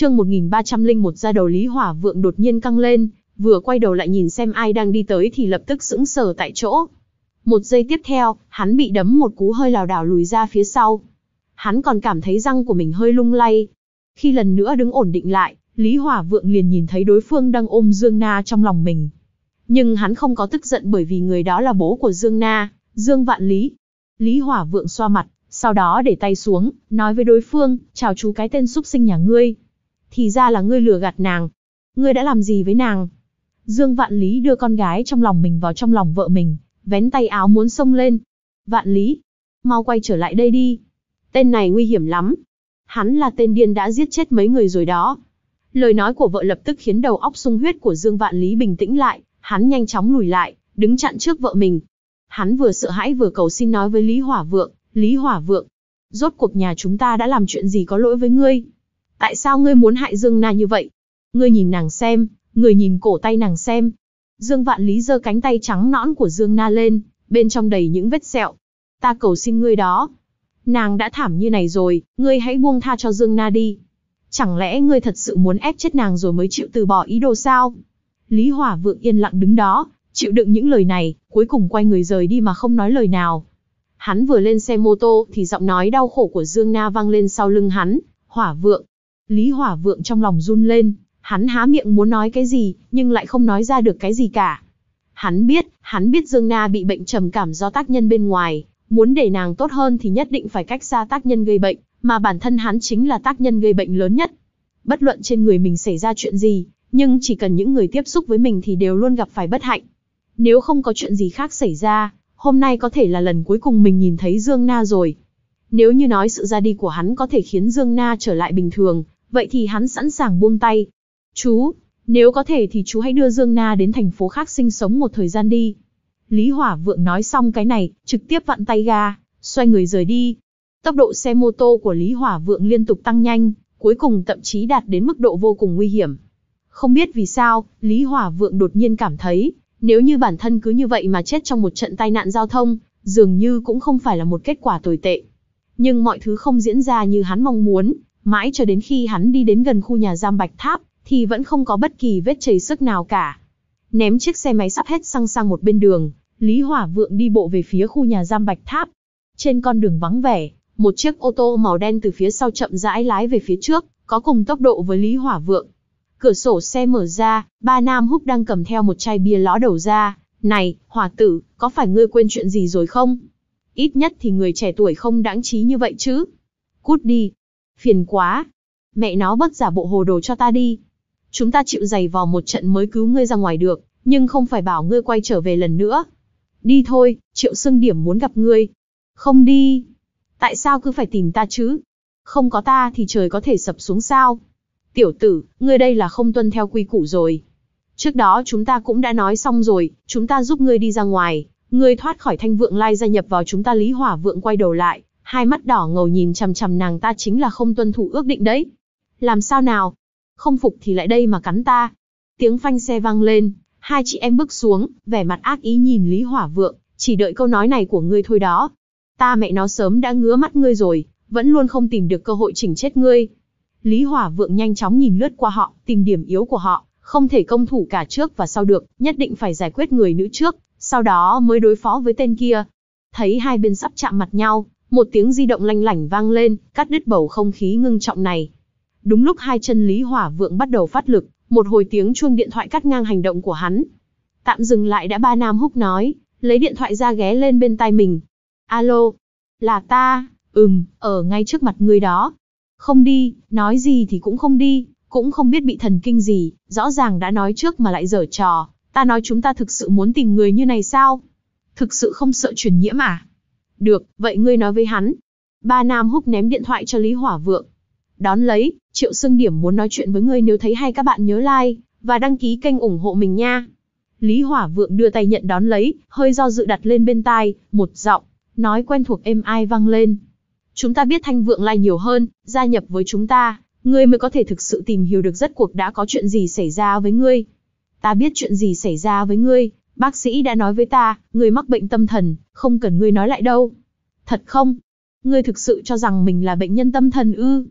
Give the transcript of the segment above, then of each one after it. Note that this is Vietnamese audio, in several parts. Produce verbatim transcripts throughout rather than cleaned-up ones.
Chương một nghìn ba trăm lẻ một da đầu Lý Hỏa Vượng đột nhiên căng lên, vừa quay đầu lại nhìn xem ai đang đi tới thì lập tức sững sờ tại chỗ. Một giây tiếp theo, hắn bị đấm một cú hơi lảo đảo lùi ra phía sau. Hắn còn cảm thấy răng của mình hơi lung lay. Khi lần nữa đứng ổn định lại, Lý Hỏa Vượng liền nhìn thấy đối phương đang ôm Dương Na trong lòng mình. Nhưng hắn không có tức giận bởi vì người đó là bố của Dương Na, Dương Vạn Lý. Lý Hỏa Vượng xoa mặt, sau đó để tay xuống, nói với đối phương, chào chú cái tên súc sinh nhà ngươi. Thì ra là ngươi lừa gạt nàng. Ngươi đã làm gì với nàng? Dương Vạn Lý đưa con gái trong lòng mình vào trong lòng vợ mình, vén tay áo muốn xông lên. Vạn Lý, mau quay trở lại đây đi. Tên này nguy hiểm lắm. Hắn là tên điên đã giết chết mấy người rồi đó. Lời nói của vợ lập tức khiến đầu óc sung huyết của Dương Vạn Lý bình tĩnh lại, hắn nhanh chóng lùi lại, đứng chặn trước vợ mình. Hắn vừa sợ hãi vừa cầu xin nói với Lý Hỏa Vượng, Lý Hỏa Vượng, rốt cuộc nhà chúng ta đã làm chuyện gì có lỗi với ngươi? Tại sao ngươi muốn hại Dương Na như vậy? Ngươi nhìn nàng xem, ngươi nhìn cổ tay nàng xem. Dương Vạn Lý giơ cánh tay trắng nõn của Dương Na lên, bên trong đầy những vết sẹo. Ta cầu xin ngươi đó. Nàng đã thảm như này rồi, ngươi hãy buông tha cho Dương Na đi. Chẳng lẽ ngươi thật sự muốn ép chết nàng rồi mới chịu từ bỏ ý đồ sao? Lý Hỏa Vượng yên lặng đứng đó, chịu đựng những lời này, cuối cùng quay người rời đi mà không nói lời nào. Hắn vừa lên xe mô tô thì giọng nói đau khổ của Dương Na vang lên sau lưng hắn, Hỏa Vượng. Lý Hỏa Vượng trong lòng run lên, hắn há miệng muốn nói cái gì, nhưng lại không nói ra được cái gì cả. Hắn biết, hắn biết Dương Na bị bệnh trầm cảm do tác nhân bên ngoài, muốn để nàng tốt hơn thì nhất định phải cách xa tác nhân gây bệnh, mà bản thân hắn chính là tác nhân gây bệnh lớn nhất. Bất luận trên người mình xảy ra chuyện gì, nhưng chỉ cần những người tiếp xúc với mình thì đều luôn gặp phải bất hạnh. Nếu không có chuyện gì khác xảy ra, hôm nay có thể là lần cuối cùng mình nhìn thấy Dương Na rồi. Nếu như nói sự ra đi của hắn có thể khiến Dương Na trở lại bình thường, vậy thì hắn sẵn sàng buông tay. Chú, nếu có thể thì chú hãy đưa Dương Na đến thành phố khác sinh sống một thời gian đi. Lý Hỏa Vượng nói xong cái này, trực tiếp vặn tay ga, xoay người rời đi. Tốc độ xe mô tô của Lý Hỏa Vượng liên tục tăng nhanh, cuối cùng thậm chí đạt đến mức độ vô cùng nguy hiểm. Không biết vì sao, Lý Hỏa Vượng đột nhiên cảm thấy, nếu như bản thân cứ như vậy mà chết trong một trận tai nạn giao thông, dường như cũng không phải là một kết quả tồi tệ. Nhưng mọi thứ không diễn ra như hắn mong muốn, mãi cho đến khi hắn đi đến gần khu nhà giam Bạch Tháp, thì vẫn không có bất kỳ vết chảy xước nào cả. Ném chiếc xe máy sắp hết xăng sang một bên đường, Lý Hỏa Vượng đi bộ về phía khu nhà giam Bạch Tháp. Trên con đường vắng vẻ, một chiếc ô tô màu đen từ phía sau chậm rãi lái về phía trước, có cùng tốc độ với Lý Hỏa Vượng. Cửa sổ xe mở ra, ba nam húc đang cầm theo một chai bia ló đầu ra. Này, Hỏa tử, có phải ngươi quên chuyện gì rồi không? Ít nhất thì người trẻ tuổi không đáng trí như vậy chứ. Cút đi. Phiền quá. Mẹ nó bớt giả bộ hồ đồ cho ta đi. Chúng ta chịu giày vò một trận mới cứu ngươi ra ngoài được, nhưng không phải bảo ngươi quay trở về lần nữa. Đi thôi, Triệu Sưng Điểm muốn gặp ngươi. Không đi. Tại sao cứ phải tìm ta chứ? Không có ta thì trời có thể sập xuống sao? Tiểu tử, ngươi đây là không tuân theo quy củ rồi. Trước đó chúng ta cũng đã nói xong rồi, chúng ta giúp ngươi đi ra ngoài, ngươi thoát khỏi Thanh Vượng Lai gia nhập vào chúng ta. Lý Hỏa Vượng quay đầu lại, hai mắt đỏ ngầu nhìn chằm chằm nàng ta. Chính là không tuân thủ ước định đấy. Làm sao nào? Không phục thì lại đây mà cắn ta. Tiếng phanh xe vang lên, hai chị em bước xuống, vẻ mặt ác ý nhìn Lý Hỏa Vượng, chỉ đợi câu nói này của ngươi thôi đó. Ta mẹ nó sớm đã ngứa mắt ngươi rồi, vẫn luôn không tìm được cơ hội chỉnh chết ngươi. Lý Hỏa Vượng nhanh chóng nhìn lướt qua họ, tìm điểm yếu của họ, không thể công thủ cả trước và sau được, nhất định phải giải quyết người nữ trước, sau đó mới đối phó với tên kia. Thấy hai bên sắp chạm mặt nhau, một tiếng di động lanh lảnh vang lên, cắt đứt bầu không khí ngưng trọng này. Đúng lúc hai chân Lý Hỏa Vượng bắt đầu phát lực, một hồi tiếng chuông điện thoại cắt ngang hành động của hắn. Tạm dừng lại đã, ba nam húc nói, lấy điện thoại ra ghé lên bên tai mình. Alo, là ta, ừm, ở ngay trước mặt ngươi đó. Không đi, nói gì thì cũng không đi, cũng không biết bị thần kinh gì, rõ ràng đã nói trước mà lại giở trò. Ta nói chúng ta thực sự muốn tìm người như này sao? Thực sự không sợ truyền nhiễm à? Được, vậy ngươi nói với hắn. Ba nam húc ném điện thoại cho Lý Hỏa Vượng. Đón lấy, Triệu Sưng Điểm muốn nói chuyện với ngươi, nếu thấy hay các bạn nhớ like và đăng ký kênh ủng hộ mình nha. Lý Hỏa Vượng đưa tay nhận đón lấy, hơi do dự đặt lên bên tai, một giọng nói quen thuộc êm ai vang lên. Chúng ta biết Thanh Vượng Lai nhiều hơn, gia nhập với chúng ta, ngươi mới có thể thực sự tìm hiểu được rốt cuộc đã có chuyện gì xảy ra với ngươi. Ta biết chuyện gì xảy ra với ngươi, bác sĩ đã nói với ta, ngươi mắc bệnh tâm thần, không cần ngươi nói lại đâu. Thật không? Ngươi thực sự cho rằng mình là bệnh nhân tâm thần ư?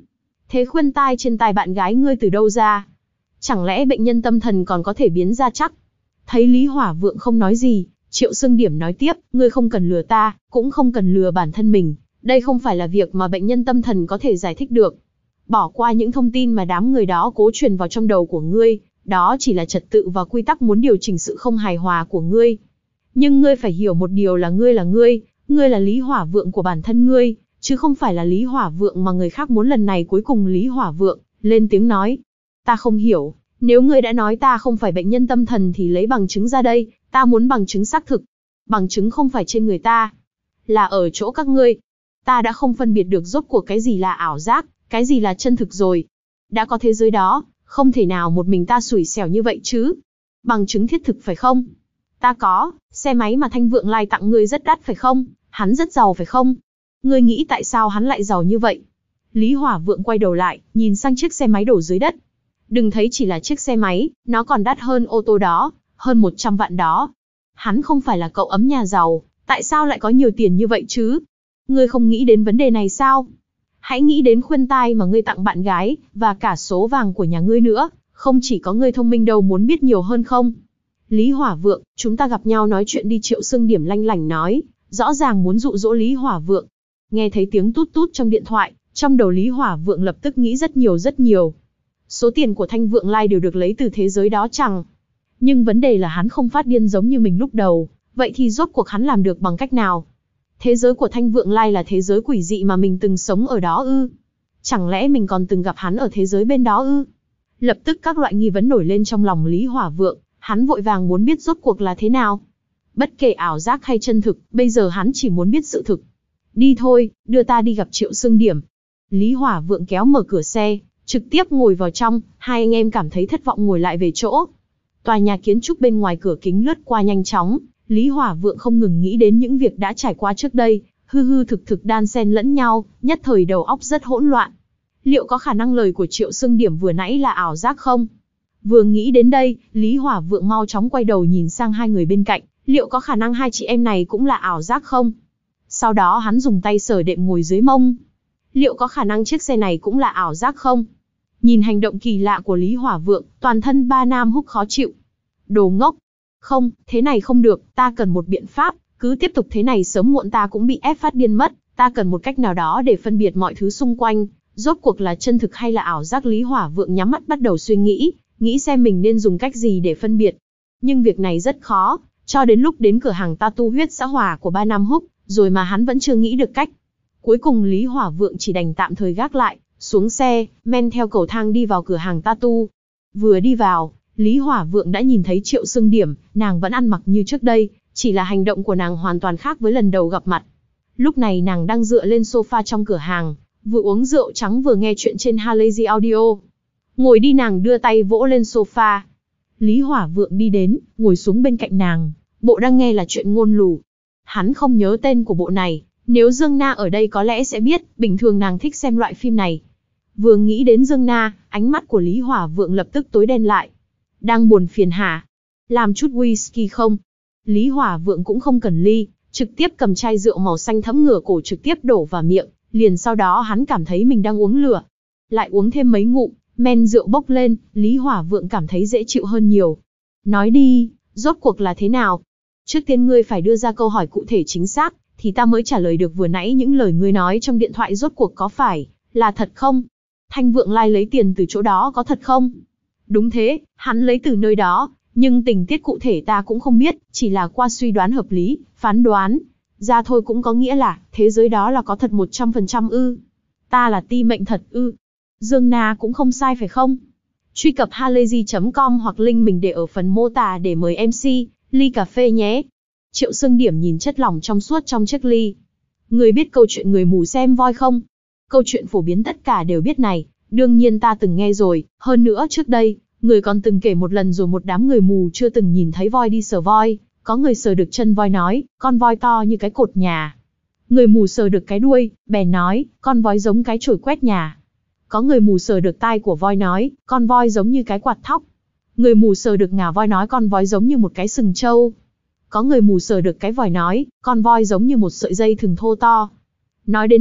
Thế khuyên tai trên tai bạn gái ngươi từ đâu ra? Chẳng lẽ bệnh nhân tâm thần còn có thể biến ra chắc? Thấy Lý Hỏa Vượng không nói gì, Triệu Xương Điểm nói tiếp, ngươi không cần lừa ta, cũng không cần lừa bản thân mình. Đây không phải là việc mà bệnh nhân tâm thần có thể giải thích được. Bỏ qua những thông tin mà đám người đó cố truyền vào trong đầu của ngươi, đó chỉ là trật tự và quy tắc muốn điều chỉnh sự không hài hòa của ngươi. Nhưng ngươi phải hiểu một điều là ngươi là ngươi, ngươi là Lý Hỏa Vượng của bản thân ngươi, chứ không phải là Lý Hỏa Vượng mà người khác muốn. Lần này cuối cùng Lý Hỏa Vượng lên tiếng nói. Ta không hiểu, nếu ngươi đã nói ta không phải bệnh nhân tâm thần thì lấy bằng chứng ra đây, ta muốn bằng chứng xác thực. Bằng chứng không phải trên người ta, là ở chỗ các ngươi. Ta đã không phân biệt được rốt cuộc cái gì là ảo giác, cái gì là chân thực rồi. Đã có thế giới đó, không thể nào một mình ta xủi xẻo như vậy chứ. Bằng chứng thiết thực phải không? Ta có, xe máy mà Thanh Vượng Lai tặng ngươi rất đắt phải không? Hắn rất giàu phải không? Ngươi nghĩ tại sao hắn lại giàu như vậy? Lý Hỏa Vượng quay đầu lại, nhìn sang chiếc xe máy đổ dưới đất. Đừng thấy chỉ là chiếc xe máy, nó còn đắt hơn ô tô đó, hơn một trăm vạn đó. Hắn không phải là cậu ấm nhà giàu, tại sao lại có nhiều tiền như vậy chứ? Ngươi không nghĩ đến vấn đề này sao? Hãy nghĩ đến khuyên tai mà ngươi tặng bạn gái, và cả số vàng của nhà ngươi nữa, không chỉ có ngươi thông minh đâu, muốn biết nhiều hơn không? Lý Hỏa Vượng, chúng ta gặp nhau nói chuyện đi, Triệu Xương Điểm lanh lảnh nói, rõ ràng muốn dụ dỗ Lý Hỏa Vượng. Nghe thấy tiếng tút tút trong điện thoại, trong đầu Lý Hỏa Vượng lập tức nghĩ rất nhiều rất nhiều. Số tiền của Thanh Vượng Lai đều được lấy từ thế giới đó chẳng. Nhưng vấn đề là hắn không phát điên giống như mình lúc đầu, vậy thì rốt cuộc hắn làm được bằng cách nào? Thế giới của Thanh Vượng Lai là thế giới quỷ dị mà mình từng sống ở đó ư? Chẳng lẽ mình còn từng gặp hắn ở thế giới bên đó ư? Lập tức các loại nghi vấn nổi lên trong lòng Lý Hỏa Vượng, hắn vội vàng muốn biết rốt cuộc là thế nào. Bất kể ảo giác hay chân thực, bây giờ hắn chỉ muốn biết sự thực. Đi thôi, đưa ta đi gặp Triệu Xương Điểm. Lý Hỏa Vượng kéo mở cửa xe, trực tiếp ngồi vào trong, hai anh em cảm thấy thất vọng ngồi lại về chỗ. Tòa nhà kiến trúc bên ngoài cửa kính lướt qua nhanh chóng, Lý Hỏa Vượng không ngừng nghĩ đến những việc đã trải qua trước đây, hư hư thực thực đan xen lẫn nhau, nhất thời đầu óc rất hỗn loạn. Liệu có khả năng lời của Triệu Xương Điểm vừa nãy là ảo giác không? Vừa nghĩ đến đây, Lý Hỏa Vượng mau chóng quay đầu nhìn sang hai người bên cạnh, liệu có khả năng hai chị em này cũng là ảo giác không? Sau đó hắn dùng tay sờ đệm ngồi dưới mông. Liệu có khả năng chiếc xe này cũng là ảo giác không? Nhìn hành động kỳ lạ của Lý Hỏa Vượng, toàn thân ba Nam Húc khó chịu. Đồ ngốc! Không, thế này không được, ta cần một biện pháp, cứ tiếp tục thế này sớm muộn ta cũng bị ép phát điên mất, ta cần một cách nào đó để phân biệt mọi thứ xung quanh, rốt cuộc là chân thực hay là ảo giác. Lý Hỏa Vượng nhắm mắt bắt đầu suy nghĩ, nghĩ xem mình nên dùng cách gì để phân biệt. Nhưng việc này rất khó, cho đến lúc đến cửa hàng tattoo huyết xã hỏa của ba Nam Húc, rồi mà hắn vẫn chưa nghĩ được cách. Cuối cùng Lý Hỏa Vượng chỉ đành tạm thời gác lại, xuống xe, men theo cầu thang đi vào cửa hàng tattoo. Vừa đi vào, Lý Hỏa Vượng đã nhìn thấy Triệu Xương Điểm, nàng vẫn ăn mặc như trước đây, chỉ là hành động của nàng hoàn toàn khác với lần đầu gặp mặt. Lúc này nàng đang dựa lên sofa trong cửa hàng, vừa uống rượu trắng vừa nghe chuyện trên Halazy Audio. Ngồi đi, nàng đưa tay vỗ lên sofa. Lý Hỏa Vượng đi đến, ngồi xuống bên cạnh nàng, bộ đang nghe là chuyện ngôn lù. Hắn không nhớ tên của bộ này, nếu Dương Na ở đây có lẽ sẽ biết, bình thường nàng thích xem loại phim này. Vừa nghĩ đến Dương Na, ánh mắt của Lý Hỏa Vượng lập tức tối đen lại. Đang buồn phiền hả? Làm chút whisky không? Lý Hỏa Vượng cũng không cần ly, trực tiếp cầm chai rượu màu xanh thẫm ngửa cổ trực tiếp đổ vào miệng, liền sau đó hắn cảm thấy mình đang uống lửa. Lại uống thêm mấy ngụm, men rượu bốc lên, Lý Hỏa Vượng cảm thấy dễ chịu hơn nhiều. Nói đi, rốt cuộc là thế nào? Trước tiên ngươi phải đưa ra câu hỏi cụ thể chính xác, thì ta mới trả lời được vừa nãy những lời ngươi nói trong điện thoại rốt cuộc có phải là thật không? Thanh Vượng Lai lấy tiền từ chỗ đó có thật không? Đúng thế, hắn lấy từ nơi đó, nhưng tình tiết cụ thể ta cũng không biết, chỉ là qua suy đoán hợp lý, phán đoán ra thôi. Cũng có nghĩa là, thế giới đó là có thật một trăm phần trăm ư? Ta là ti mệnh thật ư? Dương Na cũng không sai phải không? Truy cập halayzi chấm com hoặc link mình để ở phần mô tả để mời em xê, ly cà phê nhé. Triệu Xương Điểm nhìn chất lỏng trong suốt trong chiếc ly. Người biết câu chuyện người mù xem voi không? Câu chuyện phổ biến tất cả đều biết này, đương nhiên ta từng nghe rồi, hơn nữa trước đây, người còn từng kể một lần rồi. Một đám người mù chưa từng nhìn thấy voi đi sờ voi, có người sờ được chân voi nói, con voi to như cái cột nhà. Người mù sờ được cái đuôi, bèn nói, con voi giống cái chổi quét nhà. Có người mù sờ được tai của voi nói, con voi giống như cái quạt thóc. Người mù sờ được ngà voi nói con voi giống như một cái sừng trâu. Có người mù sờ được cái vòi nói, con voi giống như một sợi dây thừng thô to. Nói đến đây,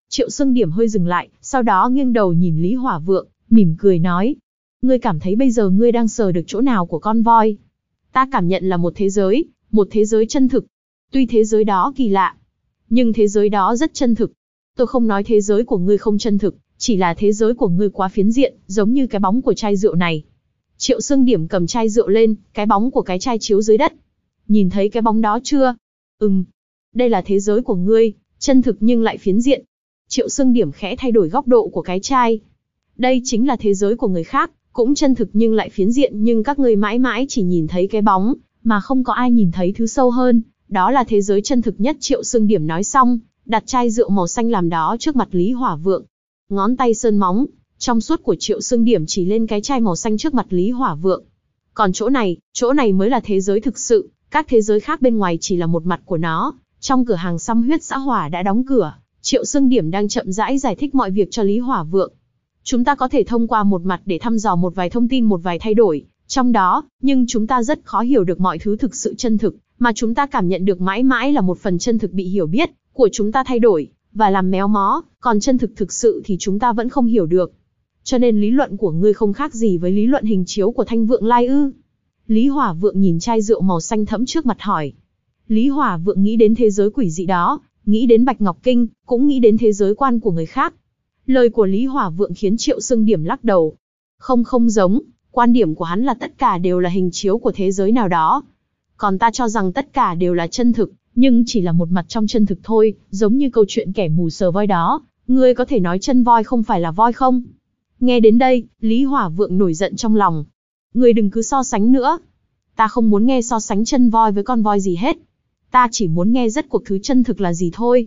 Triệu Xương Điểm hơi dừng lại, sau đó nghiêng đầu nhìn Lý Hỏa Vượng, mỉm cười nói. Ngươi cảm thấy bây giờ ngươi đang sờ được chỗ nào của con voi? Ta cảm nhận là một thế giới, một thế giới chân thực. Tuy thế giới đó kỳ lạ, nhưng thế giới đó rất chân thực. Tôi không nói thế giới của ngươi không chân thực, chỉ là thế giới của ngươi quá phiến diện, giống như cái bóng của chai rượu này. Triệu Xương Điểm cầm chai rượu lên, cái bóng của cái chai chiếu dưới đất. Nhìn thấy cái bóng đó chưa? Ừm, đây là thế giới của ngươi, chân thực nhưng lại phiến diện. Triệu Xương Điểm khẽ thay đổi góc độ của cái chai. Đây chính là thế giới của người khác, cũng chân thực nhưng lại phiến diện, nhưng các ngươi mãi mãi chỉ nhìn thấy cái bóng, mà không có ai nhìn thấy thứ sâu hơn, đó là thế giới chân thực nhất. Triệu Xương Điểm nói xong, đặt chai rượu màu xanh làm đó trước mặt Lý Hỏa Vượng. Ngón tay sơn móng trong suốt của Triệu Xương Điểm chỉ lên cái chai màu xanh trước mặt Lý Hỏa Vượng. Còn chỗ này, chỗ này mới là thế giới thực sự, các thế giới khác bên ngoài chỉ là một mặt của nó. Trong cửa hàng xăm huyết xã hỏa đã đóng cửa, Triệu Xương Điểm đang chậm rãi giải thích mọi việc cho Lý Hỏa Vượng. Chúng ta có thể thông qua một mặt để thăm dò một vài thông tin, một vài thay đổi trong đó, nhưng chúng ta rất khó hiểu được mọi thứ thực sự chân thực, mà chúng ta cảm nhận được mãi mãi là một phần chân thực bị hiểu biết của chúng ta thay đổi và làm méo mó, còn chân thực thực sự thì chúng ta vẫn không hiểu được. Cho nên lý luận của ngươi không khác gì với lý luận hình chiếu của Thanh Vượng Lai ư? Lý Hỏa Vượng nhìn chai rượu màu xanh thẫm trước mặt hỏi. Lý Hỏa Vượng nghĩ đến thế giới quỷ dị đó, nghĩ đến Bạch Ngọc Kinh, cũng nghĩ đến thế giới quan của người khác. Lời của Lý Hỏa Vượng khiến Triệu Xương Điểm lắc đầu. Không không giống, quan điểm của hắn là tất cả đều là hình chiếu của thế giới nào đó. Còn ta cho rằng tất cả đều là chân thực, nhưng chỉ là một mặt trong chân thực thôi, giống như câu chuyện kẻ mù sờ voi đó. Ngươi có thể nói chân voi không phải là voi không? Nghe đến đây, Lý Hỏa Vượng nổi giận trong lòng. Ngươi đừng cứ so sánh nữa. Ta không muốn nghe so sánh chân voi với con voi gì hết. Ta chỉ muốn nghe rất cuộc thứ chân thực là gì thôi.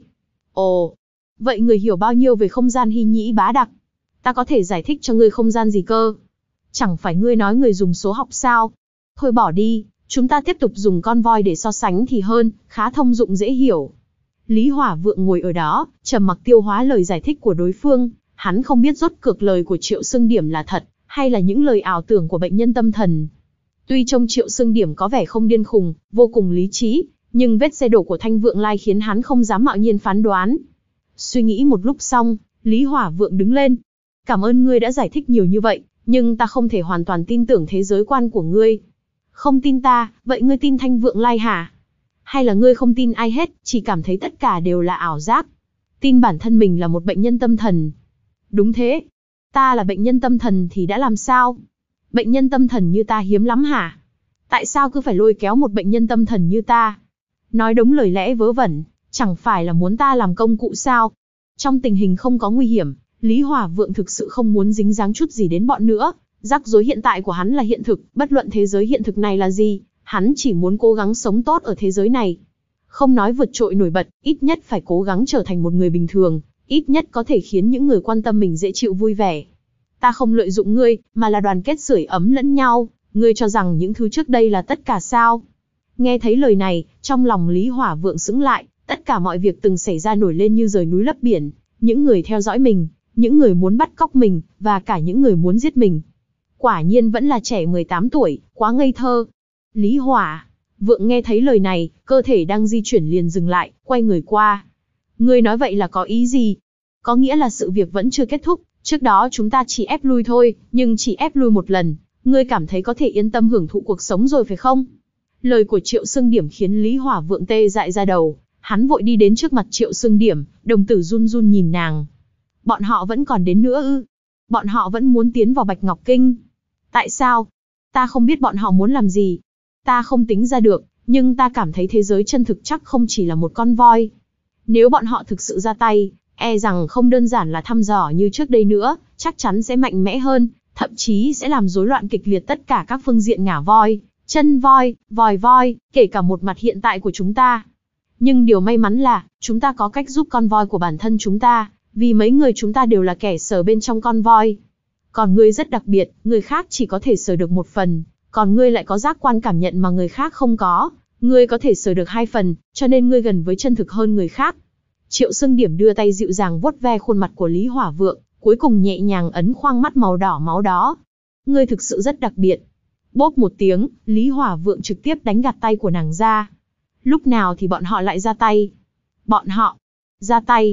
Ồ, vậy người hiểu bao nhiêu về không gian hy nhĩ bá đặc? Ta có thể giải thích cho ngươi không gian gì cơ? Chẳng phải ngươi nói người dùng số học sao? Thôi bỏ đi, chúng ta tiếp tục dùng con voi để so sánh thì hơn, khá thông dụng dễ hiểu. Lý Hỏa Vượng ngồi ở đó, trầm mặc tiêu hóa lời giải thích của đối phương. Hắn không biết rốt cuộc lời của Triệu Xương Điểm là thật, hay là những lời ảo tưởng của bệnh nhân tâm thần. Tuy trông Triệu Xương Điểm có vẻ không điên khùng, vô cùng lý trí, nhưng vết xe đổ của Thanh Vượng Lai khiến hắn không dám mạo nhiên phán đoán. Suy nghĩ một lúc xong, Lý Hỏa Vượng đứng lên. Cảm ơn ngươi đã giải thích nhiều như vậy, nhưng ta không thể hoàn toàn tin tưởng thế giới quan của ngươi. Không tin ta, vậy ngươi tin Thanh Vượng Lai hả? Hay là ngươi không tin ai hết, chỉ cảm thấy tất cả đều là ảo giác? Tin bản thân mình là một bệnh nhân tâm thần. Đúng thế. Ta là bệnh nhân tâm thần thì đã làm sao? Bệnh nhân tâm thần như ta hiếm lắm hả? Tại sao cứ phải lôi kéo một bệnh nhân tâm thần như ta? Nói đống lời lẽ vớ vẩn, chẳng phải là muốn ta làm công cụ sao? Trong tình hình không có nguy hiểm, Lý Hỏa Vượng thực sự không muốn dính dáng chút gì đến bọn nữa. Rắc rối hiện tại của hắn là hiện thực, bất luận thế giới hiện thực này là gì, hắn chỉ muốn cố gắng sống tốt ở thế giới này. Không nói vượt trội nổi bật, ít nhất phải cố gắng trở thành một người bình thường, ít nhất có thể khiến những người quan tâm mình dễ chịu vui vẻ. Ta không lợi dụng ngươi, mà là đoàn kết sưởi ấm lẫn nhau, ngươi cho rằng những thứ trước đây là tất cả sao? Nghe thấy lời này, trong lòng Lý Hỏa Vượng sững lại, tất cả mọi việc từng xảy ra nổi lên như rời núi lấp biển, những người theo dõi mình, những người muốn bắt cóc mình, và cả những người muốn giết mình. Quả nhiên vẫn là trẻ mười tám tuổi, quá ngây thơ. Lý Hỏa Vượng nghe thấy lời này, cơ thể đang di chuyển liền dừng lại, quay người qua. Ngươi nói vậy là có ý gì? Có nghĩa là sự việc vẫn chưa kết thúc, trước đó chúng ta chỉ ép lui thôi, nhưng chỉ ép lui một lần, ngươi cảm thấy có thể yên tâm hưởng thụ cuộc sống rồi phải không? Lời của Triệu Xương Điểm khiến Lý Hỏa Vượng tê dại ra đầu, hắn vội đi đến trước mặt Triệu Xương Điểm, đồng tử run run nhìn nàng. Bọn họ vẫn còn đến nữa ư? Bọn họ vẫn muốn tiến vào Bạch Ngọc Kinh. Tại sao? Ta không biết bọn họ muốn làm gì. Ta không tính ra được, nhưng ta cảm thấy thế giới chân thực chắc không chỉ là một con voi. Nếu bọn họ thực sự ra tay, e rằng không đơn giản là thăm dò như trước đây nữa, chắc chắn sẽ mạnh mẽ hơn, thậm chí sẽ làm rối loạn kịch liệt tất cả các phương diện ngả voi, chân voi, vòi voi, kể cả một mặt hiện tại của chúng ta. Nhưng điều may mắn là, chúng ta có cách giúp con voi của bản thân chúng ta, vì mấy người chúng ta đều là kẻ sờ bên trong con voi. Còn ngươi rất đặc biệt, người khác chỉ có thể sờ được một phần, còn ngươi lại có giác quan cảm nhận mà người khác không có, ngươi có thể sờ được hai phần, cho nên ngươi gần với chân thực hơn người khác. Triệu Xương Điểm đưa tay dịu dàng vuốt ve khuôn mặt của Lý Hỏa Vượng, cuối cùng nhẹ nhàng ấn khoang mắt màu đỏ máu đó. Ngươi thực sự rất đặc biệt. Bốp một tiếng, Lý Hỏa Vượng trực tiếp đánh gạt tay của nàng ra. Lúc nào thì bọn họ lại ra tay? Bọn họ ra tay?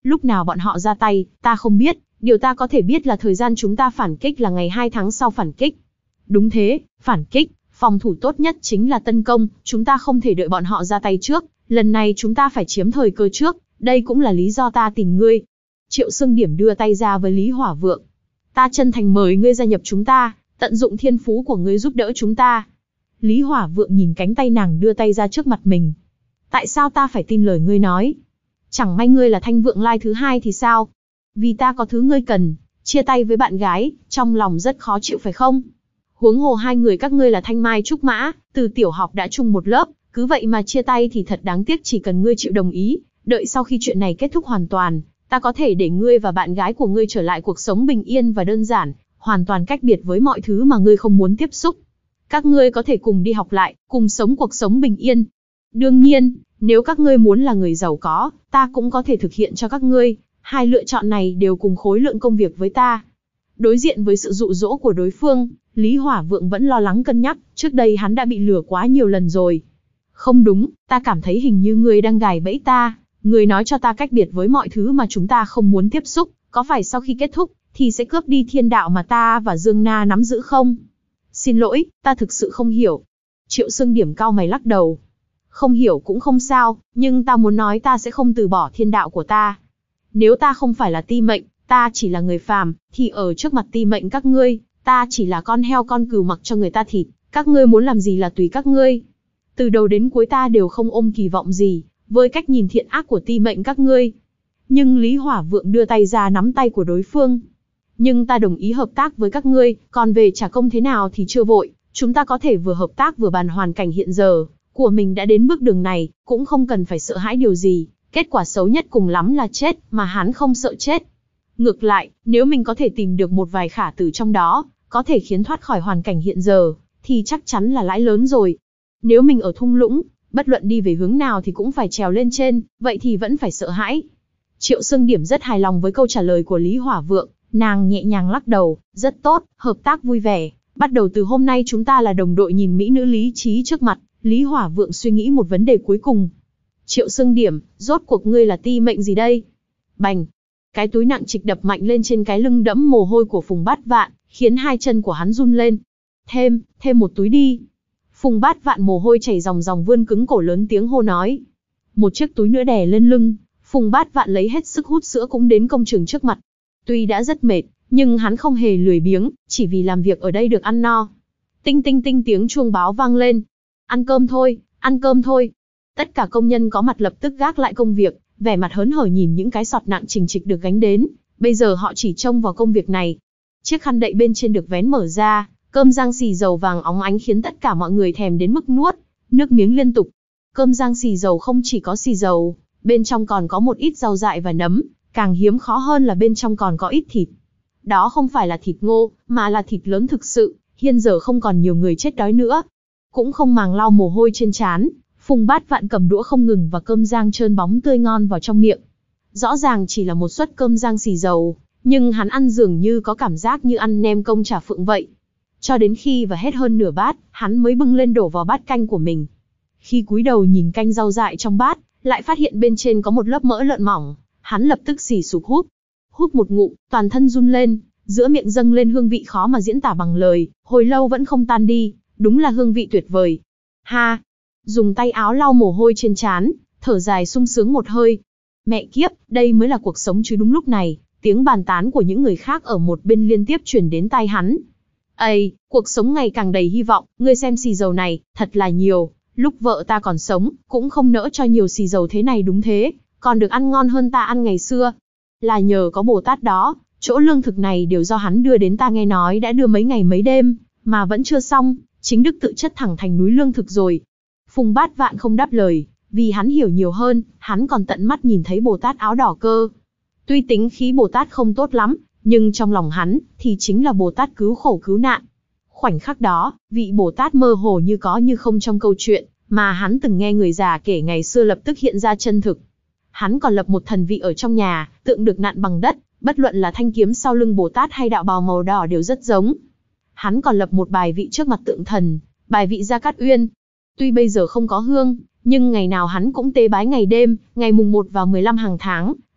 Lúc nào bọn họ ra tay, ta không biết, điều ta có thể biết là thời gian chúng ta phản kích là ngày hai tháng sau phản kích. Đúng thế, phản kích, phòng thủ tốt nhất chính là tấn công, chúng ta không thể đợi bọn họ ra tay trước, lần này chúng ta phải chiếm thời cơ trước, đây cũng là lý do ta tìm ngươi. Triệu Sương Điểm đưa tay ra với Lý Hỏa Vượng. Ta chân thành mời ngươi gia nhập chúng ta, tận dụng thiên phú của ngươi giúp đỡ chúng ta. Lý Hỏa Vượng nhìn cánh tay nàng đưa tay ra trước mặt mình. Tại sao ta phải tin lời ngươi nói? Chẳng may ngươi là Thanh Vượng Lai thứ hai thì sao? Vì ta có thứ ngươi cần, chia tay với bạn gái, trong lòng rất khó chịu phải không? Huống hồ hai người các ngươi là Thanh Mai Trúc Mã, từ tiểu học đã chung một lớp, cứ vậy mà chia tay thì thật đáng tiếc. Chỉ cần ngươi chịu đồng ý, đợi sau khi chuyện này kết thúc hoàn toàn, ta có thể để ngươi và bạn gái của ngươi trở lại cuộc sống bình yên và đơn giản, hoàn toàn cách biệt với mọi thứ mà ngươi không muốn tiếp xúc. Các ngươi có thể cùng đi học lại, cùng sống cuộc sống bình yên. Đương nhiên, nếu các ngươi muốn là người giàu có, ta cũng có thể thực hiện cho các ngươi. Hai lựa chọn này đều cùng khối lượng công việc với ta. Đối diện với sự dụ dỗ của đối phương, Lý Hỏa Vượng vẫn lo lắng cân nhắc, trước đây hắn đã bị lừa quá nhiều lần rồi. Không đúng, ta cảm thấy hình như ngươi đang gài bẫy ta, ngươi nói cho ta cách biệt với mọi thứ mà chúng ta không muốn tiếp xúc, có phải sau khi kết thúc, thì sẽ cướp đi thiên đạo mà ta và Dương Na nắm giữ không? Xin lỗi, ta thực sự không hiểu. Triệu Sương Điểm cau mày lắc đầu. Không hiểu cũng không sao, nhưng ta muốn nói ta sẽ không từ bỏ thiên đạo của ta. Nếu ta không phải là ti mệnh, ta chỉ là người phàm, thì ở trước mặt ti mệnh các ngươi, ta chỉ là con heo con cừu mặc cho người ta thịt, các ngươi muốn làm gì là tùy các ngươi. Từ đầu đến cuối ta đều không ôm kỳ vọng gì, với cách nhìn thiện ác của ti mệnh các ngươi. Nhưng Lý Hỏa Vượng đưa tay ra nắm tay của đối phương. Nhưng ta đồng ý hợp tác với các ngươi, còn về trả công thế nào thì chưa vội, chúng ta có thể vừa hợp tác vừa bàn hoàn cảnh hiện giờ của mình đã đến bước đường này, cũng không cần phải sợ hãi điều gì, kết quả xấu nhất cùng lắm là chết, mà hắn không sợ chết. Ngược lại, nếu mình có thể tìm được một vài khả tử trong đó, có thể khiến thoát khỏi hoàn cảnh hiện giờ, thì chắc chắn là lãi lớn rồi. Nếu mình ở thung lũng, bất luận đi về hướng nào thì cũng phải trèo lên trên, vậy thì vẫn phải sợ hãi. Triệu Sương Điểm rất hài lòng với câu trả lời của Lý Hỏa Vượng, nàng nhẹ nhàng lắc đầu, rất tốt, hợp tác vui vẻ, bắt đầu từ hôm nay chúng ta là đồng đội. Nhìn mỹ nữ lý trí trước mặt, Lý Hỏa Vượng suy nghĩ một vấn đề cuối cùng. Triệu Sương Điểm, rốt cuộc ngươi là ti mệnh gì đây? Bành! Cái túi nặng trịch đập mạnh lên trên cái lưng đẫm mồ hôi của Phùng Bát Vạn, khiến hai chân của hắn run lên. Thêm, thêm một túi đi. Phùng Bát Vạn mồ hôi chảy ròng ròng vươn cứng cổ lớn tiếng hô nói. Một chiếc túi nữa đè lên lưng, Phùng Bát Vạn lấy hết sức hút sữa cũng đến công trường trước mặt. Tuy đã rất mệt, nhưng hắn không hề lười biếng, chỉ vì làm việc ở đây được ăn no. Tinh tinh tinh tiếng chuông báo vang lên. Ăn cơm thôi, ăn cơm thôi. Tất cả công nhân có mặt lập tức gác lại công việc, vẻ mặt hớn hở nhìn những cái sọt nặng chình chịch được gánh đến. Bây giờ họ chỉ trông vào công việc này. Chiếc khăn đậy bên trên được vén mở ra, cơm rang xì dầu vàng óng ánh khiến tất cả mọi người thèm đến mức nuốt nước miếng liên tục. Cơm rang xì dầu không chỉ có xì dầu, bên trong còn có một ít rau dại và nấm, càng hiếm khó hơn là bên trong còn có ít thịt. Đó không phải là thịt ngô, mà là thịt lớn thực sự. Hiện giờ không còn nhiều người chết đói nữa. Cũng không màng lau mồ hôi trên trán, Phùng Bát Vạn cầm đũa không ngừng và cơm rang trơn bóng tươi ngon vào trong miệng. Rõ ràng chỉ là một suất cơm rang xì dầu, nhưng hắn ăn dường như có cảm giác như ăn nem công chả phượng vậy. Cho đến khi và hết hơn nửa bát, hắn mới bưng lên đổ vào bát canh của mình. Khi cúi đầu nhìn canh rau dại trong bát, lại phát hiện bên trên có một lớp mỡ lợn mỏng, hắn lập tức xì sụp húp. Húp một ngụm, toàn thân run lên, giữa miệng dâng lên hương vị khó mà diễn tả bằng lời, hồi lâu vẫn không tan đi, đúng là hương vị tuyệt vời. Ha! Dùng tay áo lau mồ hôi trên trán, thở dài sung sướng một hơi. Mẹ kiếp, đây mới là cuộc sống chứ. Đúng lúc này, tiếng bàn tán của những người khác ở một bên liên tiếp truyền đến tai hắn. Ây, cuộc sống ngày càng đầy hy vọng, ngươi xem xì dầu này, thật là nhiều, lúc vợ ta còn sống, cũng không nỡ cho nhiều xì dầu thế này. Đúng thế, còn được ăn ngon hơn ta ăn ngày xưa. Là nhờ có Bồ Tát đó, chỗ lương thực này đều do hắn đưa đến. Ta nghe nói đã đưa mấy ngày mấy đêm, mà vẫn chưa xong, chính đức tự chất thẳng thành núi lương thực rồi. Phùng Bát Vạn không đáp lời, vì hắn hiểu nhiều hơn, hắn còn tận mắt nhìn thấy Bồ Tát áo đỏ cơ. Tuy tính khí Bồ Tát không tốt lắm, nhưng trong lòng hắn, thì chính là Bồ Tát cứu khổ cứu nạn. Khoảnh khắc đó, vị Bồ Tát mơ hồ như có như không trong câu chuyện, mà hắn từng nghe người già kể ngày xưa lập tức hiện ra chân thực. Hắn còn lập một thần vị ở trong nhà, tượng được nặn bằng đất, bất luận là thanh kiếm sau lưng Bồ Tát hay đạo bào màu đỏ đều rất giống. Hắn còn lập một bài vị trước mặt tượng thần, bài vị Gia Cát Uyên. Tuy bây giờ không có hương, nhưng ngày nào hắn cũng tế bái ngày đêm, ngày mùng một và mười lăm hàng tháng,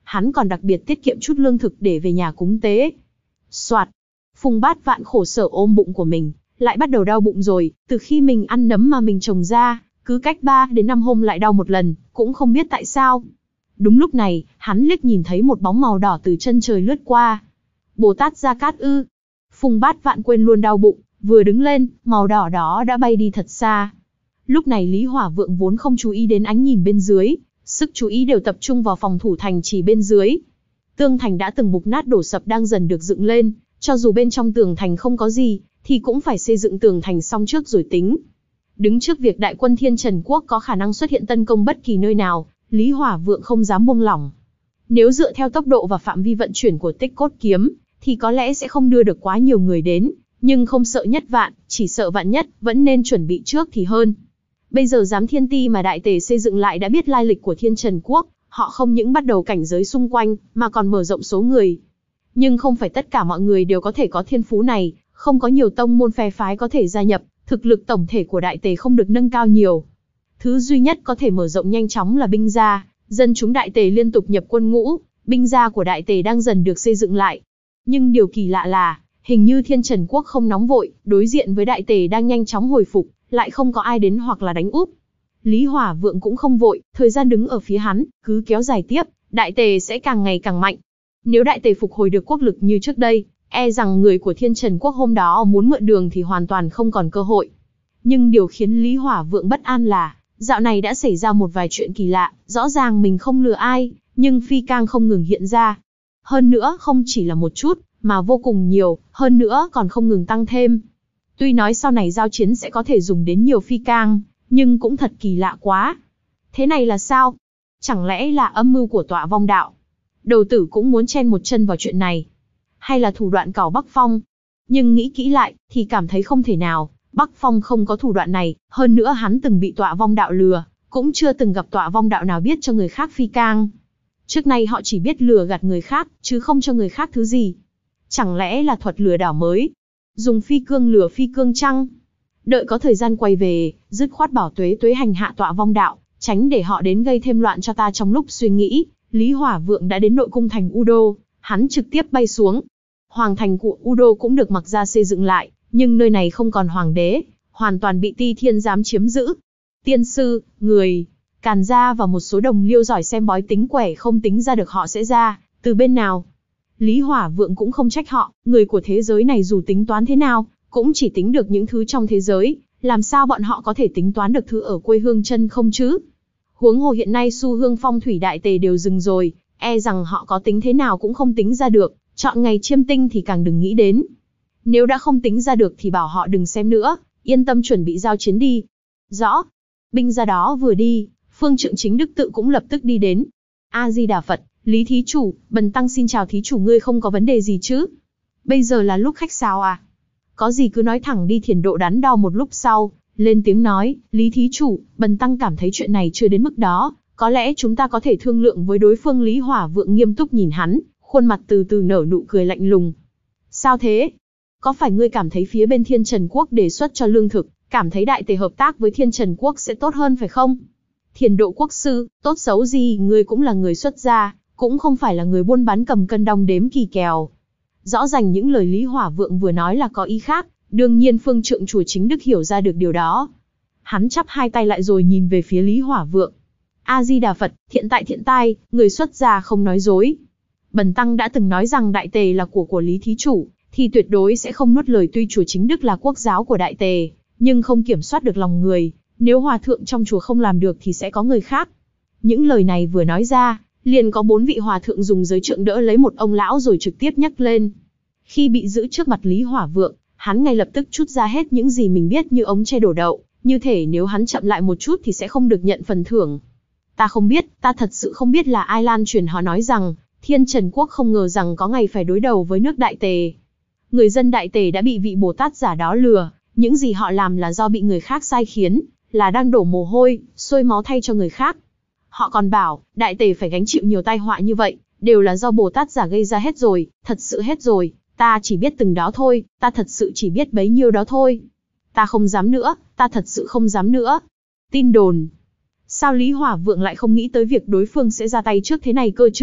hắn còn đặc biệt tiết kiệm chút lương thực để về nhà cúng tế. Soạt, Phùng Bát Vạn khổ sở ôm bụng của mình, lại bắt đầu đau bụng rồi, từ khi mình ăn nấm mà mình trồng ra, cứ cách ba đến năm hôm lại đau một lần, cũng không biết tại sao. Đúng lúc này, hắn liếc nhìn thấy một bóng màu đỏ từ chân trời lướt qua. Bồ Tát Gia Cát ư? Phùng Bát Vạn quên luôn đau bụng, vừa đứng lên, màu đỏ đó đã bay đi thật xa. Lúc này Lý Hỏa Vượng vốn không chú ý đến ánh nhìn bên dưới, sức chú ý đều tập trung vào phòng thủ thành trì bên dưới. Tường thành đã từng mục nát đổ sập đang dần được dựng lên, cho dù bên trong tường thành không có gì, thì cũng phải xây dựng tường thành xong trước rồi tính. Đứng trước việc đại quân Thiên Trần Quốc có khả năng xuất hiện tấn công bất kỳ nơi nào, Lý Hỏa Vượng không dám buông lỏng. Nếu dựa theo tốc độ và phạm vi vận chuyển của Tích Cốt Kiếm, thì có lẽ sẽ không đưa được quá nhiều người đến, nhưng không sợ nhất vạn, chỉ sợ vạn nhất, vẫn nên chuẩn bị trước thì hơn. Bây giờ giám thiên ti mà đại tề xây dựng lại đã biết lai lịch của Thiên Trần Quốc, họ không những bắt đầu cảnh giới xung quanh, mà còn mở rộng số người. Nhưng không phải tất cả mọi người đều có thể có thiên phú này, không có nhiều tông môn phe phái có thể gia nhập, thực lực tổng thể của đại tề không được nâng cao nhiều. Thứ duy nhất có thể mở rộng nhanh chóng là binh gia, dân chúng đại tề liên tục nhập quân ngũ, binh gia của đại tề đang dần được xây dựng lại. Nhưng điều kỳ lạ là, hình như Thiên Trần Quốc không nóng vội, đối diện với đại tề đang nhanh chóng hồi phục, lại không có ai đến hoặc là đánh úp. Lý Hỏa Vượng cũng không vội, thời gian đứng ở phía hắn, cứ kéo dài tiếp, đại tề sẽ càng ngày càng mạnh. Nếu đại tề phục hồi được quốc lực như trước đây, e rằng người của Thiên Trần Quốc hôm đó muốn mượn đường thì hoàn toàn không còn cơ hội. Nhưng điều khiến Lý Hỏa Vượng bất an là, dạo này đã xảy ra một vài chuyện kỳ lạ, rõ ràng mình không lừa ai, nhưng phi cang không ngừng hiện ra. Hơn nữa không chỉ là một chút, mà vô cùng nhiều, hơn nữa còn không ngừng tăng thêm. Tuy nói sau này giao chiến sẽ có thể dùng đến nhiều phi cang, nhưng cũng thật kỳ lạ quá. Thế này là sao? Chẳng lẽ là âm mưu của Tọa Vong Đạo? Đầu tử cũng muốn chen một chân vào chuyện này. Hay là thủ đoạn cào Bắc Phong? Nhưng nghĩ kỹ lại, thì cảm thấy không thể nào. Bắc Phong không có thủ đoạn này, hơn nữa hắn từng bị Tọa Vong Đạo lừa, cũng chưa từng gặp Tọa Vong Đạo nào biết cho người khác phi cang. Trước nay họ chỉ biết lừa gạt người khác, chứ không cho người khác thứ gì. Chẳng lẽ là thuật lừa đảo mới? Dùng phi cương lừa phi cương chăng? Đợi có thời gian quay về, dứt khoát bảo Tuế Tuế hành hạ Tọa Vong Đạo, tránh để họ đến gây thêm loạn cho ta. Trong lúc suy nghĩ, Lý Hỏa Vượng đã đến nội cung thành Udo, hắn trực tiếp bay xuống. Hoàng thành của Udo cũng được mặc ra xây dựng lại, nhưng nơi này không còn hoàng đế, hoàn toàn bị Ti Thiên giám chiếm giữ. Tiên sư, người, Càn gia và một số đồng liêu giỏi xem bói tính quẻ không tính ra được họ sẽ ra từ bên nào. Lý Hỏa Vượng cũng không trách họ, người của thế giới này dù tính toán thế nào, cũng chỉ tính được những thứ trong thế giới, làm sao bọn họ có thể tính toán được thứ ở quê hương chân không chứ? Huống hồ hiện nay xu hương phong thủy đại tề đều dừng rồi, e rằng họ có tính thế nào cũng không tính ra được, chọn ngày chiêm tinh thì càng đừng nghĩ đến. Nếu đã không tính ra được thì bảo họ đừng xem nữa, yên tâm chuẩn bị giao chiến đi. Rõ. Binh ra đó vừa đi, Phương Trượng Chính Đức tự cũng lập tức đi đến. A Di Đà Phật, Lý thí chủ, bần tăng xin chào thí chủ, ngươi không có vấn đề gì chứ? Bây giờ là lúc khách sáo à? Có gì cứ nói thẳng đi. Thiền Độ đắn đo một lúc sau, lên tiếng nói, Lý thí chủ, bần tăng cảm thấy chuyện này chưa đến mức đó, có lẽ chúng ta có thể thương lượng với đối phương. Lý Hỏa Vượng nghiêm túc nhìn hắn, khuôn mặt từ từ nở nụ cười lạnh lùng. Sao thế? Có phải ngươi cảm thấy phía bên Thiên Trần Quốc đề xuất cho lương thực, cảm thấy đại tề hợp tác với Thiên Trần Quốc sẽ tốt hơn phải không? Thiền Độ quốc sư, tốt xấu gì ngươi cũng là người xuất gia, cũng không phải là người buôn bán cầm cân đong đếm kỳ kèo. Rõ ràng những lời Lý Hỏa Vượng vừa nói là có ý khác, đương nhiên Phương Trượng chùa Chính Đức hiểu ra được điều đó. Hắn chắp hai tay lại rồi nhìn về phía Lý Hỏa Vượng. A Di Đà Phật, thiện tại thiện tai, người xuất gia không nói dối. Bần tăng đã từng nói rằng đại tề là của của Lý thí chủ, thì tuyệt đối sẽ không nuốt lời. Tuy chùa Chính Đức là quốc giáo của đại tề, nhưng không kiểm soát được lòng người, nếu hòa thượng trong chùa không làm được thì sẽ có người khác. Những lời này vừa nói ra, liền có bốn vị hòa thượng dùng giới trượng đỡ lấy một ông lão rồi trực tiếp nhắc lên. Khi bị giữ trước mặt Lý Hỏa Vượng, hắn ngay lập tức trút ra hết những gì mình biết như ống tre đổ đậu, như thể nếu hắn chậm lại một chút thì sẽ không được nhận phần thưởng. Ta không biết, ta thật sự không biết là ai lan truyền họ nói rằng, Thiên Trần Quốc không ngờ rằng có ngày phải đối đầu với nước đại tề. Người dân đại tề đã bị vị Bồ Tát giả đó lừa, những gì họ làm là do bị người khác sai khiến, là đang đổ mồ hôi, sôi máu thay cho người khác. Họ còn bảo, đại tề phải gánh chịu nhiều tai họa như vậy, đều là do Bồ Tát giả gây ra hết rồi, thật sự hết rồi, ta chỉ biết từng đó thôi, ta thật sự chỉ biết bấy nhiêu đó thôi. Ta không dám nữa, ta thật sự không dám nữa. Tin đồn. Sao Lý Hỏa Vượng lại không nghĩ tới việc đối phương sẽ ra tay trước thế này cơ chứ?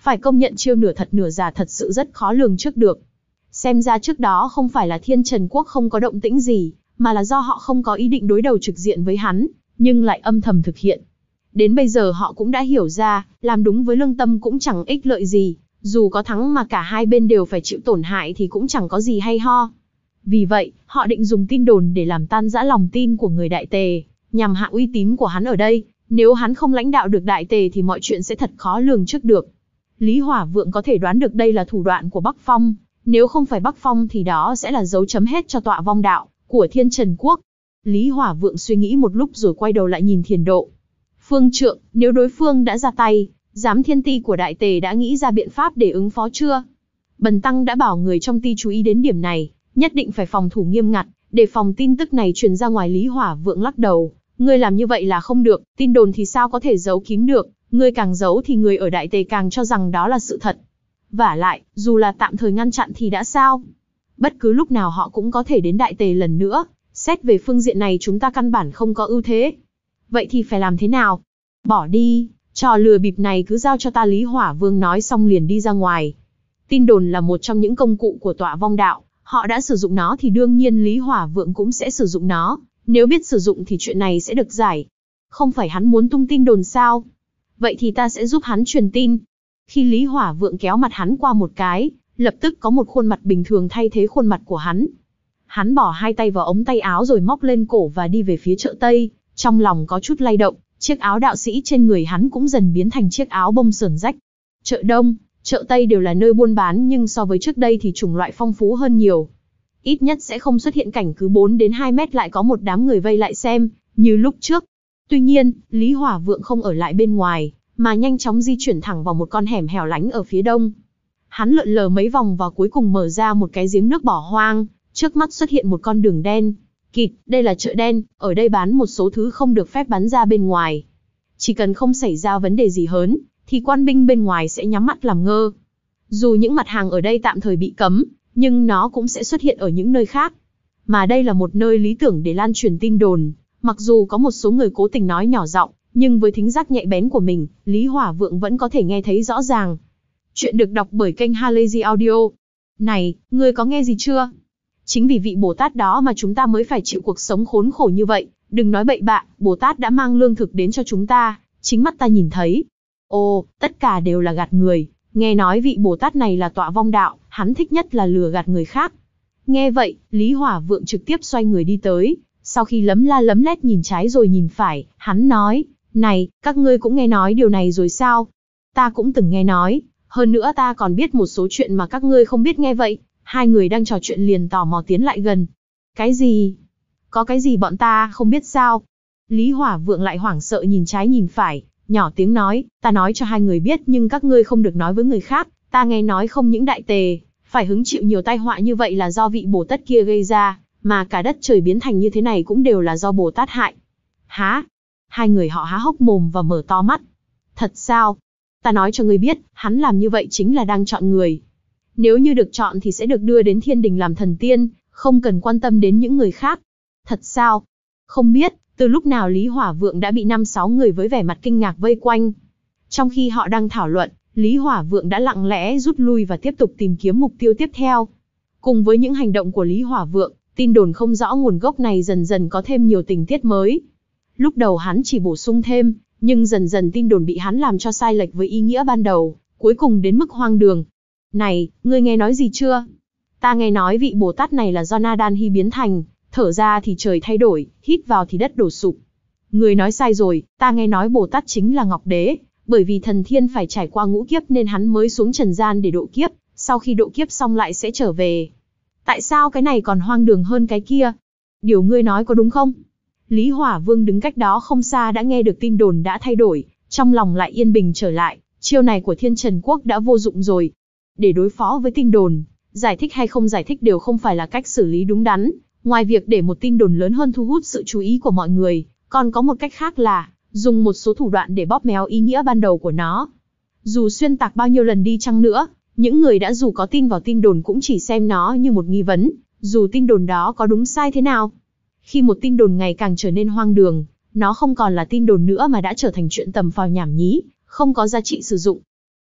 Phải công nhận chiêu nửa thật nửa giả thật sự rất khó lường trước được. Xem ra trước đó không phải là Thiên Trần Quốc không có động tĩnh gì, mà là do họ không có ý định đối đầu trực diện với hắn, nhưng lại âm thầm thực hiện. Đến bây giờ họ cũng đã hiểu ra, làm đúng với lương tâm cũng chẳng ích lợi gì, dù có thắng mà cả hai bên đều phải chịu tổn hại thì cũng chẳng có gì hay ho. Vì vậy, họ định dùng tin đồn để làm tan rã lòng tin của người Đại Tề, nhằm hạ uy tín của hắn ở đây. Nếu hắn không lãnh đạo được Đại Tề thì mọi chuyện sẽ thật khó lường trước được. Lý Hỏa Vượng có thể đoán được đây là thủ đoạn của Bắc Phong, nếu không phải Bắc Phong thì đó sẽ là dấu chấm hết cho tọa vong đạo của Thiên Trần Quốc. Lý Hỏa Vượng suy nghĩ một lúc rồi quay đầu lại nhìn Thiền Độ. Phương trượng, nếu đối phương đã ra tay, giám thiên ti của Đại Tề đã nghĩ ra biện pháp để ứng phó chưa? Bần tăng đã bảo người trong ti chú ý đến điểm này, nhất định phải phòng thủ nghiêm ngặt, để phòng tin tức này truyền ra ngoài. Lý Hỏa Vượng lắc đầu, ngươi làm như vậy là không được, tin đồn thì sao có thể giấu kín được, ngươi càng giấu thì người ở Đại Tề càng cho rằng đó là sự thật. Vả lại, dù là tạm thời ngăn chặn thì đã sao? Bất cứ lúc nào họ cũng có thể đến Đại Tề lần nữa, xét về phương diện này chúng ta căn bản không có ưu thế. Vậy thì phải làm thế nào? Bỏ đi, trò lừa bịp này cứ giao cho ta. Lý Hỏa Vương nói xong liền đi ra ngoài. Tin đồn là một trong những công cụ của tọa vong đạo, họ đã sử dụng nó thì đương nhiên Lý Hỏa Vượng cũng sẽ sử dụng nó, nếu biết sử dụng thì chuyện này sẽ được giải. Không phải hắn muốn tung tin đồn sao? Vậy thì ta sẽ giúp hắn truyền tin. Khi Lý Hỏa Vượng kéo mặt hắn qua một cái, lập tức có một khuôn mặt bình thường thay thế khuôn mặt của hắn. Hắn bỏ hai tay vào ống tay áo rồi móc lên cổ và đi về phía chợ Tây, trong lòng có chút lay động, chiếc áo đạo sĩ trên người hắn cũng dần biến thành chiếc áo bông sờn rách. Chợ Đông, chợ Tây đều là nơi buôn bán nhưng so với trước đây thì chủng loại phong phú hơn nhiều. Ít nhất sẽ không xuất hiện cảnh cứ bốn đến hai mét lại có một đám người vây lại xem, như lúc trước. Tuy nhiên, Lý Hỏa Vượng không ở lại bên ngoài, mà nhanh chóng di chuyển thẳng vào một con hẻm hẻo lánh ở phía đông. Hắn lượn lờ mấy vòng và cuối cùng mở ra một cái giếng nước bỏ hoang, trước mắt xuất hiện một con đường đen kịt. Đây là chợ đen, ở đây bán một số thứ không được phép bán ra bên ngoài. Chỉ cần không xảy ra vấn đề gì hớn, thì quan binh bên ngoài sẽ nhắm mắt làm ngơ. Dù những mặt hàng ở đây tạm thời bị cấm, nhưng nó cũng sẽ xuất hiện ở những nơi khác. Mà đây là một nơi lý tưởng để lan truyền tin đồn. Mặc dù có một số người cố tình nói nhỏ giọng, nhưng với thính giác nhạy bén của mình, Lý Hỏa Vượng vẫn có thể nghe thấy rõ ràng. Chuyện được đọc bởi kênh Halazy Audio. Này, ngươi có nghe gì chưa? Chính vì vị Bồ Tát đó mà chúng ta mới phải chịu cuộc sống khốn khổ như vậy. Đừng nói bậy bạ, Bồ Tát đã mang lương thực đến cho chúng ta, chính mắt ta nhìn thấy. Ồ, tất cả đều là gạt người. Nghe nói vị Bồ Tát này là tọa vong đạo, hắn thích nhất là lừa gạt người khác. Nghe vậy, Lý Hỏa Vượng trực tiếp xoay người đi tới. Sau khi lấm la lấm lét nhìn trái rồi nhìn phải, hắn nói, này, các ngươi cũng nghe nói điều này rồi sao? Ta cũng từng nghe nói, hơn nữa ta còn biết một số chuyện mà các ngươi không biết. Nghe vậy, hai người đang trò chuyện liền tò mò tiến lại gần. Cái gì? Có cái gì bọn ta không biết sao? Lý Hỏa Vượng lại hoảng sợ nhìn trái nhìn phải, nhỏ tiếng nói, ta nói cho hai người biết nhưng các ngươi không được nói với người khác. Ta nghe nói không những Đại Tề phải hứng chịu nhiều tai họa như vậy là do vị Bồ Tát kia gây ra, mà cả đất trời biến thành như thế này cũng đều là do Bồ Tát hại. Hả? Hai người họ há hốc mồm và mở to mắt. Thật sao? Ta nói cho ngươi biết, hắn làm như vậy chính là đang chọn người. Nếu như được chọn thì sẽ được đưa đến thiên đình làm thần tiên, không cần quan tâm đến những người khác. Thật sao? Không biết, từ lúc nào Lý Hỏa Vượng đã bị năm sáu người với vẻ mặt kinh ngạc vây quanh. Trong khi họ đang thảo luận, Lý Hỏa Vượng đã lặng lẽ rút lui và tiếp tục tìm kiếm mục tiêu tiếp theo. Cùng với những hành động của Lý Hỏa Vượng, tin đồn không rõ nguồn gốc này dần dần có thêm nhiều tình tiết mới. Lúc đầu hắn chỉ bổ sung thêm, nhưng dần dần tin đồn bị hắn làm cho sai lệch với ý nghĩa ban đầu, cuối cùng đến mức hoang đường. Này, ngươi nghe nói gì chưa? Ta nghe nói vị Bồ Tát này là do Nadan Hy biến thành, thở ra thì trời thay đổi, hít vào thì đất đổ sụp. Ngươi nói sai rồi, ta nghe nói Bồ Tát chính là Ngọc Đế, bởi vì thần thiên phải trải qua ngũ kiếp nên hắn mới xuống trần gian để độ kiếp, sau khi độ kiếp xong lại sẽ trở về. Tại sao cái này còn hoang đường hơn cái kia? Điều ngươi nói có đúng không? Lý Hỏa Vương đứng cách đó không xa đã nghe được tin đồn đã thay đổi, trong lòng lại yên bình trở lại, chiêu này của Thiên Trần Quốc đã vô dụng rồi. Để đối phó với tin đồn, giải thích hay không giải thích đều không phải là cách xử lý đúng đắn, ngoài việc để một tin đồn lớn hơn thu hút sự chú ý của mọi người, còn có một cách khác là dùng một số thủ đoạn để bóp méo ý nghĩa ban đầu của nó. Dù xuyên tạc bao nhiêu lần đi chăng nữa, những người đã dù có tin vào tin đồn cũng chỉ xem nó như một nghi vấn, dù tin đồn đó có đúng sai thế nào. Khi một tin đồn ngày càng trở nên hoang đường, nó không còn là tin đồn nữa mà đã trở thành chuyện tầm phào nhảm nhí, không có giá trị sử dụng.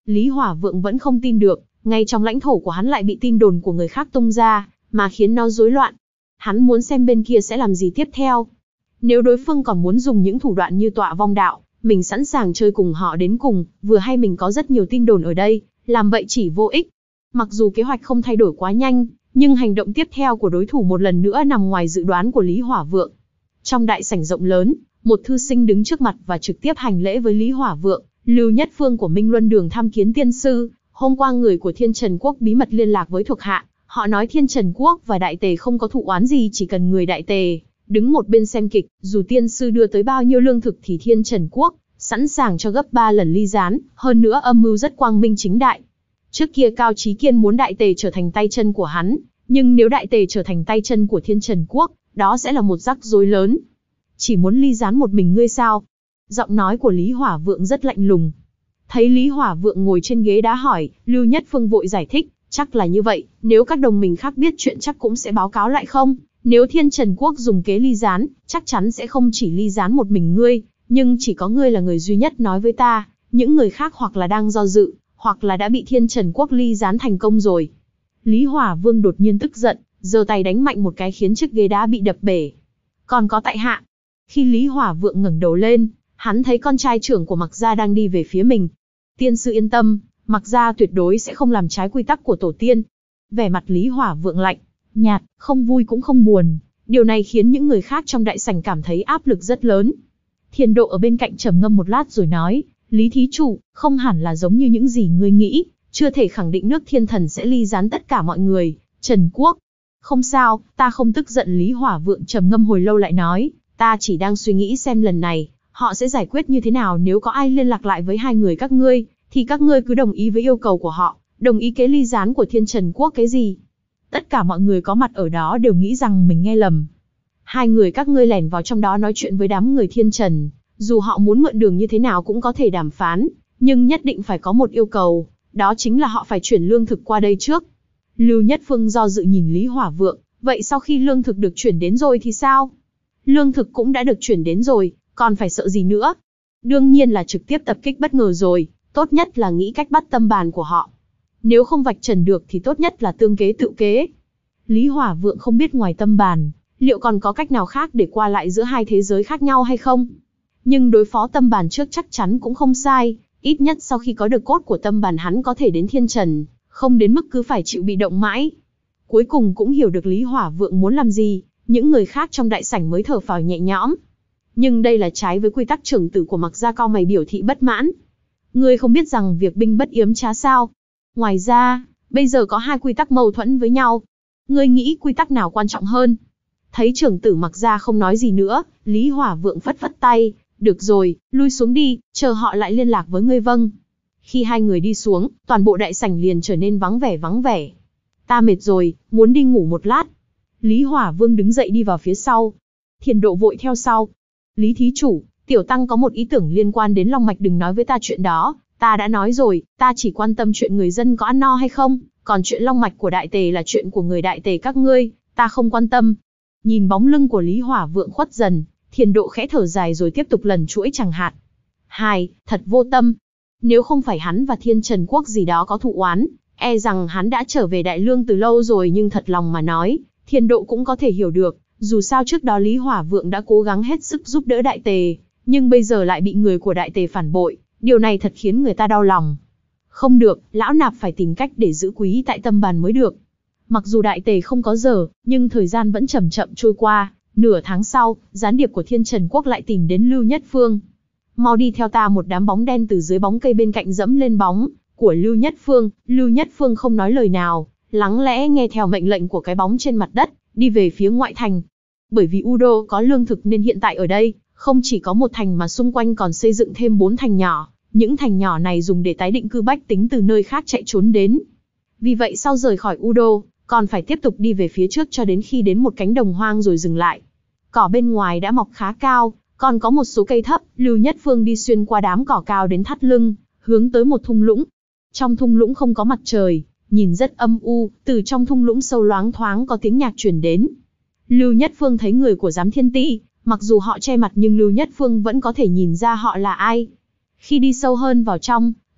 Lý Hỏa Vượng vẫn không tin được, ngay trong lãnh thổ của hắn lại bị tin đồn của người khác tung ra, mà khiến nó rối loạn. Hắn muốn xem bên kia sẽ làm gì tiếp theo. Nếu đối phương còn muốn dùng những thủ đoạn như tọa vong đạo, mình sẵn sàng chơi cùng họ đến cùng, vừa hay mình có rất nhiều tin đồn ở đây, làm vậy chỉ vô ích. Mặc dù kế hoạch không thay đổi quá nhanh, nhưng hành động tiếp theo của đối thủ một lần nữa nằm ngoài dự đoán của Lý Hỏa Vượng. Trong đại sảnh rộng lớn, một thư sinh đứng trước mặt và trực tiếp hành lễ với Lý Hỏa Vượng. Lưu Nhất Phương của Minh Luân Đường tham kiến tiên sư, hôm qua người của Thiên Trần Quốc bí mật liên lạc với thuộc hạ, họ nói Thiên Trần Quốc và Đại Tề không có thù oán gì, chỉ cần người Đại Tề đứng một bên xem kịch, dù tiên sư đưa tới bao nhiêu lương thực thì Thiên Trần Quốc sẵn sàng cho gấp ba lần ly gián, hơn nữa âm mưu rất quang minh chính đại. Trước kia Cao Chí Kiên muốn Đại Tề trở thành tay chân của hắn, nhưng nếu Đại Tề trở thành tay chân của Thiên Trần Quốc, đó sẽ là một rắc rối lớn. Chỉ muốn ly gián một mình ngươi sao? Giọng nói của Lý Hỏa Vượng rất lạnh lùng. Thấy Lý Hỏa Vượng ngồi trên ghế đá hỏi, Lưu Nhất Phương vội giải thích, chắc là như vậy, nếu các đồng minh khác biết chuyện chắc cũng sẽ báo cáo lại không? Nếu Thiên Trần Quốc dùng kế ly gián, chắc chắn sẽ không chỉ ly gián một mình ngươi, nhưng chỉ có ngươi là người duy nhất nói với ta, những người khác hoặc là đang do dự, hoặc là đã bị Thiên Trần Quốc ly gián thành công rồi. Lý Hỏa Vương đột nhiên tức giận, giơ tay đánh mạnh một cái khiến chiếc ghế đá bị đập bể. Còn có tại hạ. Khi Lý Hỏa Vượng ngẩng đầu lên, hắn thấy con trai trưởng của Mạc Gia đang đi về phía mình. Tiên sư yên tâm, Mạc Gia tuyệt đối sẽ không làm trái quy tắc của tổ tiên. Vẻ mặt Lý Hỏa Vượng lạnh, nhạt, không vui cũng không buồn. Điều này khiến những người khác trong đại sảnh cảm thấy áp lực rất lớn. Thiên Độ ở bên cạnh trầm ngâm một lát rồi nói, Lý thí chủ, không hẳn là giống như những gì ngươi nghĩ, chưa thể khẳng định nước Thiên Thần sẽ ly gián tất cả mọi người. Trần Quốc, không sao, ta không tức giận. Lý Hỏa Vượng trầm ngâm hồi lâu lại nói, ta chỉ đang suy nghĩ xem lần này họ sẽ giải quyết như thế nào. Nếu có ai liên lạc lại với hai người các ngươi, thì các ngươi cứ đồng ý với yêu cầu của họ, đồng ý kế ly gián của Thiên Trần Quốc cái gì. Tất cả mọi người có mặt ở đó đều nghĩ rằng mình nghe lầm. Hai người các ngươi lẻn vào trong đó nói chuyện với đám người Thiên Trần, dù họ muốn mượn đường như thế nào cũng có thể đàm phán, nhưng nhất định phải có một yêu cầu, đó chính là họ phải chuyển lương thực qua đây trước. Lưu Nhất Phương do dự nhìn Lý Hỏa Vượng, vậy sau khi lương thực được chuyển đến rồi thì sao? Lương thực cũng đã được chuyển đến rồi, còn phải sợ gì nữa? Đương nhiên là trực tiếp tập kích bất ngờ rồi, tốt nhất là nghĩ cách bắt tâm bàn của họ. Nếu không vạch trần được thì tốt nhất là tương kế tự kế. Lý Hỏa Vượng không biết ngoài tâm bàn, liệu còn có cách nào khác để qua lại giữa hai thế giới khác nhau hay không? Nhưng đối phó tâm bàn trước chắc chắn cũng không sai, ít nhất sau khi có được cốt của tâm bàn hắn có thể đến Thiên Trần, không đến mức cứ phải chịu bị động mãi. Cuối cùng cũng hiểu được Lý Hỏa Vượng muốn làm gì, những người khác trong đại sảnh mới thở phào nhẹ nhõm. Nhưng đây là trái với quy tắc trưởng tử của Mạc Gia. Cao mày biểu thị bất mãn. Ngươi không biết rằng việc binh bất yếm trá sao? Ngoài ra, bây giờ có hai quy tắc mâu thuẫn với nhau. Ngươi nghĩ quy tắc nào quan trọng hơn? Thấy trưởng tử Mạc Gia không nói gì nữa, Lý Hỏa Vượng phất phất tay. Được rồi, lui xuống đi, chờ họ lại liên lạc với ngươi. Vâng. Khi hai người đi xuống, toàn bộ đại sảnh liền trở nên vắng vẻ vắng vẻ. Ta mệt rồi, muốn đi ngủ một lát. Lý Hỏa Vương đứng dậy đi vào phía sau. Thiên Độ vội theo sau. Lý thí chủ, tiểu tăng có một ý tưởng liên quan đến Long Mạch, đừng nói với ta chuyện đó. Ta đã nói rồi, ta chỉ quan tâm chuyện người dân có ăn no hay không, còn chuyện Long Mạch của Đại Tề là chuyện của người Đại Tề các ngươi, ta không quan tâm. Nhìn bóng lưng của Lý Hỏa Vượng khuất dần, Thiên Độ khẽ thở dài rồi tiếp tục lần chuỗi chẳng hạt. Hai, thật vô tâm. Nếu không phải hắn và Thiên Trần Quốc gì đó có thù oán, e rằng hắn đã trở về Đại Lương từ lâu rồi. Nhưng thật lòng mà nói, Thiên Độ cũng có thể hiểu được, dù sao trước đó Lý Hỏa Vượng đã cố gắng hết sức giúp đỡ Đại Tề, nhưng bây giờ lại bị người của Đại Tề phản bội, điều này thật khiến người ta đau lòng. Không được, lão nạp phải tìm cách để giữ quý tại tâm bàn mới được. Mặc dù Đại Tề không có giờ, nhưng thời gian vẫn chậm chậm trôi qua. Nửa tháng sau, gián điệp của Thiên Trần Quốc lại tìm đến Lưu Nhất Phương. Mau đi theo ta. Một đám bóng đen từ dưới bóng cây bên cạnh dẫm lên bóng của Lưu Nhất Phương. Lưu Nhất Phương không nói lời nào, lắng lẽ nghe theo mệnh lệnh của cái bóng trên mặt đất, đi về phía ngoại thành. Bởi vì Udo có lương thực nên hiện tại ở đây, không chỉ có một thành mà xung quanh còn xây dựng thêm bốn thành nhỏ. Những thành nhỏ này dùng để tái định cư bách tính từ nơi khác chạy trốn đến. Vì vậy sau rời khỏi Udo, còn phải tiếp tục đi về phía trước cho đến khi đến một cánh đồng hoang rồi dừng lại. Cỏ bên ngoài đã mọc khá cao, còn có một số cây thấp. Lưu Nhất Phương đi xuyên qua đám cỏ cao đến thắt lưng, hướng tới một thung lũng. Trong thung lũng không có mặt trời, nhìn rất âm u. Từ trong thung lũng sâu loáng thoáng có tiếng nhạc truyền đến. Lưu Nhất Phương thấy người của Giám Thiên Ti, mặc dù họ che mặt nhưng Lưu Nhất Phương vẫn có thể nhìn ra họ là ai. Khi đi sâu hơn vào trong,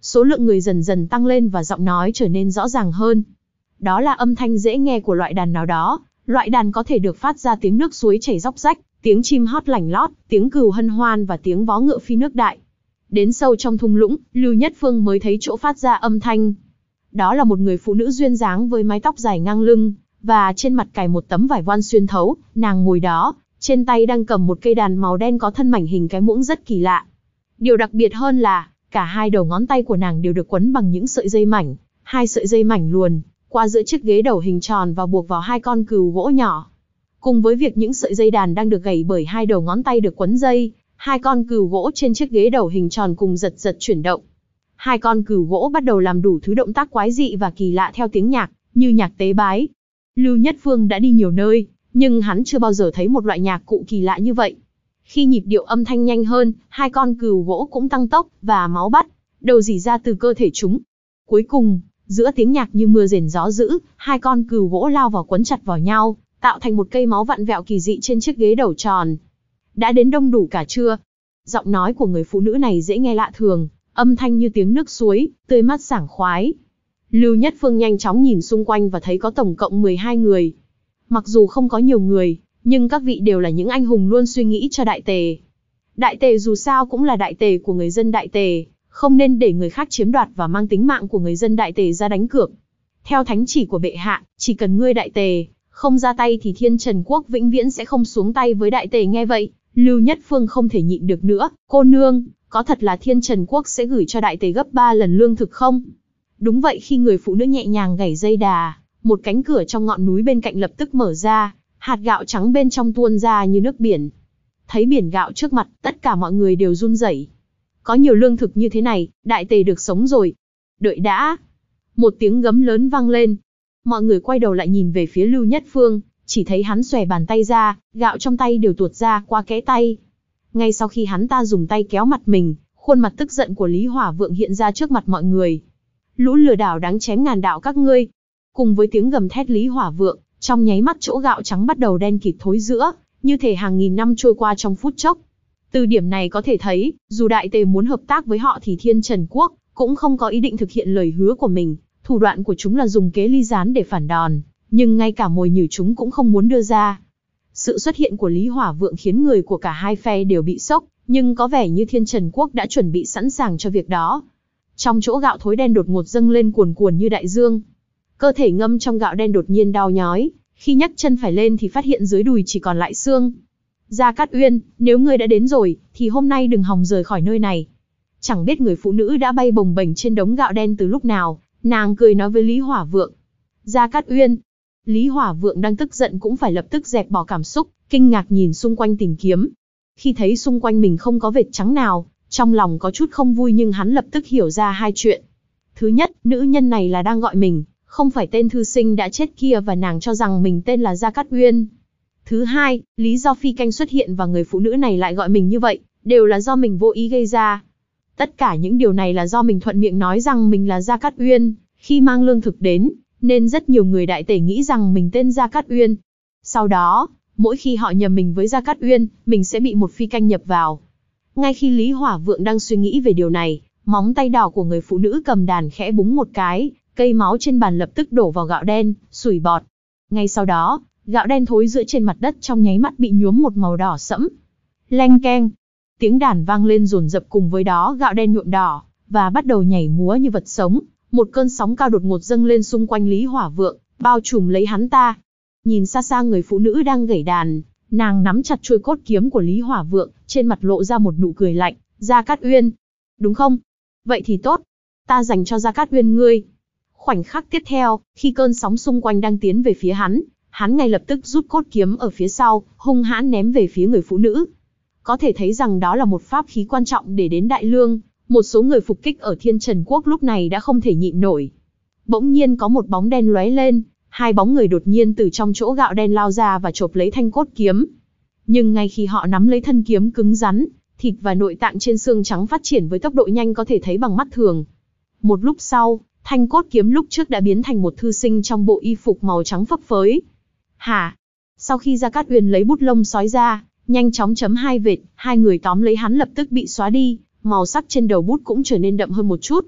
số lượng người dần dần tăng lên và giọng nói trở nên rõ ràng hơn. Đó là âm thanh dễ nghe của loại đàn nào đó, loại đàn có thể được phát ra tiếng nước suối chảy róc rách, tiếng chim hót lảnh lót, tiếng cừu hân hoan và tiếng vó ngựa phi nước đại. Đến sâu trong thung lũng, Lưu Nhất Phương mới thấy chỗ phát ra âm thanh. Đó là một người phụ nữ duyên dáng với mái tóc dài ngang lưng, và trên mặt cài một tấm vải voan xuyên thấu, nàng ngồi đó, trên tay đang cầm một cây đàn màu đen có thân mảnh hình cái muỗng rất kỳ lạ. Điều đặc biệt hơn là, cả hai đầu ngón tay của nàng đều được quấn bằng những sợi dây mảnh, hai sợi dây mảnh luồn qua giữa chiếc ghế đầu hình tròn và buộc vào hai con cừu gỗ nhỏ. Cùng với việc những sợi dây đàn đang được gảy bởi hai đầu ngón tay được quấn dây, hai con cừu gỗ trên chiếc ghế đầu hình tròn cùng giật giật chuyển động. Hai con cừu gỗ bắt đầu làm đủ thứ động tác quái dị và kỳ lạ theo tiếng nhạc, như nhạc tế bái. Lưu Nhất Phương đã đi nhiều nơi, nhưng hắn chưa bao giờ thấy một loại nhạc cụ kỳ lạ như vậy. Khi nhịp điệu âm thanh nhanh hơn, hai con cừu gỗ cũng tăng tốc, và máu bắt đầu rỉ ra từ cơ thể chúng. Cuối cùng, giữa tiếng nhạc như mưa rền gió dữ, hai con cừu gỗ lao vào quấn chặt vào nhau, tạo thành một cây máu vặn vẹo kỳ dị trên chiếc ghế đầu tròn. Đã đến đông đủ cả trưa. Giọng nói của người phụ nữ này dễ nghe lạ thường, âm thanh như tiếng nước suối, tươi mát sảng khoái. Lưu Nhất Phương nhanh chóng nhìn xung quanh và thấy có tổng cộng mười hai người. Mặc dù không có nhiều người, nhưng các vị đều là những anh hùng luôn suy nghĩ cho Đại Tề. Đại Tề dù sao cũng là Đại Tề của người dân Đại Tề, không nên để người khác chiếm đoạt và mang tính mạng của người dân Đại Tề ra đánh cược. Theo thánh chỉ của bệ hạ, chỉ cần ngươi Đại Tề không ra tay thì Thiên Trần Quốc vĩnh viễn sẽ không xuống tay với Đại Tề. Nghe vậy, Lưu Nhất Phương không thể nhịn được nữa. Cô nương, có thật là Thiên Trần Quốc sẽ gửi cho Đại Tề gấp ba lần lương thực không? Đúng vậy, khi người phụ nữ nhẹ nhàng gảy dây đà, một cánh cửa trong ngọn núi bên cạnh lập tức mở ra, hạt gạo trắng bên trong tuôn ra như nước biển. Thấy biển gạo trước mặt, tất cả mọi người đều run rẩy. Có nhiều lương thực như thế này, Đại Tề được sống rồi. Đợi đã. Một tiếng gấm lớn vang lên. Mọi người quay đầu lại nhìn về phía Lưu Nhất Phương, chỉ thấy hắn xòe bàn tay ra, gạo trong tay đều tuột ra qua kẽ tay. Ngay sau khi hắn ta dùng tay kéo mặt mình, khuôn mặt tức giận của Lý Hỏa Vượng hiện ra trước mặt mọi người. Lũ lừa đảo đáng chém ngàn đạo các ngươi. Cùng với tiếng gầm thét Lý Hỏa Vượng, trong nháy mắt chỗ gạo trắng bắt đầu đen kịt thối rữa, như thể hàng nghìn năm trôi qua trong phút chốc. Từ điểm này có thể thấy, dù Đại Tề muốn hợp tác với họ thì Thiên Trần Quốc cũng không có ý định thực hiện lời hứa của mình. Thủ đoạn của chúng là dùng kế ly gián để phản đòn, nhưng ngay cả mồi nhử chúng cũng không muốn đưa ra. Sự xuất hiện của Lý Hỏa Vượng khiến người của cả hai phe đều bị sốc, nhưng có vẻ như Thiên Trần Quốc đã chuẩn bị sẵn sàng cho việc đó. Trong chỗ gạo thối đen đột ngột dâng lên cuồn cuồn như đại dương. Cơ thể ngâm trong gạo đen đột nhiên đau nhói, khi nhấc chân phải lên thì phát hiện dưới đùi chỉ còn lại xương. Gia Cát Uyên, nếu ngươi đã đến rồi, thì hôm nay đừng hòng rời khỏi nơi này. Chẳng biết người phụ nữ đã bay bồng bềnh trên đống gạo đen từ lúc nào, nàng cười nói với Lý Hỏa Vượng. Gia Cát Uyên. Lý Hỏa Vượng đang tức giận cũng phải lập tức dẹp bỏ cảm xúc, kinh ngạc nhìn xung quanh tìm kiếm. Khi thấy xung quanh mình không có vệt trắng nào, trong lòng có chút không vui, nhưng hắn lập tức hiểu ra hai chuyện. Thứ nhất, nữ nhân này là đang gọi mình, không phải tên thư sinh đã chết kia, và nàng cho rằng mình tên là Gia Cát Uyên. Thứ hai, lý do phi canh xuất hiện và người phụ nữ này lại gọi mình như vậy, đều là do mình vô ý gây ra. Tất cả những điều này là do mình thuận miệng nói rằng mình là Gia Cát Uyên, khi mang lương thực đến, nên rất nhiều người Đại Tề nghĩ rằng mình tên Gia Cát Uyên. Sau đó, mỗi khi họ nhầm mình với Gia Cát Uyên, mình sẽ bị một phi canh nhập vào. Ngay khi Lý Hỏa Vượng đang suy nghĩ về điều này, móng tay đỏ của người phụ nữ cầm đàn khẽ búng một cái, cây máu trên bàn lập tức đổ vào gạo đen, sủi bọt. Ngay sau đó, gạo đen thối rữa trên mặt đất trong nháy mắt bị nhuốm một màu đỏ sẫm. Leng keng, tiếng đàn vang lên dồn dập, cùng với đó gạo đen nhuộm đỏ và bắt đầu nhảy múa như vật sống. Một cơn sóng cao đột ngột dâng lên xung quanh Lý Hỏa Vượng, bao trùm lấy hắn ta. Nhìn xa xa người phụ nữ đang gảy đàn, nàng nắm chặt chuôi cốt kiếm của Lý Hỏa Vượng, trên mặt lộ ra một nụ cười lạnh. Gia Cát Uyên, đúng không? Vậy thì tốt, ta dành cho Gia Cát Uyên ngươi. Khoảnh khắc tiếp theo, khi cơn sóng xung quanh đang tiến về phía hắn, hắn ngay lập tức rút cốt kiếm ở phía sau, hung hãn ném về phía người phụ nữ. Có thể thấy rằng đó là một pháp khí quan trọng để đến đại lương. Một số người phục kích ở Thiên Trần Quốc lúc này đã không thể nhịn nổi. Bỗng nhiên có một bóng đen lóe lên, hai bóng người đột nhiên từ trong chỗ gạo đen lao ra và chộp lấy thanh cốt kiếm. Nhưng ngay khi họ nắm lấy thân kiếm cứng rắn, thịt và nội tạng trên xương trắng phát triển với tốc độ nhanh có thể thấy bằng mắt thường. Một lúc sau, thanh cốt kiếm lúc trước đã biến thành một thư sinh trong bộ y phục màu trắng phấp phới. Hả? Sau khi Gia Cát Uyên lấy bút lông sói ra, nhanh chóng chấm hai vệt, hai người tóm lấy hắn lập tức bị xóa đi, màu sắc trên đầu bút cũng trở nên đậm hơn một chút.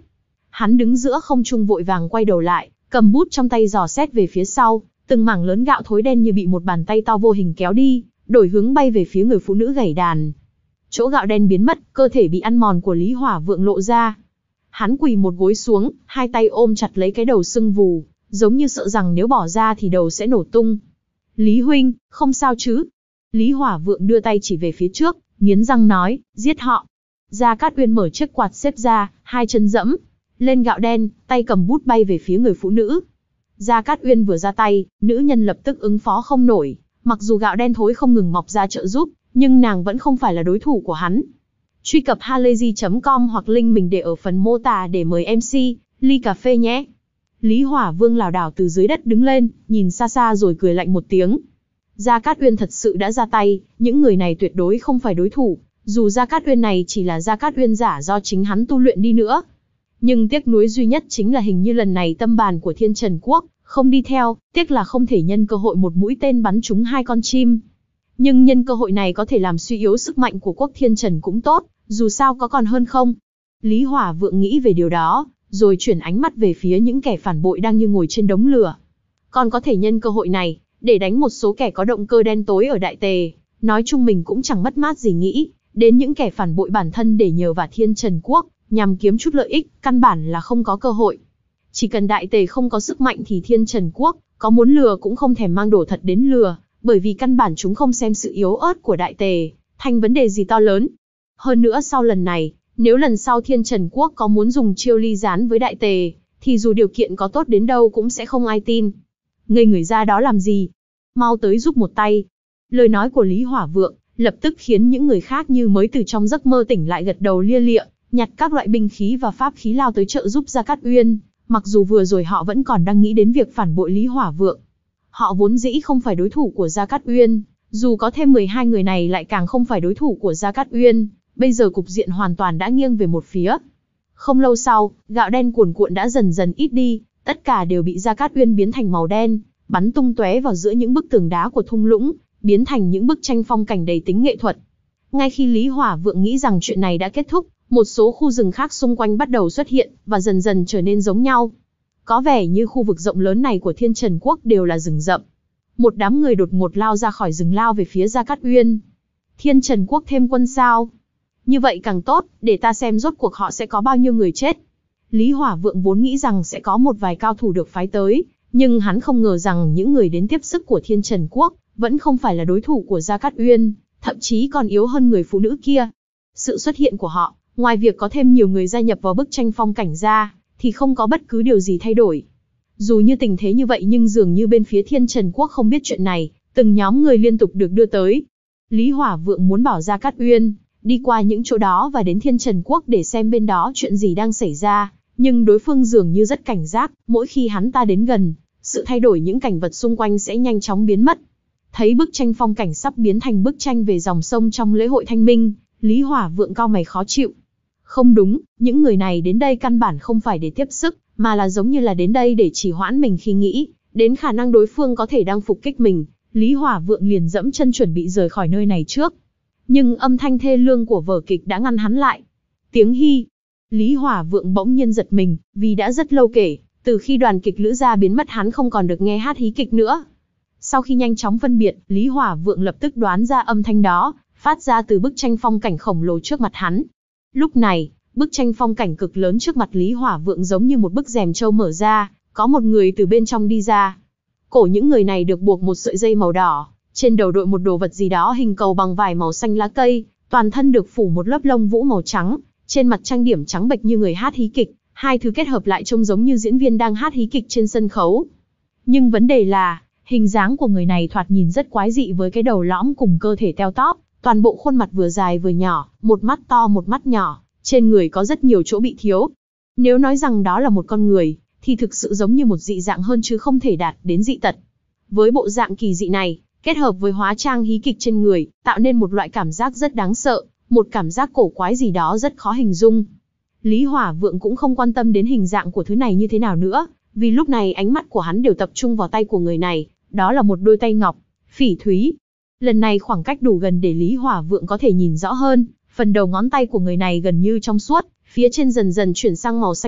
Hắn đứng giữa không trung vội vàng quay đầu lại, cầm bút trong tay dò xét về phía sau, từng mảng lớn gạo thối đen như bị một bàn tay to vô hình kéo đi, đổi hướng bay về phía người phụ nữ gảy đàn. Chỗ gạo đen biến mất, cơ thể bị ăn mòn của Lý Hỏa Vượng lộ ra. Hắn quỳ một gối xuống, hai tay ôm chặt lấy cái đầu sưng vù, giống như sợ rằng nếu bỏ ra thì đầu sẽ nổ tung. Lý huynh, không sao chứ? Lý Hỏa Vượng đưa tay chỉ về phía trước, nghiến răng nói, giết họ. Gia Cát Uyên mở chiếc quạt xếp ra, hai chân dẫm lên gạo đen, tay cầm bút bay về phía người phụ nữ. Gia Cát Uyên vừa ra tay, nữ nhân lập tức ứng phó không nổi, mặc dù gạo đen thối không ngừng mọc ra trợ giúp, nhưng nàng vẫn không phải là đối thủ của hắn. Truy cập halayzi chấm com hoặc link mình để ở phần mô tả để mời em xê, ly cà phê nhé. Lý Hỏa Vương lảo đảo từ dưới đất đứng lên, nhìn xa xa rồi cười lạnh một tiếng. Gia Cát Uyên thật sự đã ra tay, những người này tuyệt đối không phải đối thủ, dù Gia Cát Uyên này chỉ là Gia Cát Uyên giả do chính hắn tu luyện đi nữa. Nhưng tiếc nuối duy nhất chính là hình như lần này tâm bàn của Thiên Trần Quốc không đi theo, tiếc là không thể nhân cơ hội một mũi tên bắn trúng hai con chim. Nhưng nhân cơ hội này có thể làm suy yếu sức mạnh của quốc Thiên Trần cũng tốt, dù sao có còn hơn không. Lý Hỏa Vượng nghĩ về điều đó, rồi chuyển ánh mắt về phía những kẻ phản bội đang như ngồi trên đống lửa. Còn có thể nhân cơ hội này, để đánh một số kẻ có động cơ đen tối ở Đại Tề, nói chung mình cũng chẳng mất mát gì nghĩ, đến những kẻ phản bội bản thân để nhờ vào Thiên Trần Quốc, nhằm kiếm chút lợi ích, căn bản là không có cơ hội. Chỉ cần Đại Tề không có sức mạnh thì Thiên Trần Quốc, có muốn lừa cũng không thèm mang đồ thật đến lừa, bởi vì căn bản chúng không xem sự yếu ớt của Đại Tề thành vấn đề gì to lớn. Hơn nữa sau lần này, nếu lần sau Thiên Trần Quốc có muốn dùng chiêu ly gián với Đại Tề, thì dù điều kiện có tốt đến đâu cũng sẽ không ai tin. Ngây người ra đó làm gì? Mau tới giúp một tay. Lời nói của Lý Hỏa Vượng lập tức khiến những người khác như mới từ trong giấc mơ tỉnh lại gật đầu lia lịa, nhặt các loại binh khí và pháp khí lao tới trợ giúp Gia Cát Uyên, mặc dù vừa rồi họ vẫn còn đang nghĩ đến việc phản bội Lý Hỏa Vượng. Họ vốn dĩ không phải đối thủ của Gia Cát Uyên, dù có thêm mười hai người này lại càng không phải đối thủ của Gia Cát Uyên, bây giờ cục diện hoàn toàn đã nghiêng về một phía. Không lâu sau, gạo đen cuồn cuộn đã dần dần ít đi, tất cả đều bị Gia Cát Uyên biến thành màu đen, bắn tung tóe vào giữa những bức tường đá của thung lũng, biến thành những bức tranh phong cảnh đầy tính nghệ thuật. Ngay khi Lý Hỏa Vượng nghĩ rằng chuyện này đã kết thúc, một số khu rừng khác xung quanh bắt đầu xuất hiện, và dần dần trở nên giống nhau. Có vẻ như khu vực rộng lớn này của Thiên Trần Quốc đều là rừng rậm. Một đám người đột ngột lao ra khỏi rừng lao về phía Gia Cát Uyên. Thiên Trần Quốc thêm quân sao? Như vậy càng tốt, để ta xem rốt cuộc họ sẽ có bao nhiêu người chết. Lý Hỏa Vượng vốn nghĩ rằng sẽ có một vài cao thủ được phái tới, nhưng hắn không ngờ rằng những người đến tiếp sức của Thiên Trần Quốc vẫn không phải là đối thủ của Gia Cát Uyên, thậm chí còn yếu hơn người phụ nữ kia. Sự xuất hiện của họ, ngoài việc có thêm nhiều người gia nhập vào bức tranh phong cảnh ra, thì không có bất cứ điều gì thay đổi. Dù như tình thế như vậy nhưng dường như bên phía Thiên Trần Quốc không biết chuyện này, từng nhóm người liên tục được đưa tới. Lý Hỏa Vượng muốn bảo Gia Cát Uyên đi qua những chỗ đó và đến Thiên Trần Quốc để xem bên đó chuyện gì đang xảy ra, nhưng đối phương dường như rất cảnh giác, mỗi khi hắn ta đến gần, sự thay đổi những cảnh vật xung quanh sẽ nhanh chóng biến mất. Thấy bức tranh phong cảnh sắp biến thành bức tranh về dòng sông trong lễ hội Thanh Minh, Lý Hỏa Vượng cau mày khó chịu. Không đúng, những người này đến đây căn bản không phải để tiếp sức, mà là giống như là đến đây để trì hoãn mình khi nghĩ đến khả năng đối phương có thể đang phục kích mình. Lý Hỏa Vượng liền dẫm chân chuẩn bị rời khỏi nơi này trước. Nhưng âm thanh thê lương của vở kịch đã ngăn hắn lại. Tiếng hy. Lý Hỏa Vượng bỗng nhiên giật mình, vì đã rất lâu kể từ khi đoàn kịch Lữ Gia biến mất hắn không còn được nghe hát hí kịch nữa. Sau khi nhanh chóng phân biệt, Lý Hỏa Vượng lập tức đoán ra âm thanh đó phát ra từ bức tranh phong cảnh khổng lồ trước mặt hắn. Lúc này, bức tranh phong cảnh cực lớn trước mặt Lý Hỏa Vượng giống như một bức rèm trâu mở ra, có một người từ bên trong đi ra. Cổ những người này được buộc một sợi dây màu đỏ, trên đầu đội một đồ vật gì đó hình cầu bằng vải màu xanh lá cây, toàn thân được phủ một lớp lông vũ màu trắng, trên mặt trang điểm trắng bệch như người hát hí kịch, hai thứ kết hợp lại trông giống như diễn viên đang hát hí kịch trên sân khấu. Nhưng vấn đề là, hình dáng của người này thoạt nhìn rất quái dị với cái đầu lõm cùng cơ thể teo tóp, toàn bộ khuôn mặt vừa dài vừa nhỏ, một mắt to một mắt nhỏ, trên người có rất nhiều chỗ bị thiếu. Nếu nói rằng đó là một con người, thì thực sự giống như một dị dạng hơn chứ không thể đạt đến dị tật. Với bộ dạng kỳ dị này, kết hợp với hóa trang hí kịch trên người, tạo nên một loại cảm giác rất đáng sợ, một cảm giác cổ quái gì đó rất khó hình dung. Lý Hỏa Vượng cũng không quan tâm đến hình dạng của thứ này như thế nào nữa, vì lúc này ánh mắt của hắn đều tập trung vào tay của người này, đó là một đôi tay ngọc, phỉ thúy. Lần này khoảng cách đủ gần để Lý Hỏa Vượng có thể nhìn rõ hơn, phần đầu ngón tay của người này gần như trong suốt, phía trên dần dần chuyển sang màu xanh lục,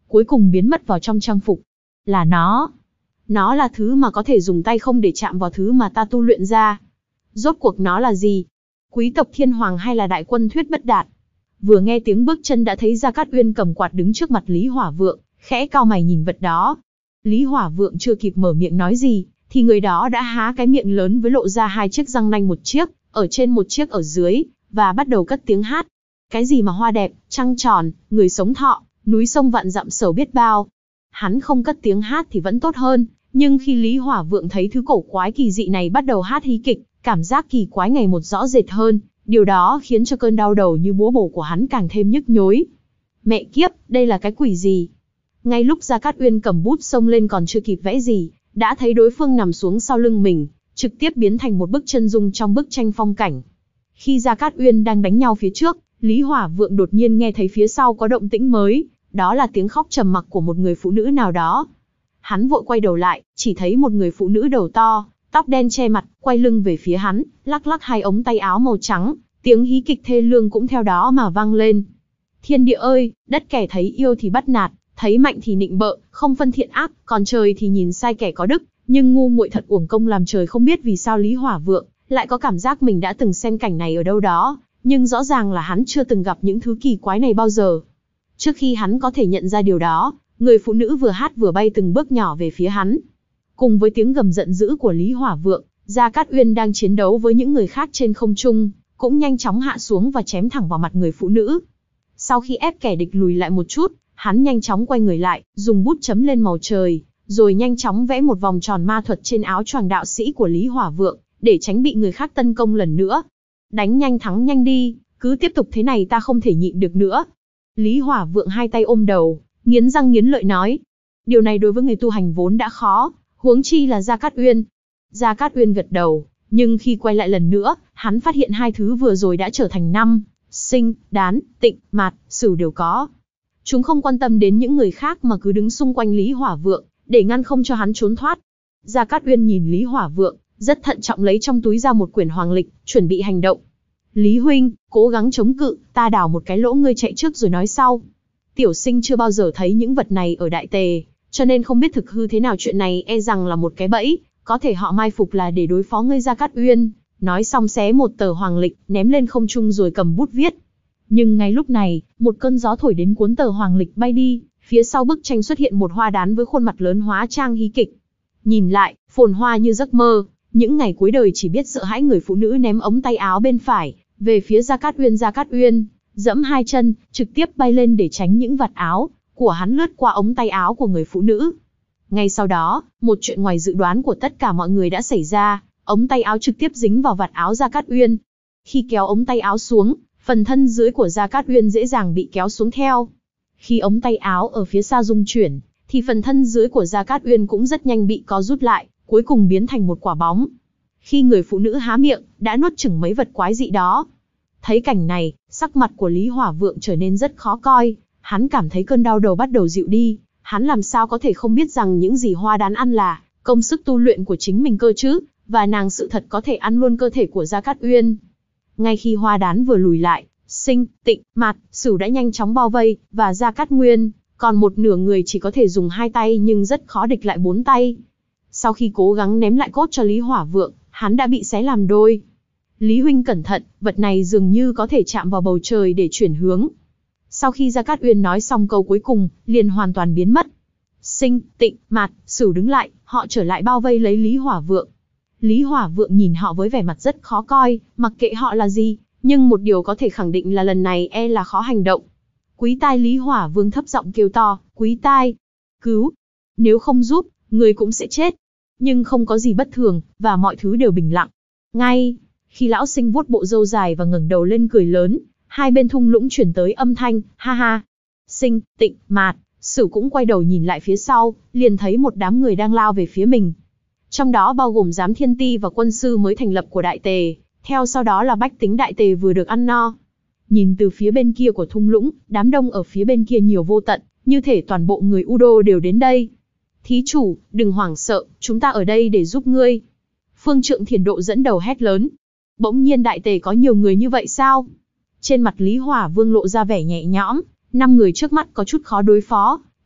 cuối cùng biến mất vào trong trang phục. Là nó. Nó là thứ mà có thể dùng tay không để chạm vào thứ mà ta tu luyện ra. Rốt cuộc nó là gì? Quý tộc thiên hoàng hay là đại quân Thuyết Bất Đạt? Vừa nghe tiếng bước chân đã thấy Gia Cát Uyên cầm quạt đứng trước mặt Lý Hỏa Vượng, khẽ cau mày nhìn vật đó. Lý Hỏa Vượng chưa kịp mở miệng nói gì, thì người đó đã há cái miệng lớn với lộ ra hai chiếc răng nanh, một chiếc ở trên một chiếc ở dưới, và bắt đầu cất tiếng hát. Cái gì mà hoa đẹp, trăng tròn, người sống thọ, núi sông vạn dặm sầu biết bao. Hắn không cất tiếng hát thì vẫn tốt hơn, nhưng khi Lý Hỏa Vượng thấy thứ cổ quái kỳ dị này bắt đầu hát hí kịch, cảm giác kỳ quái ngày một rõ rệt hơn, điều đó khiến cho cơn đau đầu như búa bổ của hắn càng thêm nhức nhối. Mẹ kiếp, đây là cái quỷ gì? Ngay lúc Gia Cát Uyên cầm bút xông lên còn chưa kịp vẽ gì, đã thấy đối phương nằm xuống sau lưng mình, trực tiếp biến thành một bức chân dung trong bức tranh phong cảnh. Khi Gia Cát Uyên đang đánh nhau phía trước, Lý Hỏa Vượng đột nhiên nghe thấy phía sau có động tĩnh mới, đó là tiếng khóc trầm mặc của một người phụ nữ nào đó. Hắn vội quay đầu lại, chỉ thấy một người phụ nữ đầu to, tóc đen che mặt, quay lưng về phía hắn, lắc lắc hai ống tay áo màu trắng, tiếng hí kịch thê lương cũng theo đó mà vang lên. Thiên địa ơi, đất kẻ thấy yêu thì bắt nạt, thấy mạnh thì nịnh bợ, không phân thiện ác, còn trời thì nhìn sai kẻ có đức, nhưng ngu muội thật uổng công làm trời. Không biết vì sao Lý Hỏa Vượng lại có cảm giác mình đã từng xem cảnh này ở đâu đó, nhưng rõ ràng là hắn chưa từng gặp những thứ kỳ quái này bao giờ. Trước khi hắn có thể nhận ra điều đó, người phụ nữ vừa hát vừa bay từng bước nhỏ về phía hắn. Cùng với tiếng gầm giận dữ của Lý Hỏa Vượng, Gia Cát Uyên đang chiến đấu với những người khác trên không trung, cũng nhanh chóng hạ xuống và chém thẳng vào mặt người phụ nữ. Sau khi ép kẻ địch lùi lại một chút, hắn nhanh chóng quay người lại, dùng bút chấm lên màu trời, rồi nhanh chóng vẽ một vòng tròn ma thuật trên áo choàng đạo sĩ của Lý Hỏa Vượng, để tránh bị người khác tấn công lần nữa. Đánh nhanh thắng nhanh đi, cứ tiếp tục thế này ta không thể nhịn được nữa. Lý Hỏa Vượng hai tay ôm đầu, nghiến răng nghiến lợi nói. Điều này đối với người tu hành vốn đã khó, huống chi là Gia Cát Uyên. Gia Cát Uyên gật đầu, nhưng khi quay lại lần nữa, hắn phát hiện hai thứ vừa rồi đã trở thành năm, sinh, đán, tịnh, mạt, sửu đều có. Chúng không quan tâm đến những người khác mà cứ đứng xung quanh Lý Hỏa Vượng, để ngăn không cho hắn trốn thoát. Gia Cát Uyên nhìn Lý Hỏa Vượng, rất thận trọng lấy trong túi ra một quyển hoàng lịch, chuẩn bị hành động. Lý huynh, cố gắng chống cự, ta đào một cái lỗ ngươi chạy trước rồi nói sau. Tiểu sinh chưa bao giờ thấy những vật này ở Đại Tề, cho nên không biết thực hư thế nào, chuyện này e rằng là một cái bẫy, có thể họ mai phục là để đối phó ngươi Gia Cát Uyên. Nói xong xé một tờ hoàng lịch, ném lên không trung rồi cầm bút viết. Nhưng ngay lúc này, một cơn gió thổi đến cuốn tờ hoàng lịch bay đi, phía sau bức tranh xuất hiện một hoa đán với khuôn mặt lớn hóa trang hí kịch. Nhìn lại, phồn hoa như giấc mơ, những ngày cuối đời chỉ biết sợ hãi người phụ nữ ném ống tay áo bên phải về phía Gia Cát Uyên. Gia Cát Uyên giẫm hai chân, trực tiếp bay lên để tránh những vạt áo của hắn lướt qua ống tay áo của người phụ nữ. Ngay sau đó, một chuyện ngoài dự đoán của tất cả mọi người đã xảy ra, ống tay áo trực tiếp dính vào vạt áo Gia Cát Uyên. Khi kéo ống tay áo xuống, phần thân dưới của Gia Cát Uyên dễ dàng bị kéo xuống theo. Khi ống tay áo ở phía xa rung chuyển, thì phần thân dưới của Gia Cát Uyên cũng rất nhanh bị co rút lại, cuối cùng biến thành một quả bóng. Khi người phụ nữ há miệng, đã nuốt chửng mấy vật quái dị đó. Thấy cảnh này, sắc mặt của Lý Hỏa Vượng trở nên rất khó coi, hắn cảm thấy cơn đau đầu bắt đầu dịu đi, hắn làm sao có thể không biết rằng những gì hoa đán ăn là công sức tu luyện của chính mình cơ chứ, và nàng sự thật có thể ăn luôn cơ thể của Gia Cát Uyên. Ngay khi hoa đán vừa lùi lại, sinh, tịnh, mạt, sửu đã nhanh chóng bao vây, và Gia Cát Nguyên, còn một nửa người chỉ có thể dùng hai tay nhưng rất khó địch lại bốn tay. Sau khi cố gắng ném lại cốt cho Lý Hỏa Vượng, hắn đã bị xé làm đôi. Lý huynh cẩn thận, vật này dường như có thể chạm vào bầu trời để chuyển hướng. Sau khi Gia Cát Uyên nói xong câu cuối cùng, liền hoàn toàn biến mất. Sinh, tịnh, mạt, sửu đứng lại, họ trở lại bao vây lấy Lý Hỏa Vượng. Lý Hỏa Vượng nhìn họ với vẻ mặt rất khó coi, mặc kệ họ là gì, nhưng một điều có thể khẳng định là lần này e là khó hành động. Quý tai, Lý Hỏa Vương thấp giọng kêu to, quý tai, cứu, nếu không giúp, người cũng sẽ chết. Nhưng không có gì bất thường, và mọi thứ đều bình lặng. Ngay khi lão sinh vuốt bộ râu dài và ngẩng đầu lên cười lớn, hai bên thung lũng chuyển tới âm thanh, ha ha. Sinh, tịnh, mạt, sửu cũng quay đầu nhìn lại phía sau, liền thấy một đám người đang lao về phía mình. Trong đó bao gồm giám thiên ti và quân sư mới thành lập của Đại Tề, theo sau đó là bách tính Đại Tề vừa được ăn no. Nhìn từ phía bên kia của thung lũng, đám đông ở phía bên kia nhiều vô tận, như thể toàn bộ người Udo đều đến đây. Thí chủ, đừng hoảng sợ, chúng ta ở đây để giúp ngươi. Phương Trượng Thiền Độ dẫn đầu hét lớn. Bỗng nhiên Đại Tề có nhiều người như vậy sao? Trên mặt Lý Hỏa Vương lộ ra vẻ nhẹ nhõm, năm người trước mắt có chút khó đối phó,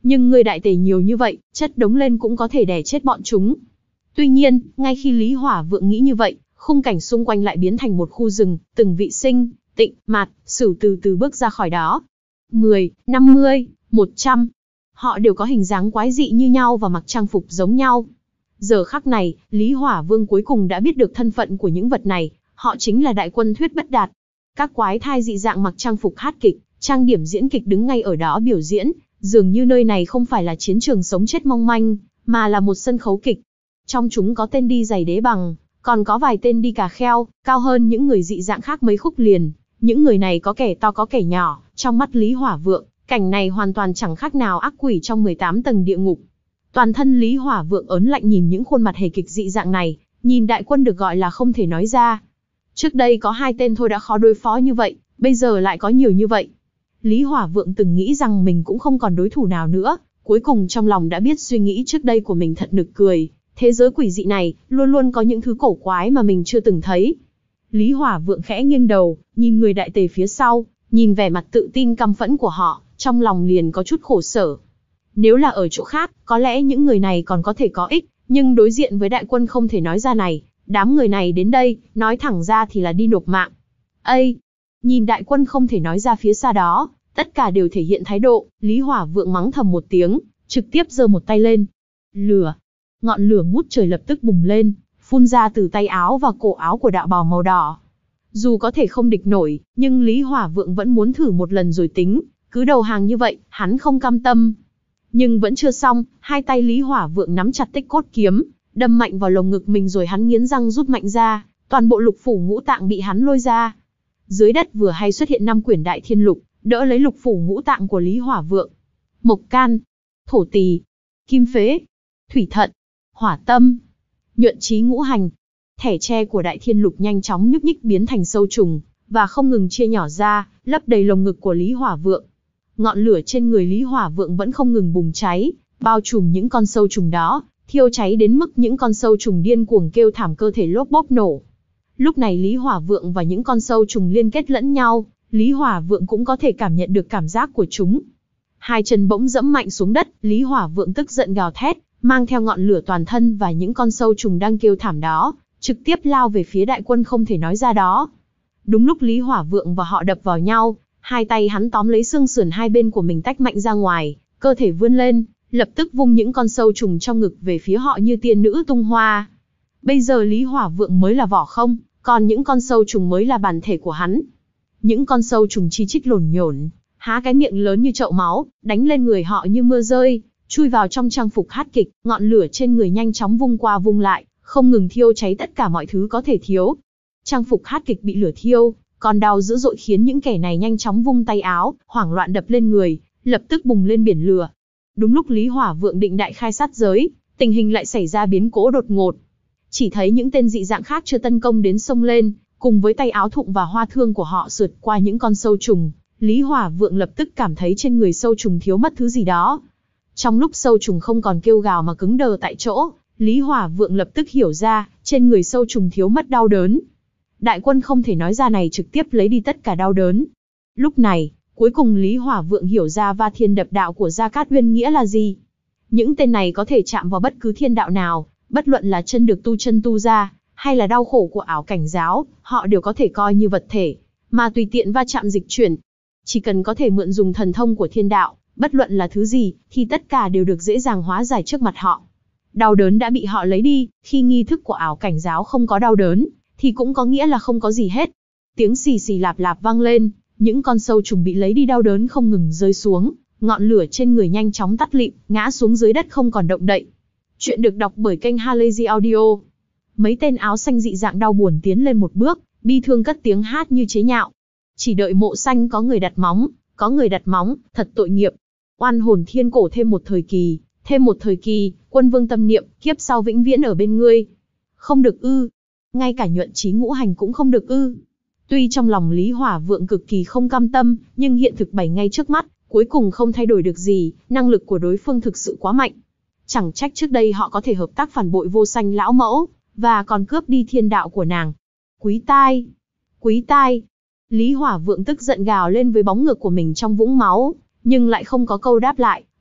Nhưng người đại tề nhiều như vậy, chất đống lên cũng có thể đè chết bọn chúng. Tuy nhiên, ngay khi Lý Hỏa Vượng nghĩ như vậy, khung cảnh xung quanh lại biến thành một khu rừng, từng vị Sinh, Tịnh, Mạt, Sửu từ từ bước ra khỏi đó. mười, năm mươi, một trăm. Họ đều có hình dáng quái dị như nhau và mặc trang phục giống nhau. Giờ khắc này, Lý Hỏa Vương cuối cùng đã biết được thân phận của những vật này, họ chính là đại quân Thuyết Bất Đạt. Các quái thai dị dạng mặc trang phục hát kịch, trang điểm diễn kịch đứng ngay ở đó biểu diễn, dường như nơi này không phải là chiến trường sống chết mong manh, mà là một sân khấu kịch. Trong chúng có tên đi giày đế bằng, còn có vài tên đi cà kheo, cao hơn những người dị dạng khác mấy khúc liền. Những người này có kẻ to có kẻ nhỏ, trong mắt Lý Hỏa Vượng, cảnh này hoàn toàn chẳng khác nào ác quỷ trong mười tám tầng địa ngục. Toàn thân Lý Hỏa Vượng ớn lạnh nhìn những khuôn mặt hề kịch dị dạng này, nhìn đại quân được gọi là không thể nói ra. Trước đây có hai tên thôi đã khó đối phó như vậy, bây giờ lại có nhiều như vậy. Lý Hỏa Vượng từng nghĩ rằng mình cũng không còn đối thủ nào nữa, cuối cùng trong lòng đã biết suy nghĩ trước đây của mình thật nực cười. Thế giới quỷ dị này, luôn luôn có những thứ cổ quái mà mình chưa từng thấy. Lý Hỏa Vượng khẽ nghiêng đầu, nhìn người đại tề phía sau, nhìn vẻ mặt tự tin căm phẫn của họ, trong lòng liền có chút khổ sở. Nếu là ở chỗ khác, có lẽ những người này còn có thể có ích, nhưng đối diện với đại quân không thể nói ra này, đám người này đến đây, nói thẳng ra thì là đi nộp mạng. Ây! Nhìn đại quân không thể nói ra phía xa đó, tất cả đều thể hiện thái độ, Lý Hỏa Vượng mắng thầm một tiếng, trực tiếp giơ một tay lên. Lửa! Ngọn lửa ngút trời lập tức bùng lên, phun ra từ tay áo và cổ áo của đạo bào màu đỏ. Dù có thể không địch nổi, nhưng Lý Hỏa Vượng vẫn muốn thử một lần rồi tính, cứ đầu hàng như vậy, hắn không cam tâm. Nhưng vẫn chưa xong, hai tay Lý Hỏa Vượng nắm chặt tích cốt kiếm, đâm mạnh vào lồng ngực mình rồi hắn nghiến răng rút mạnh ra, toàn bộ lục phủ ngũ tạng bị hắn lôi ra. Dưới đất vừa hay xuất hiện năm quyển đại thiên lục, đỡ lấy lục phủ ngũ tạng của Lý Hỏa Vượng. Mộc can, thổ tỳ, kim phế, thủy thận, hỏa tâm, nhuận trí ngũ hành. Thẻ tre của đại thiên lục nhanh chóng nhúc nhích biến thành sâu trùng, và không ngừng chia nhỏ ra, lấp đầy lồng ngực của Lý Hỏa Vượng. Ngọn lửa trên người Lý Hỏa Vượng vẫn không ngừng bùng cháy, bao trùm những con sâu trùng đó, thiêu cháy đến mức những con sâu trùng điên cuồng kêu thảm, cơ thể lốp bốp nổ. Lúc này Lý Hỏa Vượng và những con sâu trùng liên kết lẫn nhau, Lý Hỏa Vượng cũng có thể cảm nhận được cảm giác của chúng. Hai chân bỗng dẫm mạnh xuống đất, Lý Hỏa Vượng tức giận gào thét, mang theo ngọn lửa toàn thân và những con sâu trùng đang kêu thảm đó, trực tiếp lao về phía đại quân không thể nói ra đó. Đúng lúc Lý Hỏa Vượng và họ đập vào nhau, hai tay hắn tóm lấy xương sườn hai bên của mình tách mạnh ra ngoài, cơ thể vươn lên, lập tức vung những con sâu trùng trong ngực về phía họ như tiên nữ tung hoa. Bây giờ Lý Hỏa Vượng mới là vỏ không, còn những con sâu trùng mới là bản thể của hắn. Những con sâu trùng chi chít lổn nhổn, há cái miệng lớn như chậu máu, đánh lên người họ như mưa rơi, chui vào trong trang phục hát kịch, ngọn lửa trên người nhanh chóng vung qua vung lại, không ngừng thiêu cháy tất cả mọi thứ có thể thiếu. Trang phục hát kịch bị lửa thiêu, còn đau dữ dội khiến những kẻ này nhanh chóng vung tay áo, hoảng loạn đập lên người, lập tức bùng lên biển lửa. Đúng lúc Lý Hỏa Vượng định đại khai sát giới, tình hình lại xảy ra biến cố đột ngột. Chỉ thấy những tên dị dạng khác chưa tấn công đến xông lên, cùng với tay áo thụng và hoa thương của họ sượt qua những con sâu trùng, Lý Hỏa Vượng lập tức cảm thấy trên người sâu trùng thiếu mất thứ gì đó. Trong lúc sâu trùng không còn kêu gào mà cứng đờ tại chỗ, Lý Hỏa Vượng lập tức hiểu ra, trên người sâu trùng thiếu mất đau đớn. Đại quân không thể nói ra này trực tiếp lấy đi tất cả đau đớn. Lúc này, cuối cùng Lý Hỏa Vượng hiểu ra va thiên đập đạo của Gia Cát Uyên nghĩa là gì. Những tên này có thể chạm vào bất cứ thiên đạo nào, bất luận là chân được tu chân tu ra, hay là đau khổ của ảo cảnh giáo, họ đều có thể coi như vật thể, mà tùy tiện va chạm dịch chuyển. Chỉ cần có thể mượn dùng thần thông của thiên đạo, bất luận là thứ gì, thì tất cả đều được dễ dàng hóa giải trước mặt họ. Đau đớn đã bị họ lấy đi, khi nghi thức của ảo cảnh giáo không có đau đớn, thì cũng có nghĩa là không có gì hết. Tiếng xì xì lạp lạp vang lên, những con sâu trùng bị lấy đi đau đớn không ngừng rơi xuống, ngọn lửa trên người nhanh chóng tắt lịm, ngã xuống dưới đất không còn động đậy. Chuyện được đọc bởi kênh Halazy Audio. Mấy tên áo xanh dị dạng đau buồn tiến lên một bước, bi thương cất tiếng hát như chế nhạo. Chỉ đợi mộ xanh có người đặt móng, có người đặt móng, thật tội nghiệp. Oan hồn thiên cổ thêm một thời kỳ, thêm một thời kỳ, quân vương tâm niệm, kiếp sau vĩnh viễn ở bên ngươi. Không được ư. Ngay cả nhuận trí ngũ hành cũng không được ư. Tuy trong lòng Lý Hỏa Vượng cực kỳ không cam tâm, nhưng hiện thực bày ngay trước mắt, cuối cùng không thay đổi được gì, năng lực của đối phương thực sự quá mạnh. Chẳng trách trước đây họ có thể hợp tác phản bội vô sanh lão mẫu, và còn cướp đi thiên đạo của nàng. Quý tai! Quý tai! Lý Hỏa Vượng tức giận gào lên với bóng ngược của mình trong vũng máu, nhưng lại không có câu đáp lại,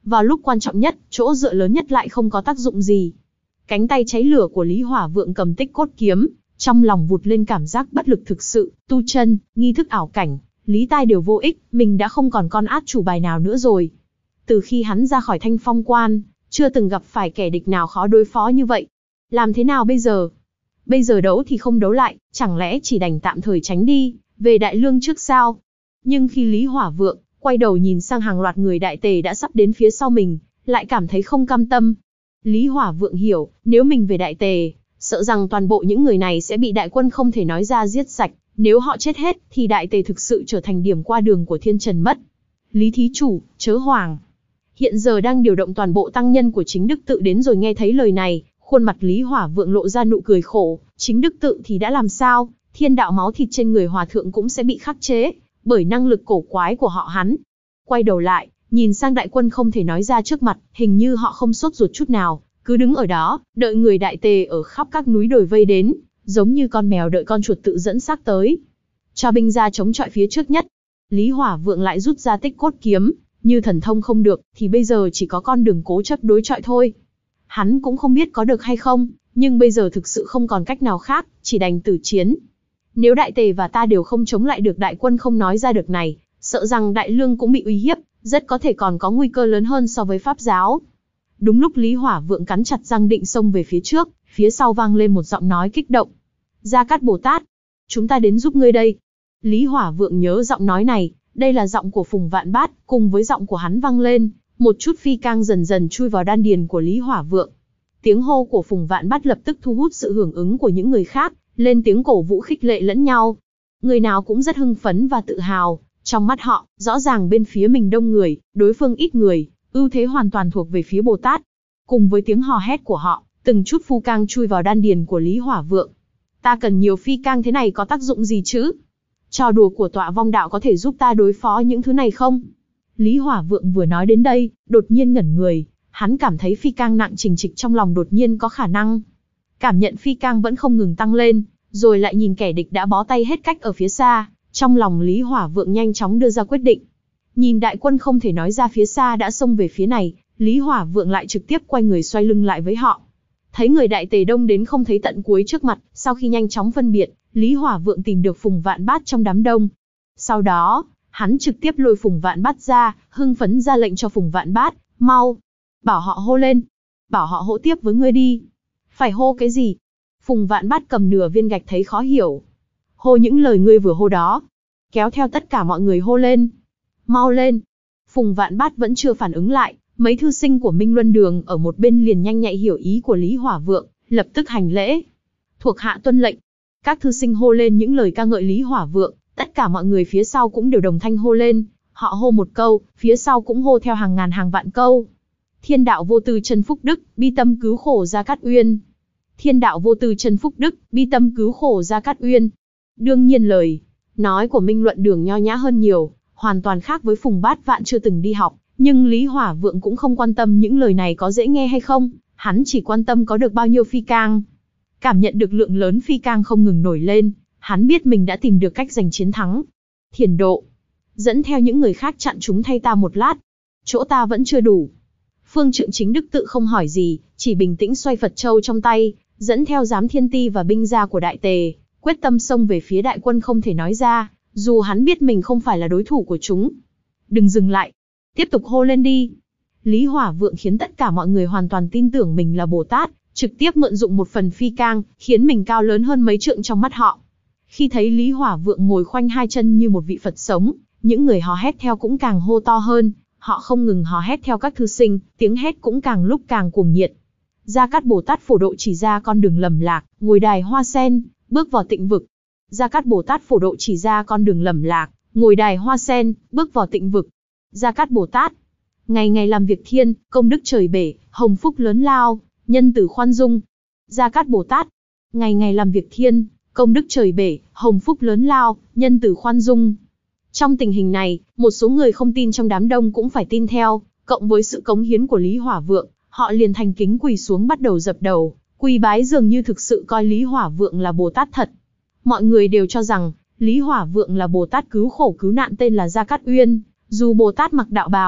Vào lúc quan trọng nhất, chỗ dựa lớn nhất lại không có tác dụng gì. Cánh tay cháy lửa của Lý Hỏa Vượng cầm Tích Cốt Kiếm, trong lòng vụt lên cảm giác bất lực thực sự, tu chân, nghi thức ảo cảnh, lý tai đều vô ích, mình đã không còn con át chủ bài nào nữa rồi. Từ khi hắn ra khỏi Thanh Phong Quan, chưa từng gặp phải kẻ địch nào khó đối phó như vậy. Làm thế nào bây giờ? Bây giờ đấu thì không đấu lại, chẳng lẽ chỉ đành tạm thời tránh đi, về Đại Lương trước sao? Nhưng khi Lý Hỏa Vượng quay đầu nhìn sang hàng loạt người Đại Tề đã sắp đến phía sau mình, lại cảm thấy không cam tâm. Lý Hỏa Vượng hiểu, nếu mình về Đại Tề, sợ rằng toàn bộ những người này sẽ bị đại quân không thể nói ra giết sạch, nếu họ chết hết thì Đại Tề thực sự trở thành điểm qua đường của thiên trần mất. Lý thí chủ, chớ hoảng. Hiện giờ đang điều động toàn bộ tăng nhân của Chính Đức Tự đến rồi. Nghe thấy lời này, khuôn mặt Lý Hỏa Vượng lộ ra nụ cười khổ. Chính Đức Tự thì đã làm sao? Thiên đạo máu thịt trên người hòa thượng cũng sẽ bị khắc chế bởi năng lực cổ quái của họ hắn. Quay đầu lại, nhìn sang đại quân không thể nói ra trước mặt, hình như họ không sốt ruột chút nào, cứ đứng ở đó, đợi người Đại Tề ở khắp các núi đồi vây đến, giống như con mèo đợi con chuột tự dẫn xác tới. Cho binh ra chống chọi phía trước nhất. Lý Hỏa Vượng lại rút ra Tích Cốt Kiếm, như thần thông không được, thì bây giờ chỉ có con đường cố chấp đối chọi thôi. Hắn cũng không biết có được hay không, nhưng bây giờ thực sự không còn cách nào khác, chỉ đành tử chiến. Nếu Đại Tề và ta đều không chống lại được đại quân không nói ra được này, sợ rằng Đại Lương cũng bị uy hiếp, rất có thể còn có nguy cơ lớn hơn so với Pháp giáo. Đúng lúc Lý Hỏa Vượng cắn chặt răng định xông về phía trước, phía sau vang lên một giọng nói kích động. Gia Cát Bồ Tát, chúng ta đến giúp ngươi đây. Lý Hỏa Vượng nhớ giọng nói này, đây là giọng của Phùng Vạn Bát, cùng với giọng của hắn vang lên, một chút phi cang dần dần chui vào đan điền của Lý Hỏa Vượng. Tiếng hô của Phùng Vạn Bát lập tức thu hút sự hưởng ứng của những người khác, lên tiếng cổ vũ khích lệ lẫn nhau. Người nào cũng rất hưng phấn và tự hào, trong mắt họ, rõ ràng bên phía mình đông người, đối phương ít người, ưu thế hoàn toàn thuộc về phía Bồ Tát. Cùng với tiếng hò hét của họ, từng chút phu cang chui vào đan điền của Lý Hỏa Vượng. Ta cần nhiều phi cang thế này có tác dụng gì chứ? Trò đùa của Tọa Vong Đạo có thể giúp ta đối phó những thứ này không? Lý Hỏa Vượng vừa nói đến đây, đột nhiên ngẩn người, hắn cảm thấy phi cang nặng trình trịch trong lòng đột nhiên có khả năng. Cảm nhận phi cang vẫn không ngừng tăng lên, rồi lại nhìn kẻ địch đã bó tay hết cách ở phía xa, trong lòng Lý Hỏa Vượng nhanh chóng đưa ra quyết định. Nhìn đại quân không thể nói ra phía xa đã xông về phía này, Lý Hỏa Vượng lại trực tiếp quay người xoay lưng lại với họ. Thấy người Đại Tề đông đến không thấy tận cuối trước mặt, sau khi nhanh chóng phân biệt, Lý Hỏa Vượng tìm được Phùng Vạn Bát trong đám đông. Sau đó, hắn trực tiếp lôi Phùng Vạn Bát ra, hưng phấn ra lệnh cho Phùng Vạn Bát, mau, bảo họ hô lên, bảo họ hỗ tiếp với ngươi đi. Phải hô cái gì? Phùng Vạn Bát cầm nửa viên gạch thấy khó hiểu. Hô những lời ngươi vừa hô đó. Kéo theo tất cả mọi người hô lên. Mau lên. Phùng Vạn Bát vẫn chưa phản ứng lại, mấy thư sinh của Minh Luân Đường ở một bên liền nhanh nhạy hiểu ý của Lý Hỏa Vượng, lập tức hành lễ. Thuộc hạ tuân lệnh. Các thư sinh hô lên những lời ca ngợi Lý Hỏa Vượng, tất cả mọi người phía sau cũng đều đồng thanh hô lên. Họ hô một câu, phía sau cũng hô theo hàng ngàn hàng vạn câu. Thiên đạo vô tư chân phúc đức, bi tâm cứu khổ Gia Cát Uyên. Thiên đạo vô tư chân phúc đức, bi tâm cứu khổ Gia Cát Uyên. Đương nhiên lời nói của Minh Luận Đường nho nhã hơn nhiều, hoàn toàn khác với Phùng Bát Vạn chưa từng đi học, nhưng Lý Hỏa Vượng cũng không quan tâm những lời này có dễ nghe hay không, hắn chỉ quan tâm có được bao nhiêu phi cang. Cảm nhận được lượng lớn phi cang không ngừng nổi lên, hắn biết mình đã tìm được cách giành chiến thắng. Thiền độ, dẫn theo những người khác chặn chúng thay ta một lát, chỗ ta vẫn chưa đủ. Phương Trượng Chính Đức Tự không hỏi gì, chỉ bình tĩnh xoay Phật châu trong tay, dẫn theo Giám Thiên Ti và binh gia của Đại Tề, quyết tâm xông về phía đại quân không thể nói ra, dù hắn biết mình không phải là đối thủ của chúng. Đừng dừng lại, tiếp tục hô lên đi. Lý Hỏa Vượng khiến tất cả mọi người hoàn toàn tin tưởng mình là Bồ Tát, trực tiếp mượn dụng một phần phi cang, khiến mình cao lớn hơn mấy trượng trong mắt họ. Khi thấy Lý Hỏa Vượng ngồi khoanh hai chân như một vị Phật sống, những người hò hét theo cũng càng hô to hơn, họ không ngừng hò hét theo các thư sinh, tiếng hét cũng càng lúc càng cuồng nhiệt. Gia Cát Bồ Tát phổ độ chỉ ra con đường lầm lạc, ngồi đài hoa sen, bước vào tịnh vực. Gia Cát Bồ Tát phổ độ chỉ ra con đường lầm lạc, ngồi đài hoa sen, bước vào tịnh vực. Gia Cát Bồ Tát, ngày ngày làm việc thiên, công đức trời bể, hồng phúc lớn lao, nhân từ khoan dung. Gia Cát Bồ Tát, ngày ngày làm việc thiên, công đức trời bể, hồng phúc lớn lao, nhân từ khoan dung. Trong tình hình này, một số người không tin trong đám đông cũng phải tin theo, cộng với sự cống hiến của Lý Hỏa Vượng, họ liền thành kính quỳ xuống bắt đầu dập đầu, quỳ bái dường như thực sự coi Lý Hỏa Vượng là Bồ Tát thật. Mọi người đều cho rằng, Lý Hỏa Vượng là Bồ Tát cứu khổ cứu nạn tên là Gia Cát Uyên, dù Bồ Tát mặc đạo bào,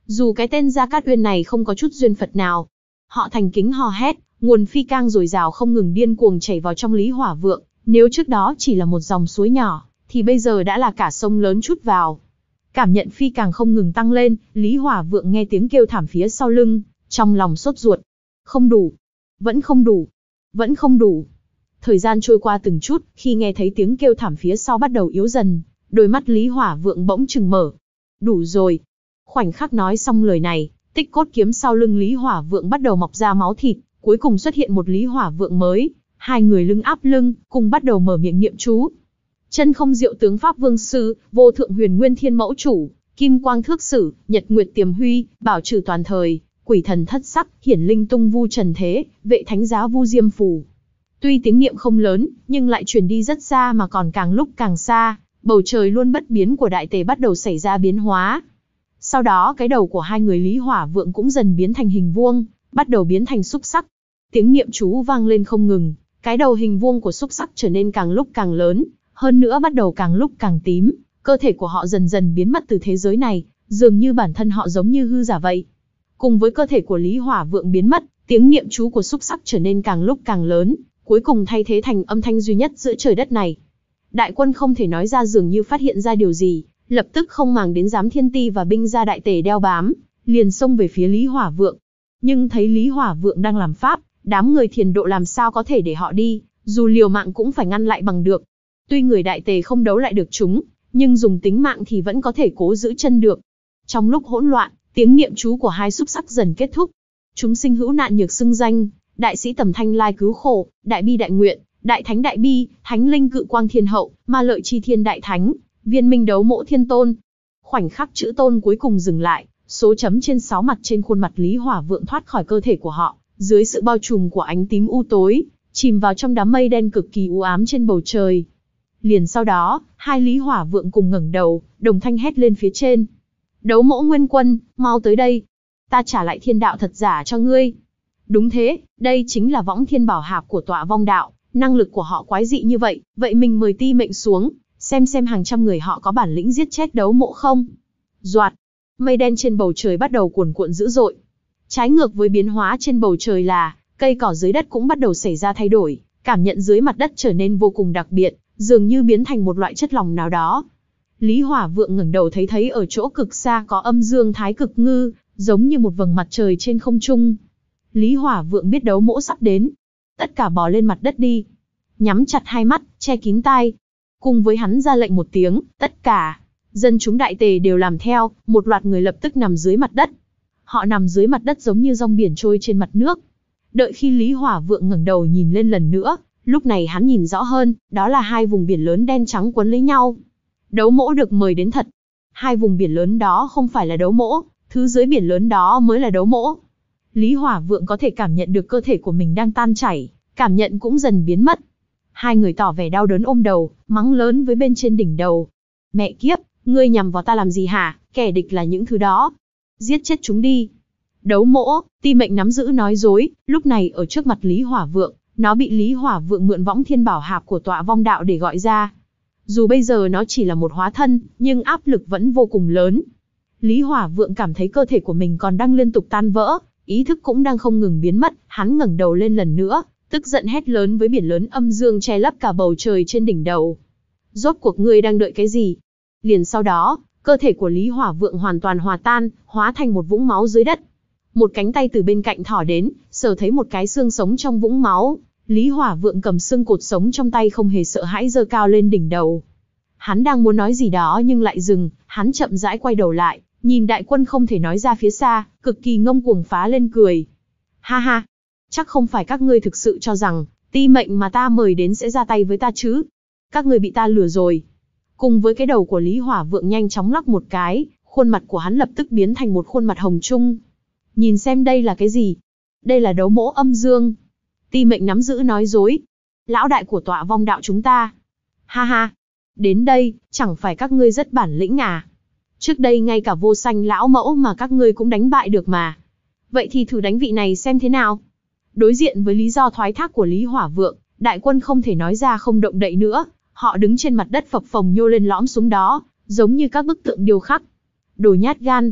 Dù cái tên Gia Cát Uyên này không có chút duyên Phật nào. Họ thành kính hò hét, nguồn phi cang dồi dào không ngừng điên cuồng chảy vào trong Lý Hỏa Vượng, nếu trước đó chỉ là một dòng suối nhỏ, thì bây giờ đã là cả sông lớn trút vào. Cảm nhận phi càng không ngừng tăng lên, Lý Hỏa Vượng nghe tiếng kêu thảm phía sau lưng, trong lòng sốt ruột. Không đủ, vẫn không đủ, vẫn không đủ. Thời gian trôi qua từng chút, khi nghe thấy tiếng kêu thảm phía sau bắt đầu yếu dần, đôi mắt Lý Hỏa Vượng bỗng chừng mở. Đủ rồi. Khoảnh khắc nói xong lời này, tích cốt kiếm sau lưng Lý Hỏa Vượng bắt đầu mọc ra máu thịt, cuối cùng xuất hiện một Lý Hỏa Vượng mới. Hai người lưng áp lưng, cùng bắt đầu mở miệng niệm chú. Chân không diệu tướng Pháp Vương Sư, vô thượng huyền nguyên thiên mẫu chủ, kim quang thước sử, nhật nguyệt tiềm huy, bảo trừ toàn thời, quỷ thần thất sắc, hiển linh tung vu trần thế, vệ thánh giá vu diêm phù. Tuy tiếng niệm không lớn, nhưng lại truyền đi rất xa mà còn càng lúc càng xa, bầu trời luôn bất biến của đại tề bắt đầu xảy ra biến hóa. Sau đó cái đầu của hai người Lý Hỏa Vượng cũng dần biến thành hình vuông, bắt đầu biến thành xúc sắc. Tiếng niệm chú vang lên không ngừng, cái đầu hình vuông của xúc sắc trở nên càng lúc càng lớn, hơn nữa bắt đầu càng lúc càng tím, cơ thể của họ dần dần biến mất từ thế giới này, dường như bản thân họ giống như hư giả vậy. Cùng với cơ thể của Lý Hỏa Vượng biến mất, tiếng niệm chú của xúc sắc trở nên càng lúc càng lớn, cuối cùng thay thế thành âm thanh duy nhất giữa trời đất này. Đại quân không thể nói ra dường như phát hiện ra điều gì, lập tức không màng đến giám thiên ti và binh gia đại tề đeo bám, liền xông về phía Lý Hỏa Vượng. Nhưng thấy Lý Hỏa Vượng đang làm pháp, đám người thiền độ làm sao có thể để họ đi, dù liều mạng cũng phải ngăn lại bằng được. Tuy người đại tề không đấu lại được chúng, nhưng dùng tính mạng thì vẫn có thể cố giữ chân được. Trong lúc hỗn loạn, tiếng niệm chú của hai xúc sắc dần kết thúc. Chúng sinh hữu nạn nhược xưng danh, đại sĩ tầm thanh lai cứu khổ, đại bi đại nguyện, đại thánh đại bi, thánh linh cự quang thiên hậu, ma lợi chi thiên đại thánh, viên minh đấu mộ thiên tôn. Khoảnh khắc chữ tôn cuối cùng dừng lại, số chấm trên sáu mặt trên khuôn mặt Lý Hỏa Vượng thoát khỏi cơ thể của họ, dưới sự bao trùm của ánh tím u tối, chìm vào trong đám mây đen cực kỳ u ám trên bầu trời. Liền sau đó, hai Lý Hỏa Vượng cùng ngẩng đầu, đồng thanh hét lên phía trên. Đấu mỗ nguyên quân, mau tới đây. Ta trả lại thiên đạo thật giả cho ngươi. Đúng thế, đây chính là võng thiên bảo hạp của tọa vong đạo, năng lực của họ quái dị như vậy, vậy mình mời ti mệnh xuống, xem xem hàng trăm người họ có bản lĩnh giết chết đấu mộ không. Doạt, mây đen trên bầu trời bắt đầu cuồn cuộn dữ dội. Trái ngược với biến hóa trên bầu trời là, cây cỏ dưới đất cũng bắt đầu xảy ra thay đổi, cảm nhận dưới mặt đất trở nên vô cùng đặc biệt, dường như biến thành một loại chất lỏng nào đó. Lý Hỏa Vượng ngẩng đầu thấy thấy ở chỗ cực xa có âm dương thái cực ngư, giống như một vầng mặt trời trên không trung. Lý Hỏa Vượng biết đấu mỗ sắp đến. Tất cả bò lên mặt đất đi. Nhắm chặt hai mắt, che kín tai. Cùng với hắn ra lệnh một tiếng, tất cả dân chúng đại tề đều làm theo, một loạt người lập tức nằm dưới mặt đất. Họ nằm dưới mặt đất giống như rong biển trôi trên mặt nước. Đợi khi Lý Hỏa Vượng ngẩng đầu nhìn lên lần nữa, lúc này hắn nhìn rõ hơn, đó là hai vùng biển lớn đen trắng quấn lấy nhau. Đấu mỗ được mời đến thật. Hai vùng biển lớn đó không phải là đấu mỗ, thứ dưới biển lớn đó mới là đấu mỗ. Lý Hỏa Vượng có thể cảm nhận được cơ thể của mình đang tan chảy, cảm nhận cũng dần biến mất. Hai người tỏ vẻ đau đớn ôm đầu, mắng lớn với bên trên đỉnh đầu. Mẹ kiếp, ngươi nhằm vào ta làm gì hả, kẻ địch là những thứ đó. Giết chết chúng đi. Đấu mỗ, ti mệnh nắm giữ nói dối, lúc này ở trước mặt Lý Hỏa Vượng, nó bị Lý Hỏa Vượng mượn võng thiên bảo hạp của tọa vong đạo để gọi ra. Dù bây giờ nó chỉ là một hóa thân, nhưng áp lực vẫn vô cùng lớn. Lý Hỏa Vượng cảm thấy cơ thể của mình còn đang liên tục tan vỡ, ý thức cũng đang không ngừng biến mất, hắn ngẩng đầu lên lần nữa, tức giận hét lớn với biển lớn âm dương che lấp cả bầu trời trên đỉnh đầu. Rốt cuộc ngươi đang đợi cái gì? Liền sau đó, cơ thể của Lý Hỏa Vượng hoàn toàn hòa tan, hóa thành một vũng máu dưới đất. Một cánh tay từ bên cạnh thỏ đến, sờ thấy một cái xương sống trong vũng máu. Lý Hỏa Vượng cầm xương cột sống trong tay không hề sợ hãi giơ cao lên đỉnh đầu. Hắn đang muốn nói gì đó nhưng lại dừng, hắn chậm rãi quay đầu lại, nhìn đại quân không thể nói ra phía xa, cực kỳ ngông cuồng phá lên cười. Ha ha, chắc không phải các ngươi thực sự cho rằng, ti mệnh mà ta mời đến sẽ ra tay với ta chứ. Các ngươi bị ta lừa rồi. Cùng với cái đầu của Lý Hỏa Vượng nhanh chóng lắc một cái, khuôn mặt của hắn lập tức biến thành một khuôn mặt hồng trung. Nhìn xem đây là cái gì? Đây là đấu mỗ âm dương. Ti mệnh nắm giữ nói dối. Lão đại của tọa vong đạo chúng ta. Ha ha. Đến đây, chẳng phải các ngươi rất bản lĩnh à? Trước đây ngay cả vô sanh lão mẫu mà các ngươi cũng đánh bại được mà. Vậy thì thử đánh vị này xem thế nào. Đối diện với lý do thoái thác của Lý Hỏa Vượng, đại quân không thể nói ra không động đậy nữa. Họ đứng trên mặt đất phập phồng nhô lên lõm xuống đó, giống như các bức tượng điêu khắc. Đồ nhát gan.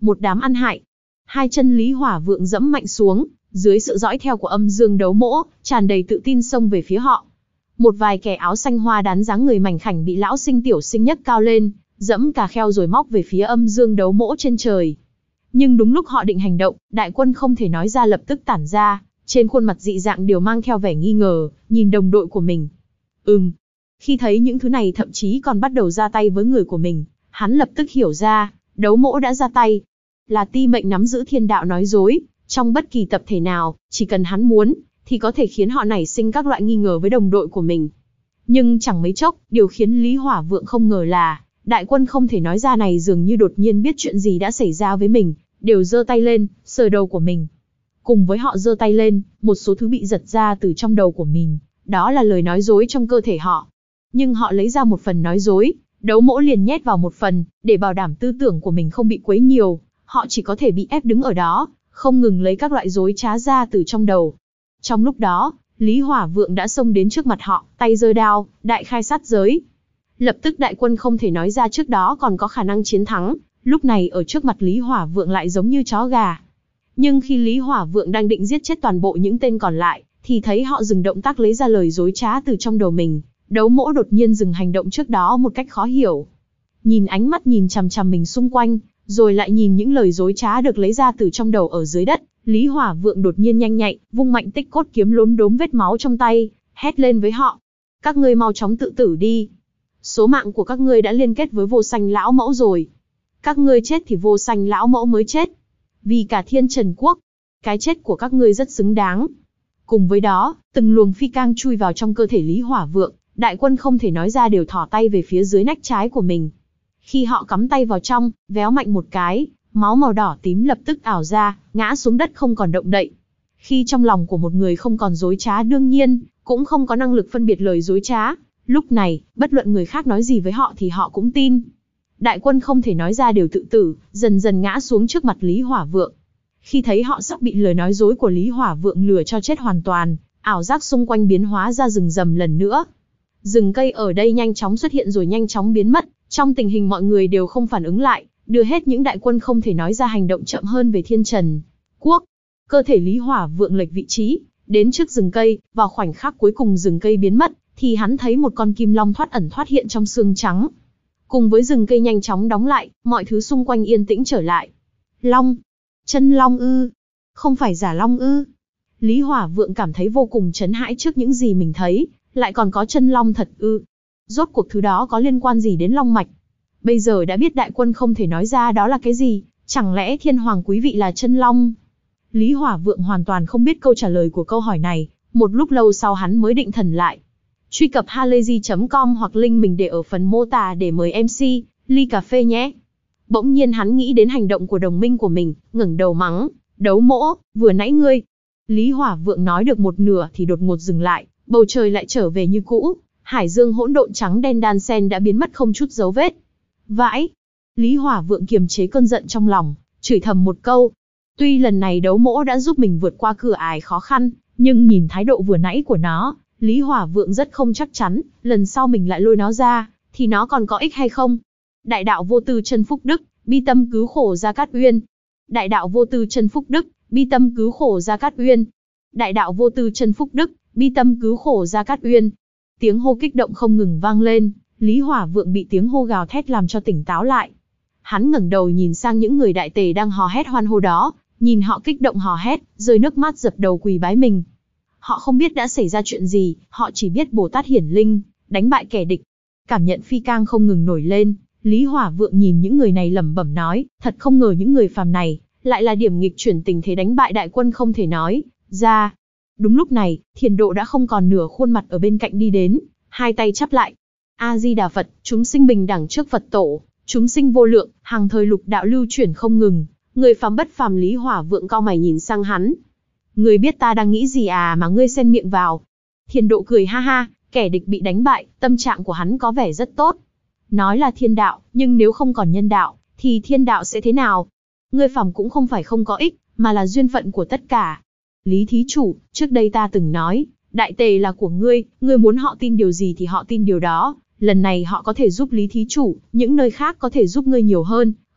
một đám ăn hại. Hai chân Lý Hỏa Vượng giẫm mạnh xuống, dưới sự dõi theo của âm dương đấu mỗ, tràn đầy tự tin xông về phía họ. Một vài kẻ áo xanh hoa đán dáng người mảnh khảnh bị lão sinh tiểu sinh nhấc cao lên, dẫm cà kheo rồi móc về phía âm dương đấu mỗ trên trời. Nhưng đúng lúc họ định hành động, đại quân không thể nói ra lập tức tản ra, trên khuôn mặt dị dạng đều mang theo vẻ nghi ngờ, nhìn đồng đội của mình. Ừm. Khi thấy những thứ này thậm chí còn bắt đầu ra tay với người của mình, hắn lập tức hiểu ra, đấu mỗ đã ra tay. Là ti mệnh nắm giữ thiên đạo nói dối, trong bất kỳ tập thể nào, chỉ cần hắn muốn, thì có thể khiến họ nảy sinh các loại nghi ngờ với đồng đội của mình. Nhưng chẳng mấy chốc, điều khiến Lý Hỏa Vượng không ngờ là, đại quân không thể nói ra này dường như đột nhiên biết chuyện gì đã xảy ra với mình, đều giơ tay lên, sờ đầu của mình. Cùng với họ giơ tay lên, một số thứ bị giật ra từ trong đầu của mình, đó là lời nói dối trong cơ thể họ. Nhưng họ lấy ra một phần nói dối, đấu mỗ liền nhét vào một phần, để bảo đảm tư tưởng của mình không bị quấy nhiều, họ chỉ có thể bị ép đứng ở đó, không ngừng lấy các loại dối trá ra từ trong đầu. Trong lúc đó, Lý Hỏa Vượng đã xông đến trước mặt họ, tay giơ đao, đại khai sát giới. Lập tức đại quân không thể nói ra trước đó còn có khả năng chiến thắng, lúc này ở trước mặt Lý Hỏa Vượng lại giống như chó gà. Nhưng khi Lý Hỏa Vượng đang định giết chết toàn bộ những tên còn lại, thì thấy họ dừng động tác lấy ra lời dối trá từ trong đầu mình. Đấu mỗ đột nhiên dừng hành động trước đó một cách khó hiểu. Nhìn ánh mắt nhìn chằm chằm mình xung quanh, rồi lại nhìn những lời dối trá được lấy ra từ trong đầu ở dưới đất. Lý Hỏa Vượng đột nhiên nhanh nhạy, vung mạnh tích cốt kiếm lốm đốm vết máu trong tay, hét lên với họ. Các ngươi mau chóng tự tử đi. Số mạng của các ngươi đã liên kết với vô sanh lão mẫu rồi. Các ngươi chết thì vô sanh lão mẫu mới chết. Vì cả thiên trần quốc, cái chết của các ngươi rất xứng đáng. Cùng với đó, từng luồng phi cang chui vào trong cơ thể Lý Hỏa Vượng, đại quân không thể nói ra đều thò tay về phía dưới nách trái của mình. Khi họ cắm tay vào trong, véo mạnh một cái, máu màu đỏ tím lập tức ảo ra, ngã xuống đất không còn động đậy. Khi trong lòng của một người không còn dối trá đương nhiên, cũng không có năng lực phân biệt lời dối trá, lúc này, bất luận người khác nói gì với họ thì họ cũng tin. Đại quân không thể nói ra đều tự tử, dần dần ngã xuống trước mặt Lý Hỏa Vượng. Khi thấy họ sắp bị lời nói dối của Lý Hỏa Vượng lừa cho chết hoàn toàn, ảo giác xung quanh biến hóa ra rừng rầm lần nữa. Rừng cây ở đây nhanh chóng xuất hiện rồi nhanh chóng biến mất, trong tình hình mọi người đều không phản ứng lại, đưa hết những đại quân không thể nói ra hành động chậm hơn về thiên trần quốc. Cơ thể Lý Hỏa Vượng lệch vị trí, đến trước rừng cây, vào khoảnh khắc cuối cùng rừng cây biến mất, thì hắn thấy một con kim long thoát ẩn thoát hiện trong xương trắng. Cùng với rừng cây nhanh chóng đóng lại, mọi thứ xung quanh yên tĩnh trở lại. Long? Chân long ư? Không phải giả long ư? Lý Hỏa Vượng cảm thấy vô cùng chấn hãi trước những gì mình thấy, lại còn có chân long thật ư? Rốt cuộc thứ đó có liên quan gì đến long mạch? Bây giờ đã biết đại quân không thể nói ra đó là cái gì, chẳng lẽ thiên hoàng quý vị là chân long? Lý Hỏa Vượng hoàn toàn không biết câu trả lời của câu hỏi này, một lúc lâu sau hắn mới định thần lại. Truy cập halayzi chấm com hoặc link mình để ở phần mô tả để mời em xê, ly cà phê nhé. Bỗng nhiên hắn nghĩ đến hành động của đồng minh của mình, ngẩng đầu mắng, đấu mỗ, vừa nãy ngươi. Lý Hỏa Vượng nói được một nửa thì đột ngột dừng lại, bầu trời lại trở về như cũ, hải dương hỗn độn trắng đen đan sen đã biến mất không chút dấu vết. Vãi! Lý Hỏa Vượng kiềm chế cơn giận trong lòng, chửi thầm một câu. Tuy lần này đấu mỗ đã giúp mình vượt qua cửa ải khó khăn, nhưng nhìn thái độ vừa nãy của nó, Lý Hỏa Vượng rất không chắc chắn, lần sau mình lại lôi nó ra, thì nó còn có ích hay không? Đại đạo vô tư chân phúc đức, bi tâm cứu khổ Gia Cát Uyên. Đại đạo vô tư chân phúc đức, bi tâm cứu khổ Gia Cát Uyên. Đại đạo vô tư chân phúc đức, bi tâm cứu khổ Gia Cát Uyên. Tiếng hô kích động không ngừng vang lên, Lý Hỏa Vượng bị tiếng hô gào thét làm cho tỉnh táo lại. Hắn ngẩng đầu nhìn sang những người đại tề đang hò hét hoan hô đó, nhìn họ kích động hò hét, rơi nước mắt dập đầu quỳ bái mình. Họ không biết đã xảy ra chuyện gì, họ chỉ biết Bồ Tát hiển linh, đánh bại kẻ địch. Cảm nhận phi cang không ngừng nổi lên, Lý Hỏa Vượng nhìn những người này lẩm bẩm nói, thật không ngờ những người phàm này, lại là điểm nghịch chuyển tình thế đánh bại đại quân không thể nói ra. Đúng lúc này, Thiền Độ đã không còn nửa khuôn mặt ở bên cạnh đi đến, hai tay chắp lại. A-di-đà Phật, chúng sinh bình đẳng trước Phật tổ, chúng sinh vô lượng, hàng thời lục đạo lưu chuyển không ngừng. Người phàm bất phàm. Lý Hỏa Vượng cau mày nhìn sang hắn. Ngươi biết ta đang nghĩ gì à mà ngươi xen miệng vào? Thiền Độ cười ha ha, kẻ địch bị đánh bại, tâm trạng của hắn có vẻ rất tốt. Nói là thiên đạo, nhưng nếu không còn nhân đạo, thì thiên đạo sẽ thế nào? Ngươi phàm cũng không phải không có ích, mà là duyên phận của tất cả. Lý thí chủ, trước đây ta từng nói, đại tề là của ngươi, ngươi muốn họ tin điều gì thì họ tin điều đó. Lần này họ có thể giúp Lý thí chủ, những nơi khác có thể giúp ngươi nhiều hơn,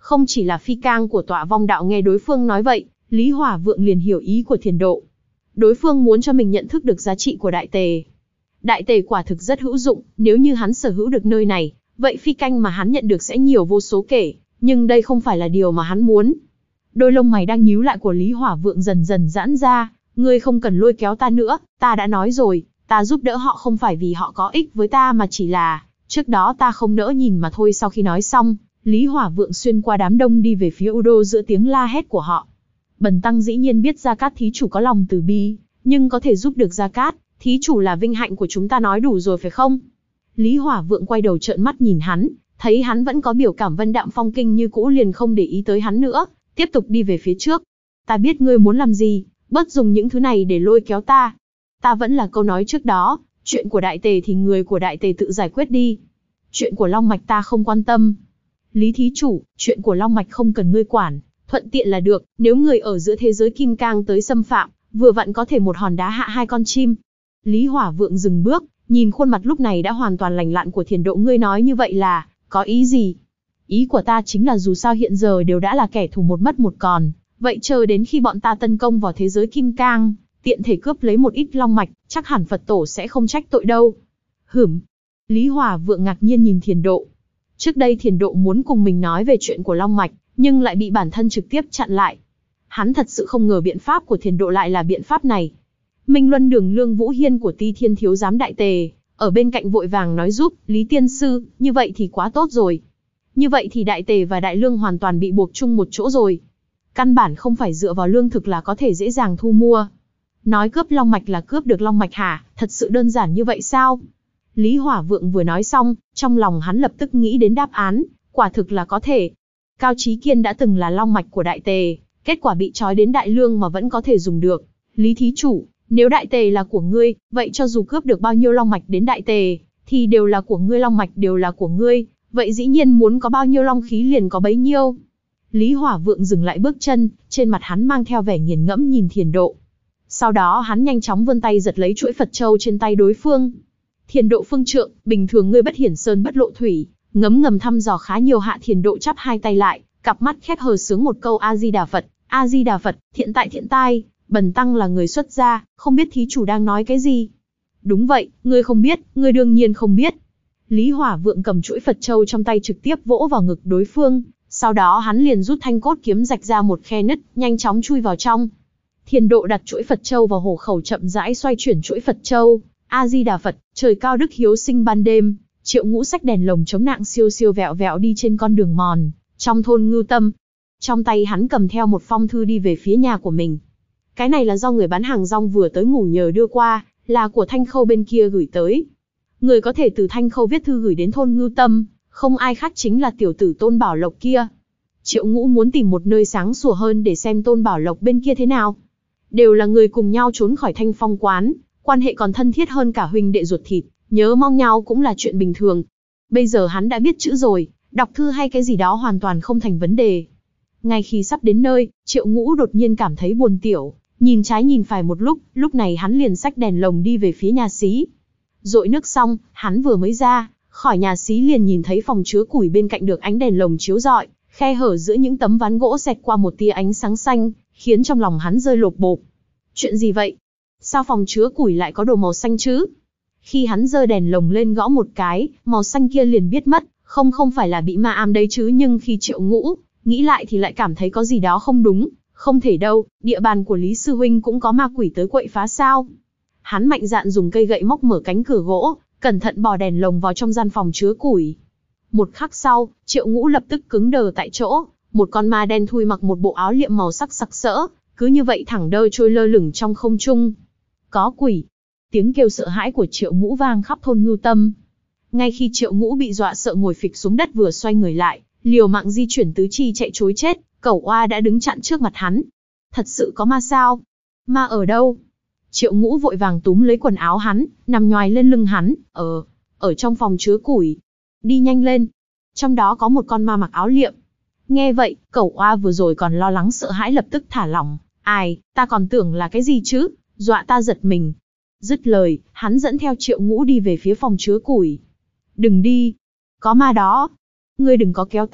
Không chỉ là phi cang của Tọa Vong Đạo nghe đối phương nói vậy, Lý Hỏa Vượng liền hiểu ý của Thiền Độ. Đối phương muốn cho mình nhận thức được giá trị của đại tề. Đại tề quả thực rất hữu dụng, nếu như hắn sở hữu được nơi này, vậy phi canh mà hắn nhận được sẽ nhiều vô số kể, nhưng đây không phải là điều mà hắn muốn. Đôi lông mày đang nhíu lại của Lý Hỏa Vượng dần dần giãn ra, ngươi không cần lôi kéo ta nữa, ta đã nói rồi, ta giúp đỡ họ không phải vì họ có ích với ta mà chỉ là, trước đó ta không nỡ nhìn mà thôi. Sau khi nói xong, Lý Hỏa Vượng xuyên qua đám đông đi về phía Udo giữa tiếng la hét của họ. Bần tăng dĩ nhiên biết Gia Cát thí chủ có lòng từ bi, nhưng có thể giúp được Gia Cát, thí chủ là vinh hạnh của chúng ta nói đủ rồi phải không? Lý Hỏa Vượng quay đầu trợn mắt nhìn hắn, thấy hắn vẫn có biểu cảm vân đạm phong kinh như cũ liền không để ý tới hắn nữa, tiếp tục đi về phía trước. Ta biết ngươi muốn làm gì, bớt dùng những thứ này để lôi kéo ta. Ta vẫn là câu nói trước đó, chuyện của đại tề thì người của đại tề tự giải quyết đi. Chuyện của Long Mạch ta không quan tâm. Lý thí chủ, chuyện của Long Mạch không cần ngươi quản, thuận tiện là được, nếu người ở giữa thế giới kim cang tới xâm phạm, vừa vặn có thể một hòn đá hạ hai con chim. Lý Hỏa Vượng dừng bước, nhìn khuôn mặt lúc này đã hoàn toàn lành lặn của Thiền Độ. Ngươi nói như vậy là, có ý gì? Ý của ta chính là dù sao hiện giờ đều đã là kẻ thù một mất một còn, vậy chờ đến khi bọn ta tấn công vào thế giới kim cang, tiện thể cướp lấy một ít long mạch, chắc hẳn Phật tổ sẽ không trách tội đâu. Hửm. Lý Hỏa Vượng ngạc nhiên nhìn Thiền Độ. Trước đây Thiền Độ muốn cùng mình nói về chuyện của long mạch, nhưng lại bị bản thân trực tiếp chặn lại. Hắn thật sự không ngờ biện pháp của Thiền Độ lại là biện pháp này. Minh Luân Đường Lương Vũ Hiên của Ti Thiên Thiếu Giám Đại Tề, ở bên cạnh vội vàng nói giúp, Lý Tiên Sư, như vậy thì quá tốt rồi. Như vậy thì Đại Tề và Đại Lương hoàn toàn bị buộc chung một chỗ rồi. Căn bản không phải dựa vào lương thực là có thể dễ dàng thu mua. Nói cướp long mạch là cướp được long mạch hả, thật sự đơn giản như vậy sao? Lý Hỏa Vượng vừa nói xong, trong lòng hắn lập tức nghĩ đến đáp án, quả thực là có thể. Cao Chí Kiên đã từng là long mạch của Đại Tề, kết quả bị trói đến Đại Lương mà vẫn có thể dùng được. Lý thí chủ, nếu Đại Tề là của ngươi, vậy cho dù cướp được bao nhiêu long mạch đến Đại Tề, thì đều là của ngươi, long mạch đều là của ngươi, vậy dĩ nhiên muốn có bao nhiêu long khí liền có bấy nhiêu. Lý Hỏa Vượng dừng lại bước chân, trên mặt hắn mang theo vẻ nghiền ngẫm nhìn Thiền Độ. Sau đó hắn nhanh chóng vươn tay giật lấy chuỗi Phật châu trên tay đối phương. Thiền Độ phương trượng, bình thường ngươi bất hiển sơn bất lộ thủy, ngấm ngầm thăm dò khá nhiều hạ. Thiền Độ chắp hai tay lại, cặp mắt khép hờ sướng một câu A Di Đà Phật, A Di Đà Phật, thiện tại thiện tai, bần tăng là người xuất gia, không biết thí chủ đang nói cái gì. Đúng vậy, ngươi không biết, ngươi đương nhiên không biết. Lý Hỏa Vượng cầm chuỗi Phật châu trong tay trực tiếp vỗ vào ngực đối phương, sau đó hắn liền rút thanh cốt kiếm rạch ra một khe nứt, nhanh chóng chui vào trong. Thiền Độ đặt chuỗi Phật châu vào hổ khẩu chậm rãi xoay chuyển chuỗi Phật châu. A Di Đà Phật, trời cao đức hiếu sinh ban đêm, Triệu Ngũ xách đèn lồng chống nạng siêu siêu vẹo vẹo đi trên con đường mòn, trong thôn Ngưu Tâm. Trong tay hắn cầm theo một phong thư đi về phía nhà của mình. Cái này là do người bán hàng rong vừa tới ngủ nhờ đưa qua, là của Thanh Khâu bên kia gửi tới. Người có thể từ Thanh Khâu viết thư gửi đến thôn Ngưu Tâm, không ai khác chính là tiểu tử Tôn Bảo Lộc kia. Triệu Ngũ muốn tìm một nơi sáng sủa hơn để xem Tôn Bảo Lộc bên kia thế nào. Đều là người cùng nhau trốn khỏi Thanh Phong quán, quan hệ còn thân thiết hơn cả huynh đệ ruột thịt, nhớ mong nhau cũng là chuyện bình thường. Bây giờ hắn đã biết chữ rồi, đọc thư hay cái gì đó hoàn toàn không thành vấn đề. Ngay khi sắp đến nơi, Triệu Ngũ đột nhiên cảm thấy buồn tiểu, nhìn trái nhìn phải một lúc, lúc này hắn liền xách đèn lồng đi về phía nhà xí. Dội nước xong, hắn vừa mới ra khỏi nhà xí liền nhìn thấy phòng chứa củi bên cạnh được ánh đèn lồng chiếu rọi, khe hở giữa những tấm ván gỗ xẹt qua một tia ánh sáng xanh, khiến trong lòng hắn rơi lột bột. Chuyện gì vậy? Sao phòng chứa củi lại có đồ màu xanh chứ? Khi hắn giơ đèn lồng lên gõ một cái, màu xanh kia liền biết mất, không không phải là bị ma ám đấy chứ. Nhưng khi Triệu Ngũ nghĩ lại thì lại cảm thấy có gì đó không đúng, không thể đâu, địa bàn của Lý sư huynh cũng có ma quỷ tới quậy phá sao? Hắn mạnh dạn dùng cây gậy móc mở cánh cửa gỗ, cẩn thận bò đèn lồng vào trong gian phòng chứa củi. Một khắc sau, Triệu Ngũ lập tức cứng đờ tại chỗ, một con ma đen thui mặc một bộ áo liệm màu sắc sặc sỡ, cứ như vậy thẳng đơ trôi lơ lửng trong không trung. Có quỷ! Tiếng kêu sợ hãi của Triệu Ngũ vang khắp thôn Ngưu Tâm. Ngay khi Triệu Ngũ bị dọa sợ ngồi phịch xuống đất vừa xoay người lại, liều mạng di chuyển tứ chi chạy trối chết, Cẩu Oa đã đứng chặn trước mặt hắn. Thật sự có ma sao? Ma ở đâu? Triệu Ngũ vội vàng túm lấy quần áo hắn, nằm nhoài lên lưng hắn, ở, ở trong phòng chứa củi. Đi nhanh lên. Trong đó có một con ma mặc áo liệm. Nghe vậy, Cẩu Oa vừa rồi còn lo lắng sợ hãi lập tức thả lỏng. Ai, ta còn tưởng là cái gì chứ, dọa ta giật mình. Dứt lời, hắn dẫn theo Triệu Ngũ đi về phía phòng chứa củi. Đừng đi. Có ma đó. Ngươi đừng có kéo ta,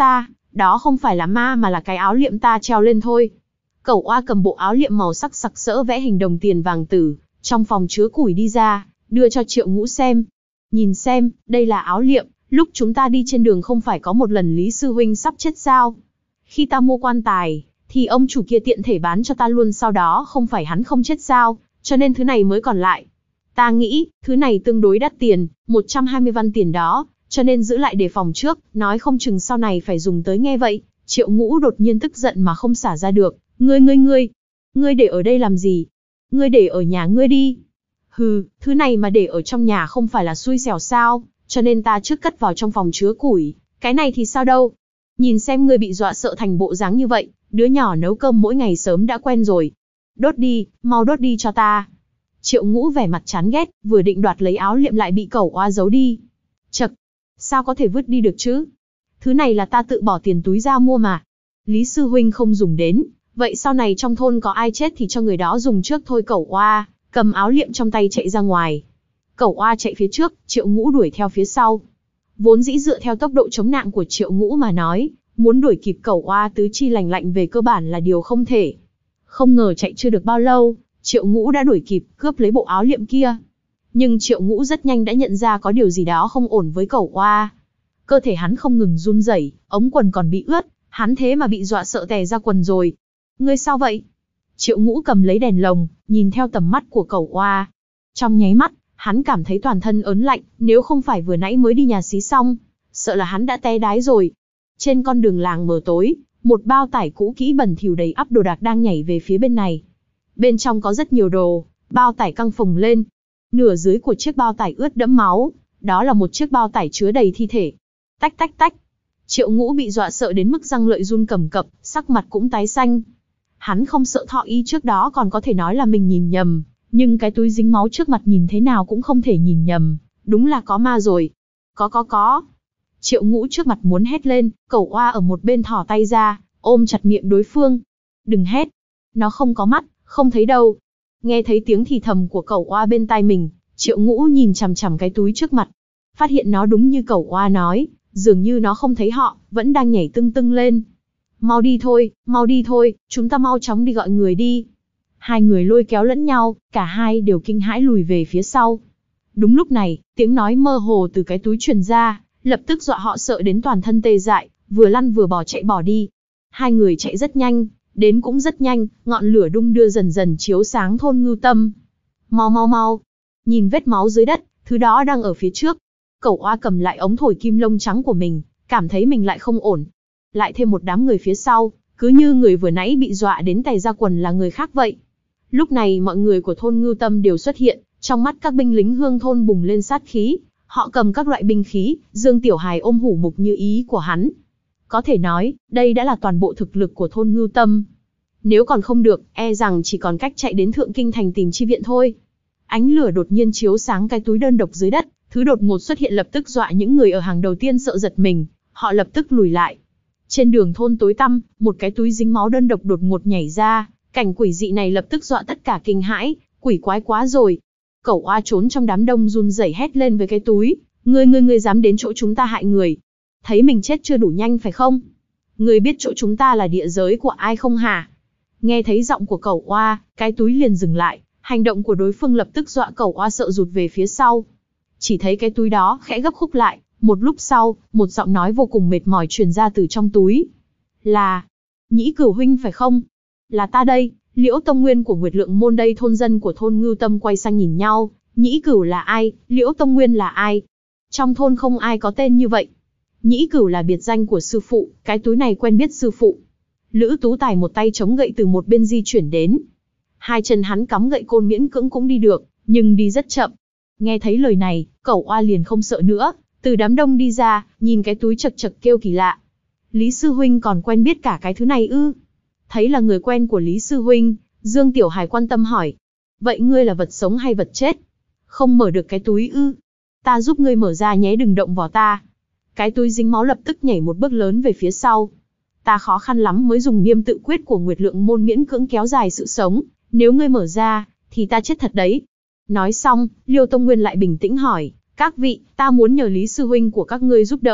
đó không phải là ma mà là cái áo liệm ta treo lên thôi. Cẩu oa cầm bộ áo liệm màu sắc sặc sỡ vẽ hình đồng tiền vàng tử, trong phòng chứa củi đi ra, đưa cho Triệu Ngũ xem. Nhìn xem, đây là áo liệm, lúc chúng ta đi trên đường không phải có một lần Lý Sư Huynh sắp chết sao? Khi ta mua quan tài, thì ông chủ kia tiện thể bán cho ta luôn, sau đó không phải hắn không chết sao, cho nên thứ này mới còn lại. Ta nghĩ, thứ này tương đối đắt tiền, một trăm hai mươi văn tiền đó, cho nên giữ lại đề phòng trước, nói không chừng sau này phải dùng tới. Nghe vậy, Triệu Ngũ đột nhiên tức giận mà không xả ra được. Ngươi ngươi ngươi, ngươi để ở đây làm gì? Ngươi để ở nhà ngươi đi. Hừ, thứ này mà để ở trong nhà không phải là xui xẻo sao, cho nên ta trước cất vào trong phòng chứa củi, cái này thì sao đâu. Nhìn xem ngươi bị dọa sợ thành bộ dáng như vậy, đứa nhỏ nấu cơm mỗi ngày sớm đã quen rồi. Đốt đi, mau đốt đi cho ta. Triệu Ngũ vẻ mặt chán ghét, vừa định đoạt lấy áo liệm lại bị cẩu oa giấu đi. Chậc, sao có thể vứt đi được chứ? Thứ này là ta tự bỏ tiền túi ra mua mà. Lý Sư Huynh không dùng đến, vậy sau này trong thôn có ai chết thì cho người đó dùng trước thôi. Cẩu oa cầm áo liệm trong tay chạy ra ngoài. Cẩu oa chạy phía trước, Triệu Ngũ đuổi theo phía sau. Vốn dĩ dựa theo tốc độ chống nạn của Triệu Ngũ mà nói, muốn đuổi kịp cẩu oa tứ chi lành lạnh về cơ bản là điều không thể. Không ngờ chạy chưa được bao lâu, Triệu Ngũ đã đuổi kịp, cướp lấy bộ áo liệm kia. Nhưng Triệu Ngũ rất nhanh đã nhận ra có điều gì đó không ổn với cẩu oa. Cơ thể hắn không ngừng run rẩy, ống quần còn bị ướt, hắn thế mà bị dọa sợ tè ra quần rồi. Ngươi sao vậy? Triệu Ngũ cầm lấy đèn lồng, nhìn theo tầm mắt của cẩu oa. Trong nháy mắt, hắn cảm thấy toàn thân ớn lạnh, nếu không phải vừa nãy mới đi nhà xí xong, sợ là hắn đã té đái rồi. Trên con đường làng mờ tối, một bao tải cũ kỹ bẩn thỉu đầy ắp đồ đạc đang nhảy về phía bên này. Bên trong có rất nhiều đồ, bao tải căng phồng lên. Nửa dưới của chiếc bao tải ướt đẫm máu, đó là một chiếc bao tải chứa đầy thi thể. Tách tách tách. Triệu Ngũ bị dọa sợ đến mức răng lợi run cầm cập, sắc mặt cũng tái xanh. Hắn không sợ Thọ Y trước đó còn có thể nói là mình nhìn nhầm, nhưng cái túi dính máu trước mặt nhìn thế nào cũng không thể nhìn nhầm, đúng là có ma rồi. Có có có. Triệu Ngũ trước mặt muốn hét lên, cẩu oa ở một bên thò tay ra, ôm chặt miệng đối phương. Đừng hét, nó không có mắt, không thấy đâu. Nghe thấy tiếng thì thầm của cẩu oa bên tai mình, Triệu Ngũ nhìn chằm chằm cái túi trước mặt, phát hiện nó đúng như cẩu oa nói, dường như nó không thấy họ, vẫn đang nhảy tưng tưng lên. Mau đi thôi, mau đi thôi, chúng ta mau chóng đi gọi người đi. Hai người lôi kéo lẫn nhau, cả hai đều kinh hãi lùi về phía sau. Đúng lúc này, tiếng nói mơ hồ từ cái túi truyền ra, lập tức dọa họ sợ đến toàn thân tê dại, vừa lăn vừa bò chạy bỏ đi. Hai người chạy rất nhanh, đến cũng rất nhanh, ngọn lửa đung đưa dần dần chiếu sáng thôn Ngưu Tâm. Mau mau mau, nhìn vết máu dưới đất, thứ đó đang ở phía trước. Cẩu oa cầm lại ống thổi kim lông trắng của mình, cảm thấy mình lại không ổn. Lại thêm một đám người phía sau, cứ như người vừa nãy bị dọa đến tè ra quần là người khác vậy. Lúc này mọi người của thôn Ngưu Tâm đều xuất hiện, trong mắt các binh lính hương thôn bùng lên sát khí. Họ cầm các loại binh khí, Dương Tiểu Hài ôm hủ mục như ý của hắn. Có thể nói, đây đã là toàn bộ thực lực của thôn Ngưu Tâm. Nếu còn không được, e rằng chỉ còn cách chạy đến Thượng Kinh Thành tìm chi viện thôi. Ánh lửa đột nhiên chiếu sáng cái túi đơn độc dưới đất, thứ đột ngột xuất hiện lập tức dọa những người ở hàng đầu tiên sợ giật mình, họ lập tức lùi lại. Trên đường thôn tối tăm, một cái túi dính máu đơn độc đột ngột nhảy ra, cảnh quỷ dị này lập tức dọa tất cả kinh hãi, quỷ quái quá rồi. Cẩu oa trốn trong đám đông run rẩy hét lên với cái túi, ngươi ngươi ngươi dám đến chỗ chúng ta hại người, thấy mình chết chưa đủ nhanh phải không? Ngươi biết chỗ chúng ta là địa giới của ai không hả? Nghe thấy giọng của cẩu oa, cái túi liền dừng lại, hành động của đối phương lập tức dọa cẩu oa sợ rụt về phía sau. Chỉ thấy cái túi đó khẽ gấp khúc lại, một lúc sau, một giọng nói vô cùng mệt mỏi truyền ra từ trong túi. Là, Nhĩ Cửu huynh phải không? Là ta đây, Liễu Tông Nguyên của Nguyệt Lượng Môn đây. Thôn dân của thôn Ngưu Tâm quay sang nhìn nhau, Nhĩ Cửu là ai, Liễu Tông Nguyên là ai? Trong thôn không ai có tên như vậy. Nhĩ Cửu là biệt danh của sư phụ, cái túi này quen biết sư phụ. Lữ Tú Tài một tay chống gậy từ một bên di chuyển đến. Hai chân hắn cắm gậy côn miễn cưỡng cũng đi được, nhưng đi rất chậm. Nghe thấy lời này, cẩu oa liền không sợ nữa, từ đám đông đi ra, nhìn cái túi chật chật kêu kỳ lạ. Lý Sư Huynh còn quen biết cả cái thứ này ư? Thấy là người quen của Lý Sư Huynh, Dương Tiểu Hài quan tâm hỏi. Vậy ngươi là vật sống hay vật chết? Không mở được cái túi ư? Ta giúp ngươi mở ra nhé, đừng động vào ta. Cái túi dính máu lập tức nhảy một bước lớn về phía sau. Ta khó khăn lắm mới dùng niêm tự quyết của Nguyệt Lượng Môn miễn cưỡng kéo dài sự sống, nếu ngươi mở ra, thì ta chết thật đấy. Nói xong, Liêu Tông Nguyên lại bình tĩnh hỏi, các vị, ta muốn nhờ Lý Sư Huynh của các ngươi giúp đỡ,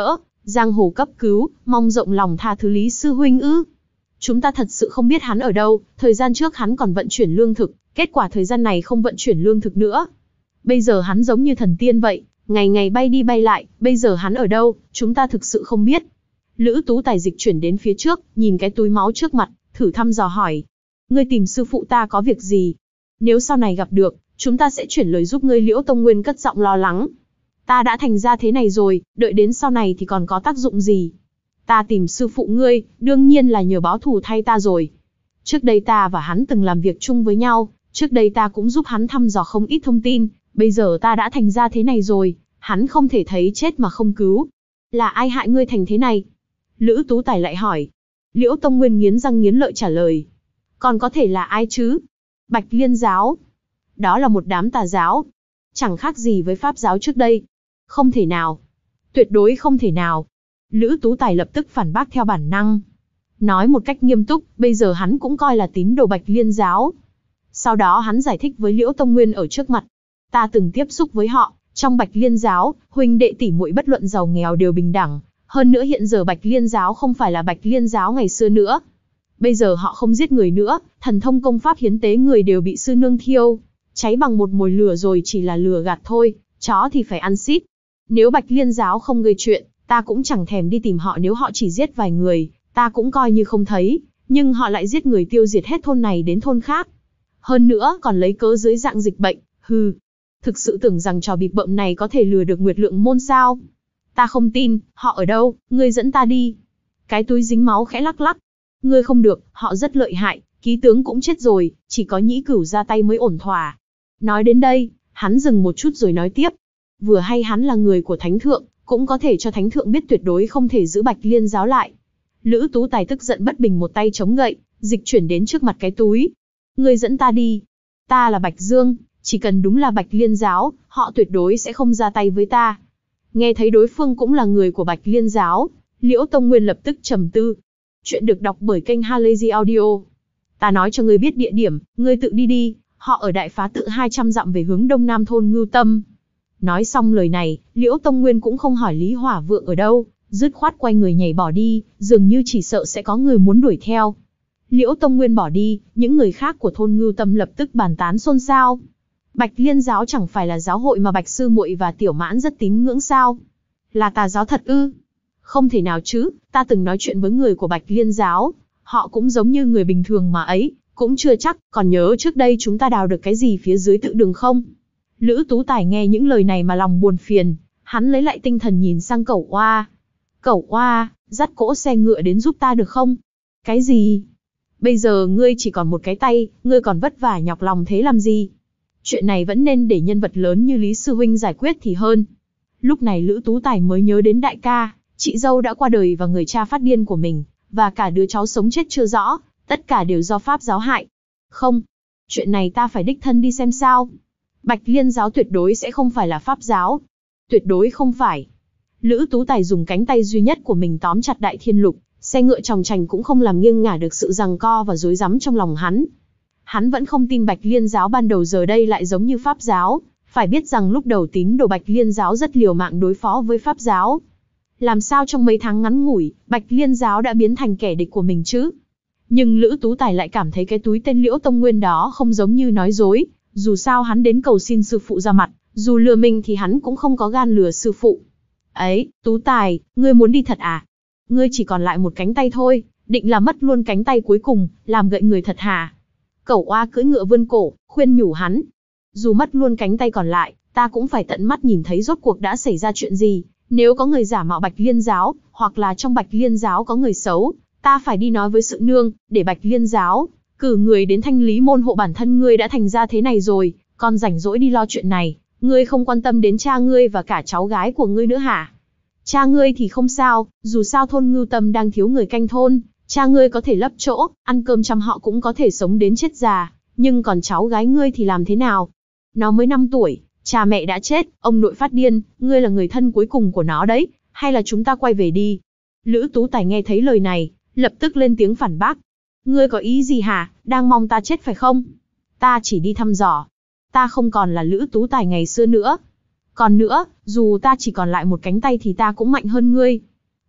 Giang hồ cấp cứu, mong rộng lòng tha thứ Lý sư huynh ư? Chúng ta thật sự không biết hắn ở đâu, thời gian trước hắn còn vận chuyển lương thực, kết quả thời gian này không vận chuyển lương thực nữa. Bây giờ hắn giống như thần tiên vậy, ngày ngày bay đi bay lại, bây giờ hắn ở đâu, chúng ta thực sự không biết. Lữ Tú Tài dịch chuyển đến phía trước, nhìn cái túi máu trước mặt, thử thăm dò hỏi. Ngươi tìm sư phụ ta có việc gì? Nếu sau này gặp được, chúng ta sẽ chuyển lời giúp ngươi. Liễu Tông Nguyên cất giọng lo lắng. Ta đã thành ra thế này rồi, đợi đến sau này thì còn có tác dụng gì? Ta tìm sư phụ ngươi, đương nhiên là nhờ báo thù thay ta rồi. Trước đây ta và hắn từng làm việc chung với nhau, trước đây ta cũng giúp hắn thăm dò không ít thông tin, bây giờ ta đã thành ra thế này rồi, hắn không thể thấy chết mà không cứu. Là ai hại ngươi thành thế này? Lữ Tú Tài lại hỏi. Liễu Tông Nguyên nghiến răng nghiến lợi trả lời. Còn có thể là ai chứ? Bạch Liên giáo. Đó là một đám tà giáo. Chẳng khác gì với pháp giáo trước đây. Không thể nào. Tuyệt đối không thể nào. Lữ Tú Tài lập tức phản bác theo bản năng. Nói một cách nghiêm túc, bây giờ hắn cũng coi là tín đồ Bạch Liên giáo. Sau đó hắn giải thích với Liễu Tông Nguyên ở trước mặt. Ta từng tiếp xúc với họ, trong Bạch Liên giáo, huynh đệ tỷ muội bất luận giàu nghèo đều bình đẳng. Hơn nữa hiện giờ Bạch Liên giáo không phải là Bạch Liên giáo ngày xưa nữa. Bây giờ họ không giết người nữa, thần thông công pháp hiến tế người đều bị sư nương thiêu. Cháy bằng một mồi lửa rồi chỉ là lửa gạt thôi, chó thì phải ăn xít. Nếu Bạch Liên giáo không gây chuyện, ta cũng chẳng thèm đi tìm họ. Nếu họ chỉ giết vài người, ta cũng coi như không thấy. Nhưng họ lại giết người tiêu diệt hết thôn này đến thôn khác. Hơn nữa còn lấy cớ dưới dạng dịch bệnh, hừ. Thực sự tưởng rằng trò bịp bợm này có thể lừa được Nguyệt Lượng môn sao? Ta không tin, họ ở đâu, ngươi dẫn ta đi. Cái túi dính máu khẽ lắc lắc. Ngươi không được, họ rất lợi hại, ký tướng cũng chết rồi, chỉ có Nhĩ Cửu ra tay mới ổn thỏa. Nói đến đây, hắn dừng một chút rồi nói tiếp. Vừa hay hắn là người của Thánh Thượng, cũng có thể cho Thánh Thượng biết tuyệt đối không thể giữ Bạch Liên giáo lại. Lữ Tú Tài tức giận bất bình, một tay chống gậy, dịch chuyển đến trước mặt cái túi. Ngươi dẫn ta đi. Ta là Bạch Dương, chỉ cần đúng là Bạch Liên giáo, họ tuyệt đối sẽ không ra tay với ta. Nghe thấy đối phương cũng là người của Bạch Liên giáo, Liễu Tông Nguyên lập tức trầm tư. Chuyện được đọc bởi kênh Halazy Audio. Ta nói cho ngươi biết địa điểm, ngươi tự đi đi, họ ở Đại Phá Tự hai trăm dặm về hướng đông nam thôn Ngưu Tâm. Nói xong lời này, Liễu Tông Nguyên cũng không hỏi Lý Hỏa Vượng ở đâu, dứt khoát quay người nhảy bỏ đi, dường như chỉ sợ sẽ có người muốn đuổi theo. Liễu Tông Nguyên bỏ đi, những người khác của thôn Ngưu Tâm lập tức bàn tán xôn xao. Bạch Liên giáo chẳng phải là giáo hội mà Bạch sư muội và Tiểu Mãn rất tín ngưỡng sao? Là tà giáo thật ư? Không thể nào chứ, ta từng nói chuyện với người của Bạch Liên giáo, họ cũng giống như người bình thường mà ấy, cũng chưa chắc. Còn nhớ trước đây chúng ta đào được cái gì phía dưới tự đường không? Lữ Tú Tài nghe những lời này mà lòng buồn phiền, hắn lấy lại tinh thần nhìn sang Cẩu Oa. Cẩu Oa, dắt cỗ xe ngựa đến giúp ta được không? Cái gì? Bây giờ ngươi chỉ còn một cái tay, ngươi còn vất vả nhọc lòng thế làm gì? Chuyện này vẫn nên để nhân vật lớn như Lý Sư Huynh giải quyết thì hơn. Lúc này Lữ Tú Tài mới nhớ đến đại ca, chị dâu đã qua đời và người cha phát điên của mình, và cả đứa cháu sống chết chưa rõ, tất cả đều do pháp giáo hại. Không, chuyện này ta phải đích thân đi xem sao. Bạch Liên giáo tuyệt đối sẽ không phải là pháp giáo. Tuyệt đối không phải. Lữ Tú Tài dùng cánh tay duy nhất của mình tóm chặt Đại Thiên Lục, xe ngựa chòng chành cũng không làm nghiêng ngả được sự giằng co và rối rắm trong lòng hắn. Hắn vẫn không tin Bạch Liên giáo ban đầu giờ đây lại giống như pháp giáo, phải biết rằng lúc đầu tín đồ Bạch Liên giáo rất liều mạng đối phó với pháp giáo. Làm sao trong mấy tháng ngắn ngủi, Bạch Liên giáo đã biến thành kẻ địch của mình chứ? Nhưng Lữ Tú Tài lại cảm thấy cái túi tên Liễu Tông Nguyên đó không giống như nói dối, dù sao hắn đến cầu xin sư phụ ra mặt, dù lừa mình thì hắn cũng không có gan lừa sư phụ. Ấy, Tú Tài, ngươi muốn đi thật à? Ngươi chỉ còn lại một cánh tay thôi, định là mất luôn cánh tay cuối cùng, làm gậy người thật hả? Cẩu Oa cưỡi ngựa vươn cổ, khuyên nhủ hắn. Dù mất luôn cánh tay còn lại, ta cũng phải tận mắt nhìn thấy rốt cuộc đã xảy ra chuyện gì. Nếu có người giả mạo Bạch Liên giáo, hoặc là trong Bạch Liên giáo có người xấu, ta phải đi nói với sự nương, để Bạch Liên giáo cử người đến thanh lý môn hộ. Bản thân ngươi đã thành ra thế này rồi, còn rảnh rỗi đi lo chuyện này, ngươi không quan tâm đến cha ngươi và cả cháu gái của ngươi nữa hả? Cha ngươi thì không sao, dù sao thôn Ngưu Tâm đang thiếu người canh thôn, cha ngươi có thể lấp chỗ, ăn cơm chăm họ cũng có thể sống đến chết già, nhưng còn cháu gái ngươi thì làm thế nào? Nó mới năm tuổi, cha mẹ đã chết, ông nội phát điên, ngươi là người thân cuối cùng của nó đấy, hay là chúng ta quay về đi? Lữ Tú Tài nghe thấy lời này, lập tức lên tiếng phản bác. Ngươi có ý gì hả, đang mong ta chết phải không? Ta chỉ đi thăm dò. Ta không còn là Lữ Tú Tài ngày xưa nữa. Còn nữa, dù ta chỉ còn lại một cánh tay thì ta cũng mạnh hơn ngươi.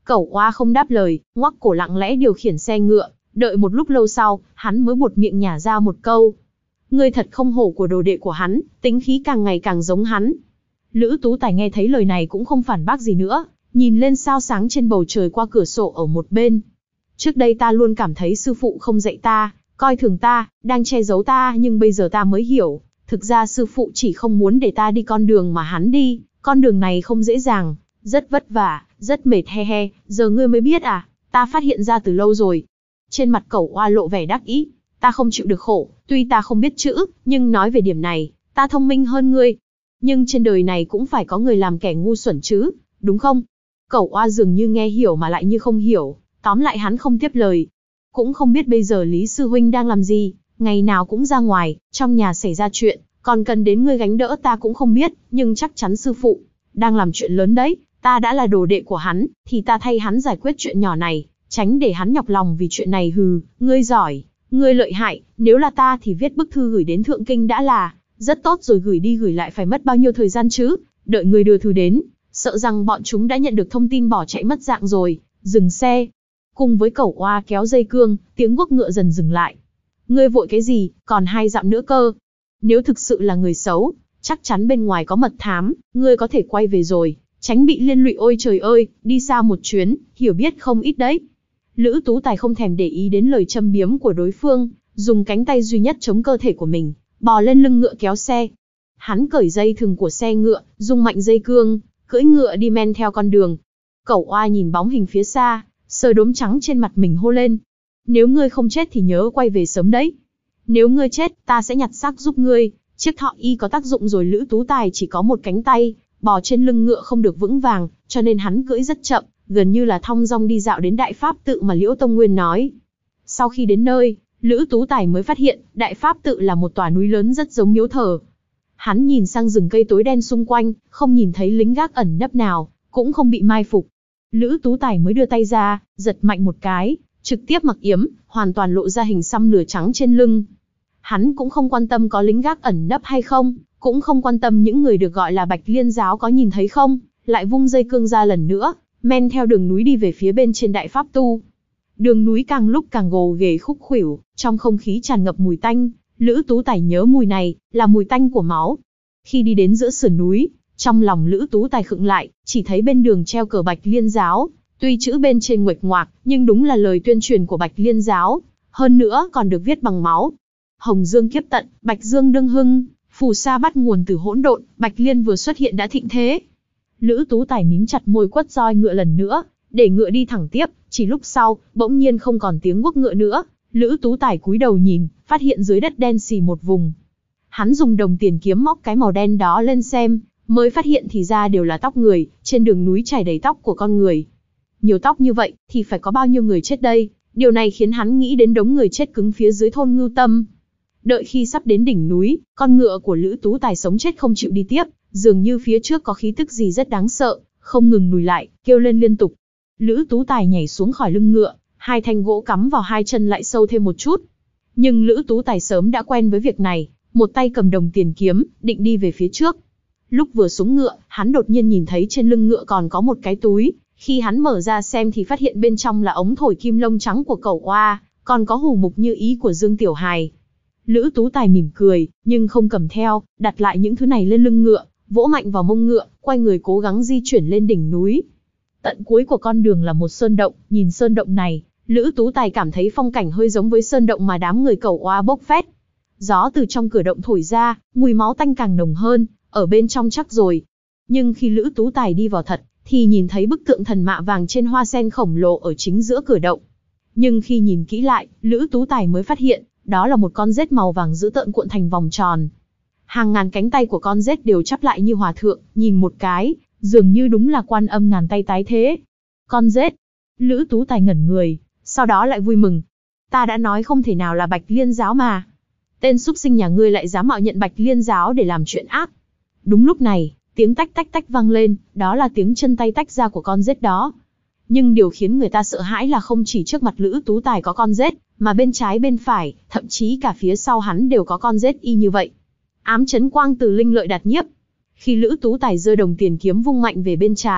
Cẩu Oa không đáp lời, ngoắc cổ lặng lẽ điều khiển xe ngựa, đợi một lúc lâu sau, hắn mới buột miệng nhả ra một câu. Ngươi thật không hổ của đồ đệ của hắn, tính khí càng ngày càng giống hắn. Lữ Tú Tài nghe thấy lời này cũng không phản bác gì nữa, nhìn lên sao sáng trên bầu trời qua cửa sổ ở một bên. Trước đây ta luôn cảm thấy sư phụ không dạy ta, coi thường ta, đang che giấu ta, nhưng bây giờ ta mới hiểu, thực ra sư phụ chỉ không muốn để ta đi con đường mà hắn đi, con đường này không dễ dàng, rất vất vả, rất mệt he he, giờ ngươi mới biết à, ta phát hiện ra từ lâu rồi. Trên mặt Cẩu Oa lộ vẻ đắc ý, ta không chịu được khổ, tuy ta không biết chữ, nhưng nói về điểm này, ta thông minh hơn ngươi. Nhưng trên đời này cũng phải có người làm kẻ ngu xuẩn chứ, đúng không? Cẩu Oa dường như nghe hiểu mà lại như không hiểu, tóm lại hắn không tiếp lời. Cũng không biết bây giờ Lý Sư Huynh đang làm gì, ngày nào cũng ra ngoài, trong nhà xảy ra chuyện, còn cần đến ngươi gánh đỡ ta cũng không biết, nhưng chắc chắn sư phụ đang làm chuyện lớn đấy, ta đã là đồ đệ của hắn, thì ta thay hắn giải quyết chuyện nhỏ này, tránh để hắn nhọc lòng vì chuyện này. Hừ, ngươi giỏi, ngươi lợi hại, nếu là ta thì viết bức thư gửi đến Thượng Kinh đã là rất tốt rồi, gửi đi gửi lại phải mất bao nhiêu thời gian chứ, đợi ngươi đưa thư đến, sợ rằng bọn chúng đã nhận được thông tin bỏ chạy mất dạng rồi. Dừng xe. Cùng với Cẩu Oa kéo dây cương, tiếng guốc ngựa dần dừng lại. Ngươi vội cái gì, còn hai dặm nữa cơ. Nếu thực sự là người xấu, chắc chắn bên ngoài có mật thám, ngươi có thể quay về rồi, tránh bị liên lụy. Ôi trời ơi, đi xa một chuyến, hiểu biết không ít đấy. Lữ Tú Tài không thèm để ý đến lời châm biếm của đối phương, dùng cánh tay duy nhất chống cơ thể của mình, bò lên lưng ngựa kéo xe. Hắn cởi dây thừng của xe ngựa, rung mạnh dây cương, cưỡi ngựa đi men theo con đường. Cẩu Oa nhìn bóng hình phía xa, sờ đốm trắng trên mặt mình hô lên. Nếu ngươi không chết thì nhớ quay về sớm đấy. Nếu ngươi chết, ta sẽ nhặt xác giúp ngươi. Chiếc thọ y có tác dụng rồi. Lữ Tú Tài chỉ có một cánh tay, bò trên lưng ngựa không được vững vàng, cho nên hắn cưỡi rất chậm, gần như là thong dong đi dạo đến Đại Pháp Tự mà Liễu Tông Nguyên nói. Sau khi đến nơi, Lữ Tú Tài mới phát hiện, Đại Pháp Tự là một tòa núi lớn rất giống miếu thờ. Hắn nhìn sang rừng cây tối đen xung quanh, không nhìn thấy lính gác ẩn nấp nào, cũng không bị mai phục. Lữ Tú Tài mới đưa tay ra, giật mạnh một cái, trực tiếp mặc yếm, hoàn toàn lộ ra hình xăm lửa trắng trên lưng. Hắn cũng không quan tâm có lính gác ẩn nấp hay không, cũng không quan tâm những người được gọi là Bạch Liên giáo có nhìn thấy không, lại vung dây cương ra lần nữa, men theo đường núi đi về phía bên trên Đại Pháp Tu. Đường núi càng lúc càng gồ ghề khúc khuỷu, trong không khí tràn ngập mùi tanh. Lữ Tú Tài nhớ mùi này, là mùi tanh của máu. Khi đi đến giữa sườn núi, trong lòng Lữ Tú Tài khựng lại, chỉ thấy bên đường treo cờ Bạch Liên giáo, tuy chữ bên trên nguệch ngoạc, nhưng đúng là lời tuyên truyền của Bạch Liên giáo, hơn nữa còn được viết bằng máu. Hồng Dương kiếp tận, Bạch Dương đương hưng, phù sa bắt nguồn từ hỗn độn, Bạch Liên vừa xuất hiện đã thịnh thế. Lữ Tú Tài mím chặt môi quất roi ngựa lần nữa, để ngựa đi thẳng tiếp. Chỉ lúc sau, bỗng nhiên không còn tiếng guốc ngựa nữa. Lữ Tú Tài cúi đầu nhìn, phát hiện dưới đất đen xì một vùng. Hắn dùng đồng tiền kiếm móc cái màu đen đó lên xem, mới phát hiện thì ra đều là tóc người, trên đường núi trải đầy tóc của con người. Nhiều tóc như vậy, thì phải có bao nhiêu người chết đây? Điều này khiến hắn nghĩ đến đống người chết cứng phía dưới thôn Ngưu Tâm. Đợi khi sắp đến đỉnh núi, con ngựa của Lữ Tú Tài sống chết không chịu đi tiếp, dường như phía trước có khí tức gì rất đáng sợ, không ngừng lùi lại, kêu lên liên tục. Lữ Tú Tài nhảy xuống khỏi lưng ngựa, hai thanh gỗ cắm vào hai chân lại sâu thêm một chút. Nhưng Lữ Tú Tài sớm đã quen với việc này, một tay cầm đồng tiền kiếm, định đi về phía trước. Lúc vừa xuống ngựa, hắn đột nhiên nhìn thấy trên lưng ngựa còn có một cái túi. Khi hắn mở ra xem thì phát hiện bên trong là ống thổi kim lông trắng của Cẩu Oa, còn có hủ mục như ý của Dương Tiểu Hài. Lữ Tú Tài mỉm cười, nhưng không cầm theo, đặt lại những thứ này lên lưng ngựa, vỗ mạnh vào mông ngựa, quay người cố gắng di chuyển lên đỉnh núi. Tận cuối của con đường là một sơn động, nhìn sơn động này, Lữ Tú Tài cảm thấy phong cảnh hơi giống với sơn động mà đám người Cẩu Oa bốc phét. Gió từ trong cửa động thổi ra, mùi máu tanh càng nồng hơn, ở bên trong chắc rồi. Nhưng khi Lữ Tú Tài đi vào thật, thì nhìn thấy bức tượng thần mạ vàng trên hoa sen khổng lồ ở chính giữa cửa động. Nhưng khi nhìn kỹ lại, Lữ Tú Tài mới phát hiện, đó là một con rết màu vàng dữ tợn cuộn thành vòng tròn. Hàng ngàn cánh tay của con rết đều chắp lại như hòa thượng, nhìn một cái, dường như đúng là Quan Âm ngàn tay tái thế. Con rết. Lữ Tú Tài ngẩn người, sau đó lại vui mừng. Ta đã nói không thể nào là Bạch Liên giáo mà. Tên súc sinh nhà ngươi lại dám mạo nhận Bạch Liên giáo để làm chuyện ác. Đúng lúc này, tiếng tách tách tách vang lên, đó là tiếng chân tay tách ra của con rết đó. Nhưng điều khiến người ta sợ hãi là không chỉ trước mặt Lữ Tú Tài có con rết, mà bên trái bên phải, thậm chí cả phía sau hắn đều có con rết y như vậy. Ám chấn quang từ linh lợi đạt nhiếp. Khi Lữ Tú Tài giơ đồng tiền kiếm vung mạnh về bên trái,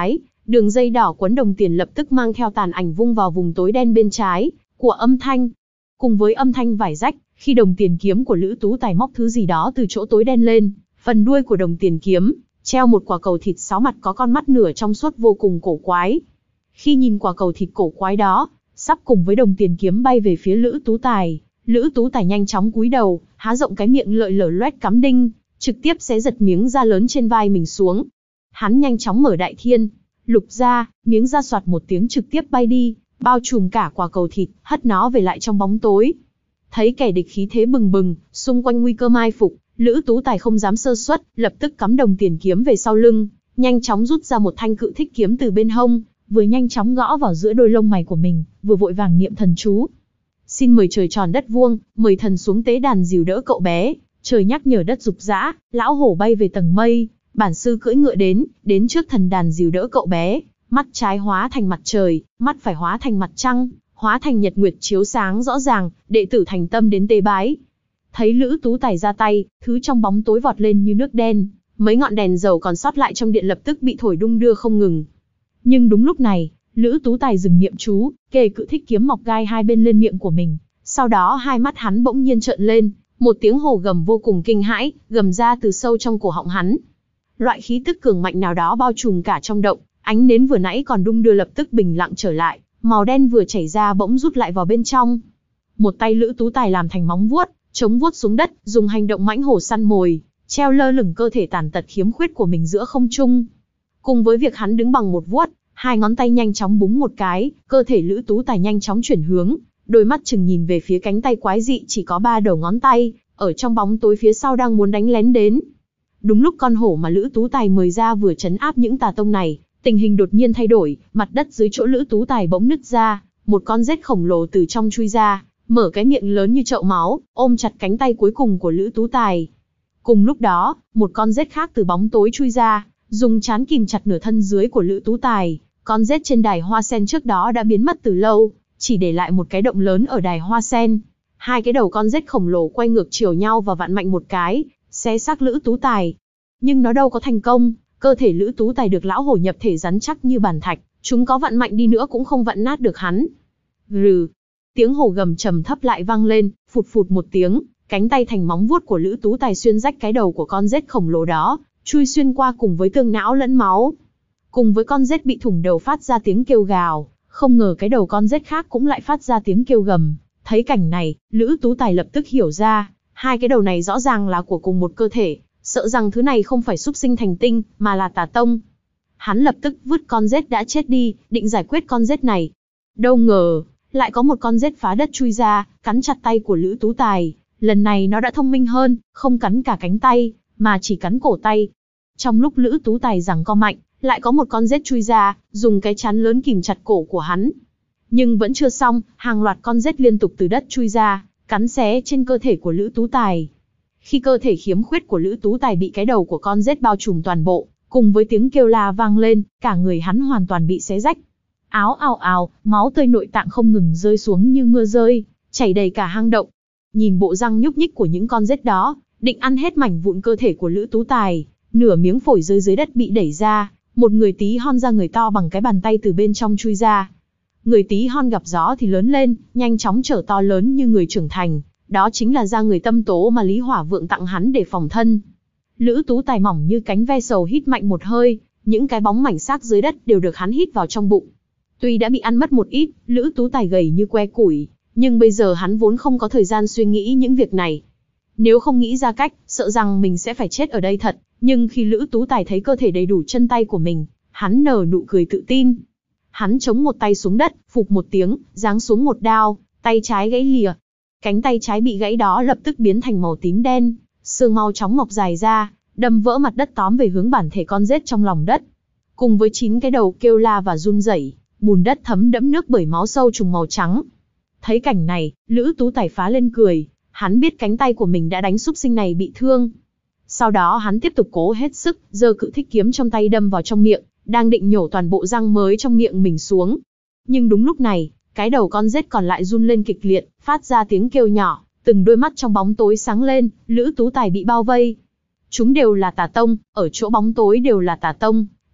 đường dây đỏ quấn đồng tiền lập tức mang theo tàn ảnh vung vào vùng tối đen bên trái của âm thanh. Cùng với âm thanh vải rách, khi đồng tiền kiếm của Lữ Tú Tài móc thứ gì đó từ chỗ tối đen lên, phần đuôi của đồng tiền kiếm treo một quả cầu thịt sáu mặt có con mắt nửa trong suốt vô cùng cổ quái. Khi nhìn quả cầu thịt cổ quái đó, sắp cùng với đồng tiền kiếm bay về phía Lữ Tú Tài, Lữ Tú Tài nhanh chóng cúi đầu, há rộng cái miệng lợi lở loét cắm đinh, trực tiếp xé giật miếng da lớn trên vai mình xuống. Hắn nhanh chóng mở đại thiên lục ra, miếng da soạt một tiếng trực tiếp bay đi, bao trùm cả quả cầu thịt, hất nó về lại trong bóng tối. Thấy kẻ địch khí thế bừng bừng, xung quanh nguy cơ mai phục, Lữ Tú Tài không dám sơ suất, lập tức cắm đồng tiền kiếm về sau lưng, nhanh chóng rút ra một thanh cự thích kiếm từ bên hông, vừa nhanh chóng gõ vào giữa đôi lông mày của mình, vừa vội vàng niệm thần chú. Xin mời trời tròn đất vuông, mời thần xuống tế đàn dìu đỡ cậu bé, trời nhắc nhở đất dục dã, lão hổ bay về tầng mây, bản sư cưỡi ngựa đến, đến trước thần đàn dìu đỡ cậu bé, mắt trái hóa thành mặt trời, mắt phải hóa thành mặt trăng, hóa thành nhật nguyệt chiếu sáng rõ ràng, đệ tử thành tâm đến tế bái. Thấy Lữ Tú Tài ra tay, thứ trong bóng tối vọt lên như nước đen, mấy ngọn đèn dầu còn sót lại trong điện lập tức bị thổi đung đưa không ngừng. Nhưng đúng lúc này, Lữ Tú Tài dừng niệm chú, kề cự thích kiếm mọc gai hai bên lên miệng của mình, sau đó hai mắt hắn bỗng nhiên trợn lên, một tiếng hổ gầm vô cùng kinh hãi, gầm ra từ sâu trong cổ họng hắn. Loại khí tức cường mạnh nào đó bao trùm cả trong động, ánh nến vừa nãy còn đung đưa lập tức bình lặng trở lại, màu đen vừa chảy ra bỗng rút lại vào bên trong. Một tay Lữ Tú Tài làm thành móng vuốt, chống vuốt xuống đất, dùng hành động mãnh hổ săn mồi, treo lơ lửng cơ thể tàn tật khiếm khuyết của mình giữa không trung. Cùng với việc hắn đứng bằng một vuốt, hai ngón tay nhanh chóng búng một cái, cơ thể Lữ Tú Tài nhanh chóng chuyển hướng, đôi mắt chừng nhìn về phía cánh tay quái dị chỉ có ba đầu ngón tay, ở trong bóng tối phía sau đang muốn đánh lén đến. Đúng lúc con hổ mà Lữ Tú Tài mời ra vừa trấn áp những tà tông này, tình hình đột nhiên thay đổi, mặt đất dưới chỗ Lữ Tú Tài bỗng nứt ra, một con rết khổng lồ từ trong chui ra, mở cái miệng lớn như chậu máu, ôm chặt cánh tay cuối cùng của Lữ Tú Tài. Cùng lúc đó, một con rết khác từ bóng tối chui ra, dùng trán kìm chặt nửa thân dưới của Lữ Tú Tài. Con rết trên đài hoa sen trước đó đã biến mất từ lâu, chỉ để lại một cái động lớn ở đài hoa sen. Hai cái đầu con rết khổng lồ quay ngược chiều nhau và vặn mạnh một cái, xé xác Lữ Tú Tài. Nhưng nó đâu có thành công, cơ thể Lữ Tú Tài được lão hổ nhập thể rắn chắc như bàn thạch, chúng có vặn mạnh đi nữa cũng không vặn nát được hắn. Rừ, tiếng hổ gầm trầm thấp lại vang lên, phụt phụt một tiếng, cánh tay thành móng vuốt của Lữ Tú Tài xuyên rách cái đầu của con rết khổng lồ đó, chui xuyên qua cùng với tương não lẫn máu. Cùng với con rết bị thủng đầu phát ra tiếng kêu gào, không ngờ cái đầu con rết khác cũng lại phát ra tiếng kêu gầm. Thấy cảnh này, Lữ Tú Tài lập tức hiểu ra, hai cái đầu này rõ ràng là của cùng một cơ thể, sợ rằng thứ này không phải súc sinh thành tinh, mà là tà tông. Hắn lập tức vứt con rết đã chết đi, định giải quyết con rết này. Đâu ngờ, lại có một con rết phá đất chui ra, cắn chặt tay của Lữ Tú Tài. Lần này nó đã thông minh hơn, không cắn cả cánh tay, mà chỉ cắn cổ tay. Trong lúc Lữ Tú Tài giằng co mạnh, lại có một con rết chui ra, dùng cái chán lớn kìm chặt cổ của hắn. Nhưng vẫn chưa xong, hàng loạt con rết liên tục từ đất chui ra, cắn xé trên cơ thể của Lữ Tú Tài. Khi cơ thể khiếm khuyết của Lữ Tú Tài bị cái đầu của con rết bao trùm toàn bộ, cùng với tiếng kêu la vang lên, cả người hắn hoàn toàn bị xé rách. Áo ào ào, máu tươi nội tạng không ngừng rơi xuống như mưa rơi, chảy đầy cả hang động. Nhìn bộ răng nhúc nhích của những con rết đó, định ăn hết mảnh vụn cơ thể của Lữ Tú Tài, nửa miếng phổi rơi dưới đất bị đẩy ra, một người tí hon ra người to bằng cái bàn tay từ bên trong chui ra. Người tí hon gặp gió thì lớn lên, nhanh chóng trở to lớn như người trưởng thành, đó chính là da người tâm tố mà Lý Hỏa Vượng tặng hắn để phòng thân. Lữ Tú Tài mỏng như cánh ve sầu hít mạnh một hơi, những cái bóng mảnh xác dưới đất đều được hắn hít vào trong bụng. Tuy đã bị ăn mất một ít, Lữ Tú Tài gầy như que củi, nhưng bây giờ hắn vốn không có thời gian suy nghĩ những việc này. Nếu không nghĩ ra cách, sợ rằng mình sẽ phải chết ở đây thật, nhưng khi Lữ Tú Tài thấy cơ thể đầy đủ chân tay của mình, hắn nở nụ cười tự tin. Hắn chống một tay xuống đất, phụp một tiếng, giáng xuống một đao, tay trái gãy lìa. Cánh tay trái bị gãy đó lập tức biến thành màu tím đen, xương mau chóng mọc dài ra, đâm vỡ mặt đất tóm về hướng bản thể con rết trong lòng đất. Cùng với chín cái đầu kêu la và run rẩy, bùn đất thấm đẫm nước bởi máu sâu trùng màu trắng. Thấy cảnh này, Lữ Tú Tài phá lên cười, hắn biết cánh tay của mình đã đánh súc sinh này bị thương. Sau đó hắn tiếp tục cố hết sức, giơ cự thích kiếm trong tay đâm vào trong miệng, đang định nhổ toàn bộ răng mới trong miệng mình xuống. Nhưng đúng lúc này, cái đầu con rết còn lại run lên kịch liệt, phát ra tiếng kêu nhỏ, từng đôi mắt trong bóng tối sáng lên, Lữ Tú Tài bị bao vây. Chúng đều là tà tông, ở chỗ bóng tối đều là tà tông,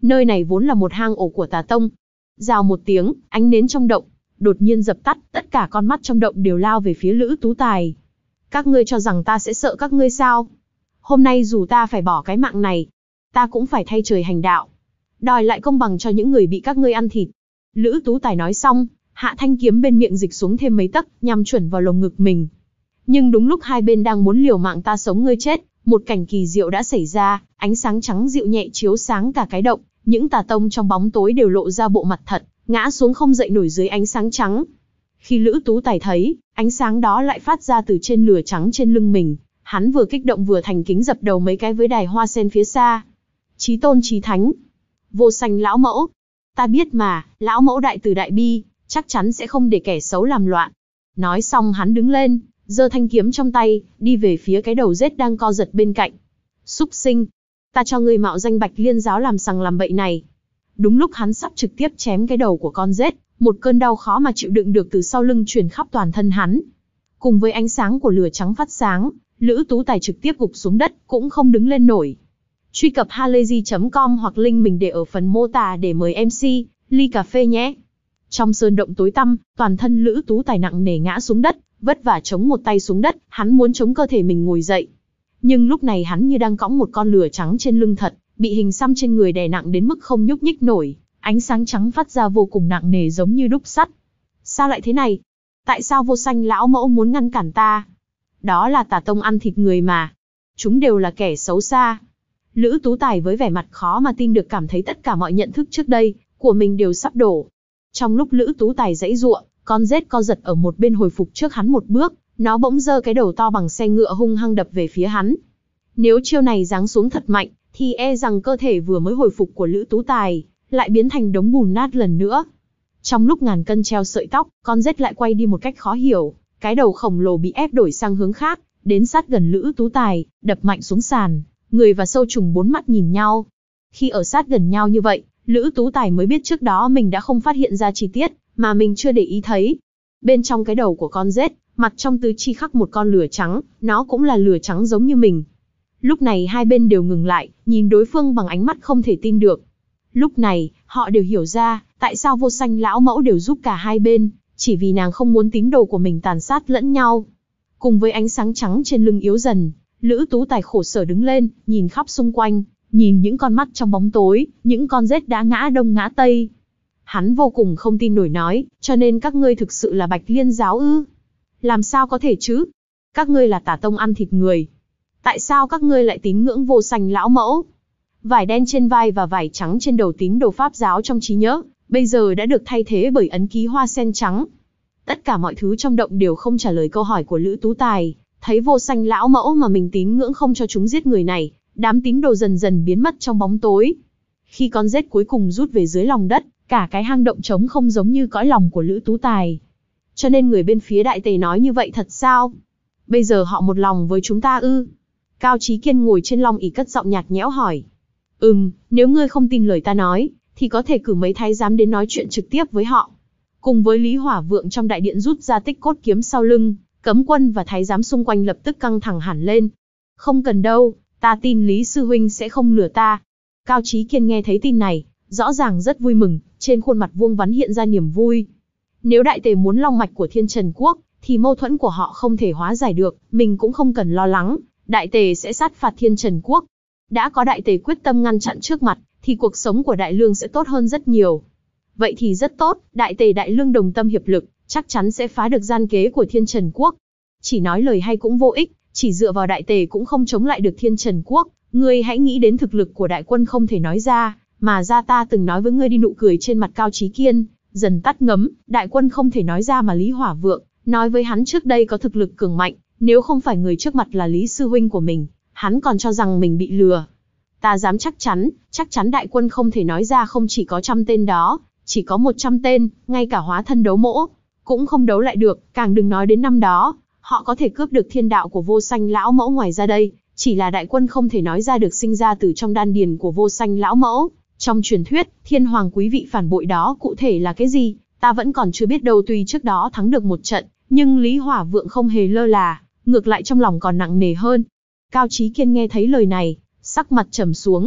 Nơi này vốn là một hang ổ của tà tông. Rào một tiếng, ánh nến trong động đột nhiên dập tắt, tất cả con mắt trong động đều lao về phía Lữ Tú Tài. Các ngươi cho rằng ta sẽ sợ các ngươi sao? Hôm nay dù ta phải bỏ cái mạng này, ta cũng phải thay trời hành đạo, đòi lại công bằng cho những người bị các ngươi ăn thịt. Lữ Tú Tài nói xong, hạ thanh kiếm bên miệng dịch xuống thêm mấy tấc, nhằm chuẩn vào lồng ngực mình. Nhưng đúng lúc hai bên đang muốn liều mạng ta sống ngươi chết, một cảnh kỳ diệu đã xảy ra, ánh sáng trắng dịu nhẹ chiếu sáng cả cái động, những tà tông trong bóng tối đều lộ ra bộ mặt thật, ngã xuống không dậy nổi dưới ánh sáng trắng. Khi Lữ Tú Tài thấy, ánh sáng đó lại phát ra từ trên lửa trắng trên lưng mình, hắn vừa kích động vừa thành kính dập đầu mấy cái với đài hoa sen phía xa. Chí tôn chí thánh, Vô Sanh lão mẫu, ta biết mà, lão mẫu đại từ đại bi, chắc chắn sẽ không để kẻ xấu làm loạn. Nói xong hắn đứng lên, giơ thanh kiếm trong tay, đi về phía cái đầu rết đang co giật bên cạnh. Súc sinh, ta cho ngươi mạo danh Bạch Liên giáo làm sằng làm bậy này. Đúng lúc hắn sắp trực tiếp chém cái đầu của con rết, một cơn đau khó mà chịu đựng được từ sau lưng truyền khắp toàn thân hắn. Cùng với ánh sáng của lửa trắng phát sáng, Lữ Tú Tài trực tiếp gục xuống đất, cũng không đứng lên nổi. Truy cập halayzi chấm com hoặc link mình để ở phần mô tả để mời em xê, ly cà phê nhé. Trong sơn động tối tăm, toàn thân Lữ Tú Tài nặng nề ngã xuống đất, vất vả chống một tay xuống đất, hắn muốn chống cơ thể mình ngồi dậy. Nhưng lúc này hắn như đang cõng một con lửa trắng trên lưng thật, bị hình xăm trên người đè nặng đến mức không nhúc nhích nổi, ánh sáng trắng phát ra vô cùng nặng nề giống như đúc sắt. Sao lại thế này? Tại sao Vô Sanh lão mẫu muốn ngăn cản ta? Đó là tà tông ăn thịt người mà. Chúng đều là kẻ xấu xa. Lữ Tú Tài với vẻ mặt khó mà tin được cảm thấy tất cả mọi nhận thức trước đây của mình đều sắp đổ. Trong lúc Lữ Tú Tài giãy giụa, con rết co giật ở một bên hồi phục trước hắn một bước, nó bỗng giơ cái đầu to bằng xe ngựa hung hăng đập về phía hắn. Nếu chiêu này giáng xuống thật mạnh, thì e rằng cơ thể vừa mới hồi phục của Lữ Tú Tài lại biến thành đống bùn nát lần nữa. Trong lúc ngàn cân treo sợi tóc, con rết lại quay đi một cách khó hiểu, cái đầu khổng lồ bị ép đổi sang hướng khác, đến sát gần Lữ Tú Tài, đập mạnh xuống sàn. Người và sâu trùng bốn mắt nhìn nhau. Khi ở sát gần nhau như vậy, Lữ Tú Tài mới biết trước đó mình đã không phát hiện ra chi tiết mà mình chưa để ý thấy. Bên trong cái đầu của con rết, mặt trong tứ chi khắc một con lửa trắng, nó cũng là lửa trắng giống như mình. Lúc này hai bên đều ngừng lại, nhìn đối phương bằng ánh mắt không thể tin được. Lúc này, họ đều hiểu ra, tại sao Vô Sanh lão mẫu đều giúp cả hai bên, chỉ vì nàng không muốn tín đồ của mình tàn sát lẫn nhau. Cùng với ánh sáng trắng trên lưng yếu dần, Lữ Tú Tài khổ sở đứng lên, nhìn khắp xung quanh, nhìn những con mắt trong bóng tối, những con rết đã ngã đông ngã tây. Hắn vô cùng không tin nổi nói, cho nên các ngươi thực sự là Bạch Liên giáo ư? Làm sao có thể chứ? Các ngươi là tà tông ăn thịt người. Tại sao các ngươi lại tín ngưỡng Vô Sanh lão mẫu? Vải đen trên vai và vải trắng trên đầu tín đồ Pháp giáo trong trí nhớ, bây giờ đã được thay thế bởi ấn ký hoa sen trắng. Tất cả mọi thứ trong động đều không trả lời câu hỏi của Lữ Tú Tài. Thấy Vô Sanh lão mẫu mà mình tín ngưỡng không cho chúng giết người này, đám tín đồ dần dần biến mất trong bóng tối. Khi con rết cuối cùng rút về dưới lòng đất, cả cái hang động trống không giống như cõi lòng của Lữ Tú Tài. Cho nên người bên phía Đại Tề nói như vậy thật sao? Bây giờ họ một lòng với chúng ta ư? Cao Chí Kiên ngồi trên long ỷ cất giọng nhạt nhẽo hỏi. Ừm, nếu ngươi không tin lời ta nói, thì có thể cử mấy thái giám đến nói chuyện trực tiếp với họ. Cùng với Lý Hỏa Vượng trong đại điện rút ra tích cốt kiếm sau lưng, cấm quân và thái giám xung quanh lập tức căng thẳng hẳn lên. Không cần đâu, ta tin Lý sư huynh sẽ không lừa ta. Cao Chí Kiên nghe thấy tin này, rõ ràng rất vui mừng, trên khuôn mặt vuông vắn hiện ra niềm vui. Nếu Đại Tề muốn long mạch của Thiên Trần Quốc, thì mâu thuẫn của họ không thể hóa giải được, mình cũng không cần lo lắng, Đại Tề sẽ sát phạt Thiên Trần Quốc. Đã có Đại Tề quyết tâm ngăn chặn trước mặt, thì cuộc sống của Đại Lương sẽ tốt hơn rất nhiều. Vậy thì rất tốt, Đại Tề Đại Lương đồng tâm hiệp lực, chắc chắn sẽ phá được gian kế của Thiên Trần Quốc. Chỉ nói lời hay cũng vô ích, chỉ dựa vào Đại Tề cũng không chống lại được Thiên Trần Quốc. Ngươi hãy nghĩ đến thực lực của đại quân không thể nói ra, mà ra ta từng nói với ngươi đi. Nụ cười trên mặt Cao Chí Kiên dần tắt ngấm. Đại quân không thể nói ra mà Lý Hỏa Vượng nói với hắn trước đây có thực lực cường mạnh, nếu không phải người trước mặt là Lý sư huynh của mình, hắn còn cho rằng mình bị lừa. Ta dám chắc chắn, chắc chắn đại quân không thể nói ra không chỉ có trăm tên đó, chỉ có một trăm tên, ngay cả hóa thân đấu mỗ cũng không đấu lại được, càng đừng nói đến năm đó, họ có thể cướp được thiên đạo của Vô Sanh lão mẫu. Ngoài ra đây, chỉ là đại quân không thể nói ra được sinh ra từ trong đan điền của Vô Sanh lão mẫu. Trong truyền thuyết, thiên hoàng quý vị phản bội đó cụ thể là cái gì, ta vẫn còn chưa biết đâu. Tuy trước đó thắng được một trận, nhưng Lý Hỏa Vượng không hề lơ là, ngược lại trong lòng còn nặng nề hơn. Cao Chí Kiên nghe thấy lời này, sắc mặt trầm xuống.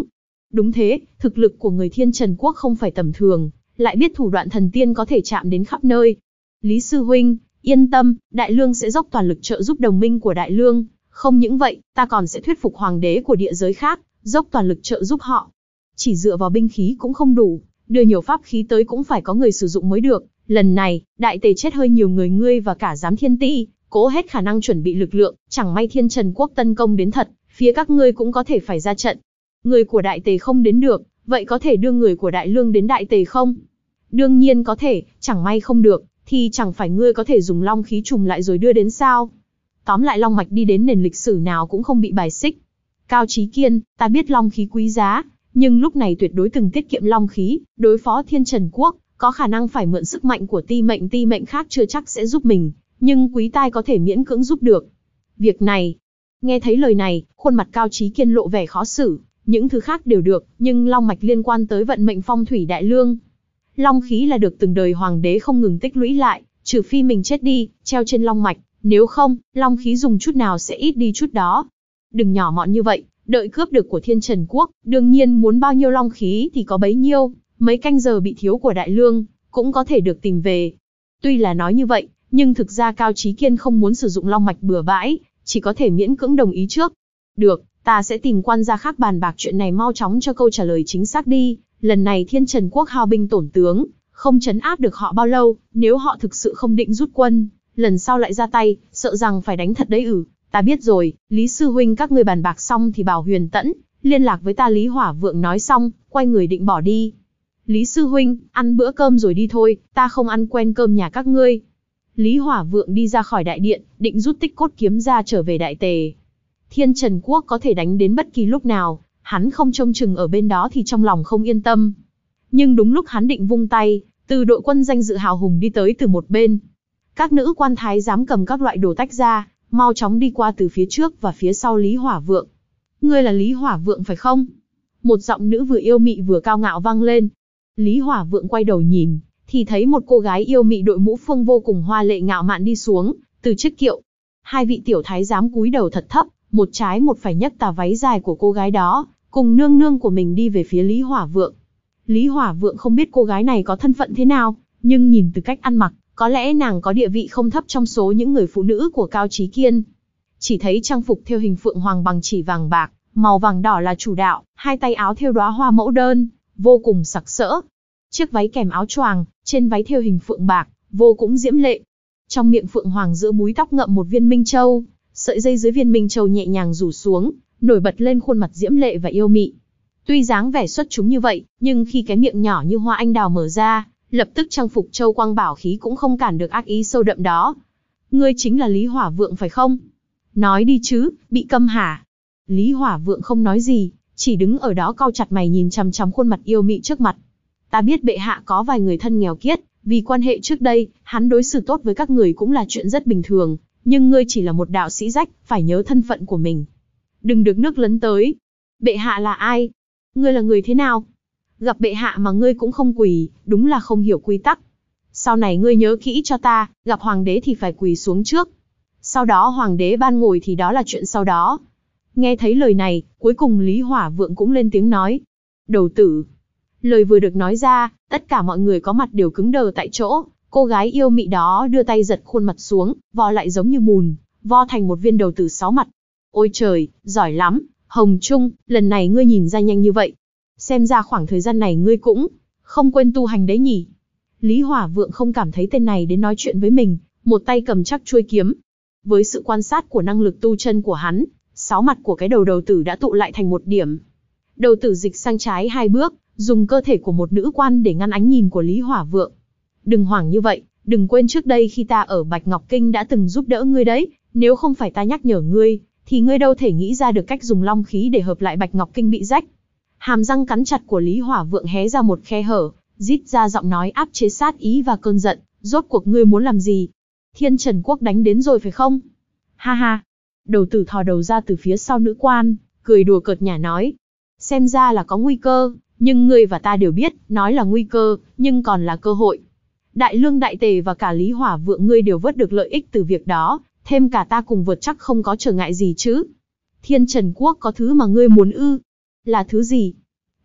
Đúng thế, thực lực của người Thiên Trần Quốc không phải tầm thường, lại biết thủ đoạn thần tiên có thể chạm đến khắp nơi. Lý sư huynh, yên tâm, Đại Lương sẽ dốc toàn lực trợ giúp đồng minh của Đại Lương. Không những vậy, ta còn sẽ thuyết phục hoàng đế của địa giới khác, dốc toàn lực trợ giúp họ. Chỉ dựa vào binh khí cũng không đủ, đưa nhiều pháp khí tới cũng phải có người sử dụng mới được. Lần này, đại tề chết hơi nhiều người ngươi và cả giám thiên ti, cố hết khả năng chuẩn bị lực lượng, chẳng may Thiên Trần Quốc tấn công đến thật, phía các ngươi cũng có thể phải ra trận. Người của đại tề không đến được, vậy có thể đưa người của Đại Lương đến đại tề không? Đương nhiên có thể, chẳng may không được, thì chẳng phải ngươi có thể dùng long khí trùm lại rồi đưa đến sao? Tóm lại long mạch đi đến nền lịch sử nào cũng không bị bài xích. Cao Chí Kiên, ta biết long khí quý giá, nhưng lúc này tuyệt đối từng tiết kiệm long khí, đối phó Thiên Trần Quốc, có khả năng phải mượn sức mạnh của ti mệnh ti mệnh khác chưa chắc sẽ giúp mình, nhưng quý tai có thể miễn cưỡng giúp được. Việc này, nghe thấy lời này, khuôn mặt Cao Chí Kiên lộ vẻ khó xử, những thứ khác đều được, nhưng long mạch liên quan tới vận mệnh phong thủy Đại Lương. Long khí là được từng đời hoàng đế không ngừng tích lũy lại, trừ phi mình chết đi, treo trên long mạch, nếu không, long khí dùng chút nào sẽ ít đi chút đó. Đừng nhỏ mọn như vậy, đợi cướp được của Thiên Trần Quốc, đương nhiên muốn bao nhiêu long khí thì có bấy nhiêu, mấy canh giờ bị thiếu của Đại Lương, cũng có thể được tìm về. Tuy là nói như vậy, nhưng thực ra Cao Chí Kiên không muốn sử dụng long mạch bừa bãi, chỉ có thể miễn cưỡng đồng ý trước. Được, ta sẽ tìm quan gia khác bàn bạc chuyện này, mau chóng cho câu trả lời chính xác đi. Lần này Thiên Trần Quốc hao binh tổn tướng, không trấn áp được họ bao lâu, nếu họ thực sự không định rút quân, lần sau lại ra tay, sợ rằng phải đánh thật đấy. Ừ, ta biết rồi, Lý sư huynh, các ngươi bàn bạc xong thì bảo Huyền Tẫn liên lạc với ta. Lý Hỏa Vượng nói xong, quay người định bỏ đi. Lý sư huynh, ăn bữa cơm rồi đi thôi, ta không ăn quen cơm nhà các ngươi. Lý Hỏa Vượng đi ra khỏi đại điện, định rút tích cốt kiếm ra trở về đại tề. Thiên Trần Quốc có thể đánh đến bất kỳ lúc nào, hắn không trông chừng ở bên đó thì trong lòng không yên tâm. Nhưng đúng lúc hắn định vung tay, từ đội quân danh dự hào hùng đi tới từ một bên. Các nữ quan thái giám cầm các loại đồ tách ra, mau chóng đi qua từ phía trước và phía sau Lý Hỏa Vượng. Ngươi là Lý Hỏa Vượng phải không? Một giọng nữ vừa yêu mị vừa cao ngạo vang lên. Lý Hỏa Vượng quay đầu nhìn, thì thấy một cô gái yêu mị đội mũ phương vô cùng hoa lệ ngạo mạn đi xuống từ chiếc kiệu. Hai vị tiểu thái giám cúi đầu thật thấp, một trái một phải nhấc tà váy dài của cô gái đó, cùng nương nương của mình đi về phía Lý Hỏa Vượng. Lý Hỏa Vượng không biết cô gái này có thân phận thế nào, nhưng nhìn từ cách ăn mặc, có lẽ nàng có địa vị không thấp trong số những người phụ nữ của Cao Chí Kiên. Chỉ thấy trang phục thêu hình phượng hoàng bằng chỉ vàng bạc, màu vàng đỏ là chủ đạo, hai tay áo thêu đóa hoa mẫu đơn, vô cùng sặc sỡ. Chiếc váy kèm áo choàng, trên váy thêu hình phượng bạc, vô cùng diễm lệ. Trong miệng phượng hoàng giữa búi tóc ngậm một viên minh châu, sợi dây dưới viên minh châu nhẹ nhàng rủ xuống, nổi bật lên khuôn mặt diễm lệ và yêu mị. Tuy dáng vẻ xuất chúng như vậy, nhưng khi cái miệng nhỏ như hoa anh đào mở ra, lập tức trang phục châu quang bảo khí cũng không cản được ác ý sâu đậm đó. Ngươi chính là Lý Hỏa Vượng phải không? Nói đi chứ, bị câm hả? Lý Hỏa Vượng không nói gì, chỉ đứng ở đó cau chặt mày nhìn chằm chằm khuôn mặt yêu mị trước mặt. Ta biết bệ hạ có vài người thân nghèo kiết, vì quan hệ trước đây, hắn đối xử tốt với các người cũng là chuyện rất bình thường, nhưng ngươi chỉ là một đạo sĩ rách, phải nhớ thân phận của mình. Đừng được nước lấn tới. Bệ hạ là ai? Ngươi là người thế nào? Gặp bệ hạ mà ngươi cũng không quỳ, đúng là không hiểu quy tắc. Sau này ngươi nhớ kỹ cho ta, gặp hoàng đế thì phải quỳ xuống trước. Sau đó hoàng đế ban ngồi thì đó là chuyện sau đó. Nghe thấy lời này, cuối cùng Lý Hỏa Vượng cũng lên tiếng nói. Đầu tử. Lời vừa được nói ra, tất cả mọi người có mặt đều cứng đờ tại chỗ. Cô gái yêu mị đó đưa tay giật khuôn mặt xuống, vo lại giống như bùn, vo thành một viên đầu tử sáu mặt. Ôi trời, giỏi lắm, Hồng Trung, lần này ngươi nhìn ra nhanh như vậy. Xem ra khoảng thời gian này ngươi cũng không quên tu hành đấy nhỉ. Lý Hỏa Vượng không cảm thấy tên này đến nói chuyện với mình, một tay cầm chắc chuôi kiếm. Với sự quan sát của năng lực tu chân của hắn, sáu mặt của cái đầu đầu tử đã tụ lại thành một điểm. Đầu tử dịch sang trái hai bước, dùng cơ thể của một nữ quan để ngăn ánh nhìn của Lý Hỏa Vượng. Đừng hoảng như vậy, đừng quên trước đây khi ta ở Bạch Ngọc Kinh đã từng giúp đỡ ngươi đấy, nếu không phải ta nhắc nhở ngươi, thì ngươi đâu thể nghĩ ra được cách dùng long khí để hợp lại Bạch Ngọc Kinh bị rách. Hàm răng cắn chặt của Lý Hỏa Vượng hé ra một khe hở, rít ra giọng nói áp chế sát ý và cơn giận, rốt cuộc ngươi muốn làm gì? Thiên Trần Quốc đánh đến rồi phải không? Ha ha. Đầu tử thò đầu ra từ phía sau nữ quan, cười đùa cợt nhả nói. Xem ra là có nguy cơ, nhưng ngươi và ta đều biết, nói là nguy cơ, nhưng còn là cơ hội. Đại Lương Đại Tề và cả Lý Hỏa Vượng ngươi đều vớt được lợi ích từ việc đó, thêm cả ta cùng vượt chắc không có trở ngại gì chứ. Thiên Trần Quốc có thứ mà ngươi muốn ư? Là thứ gì?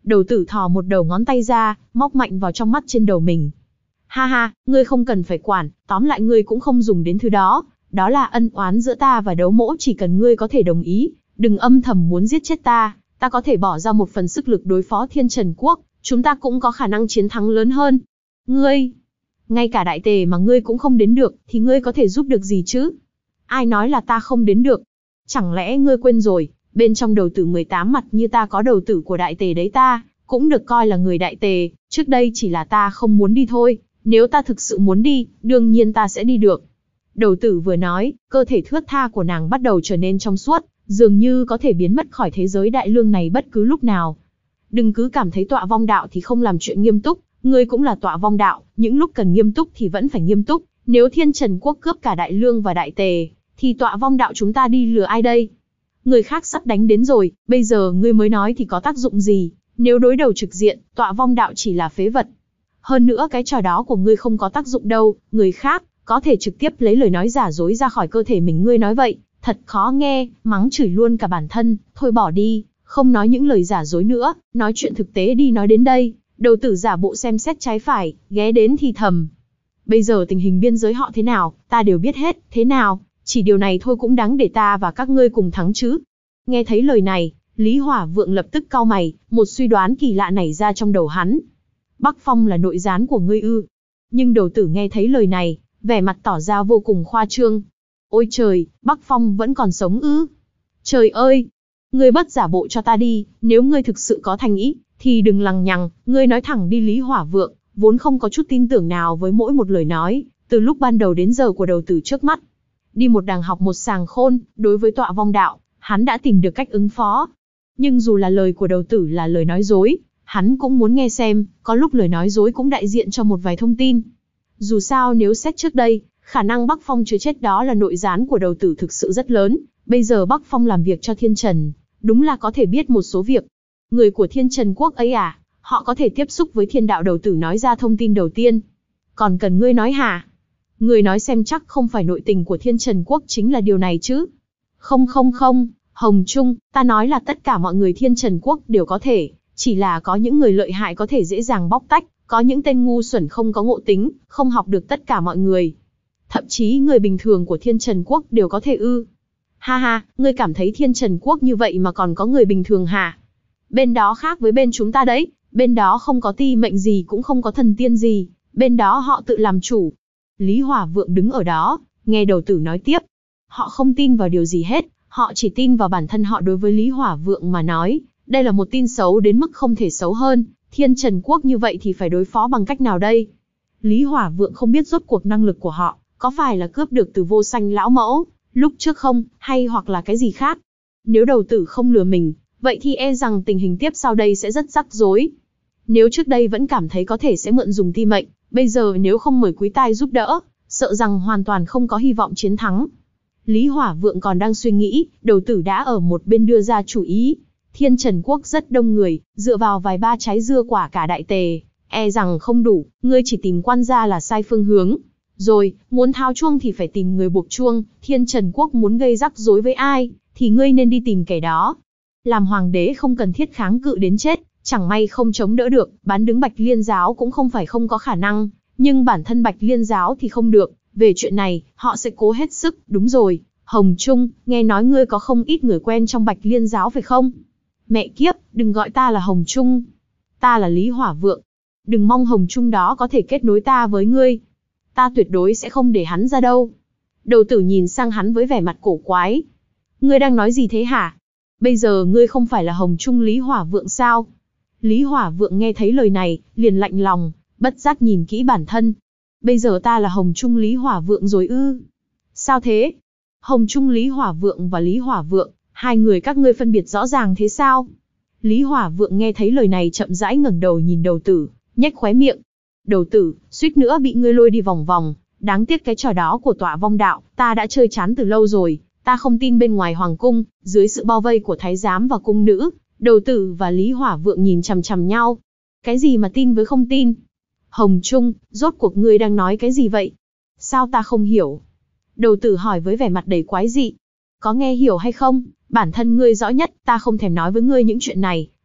Đầu tử thò một đầu ngón tay ra, móc mạnh vào trong mắt trên đầu mình. Ha ha, ngươi không cần phải quản, tóm lại ngươi cũng không dùng đến thứ đó. Đó là ân oán giữa ta và đấu mỗ, chỉ cần ngươi có thể đồng ý, đừng âm thầm muốn giết chết ta, ta có thể bỏ ra một phần sức lực đối phó Thiên Trần Quốc, chúng ta cũng có khả năng chiến thắng lớn hơn. Ngươi, ngay cả đại tề mà ngươi cũng không đến được, thì ngươi có thể giúp được gì chứ? Ai nói là ta không đến được? Chẳng lẽ ngươi quên rồi, bên trong đầu tử mười tám mặt như ta có đầu tử của đại tề đấy, ta cũng được coi là người đại tề, trước đây chỉ là ta không muốn đi thôi, nếu ta thực sự muốn đi, đương nhiên ta sẽ đi được. Đầu tử vừa nói, cơ thể thướt tha của nàng bắt đầu trở nên trong suốt, dường như có thể biến mất khỏi thế giới đại lương này bất cứ lúc nào. Đừng cứ cảm thấy tọa vong đạo thì không làm chuyện nghiêm túc, ngươi cũng là tọa vong đạo, những lúc cần nghiêm túc thì vẫn phải nghiêm túc, nếu Thiên Trần Quốc cướp cả đại lương và đại tề, thì tọa vong đạo chúng ta đi lừa ai đây? Người khác sắp đánh đến rồi, bây giờ ngươi mới nói thì có tác dụng gì, nếu đối đầu trực diện, tọa vong đạo chỉ là phế vật. Hơn nữa cái trò đó của ngươi không có tác dụng đâu, người khác có thể trực tiếp lấy lời nói giả dối ra khỏi cơ thể mình, ngươi nói vậy, thật khó nghe, mắng chửi luôn cả bản thân, thôi bỏ đi, không nói những lời giả dối nữa, nói chuyện thực tế đi. Nói đến đây, đầu tử giả bộ xem xét trái phải, ghé đến thì thầm. Bây giờ tình hình biên giới họ thế nào, ta đều biết hết, thế nào, chỉ điều này thôi cũng đáng để ta và các ngươi cùng thắng chứ. Nghe thấy lời này, Lý Hỏa Vượng lập tức cau mày, một suy đoán kỳ lạ nảy ra trong đầu hắn. Bắc Phong là nội gián của ngươi ư? Nhưng đầu tử nghe thấy lời này, vẻ mặt tỏ ra vô cùng khoa trương. Ôi trời, Bắc Phong vẫn còn sống ư? Trời ơi! Ngươi bất giả bộ cho ta đi, nếu ngươi thực sự có thành ý, thì đừng lằng nhằng, ngươi nói thẳng đi. Lý Hỏa Vượng vốn không có chút tin tưởng nào với mỗi một lời nói, từ lúc ban đầu đến giờ của đầu tử trước mắt. Đi một đàng học một sàng khôn, đối với tọa vong đạo, hắn đã tìm được cách ứng phó. Nhưng dù là lời của đầu tử là lời nói dối, hắn cũng muốn nghe xem, có lúc lời nói dối cũng đại diện cho một vài thông tin. Dù sao nếu xét trước đây, khả năng Bắc Phong chưa chết đó là nội gián của đầu tử thực sự rất lớn. Bây giờ Bắc Phong làm việc cho Thiên Trần, đúng là có thể biết một số việc. Người của Thiên Trần Quốc ấy à, họ có thể tiếp xúc với thiên đạo. Đầu tử nói ra thông tin đầu tiên. Còn cần ngươi nói hả? Ngươi nói xem, chắc không phải nội tình của Thiên Trần Quốc chính là điều này chứ? Không không không, Hồng Trung, ta nói là tất cả mọi người Thiên Trần Quốc đều có thể, chỉ là có những người lợi hại có thể dễ dàng bóc tách, có những tên ngu xuẩn không có ngộ tính, không học được tất cả mọi người. Thậm chí người bình thường của Thiên Trần Quốc đều có thể ư? Ha ha, ngươi cảm thấy Thiên Trần Quốc như vậy mà còn có người bình thường hả? Bên đó khác với bên chúng ta đấy, bên đó không có ti mệnh gì cũng không có thần tiên gì, bên đó họ tự làm chủ. Lý Hỏa Vượng đứng ở đó, nghe đầu tử nói tiếp. Họ không tin vào điều gì hết, họ chỉ tin vào bản thân họ. Đối với Lý Hỏa Vượng mà nói, đây là một tin xấu đến mức không thể xấu hơn. Thiên Trần Quốc như vậy thì phải đối phó bằng cách nào đây? Lý Hỏa Vượng không biết rốt cuộc năng lực của họ có phải là cướp được từ Vô Sanh lão mẫu lúc trước không, hay hoặc là cái gì khác. Nếu đầu tử không lừa mình, vậy thì e rằng tình hình tiếp sau đây sẽ rất rắc rối. Nếu trước đây vẫn cảm thấy có thể sẽ mượn dùng ti mệnh, bây giờ nếu không mời quý tai giúp đỡ, sợ rằng hoàn toàn không có hy vọng chiến thắng. Lý Hỏa Vượng còn đang suy nghĩ, đầu tử đã ở một bên đưa ra chủ ý. Thiên Trần Quốc rất đông người, dựa vào vài ba trái dưa quả cả đại tề, e rằng không đủ, ngươi chỉ tìm quan gia là sai phương hướng. Rồi, muốn tháo chuông thì phải tìm người buộc chuông, Thiên Trần Quốc muốn gây rắc rối với ai, thì ngươi nên đi tìm kẻ đó. Làm hoàng đế không cần thiết kháng cự đến chết, chẳng may không chống đỡ được, bán đứng Bạch Liên Giáo cũng không phải không có khả năng, nhưng bản thân Bạch Liên Giáo thì không được, về chuyện này, họ sẽ cố hết sức. Đúng rồi, Hồng Trung, nghe nói ngươi có không ít người quen trong Bạch Liên Giáo phải không? Mẹ kiếp, đừng gọi ta là Hồng Trung. Ta là Lý Hỏa Vượng. Đừng mong Hồng Trung đó có thể kết nối ta với ngươi. Ta tuyệt đối sẽ không để hắn ra đâu. Đầu tử nhìn sang hắn với vẻ mặt cổ quái. Ngươi đang nói gì thế hả? Bây giờ ngươi không phải là Hồng Trung Lý Hỏa Vượng sao? Lý Hỏa Vượng nghe thấy lời này, liền lạnh lòng, bất giác nhìn kỹ bản thân. Bây giờ ta là Hồng Trung Lý Hỏa Vượng rồi ư? Sao thế? Hồng Trung Lý Hỏa Vượng và Lý Hỏa Vượng, hai người các ngươi phân biệt rõ ràng thế sao? Lý Hỏa Vượng nghe thấy lời này chậm rãi ngẩng đầu nhìn đầu tử, nhếch khóe miệng. Đầu tử, suýt nữa bị ngươi lôi đi vòng vòng, đáng tiếc cái trò đó của tọa vong đạo, ta đã chơi chán từ lâu rồi, ta không tin bên ngoài hoàng cung, dưới sự bao vây của thái giám và cung nữ. Đầu tử và Lý Hỏa Vượng nhìn chằm chằm nhau. Cái gì mà tin với không tin? Hồng Trung, rốt cuộc ngươi đang nói cái gì vậy? Sao ta không hiểu? Đầu tử hỏi với vẻ mặt đầy quái dị. Có nghe hiểu hay không? Bản thân ngươi rõ nhất, ta không thèm nói với ngươi những chuyện này.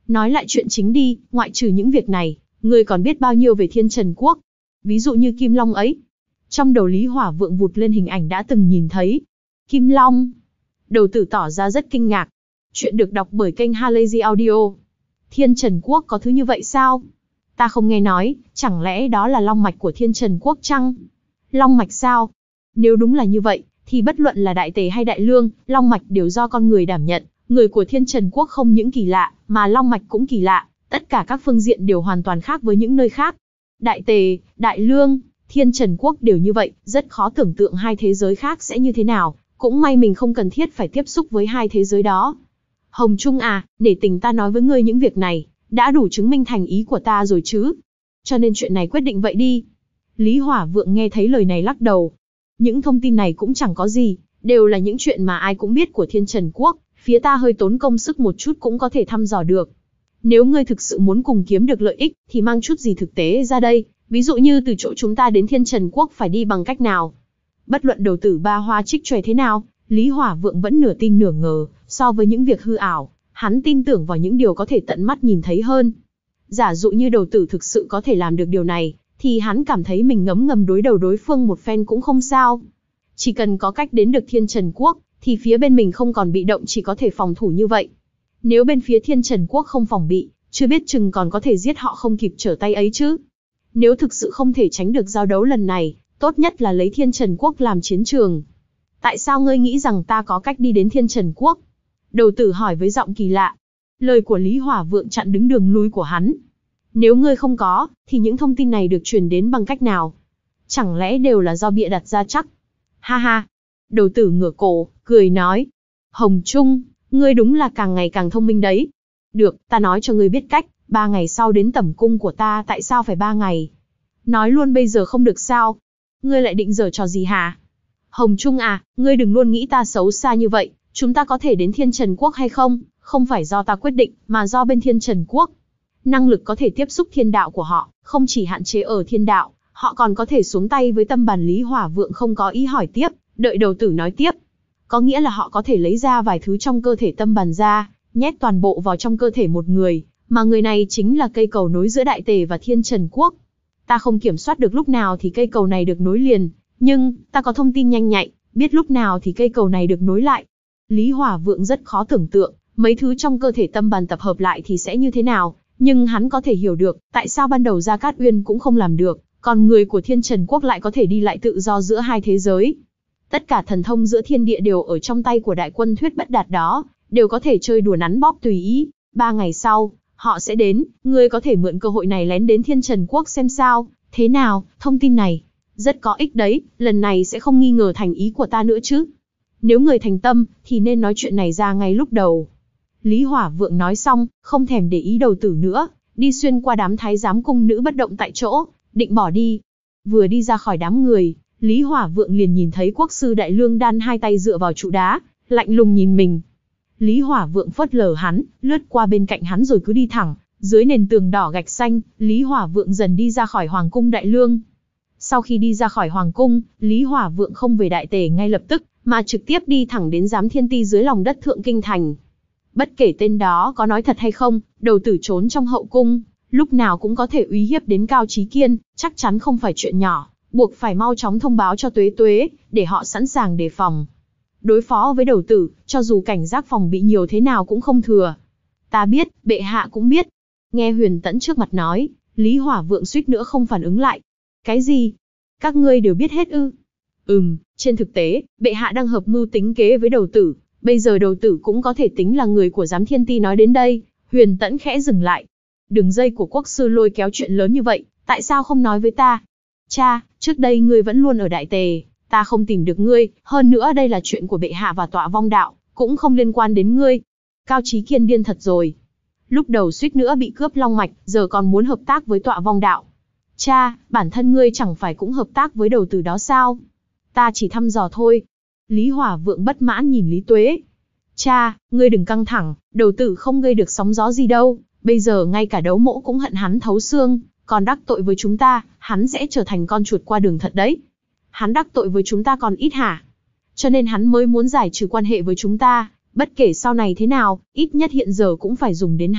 Nói lại chuyện chính đi, ngoại trừ những việc này, ngươi còn biết bao nhiêu về Thiên Trần Quốc? Ví dụ như Kim Long ấy. Trong đầu Lý Hỏa Vượng vụt lên hình ảnh đã từng nhìn thấy. Kim Long. Đầu tử tỏ ra rất kinh ngạc. Chuyện được đọc bởi kênh Halazy Audio. Thiên Trần Quốc có thứ như vậy sao? Ta không nghe nói, chẳng lẽ đó là long mạch của Thiên Trần Quốc chăng? Long mạch sao? Nếu đúng là như vậy, thì bất luận là đại tề hay đại lương, long mạch đều do con người đảm nhận. Người của Thiên Trần Quốc không những kỳ lạ, mà long mạch cũng kỳ lạ, tất cả các phương diện đều hoàn toàn khác với những nơi khác. Đại tề, đại lương, Thiên Trần Quốc đều như vậy, rất khó tưởng tượng hai thế giới khác sẽ như thế nào, cũng may mình không cần thiết phải tiếp xúc với hai thế giới đó. Hồng Trung à, nể tình ta nói với ngươi những việc này, đã đủ chứng minh thành ý của ta rồi chứ. Cho nên chuyện này quyết định vậy đi. Lý Hỏa Vượng nghe thấy lời này lắc đầu. Những thông tin này cũng chẳng có gì, đều là những chuyện mà ai cũng biết của Thiên Trần Quốc, phía ta hơi tốn công sức một chút cũng có thể thăm dò được. Nếu ngươi thực sự muốn cùng kiếm được lợi ích, thì mang chút gì thực tế ra đây, ví dụ như từ chỗ chúng ta đến Thiên Trần Quốc phải đi bằng cách nào. Bất luận đầu tử ba hoa trích chòe thế nào, Lý Hỏa Vượng vẫn nửa tin nửa ngờ, so với những việc hư ảo, hắn tin tưởng vào những điều có thể tận mắt nhìn thấy hơn. Giả dụ như đầu tử thực sự có thể làm được điều này, thì hắn cảm thấy mình ngấm ngầm đối đầu đối phương một phen cũng không sao. Chỉ cần có cách đến được Thiên Trần Quốc, thì phía bên mình không còn bị động chỉ có thể phòng thủ như vậy. Nếu bên phía Thiên Trần Quốc không phòng bị, chưa biết chừng còn có thể giết họ không kịp trở tay ấy chứ. Nếu thực sự không thể tránh được giao đấu lần này, tốt nhất là lấy Thiên Trần Quốc làm chiến trường. Tại sao ngươi nghĩ rằng ta có cách đi đến Thiên Trần Quốc? Đầu tử hỏi với giọng kỳ lạ. Lời của Lý Hỏa Vượng chặn đứng đường lui của hắn. Nếu ngươi không có, thì những thông tin này được truyền đến bằng cách nào? Chẳng lẽ đều là do bịa đặt ra chắc? Ha ha. Đầu tử ngửa cổ, cười nói. Hồng Trung, ngươi đúng là càng ngày càng thông minh đấy. Được, ta nói cho ngươi biết cách, ba ngày sau đến tẩm cung của ta. Tại sao phải ba ngày? Nói luôn bây giờ không được sao? Ngươi lại định giở trò gì hả? Hồng Trung à, ngươi đừng luôn nghĩ ta xấu xa như vậy. Chúng ta có thể đến Thiên Trần Quốc hay không, không phải do ta quyết định, mà do bên Thiên Trần Quốc. Năng lực có thể tiếp xúc thiên đạo của họ, không chỉ hạn chế ở thiên đạo, họ còn có thể xuống tay với tâm bản. Lý Hỏa Vượng không có ý hỏi tiếp, đợi đầu tử nói tiếp. Có nghĩa là họ có thể lấy ra vài thứ trong cơ thể tâm bản ra, nhét toàn bộ vào trong cơ thể một người, mà người này chính là cây cầu nối giữa Đại Tề và Thiên Trần Quốc. Ta không kiểm soát được lúc nào thì cây cầu này được nối liền, nhưng ta có thông tin nhanh nhạy, biết lúc nào thì cây cầu này được nối lại. Lý Hỏa Vượng rất khó tưởng tượng, mấy thứ trong cơ thể tâm bản tập hợp lại thì sẽ như thế nào, nhưng hắn có thể hiểu được, tại sao ban đầu Gia Cát Uyên cũng không làm được, còn người của Thiên Trần Quốc lại có thể đi lại tự do giữa hai thế giới. Tất cả thần thông giữa thiên địa đều ở trong tay của đại quân Thuyết Bất Đạt đó, đều có thể chơi đùa nắn bóp tùy ý. Ba ngày sau, họ sẽ đến, ngươi có thể mượn cơ hội này lén đến Thiên Trần Quốc xem sao, thế nào, thông tin này rất có ích đấy, lần này sẽ không nghi ngờ thành ý của ta nữa chứ. Nếu người thành tâm, thì nên nói chuyện này ra ngay lúc đầu. Lý Hỏa Vượng nói xong, không thèm để ý đầu tử nữa, đi xuyên qua đám thái giám cung nữ bất động tại chỗ, định bỏ đi. Vừa đi ra khỏi đám người, Lý Hỏa Vượng liền nhìn thấy quốc sư Đại Lương Đan hai tay dựa vào trụ đá, lạnh lùng nhìn mình. Lý Hỏa Vượng phớt lờ hắn, lướt qua bên cạnh hắn rồi cứ đi thẳng, dưới nền tường đỏ gạch xanh, Lý Hỏa Vượng dần đi ra khỏi Hoàng cung Đại Lương. Sau khi đi ra khỏi Hoàng cung, Lý Hỏa Vượng không về Đại Tề ngay lập tức, mà trực tiếp đi thẳng đến Giám Thiên Ti dưới lòng đất Thượng Kinh Thành. Bất kể tên đó có nói thật hay không, đầu tử trốn trong hậu cung, lúc nào cũng có thể uy hiếp đến Cao Chí Kiên, chắc chắn không phải chuyện nhỏ, buộc phải mau chóng thông báo cho Tuế Tuế, để họ sẵn sàng đề phòng. Đối phó với đầu tử, cho dù cảnh giác phòng bị nhiều thế nào cũng không thừa. Ta biết, bệ hạ cũng biết. Nghe Huyền Tẫn trước mặt nói, Lý Hỏa Vượng suýt nữa không phản ứng lại. Cái gì? Các ngươi đều biết hết ư? Ừm, trên thực tế, bệ hạ đang hợp mưu tính kế với đầu tử. Bây giờ đầu tử cũng có thể tính là người của Giám Thiên Ti nói đến đây. Huyền Tẫn khẽ dừng lại. Đường dây của quốc sư lôi kéo chuyện lớn như vậy, tại sao không nói với ta? Cha, trước đây ngươi vẫn luôn ở Đại Tề, ta không tìm được ngươi, hơn nữa đây là chuyện của bệ hạ và tọa vong đạo, cũng không liên quan đến ngươi. Cao Chí Kiên điên thật rồi. Lúc đầu suýt nữa bị cướp long mạch, giờ còn muốn hợp tác với tọa vong đạo. Cha, bản thân ngươi chẳng phải cũng hợp tác với đầu tử đó sao? Ta chỉ thăm dò thôi. Lý Hỏa Vượng bất mãn nhìn Lý Tuế. Cha, ngươi đừng căng thẳng, đầu tử không gây được sóng gió gì đâu, bây giờ ngay cả đấu mỗ cũng hận hắn thấu xương, còn đắc tội với chúng ta, hắn sẽ trở thành con chuột qua đường thật đấy. Hắn đắc tội với chúng ta còn ít hả? Cho nên hắn mới muốn giải trừ quan hệ với chúng ta, bất kể sau này thế nào, ít nhất hiện giờ cũng phải dùng đến hắn,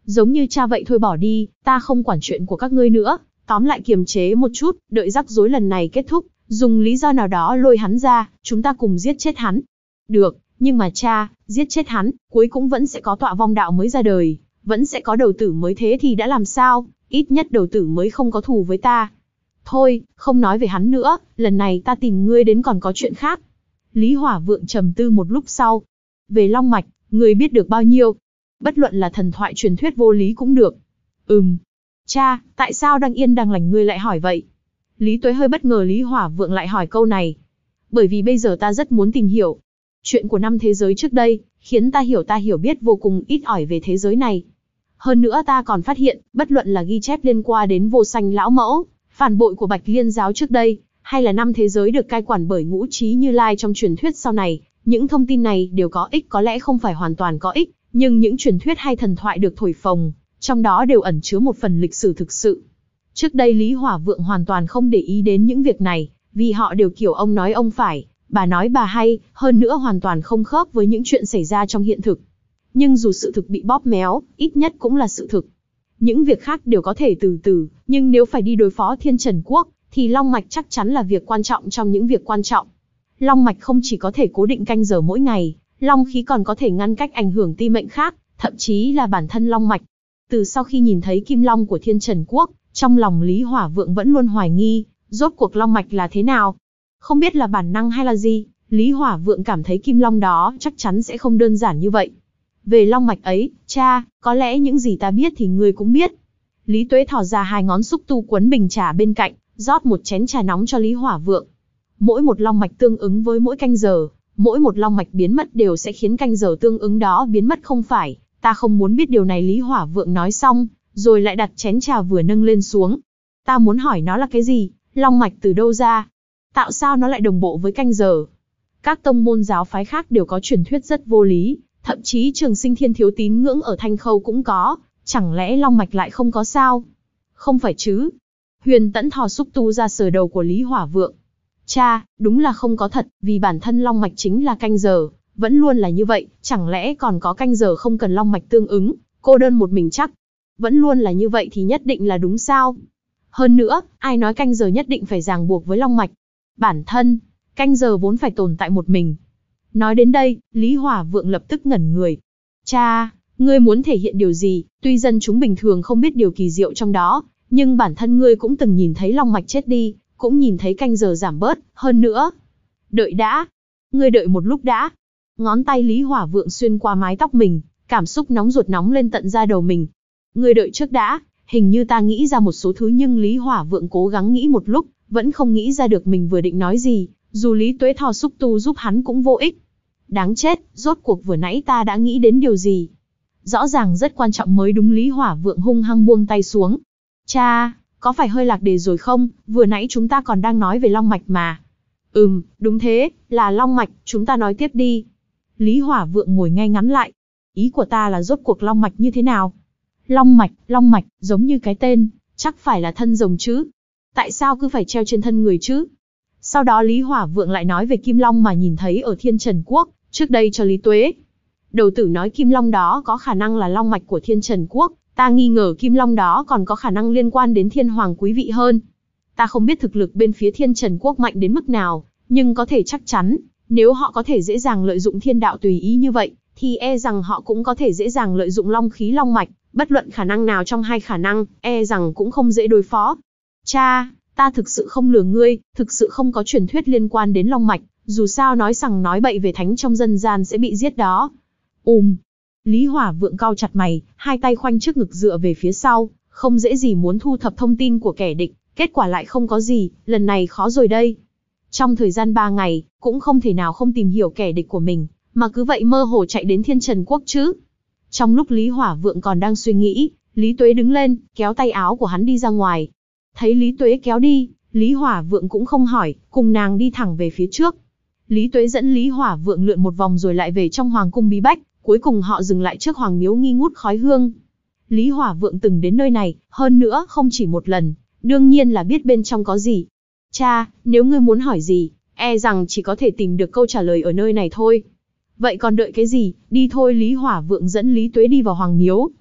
Giống như cha vậy thôi, bỏ đi, ta không quản chuyện của các ngươi nữa. Tóm lại kiềm chế một chút, đợi rắc rối lần này kết thúc, dùng lý do nào đó lôi hắn ra, chúng ta cùng giết chết hắn. Được, nhưng mà cha, giết chết hắn, cuối cũng vẫn sẽ có tọa vong đạo mới ra đời, vẫn sẽ có đầu tử mới, thế thì đã làm sao? Ít nhất đầu tử mới không có thù với ta. Thôi, không nói về hắn nữa, lần này ta tìm ngươi đến còn có chuyện khác. Lý Hỏa Vượng trầm tư một lúc sau. Về Long Mạch, ngươi biết được bao nhiêu? Bất luận là thần thoại truyền thuyết vô lý cũng được. Ừm. Cha, tại sao đang yên đang lành ngươi lại hỏi vậy? Lý Tuế hơi bất ngờ Lý Hỏa Vượng lại hỏi câu này. Bởi vì bây giờ ta rất muốn tìm hiểu. Chuyện của năm thế giới trước đây, khiến ta hiểu ta hiểu biết vô cùng ít ỏi về thế giới này. Hơn nữa ta còn phát hiện, bất luận là ghi chép liên quan đến vô sanh lão mẫu, phản bội của Bạch Liên giáo trước đây, hay là năm thế giới được cai quản bởi Ngũ Trí Như Lai trong truyền thuyết sau này, những thông tin này đều có ích, có lẽ không phải hoàn toàn có ích, nhưng những truyền thuyết hay thần thoại được thổi phồng, trong đó đều ẩn chứa một phần lịch sử thực sự. Trước đây Lý Hỏa Vượng hoàn toàn không để ý đến những việc này, vì họ đều kiểu ông nói ông phải, bà nói bà hay, hơn nữa hoàn toàn không khớp với những chuyện xảy ra trong hiện thực. Nhưng dù sự thực bị bóp méo, ít nhất cũng là sự thực. Những việc khác đều có thể từ từ, nhưng nếu phải đi đối phó Thiên Trần Quốc, thì Long Mạch chắc chắn là việc quan trọng trong những việc quan trọng. Long Mạch không chỉ có thể cố định canh giờ mỗi ngày, Long khí còn có thể ngăn cách ảnh hưởng ti mệnh khác, thậm chí là bản thân Long Mạch. Từ sau khi nhìn thấy Kim Long của Thiên Trần Quốc, trong lòng Lý Hỏa Vượng vẫn luôn hoài nghi, rốt cuộc Long Mạch là thế nào? Không biết là bản năng hay là gì, Lý Hỏa Vượng cảm thấy Kim Long đó chắc chắn sẽ không đơn giản như vậy. Về Long Mạch ấy, cha, có lẽ những gì ta biết thì ngươi cũng biết. Lý Tuế thò ra hai ngón xúc tu quấn bình trà bên cạnh, rót một chén trà nóng cho Lý Hỏa Vượng. Mỗi một long mạch tương ứng với mỗi canh giờ, mỗi một long mạch biến mất đều sẽ khiến canh giờ tương ứng đó biến mất không phải. Ta không muốn biết điều này, Lý Hỏa Vượng nói xong, rồi lại đặt chén trà vừa nâng lên xuống. Ta muốn hỏi nó là cái gì, long mạch từ đâu ra? Tạo sao nó lại đồng bộ với canh giờ? Các tông môn giáo phái khác đều có truyền thuyết rất vô lý, thậm chí Trường Sinh Thiên Thiếu tín ngưỡng ở Thanh Khâu cũng có, chẳng lẽ long mạch lại không có sao? Không phải chứ? Huyền Tẫn thò xúc tu ra sờ đầu của Lý Hỏa Vượng. Cha, đúng là không có thật, vì bản thân long mạch chính là canh giờ, vẫn luôn là như vậy, chẳng lẽ còn có canh giờ không cần long mạch tương ứng, cô đơn một mình chắc? Vẫn luôn là như vậy thì nhất định là đúng sao? Hơn nữa, ai nói canh giờ nhất định phải ràng buộc với long mạch? Bản thân, canh giờ vốn phải tồn tại một mình. Nói đến đây, Lý Hỏa Vượng lập tức ngẩn người. Cha, ngươi muốn thể hiện điều gì? Tuy dân chúng bình thường không biết điều kỳ diệu trong đó, nhưng bản thân ngươi cũng từng nhìn thấy long mạch chết đi, cũng nhìn thấy canh giờ giảm bớt, hơn nữa. Đợi đã. Ngươi đợi một lúc đã. Ngón tay Lý Hỏa Vượng xuyên qua mái tóc mình, cảm xúc nóng ruột nóng lên tận da đầu mình. Ngươi đợi trước đã, hình như ta nghĩ ra một số thứ, nhưng Lý Hỏa Vượng cố gắng nghĩ một lúc, vẫn không nghĩ ra được mình vừa định nói gì, dù Lý Tuế thò xúc tu giúp hắn cũng vô ích. Đáng chết, rốt cuộc vừa nãy ta đã nghĩ đến điều gì? Rõ ràng rất quan trọng mới đúng. Lý Hỏa Vượng hung hăng buông tay xuống. Cha, có phải hơi lạc đề rồi không? Vừa nãy chúng ta còn đang nói về long mạch mà. Ừm, đúng thế, là long mạch, chúng ta nói tiếp đi. Lý Hỏa Vượng ngồi ngay ngắn lại. Ý của ta là rốt cuộc long mạch như thế nào? Long mạch, long mạch, giống như cái tên, chắc phải là thân rồng chứ. Tại sao cứ phải treo trên thân người chứ? Sau đó Lý Hỏa Vượng lại nói về Kim Long mà nhìn thấy ở Thiên Trần Quốc, trước đây cho Lý Tuế. Đầu tử nói Kim Long đó có khả năng là long mạch của Thiên Trần Quốc, ta nghi ngờ Kim Long đó còn có khả năng liên quan đến Thiên Hoàng quý vị hơn. Ta không biết thực lực bên phía Thiên Trần Quốc mạnh đến mức nào, nhưng có thể chắc chắn, nếu họ có thể dễ dàng lợi dụng thiên đạo tùy ý như vậy, thì e rằng họ cũng có thể dễ dàng lợi dụng long khí long mạch, bất luận khả năng nào trong hai khả năng, e rằng cũng không dễ đối phó. Cha, ta thực sự không lừa ngươi, thực sự không có truyền thuyết liên quan đến long mạch, dù sao nói sằng nói bậy về thánh trong dân gian sẽ bị giết đó. Ùm. Lý Hỏa Vượng cau chặt mày, hai tay khoanh trước ngực dựa về phía sau, không dễ gì muốn thu thập thông tin của kẻ địch, kết quả lại không có gì, lần này khó rồi đây. Trong thời gian ba ngày, cũng không thể nào không tìm hiểu kẻ địch của mình, mà cứ vậy mơ hồ chạy đến Thiên Trần Quốc chứ. Trong lúc Lý Hỏa Vượng còn đang suy nghĩ, Lý Tuế đứng lên, kéo tay áo của hắn đi ra ngoài. Thấy Lý Tuế kéo đi, Lý Hỏa Vượng cũng không hỏi, cùng nàng đi thẳng về phía trước. Lý Tuế dẫn Lý Hỏa Vượng lượn một vòng rồi lại về trong Hoàng cung bí bách, cuối cùng họ dừng lại trước Hoàng miếu nghi ngút khói hương. Lý Hỏa Vượng từng đến nơi này, hơn nữa không chỉ một lần, đương nhiên là biết bên trong có gì. Cha, nếu ngươi muốn hỏi gì, e rằng chỉ có thể tìm được câu trả lời ở nơi này thôi. Vậy còn đợi cái gì, đi thôi. Lý Hỏa Vượng dẫn Lý Tuế đi vào Hoàng miếu.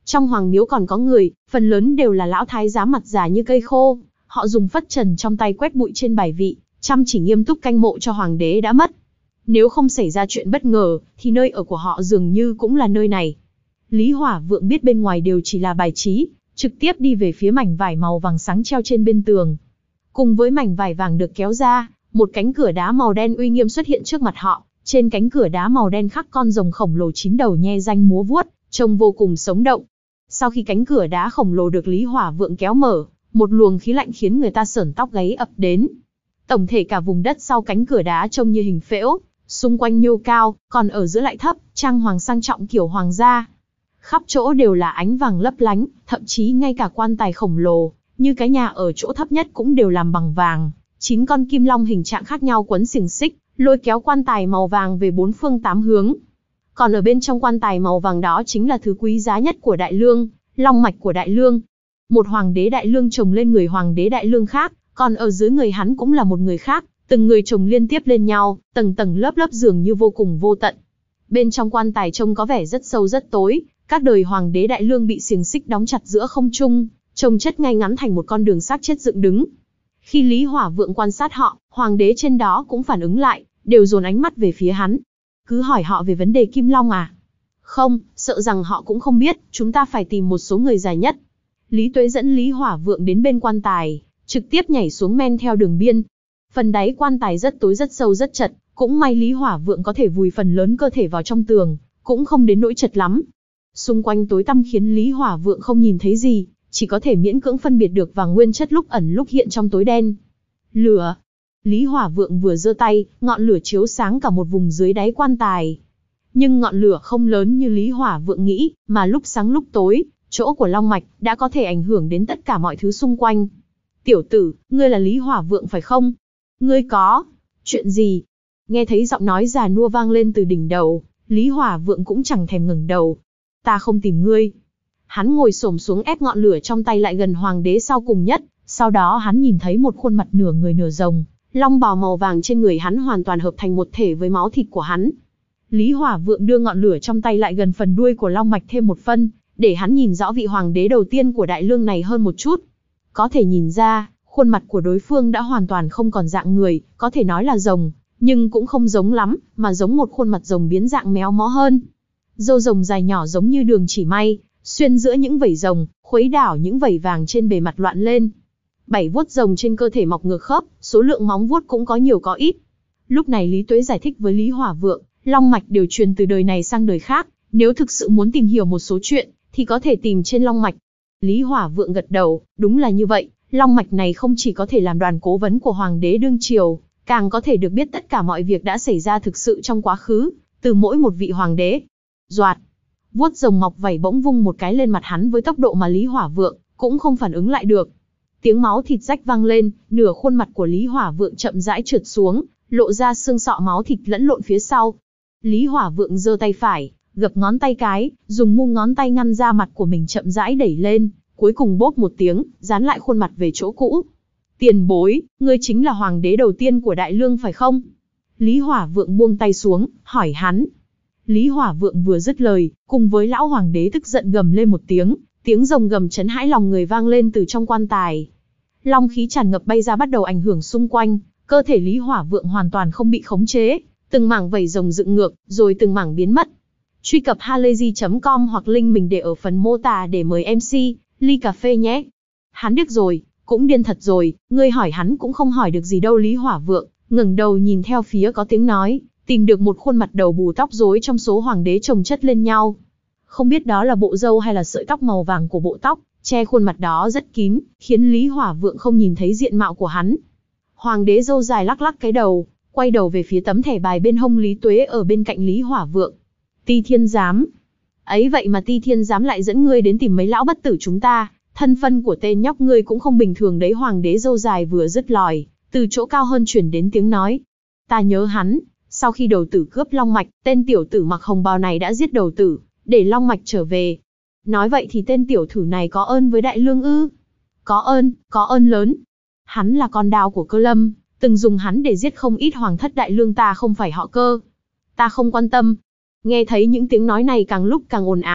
Trong hoàng miếu còn có người, phần lớn đều là lão thái giám mặt già như cây khô. Họ dùng phất trần trong tay quét bụi trên bài vị, chăm chỉ nghiêm túc canh mộ cho hoàng đế đã mất. Nếu không xảy ra chuyện bất ngờ, thì nơi ở của họ dường như cũng là nơi này. Lý Hỏa Vượng biết bên ngoài đều chỉ là bài trí, trực tiếp đi về phía mảnh vải màu vàng sáng treo trên bên tường. Cùng với mảnh vải vàng được kéo ra, một cánh cửa đá màu đen uy nghiêm xuất hiện trước mặt họ. Trên cánh cửa đá màu đen khắc con rồng khổng lồ chín đầu nhe ranh múa vuốt, trông vô cùng sống động. Sau khi cánh cửa đá khổng lồ được Lý Hỏa Vượng kéo mở, một luồng khí lạnh khiến người ta sởn tóc gáy ập đến. Tổng thể cả vùng đất sau cánh cửa đá trông như hình phễu, xung quanh nhô cao, còn ở giữa lại thấp, trang hoàng sang trọng kiểu hoàng gia. Khắp chỗ đều là ánh vàng lấp lánh, thậm chí ngay cả quan tài khổng lồ, như cái nhà ở chỗ thấp nhất cũng đều làm bằng vàng. Chín con kim long hình trạng khác nhau quấn xiềng xích, lôi kéo quan tài màu vàng về bốn phương tám hướng. Còn ở bên trong quan tài màu vàng đó chính là thứ quý giá nhất của Đại Lương, long mạch của Đại Lương. Một hoàng đế Đại Lương chồng lên người hoàng đế Đại Lương khác, còn ở dưới người hắn cũng là một người khác, từng người chồng liên tiếp lên nhau, tầng tầng lớp lớp dường như vô cùng vô tận. Bên trong quan tài trông có vẻ rất sâu rất tối, các đời hoàng đế Đại Lương bị xiềng xích đóng chặt giữa không trung, trông chất ngay ngắn thành một con đường xác chết dựng đứng. Khi Lý Hỏa Vượng quan sát họ, hoàng đế trên đó cũng phản ứng lại, đều dồn ánh mắt về phía hắn. Cứ hỏi họ về vấn đề Kim Long à? Không, sợ rằng họ cũng không biết, chúng ta phải tìm một số người già nhất. Lý Tuế dẫn Lý Hỏa Vượng đến bên quan tài, trực tiếp nhảy xuống men theo đường biên. Phần đáy quan tài rất tối rất sâu rất chật, cũng may Lý Hỏa Vượng có thể vùi phần lớn cơ thể vào trong tường, cũng không đến nỗi chật lắm. Xung quanh tối tăm khiến Lý Hỏa Vượng không nhìn thấy gì, chỉ có thể miễn cưỡng phân biệt được vàng nguyên chất lúc ẩn lúc hiện trong tối đen. Lửa. Lý Hỏa Vượng vừa giơ tay, ngọn lửa chiếu sáng cả một vùng dưới đáy quan tài. Nhưng ngọn lửa không lớn như Lý Hỏa Vượng nghĩ, mà lúc sáng lúc tối, chỗ của long mạch đã có thể ảnh hưởng đến tất cả mọi thứ xung quanh. Tiểu tử, ngươi là Lý Hỏa Vượng phải không? Ngươi có chuyện gì? Nghe thấy giọng nói già nua vang lên từ đỉnh đầu, Lý Hỏa Vượng cũng chẳng thèm ngẩng đầu. Ta không tìm ngươi. Hắn ngồi xổm xuống ép ngọn lửa trong tay lại gần hoàng đế sau cùng nhất, sau đó hắn nhìn thấy một khuôn mặt nửa người nửa rồng, long bào màu vàng trên người hắn hoàn toàn hợp thành một thể với máu thịt của hắn. Lý Hỏa Vượng đưa ngọn lửa trong tay lại gần phần đuôi của long mạch thêm một phân, để hắn nhìn rõ vị hoàng đế đầu tiên của Đại Lương này hơn một chút. Có thể nhìn ra, khuôn mặt của đối phương đã hoàn toàn không còn dạng người, có thể nói là rồng, nhưng cũng không giống lắm, mà giống một khuôn mặt rồng biến dạng méo mó hơn. Râu rồng dài nhỏ giống như đường chỉ may, xuyên giữa những vảy rồng, khuấy đảo những vảy vàng trên bề mặt loạn lên. Bảy vuốt rồng trên cơ thể mọc ngược khớp, số lượng móng vuốt cũng có nhiều có ít. Lúc này Lý Tuế giải thích với Lý Hỏa Vượng, long mạch đều truyền từ đời này sang đời khác, nếu thực sự muốn tìm hiểu một số chuyện, thì có thể tìm trên long mạch. Lý Hỏa Vượng gật đầu, đúng là như vậy, long mạch này không chỉ có thể làm đoàn cố vấn của hoàng đế đương triều, càng có thể được biết tất cả mọi việc đã xảy ra thực sự trong quá khứ, từ mỗi một vị hoàng đế. Doạt, vuốt rồng mọc vảy bỗng vung một cái lên mặt hắn với tốc độ mà Lý Hỏa Vượng cũng không phản ứng lại được. Tiếng máu thịt rách vang lên, nửa khuôn mặt của Lý Hỏa Vượng chậm rãi trượt xuống, lộ ra xương sọ máu thịt lẫn lộn phía sau. Lý Hỏa Vượng giơ tay phải, gập ngón tay cái, dùng mu ngón tay ngăn ra mặt của mình chậm rãi đẩy lên, cuối cùng bốp một tiếng, dán lại khuôn mặt về chỗ cũ. Tiền bối, ngươi chính là hoàng đế đầu tiên của Đại Lương phải không? Lý Hỏa Vượng buông tay xuống, hỏi hắn. Lý Hỏa Vượng vừa dứt lời, cùng với lão hoàng đế tức giận gầm lên một tiếng, tiếng rồng gầm chấn hãi lòng người vang lên từ trong quan tài. Long khí tràn ngập bay ra bắt đầu ảnh hưởng xung quanh, cơ thể Lý Hỏa Vượng hoàn toàn không bị khống chế, từng mảng vảy rồng dựng ngược, rồi từng mảng biến mất. Truy cập halayzi chấm com hoặc link mình để ở phần mô tả để mời em xê, ly cà phê nhé. Hắn điếc rồi, cũng điên thật rồi, ngươi hỏi hắn cũng không hỏi được gì đâu. Lý Hỏa Vượng ngẩng đầu nhìn theo phía có tiếng nói, tìm được một khuôn mặt đầu bù tóc rối trong số hoàng đế chồng chất lên nhau. Không biết đó là bộ râu hay là sợi tóc màu vàng của bộ tóc, che khuôn mặt đó rất kín, khiến Lý Hỏa Vượng không nhìn thấy diện mạo của hắn. Hoàng đế râu dài lắc lắc cái đầu, quay đầu về phía tấm thẻ bài bên hông Lý Tuế ở bên cạnh Lý Hỏa Vượng. Ti Thiên Giám. Ấy vậy mà Ti Thiên Giám lại dẫn ngươi đến tìm mấy lão bất tử chúng ta, thân phân của tên nhóc ngươi cũng không bình thường đấy. Hoàng đế râu dài vừa dứt lời, từ chỗ cao hơn chuyển đến tiếng nói. Ta nhớ hắn, sau khi đầu tử cướp long mạch, tên tiểu tử mặc hồng bào này đã giết đầu tử, để long mạch trở về. Nói vậy thì tên tiểu tử này có ơn với Đại Lương ư? Có ơn, có ơn lớn. Hắn là con đao của Cơ Lâm, từng dùng hắn để giết không ít hoàng thất Đại Lương. Ta không phải họ Cơ. Ta không quan tâm. Nghe thấy những tiếng nói này càng lúc càng ồn ào,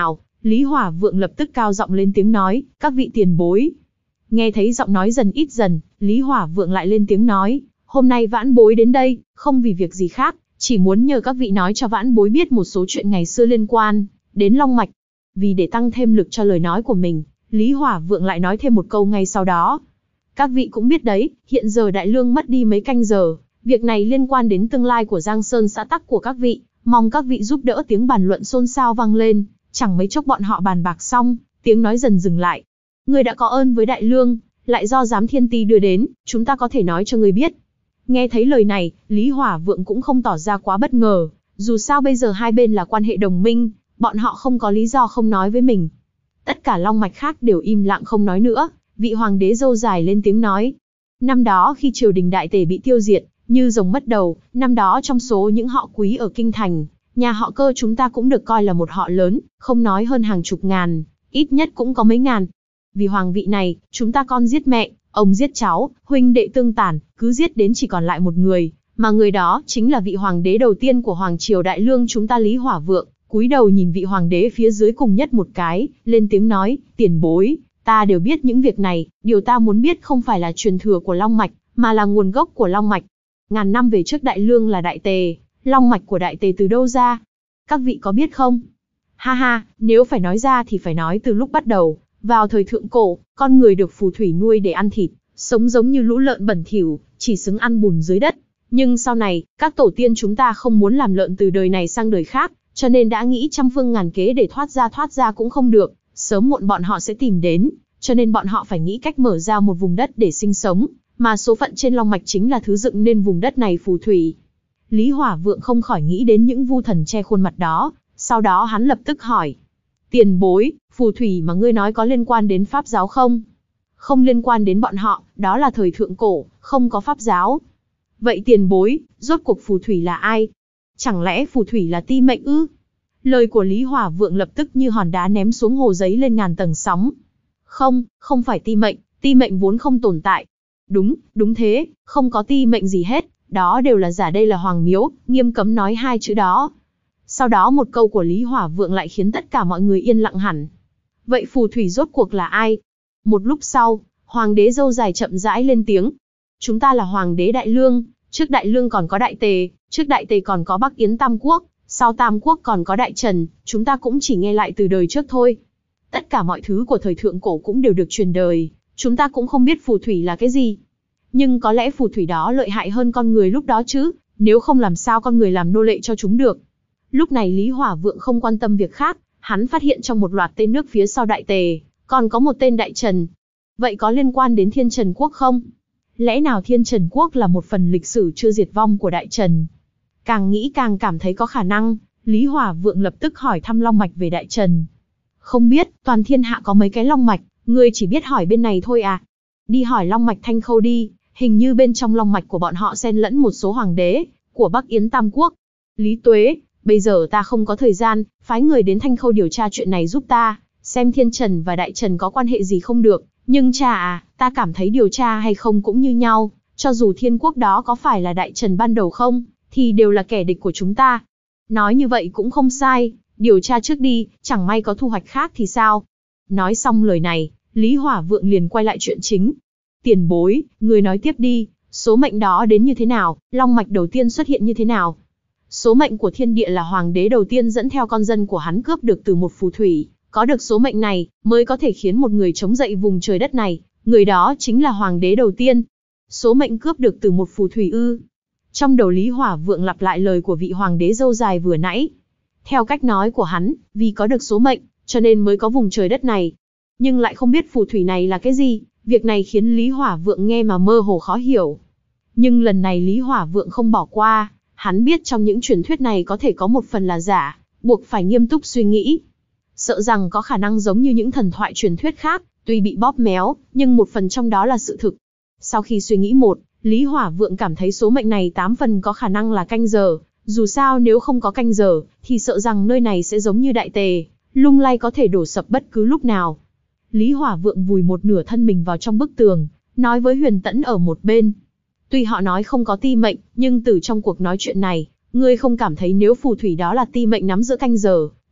Lý Hỏa Vượng lập tức cao giọng lên tiếng nói, các vị tiền bối. Nghe thấy giọng nói dần ít dần, Lý Hỏa Vượng lại lên tiếng nói, hôm nay vãn bối đến đây, không vì việc gì khác, chỉ muốn nhờ các vị nói cho vãn bối biết một số chuyện ngày xưa liên quan đến Long Mạch. Vì để tăng thêm lực cho lời nói của mình, Lý Hỏa Vượng lại nói thêm một câu ngay sau đó. Các vị cũng biết đấy, hiện giờ Đại Lương mất đi mấy canh giờ, việc này liên quan đến tương lai của Giang Sơn xã tắc của các vị, mong các vị giúp đỡ. Tiếng bàn luận xôn xao vang lên, chẳng mấy chốc bọn họ bàn bạc xong, tiếng nói dần dừng lại. Người đã có ơn với Đại Lương, lại do giám thiên ti đưa đến, chúng ta có thể nói cho người biết. Nghe thấy lời này, Lý Hỏa Vượng cũng không tỏ ra quá bất ngờ, dù sao bây giờ hai bên là quan hệ đồng minh, bọn họ không có lý do không nói với mình. Tất cả long mạch khác đều im lặng không nói nữa, vị hoàng đế râu dài lên tiếng nói. Năm đó khi triều đình Đại Tề bị tiêu diệt, như rồng mất đầu, năm đó trong số những họ quý ở Kinh Thành, nhà họ Cơ chúng ta cũng được coi là một họ lớn, không nói hơn hàng chục ngàn, ít nhất cũng có mấy ngàn. Vì hoàng vị này, chúng ta con giết mẹ, ông giết cháu, huynh đệ tương tàn, cứ giết đến chỉ còn lại một người, mà người đó chính là vị hoàng đế đầu tiên của Hoàng triều Đại Lương chúng ta. Lý Hỏa Vượng cúi đầu nhìn vị hoàng đế phía dưới cùng nhất một cái, lên tiếng nói, tiền bối, ta đều biết những việc này, điều ta muốn biết không phải là truyền thừa của Long Mạch, mà là nguồn gốc của Long Mạch. Ngàn năm về trước Đại Lương là Đại Tề, Long Mạch của Đại Tề từ đâu ra? Các vị có biết không? Ha ha, nếu phải nói ra thì phải nói từ lúc bắt đầu. Vào thời thượng cổ, con người được phù thủy nuôi để ăn thịt, sống giống như lũ lợn bẩn thỉu, chỉ xứng ăn bùn dưới đất. Nhưng sau này, các tổ tiên chúng ta không muốn làm lợn từ đời này sang đời khác, cho nên đã nghĩ trăm phương ngàn kế để thoát ra thoát ra cũng không được, sớm muộn bọn họ sẽ tìm đến, cho nên bọn họ phải nghĩ cách mở ra một vùng đất để sinh sống, mà số phận trên Long Mạch chính là thứ dựng nên vùng đất này phù thủy. Lý Hỏa Vượng không khỏi nghĩ đến những vu thần che khuôn mặt đó, sau đó hắn lập tức hỏi. Tiền bối, phù thủy mà ngươi nói có liên quan đến pháp giáo không? Không liên quan đến bọn họ, đó là thời thượng cổ, không có pháp giáo. Vậy tiền bối, rốt cuộc phù thủy là ai? Chẳng lẽ phù thủy là ti mệnh ư? Lời của Lý Hỏa Vượng lập tức như hòn đá ném xuống hồ giấy lên ngàn tầng sóng. Không, không phải ti mệnh, ti mệnh vốn không tồn tại. Đúng, đúng thế, không có ti mệnh gì hết, đó đều là giả. Đây là Hoàng Miếu, nghiêm cấm nói hai chữ đó. Sau đó một câu của Lý Hỏa Vượng lại khiến tất cả mọi người yên lặng hẳn. Vậy phù thủy rốt cuộc là ai? Một lúc sau, Hoàng đế râu dài chậm rãi lên tiếng. Chúng ta là Hoàng đế Đại Lương, trước Đại Lương còn có Đại Tề, trước Đại Tề còn có Bắc Yến Tam Quốc, sau Tam Quốc còn có Đại Trần, chúng ta cũng chỉ nghe lại từ đời trước thôi. Tất cả mọi thứ của thời thượng cổ cũng đều được truyền đời, chúng ta cũng không biết phù thủy là cái gì. Nhưng có lẽ phù thủy đó lợi hại hơn con người lúc đó chứ, nếu không làm sao con người làm nô lệ cho chúng được. Lúc này Lý Hỏa Vượng không quan tâm việc khác, hắn phát hiện trong một loạt tên nước phía sau Đại Tề, còn có một tên Đại Trần. Vậy có liên quan đến Thiên Trần Quốc không? Lẽ nào Thiên Trần Quốc là một phần lịch sử chưa diệt vong của Đại Trần? Càng nghĩ càng cảm thấy có khả năng, Lý Hỏa Vượng lập tức hỏi thăm Long Mạch về Đại Trần. Không biết, toàn thiên hạ có mấy cái Long Mạch, ngươi chỉ biết hỏi bên này thôi à? Đi hỏi Long Mạch Thanh Khâu đi, hình như bên trong Long Mạch của bọn họ xen lẫn một số hoàng đế của Bắc Yến Tam Quốc. Lý Tuế, bây giờ ta không có thời gian, phái người đến Thanh Khâu điều tra chuyện này giúp ta, xem Thiên Trần và Đại Trần có quan hệ gì không được. Nhưng cha à, ta cảm thấy điều tra hay không cũng như nhau, cho dù Thiên Quốc đó có phải là Đại Trần ban đầu không, thì đều là kẻ địch của chúng ta. Nói như vậy cũng không sai, điều tra trước đi, chẳng may có thu hoạch khác thì sao? Nói xong lời này, Lý Hỏa Vượng liền quay lại chuyện chính. Tiền bối, người nói tiếp đi, số mệnh đó đến như thế nào, Long Mạch đầu tiên xuất hiện như thế nào? Số mệnh của thiên địa là hoàng đế đầu tiên dẫn theo con dân của hắn cướp được từ một phù thủy, có được số mệnh này, mới có thể khiến một người chống dậy vùng trời đất này, người đó chính là hoàng đế đầu tiên. Số mệnh cướp được từ một phù thủy ư? Trong đầu Lý Hỏa Vượng lặp lại lời của vị hoàng đế râu dài vừa nãy. Theo cách nói của hắn, vì có được số mệnh, cho nên mới có vùng trời đất này. Nhưng lại không biết phù thủy này là cái gì, việc này khiến Lý Hỏa Vượng nghe mà mơ hồ khó hiểu. Nhưng lần này Lý Hỏa Vượng không bỏ qua, hắn biết trong những truyền thuyết này có thể có một phần là giả, buộc phải nghiêm túc suy nghĩ. Sợ rằng có khả năng giống như những thần thoại truyền thuyết khác, tuy bị bóp méo, nhưng một phần trong đó là sự thực. Sau khi suy nghĩ một, Lý Hỏa Vượng cảm thấy số mệnh này tám phần có khả năng là canh giờ, dù sao nếu không có canh giờ, thì sợ rằng nơi này sẽ giống như Đại Tề, lung lay có thể đổ sập bất cứ lúc nào. Lý Hỏa Vượng vùi một nửa thân mình vào trong bức tường, nói với Huyền Tẫn ở một bên. Tuy họ nói không có ti mệnh, nhưng từ trong cuộc nói chuyện này, ngươi không cảm thấy nếu phù thủy đó là ti mệnh nắm giữ canh giờ,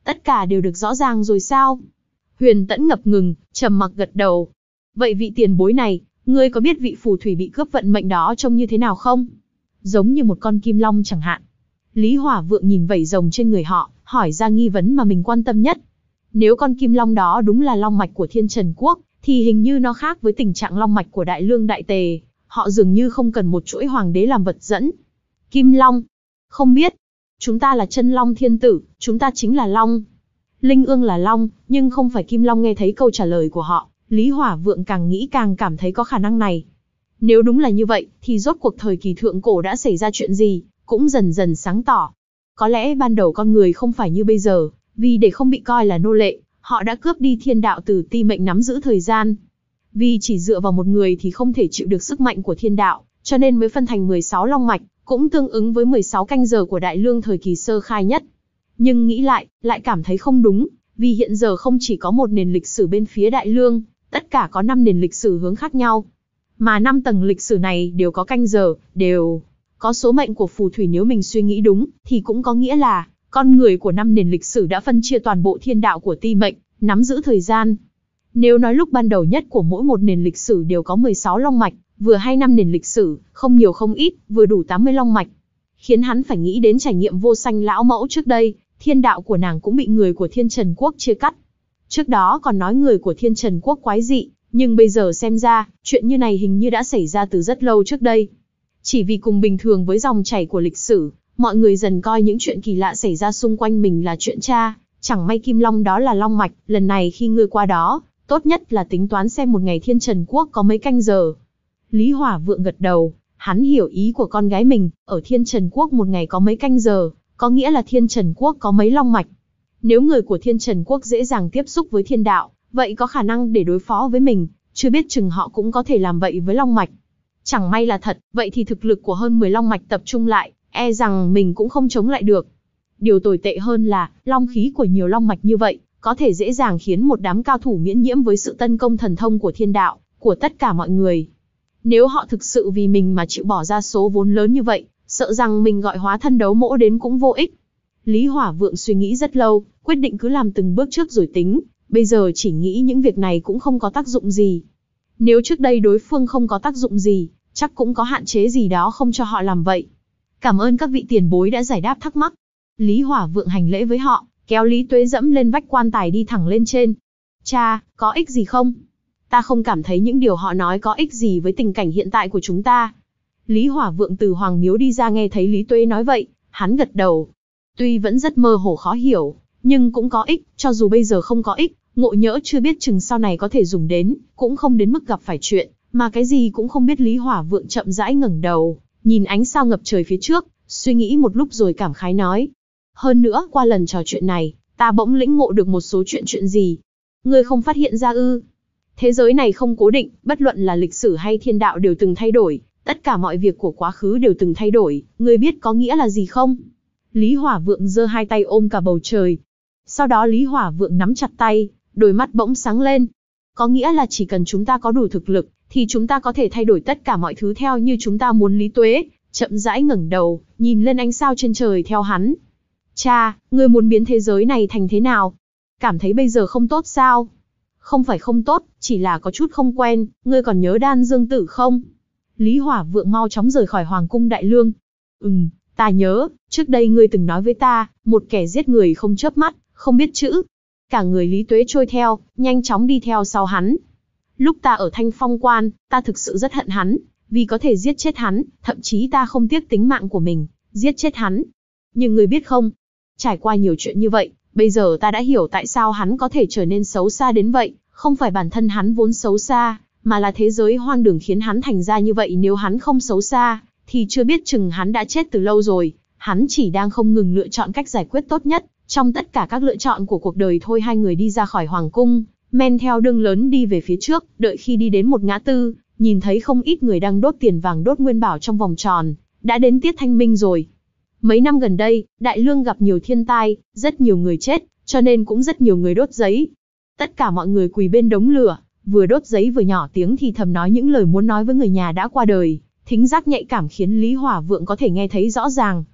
tất cả đều được rõ ràng rồi sao? Huyền Tẫn ngập ngừng, trầm mặc gật đầu. Vậy vị tiền bối này, ngươi có biết vị phù thủy bị cướp vận mệnh đó trông như thế nào không? Giống như một con kim long chẳng hạn. Lý Hỏa Vượng nhìn vảy rồng trên người họ, hỏi ra nghi vấn mà mình quan tâm nhất. Nếu con kim long đó đúng là long mạch của Thiên Trần Quốc, thì hình như nó khác với tình trạng long mạch của Đại Lương Đại Tề. Họ dường như không cần một chuỗi hoàng đế làm vật dẫn. Kim long? Không biết. Chúng ta là chân long thiên tử, chúng ta chính là long. Linh ương là long, nhưng không phải kim long. Nghe thấy câu trả lời của họ, Lý Hỏa Vượng càng nghĩ càng cảm thấy có khả năng này. Nếu đúng là như vậy, thì rốt cuộc thời kỳ thượng cổ đã xảy ra chuyện gì, cũng dần dần sáng tỏ. Có lẽ ban đầu con người không phải như bây giờ, vì để không bị coi là nô lệ, họ đã cướp đi thiên đạo từ ti mệnh nắm giữ thời gian. Vì chỉ dựa vào một người thì không thể chịu được sức mạnh của thiên đạo, cho nên mới phân thành mười sáu long mạch, cũng tương ứng với mười sáu canh giờ của Đại Lương thời kỳ sơ khai nhất. Nhưng nghĩ lại, lại cảm thấy không đúng, vì hiện giờ không chỉ có một nền lịch sử bên phía Đại Lương, tất cả có năm nền lịch sử hướng khác nhau. Mà năm tầng lịch sử này đều có canh giờ, đều có số mệnh của phù thủy. Nếu mình suy nghĩ đúng, thì cũng có nghĩa là con người của năm nền lịch sử đã phân chia toàn bộ thiên đạo của ti mệnh, nắm giữ thời gian. Nếu nói lúc ban đầu nhất của mỗi một nền lịch sử đều có mười sáu long mạch, vừa hai năm nền lịch sử, không nhiều không ít, vừa đủ tám mươi long mạch. Khiến hắn phải nghĩ đến trải nghiệm vô sanh lão mẫu trước đây, thiên đạo của nàng cũng bị người của Thiên Trần Quốc chia cắt. Trước đó còn nói người của Thiên Trần Quốc quái dị, nhưng bây giờ xem ra, chuyện như này hình như đã xảy ra từ rất lâu trước đây. Chỉ vì cùng bình thường với dòng chảy của lịch sử, mọi người dần coi những chuyện kỳ lạ xảy ra xung quanh mình là chuyện cha. Chẳng may kim long đó là long mạch, lần này khi ngươi qua đó, tốt nhất là tính toán xem một ngày Thiên Trần Quốc có mấy canh giờ. Lý Hỏa Vượng gật đầu, hắn hiểu ý của con gái mình, ở Thiên Trần Quốc một ngày có mấy canh giờ, có nghĩa là Thiên Trần Quốc có mấy long mạch. Nếu người của Thiên Trần Quốc dễ dàng tiếp xúc với thiên đạo, vậy có khả năng để đối phó với mình, chưa biết chừng họ cũng có thể làm vậy với long mạch. Chẳng may là thật, vậy thì thực lực của hơn mười long mạch tập trung lại, e rằng mình cũng không chống lại được. Điều tồi tệ hơn là, long khí của nhiều long mạch như vậy, có thể dễ dàng khiến một đám cao thủ miễn nhiễm với sự tấn công thần thông của thiên đạo, của tất cả mọi người. Nếu họ thực sự vì mình mà chịu bỏ ra số vốn lớn như vậy, sợ rằng mình gọi hóa thân đấu mỗ đến cũng vô ích. Lý Hỏa Vượng suy nghĩ rất lâu, quyết định cứ làm từng bước trước rồi tính, bây giờ chỉ nghĩ những việc này cũng không có tác dụng gì. Nếu trước đây đối phương không có tác dụng gì, chắc cũng có hạn chế gì đó không cho họ làm vậy. Cảm ơn các vị tiền bối đã giải đáp thắc mắc. Lý Hỏa Vượng hành lễ với họ, kéo Lý Tuế dẫm lên vách quan tài đi thẳng lên trên. Cha, có ích gì không? Ta không cảm thấy những điều họ nói có ích gì với tình cảnh hiện tại của chúng ta. Lý Hỏa Vượng từ Hoàng Miếu đi ra nghe thấy Lý Tuế nói vậy, hắn gật đầu. Tuy vẫn rất mơ hồ khó hiểu, nhưng cũng có ích, cho dù bây giờ không có ích, ngộ nhỡ chưa biết chừng sau này có thể dùng đến, cũng không đến mức gặp phải chuyện, mà cái gì cũng không biết. Lý Hỏa Vượng chậm rãi ngẩng đầu, nhìn ánh sao ngập trời phía trước, suy nghĩ một lúc rồi cảm khái nói. Hơn nữa, qua lần trò chuyện này, ta bỗng lĩnh ngộ được một số chuyện. Chuyện gì? Ngươi không phát hiện ra ư? Thế giới này không cố định, bất luận là lịch sử hay thiên đạo đều từng thay đổi, tất cả mọi việc của quá khứ đều từng thay đổi, ngươi biết có nghĩa là gì không? Lý Hỏa Vượng giơ hai tay ôm cả bầu trời. Sau đó Lý Hỏa Vượng nắm chặt tay, đôi mắt bỗng sáng lên. Có nghĩa là chỉ cần chúng ta có đủ thực lực, thì chúng ta có thể thay đổi tất cả mọi thứ theo như chúng ta muốn. Lý Tuế chậm rãi ngẩng đầu, nhìn lên ánh sao trên trời theo hắn. Cha, ngươi muốn biến thế giới này thành thế nào? Cảm thấy bây giờ không tốt sao? Không phải không tốt, chỉ là có chút không quen. Ngươi còn nhớ Đan Dương Tử không? Lý Hỏa Vượng mau chóng rời khỏi Hoàng cung Đại Lương. Ừm, ta nhớ, trước đây ngươi từng nói với ta, một kẻ giết người không chớp mắt, không biết chữ. Cả người Lý Tuế trôi theo, nhanh chóng đi theo sau hắn. Lúc ta ở Thanh Phong Quan, ta thực sự rất hận hắn, vì có thể giết chết hắn, thậm chí ta không tiếc tính mạng của mình, giết chết hắn. Nhưng ngươi biết không, trải qua nhiều chuyện như vậy, bây giờ ta đã hiểu tại sao hắn có thể trở nên xấu xa đến vậy. Không phải bản thân hắn vốn xấu xa, mà là thế giới hoang đường khiến hắn thành ra như vậy. Nếu hắn không xấu xa, thì chưa biết chừng hắn đã chết từ lâu rồi. Hắn chỉ đang không ngừng lựa chọn cách giải quyết tốt nhất trong tất cả các lựa chọn của cuộc đời thôi. Hai người đi ra khỏi hoàng cung, men theo đường lớn đi về phía trước. Đợi khi đi đến một ngã tư, nhìn thấy không ít người đang đốt tiền vàng đốt nguyên bảo trong vòng tròn. Đã đến tiết thanh minh rồi. Mấy năm gần đây, Đại Lương gặp nhiều thiên tai, rất nhiều người chết, cho nên cũng rất nhiều người đốt giấy. Tất cả mọi người quỳ bên đống lửa, vừa đốt giấy vừa nhỏ tiếng thì thầm nói những lời muốn nói với người nhà đã qua đời. Thính giác nhạy cảm khiến Lý Hỏa Vượng có thể nghe thấy rõ ràng.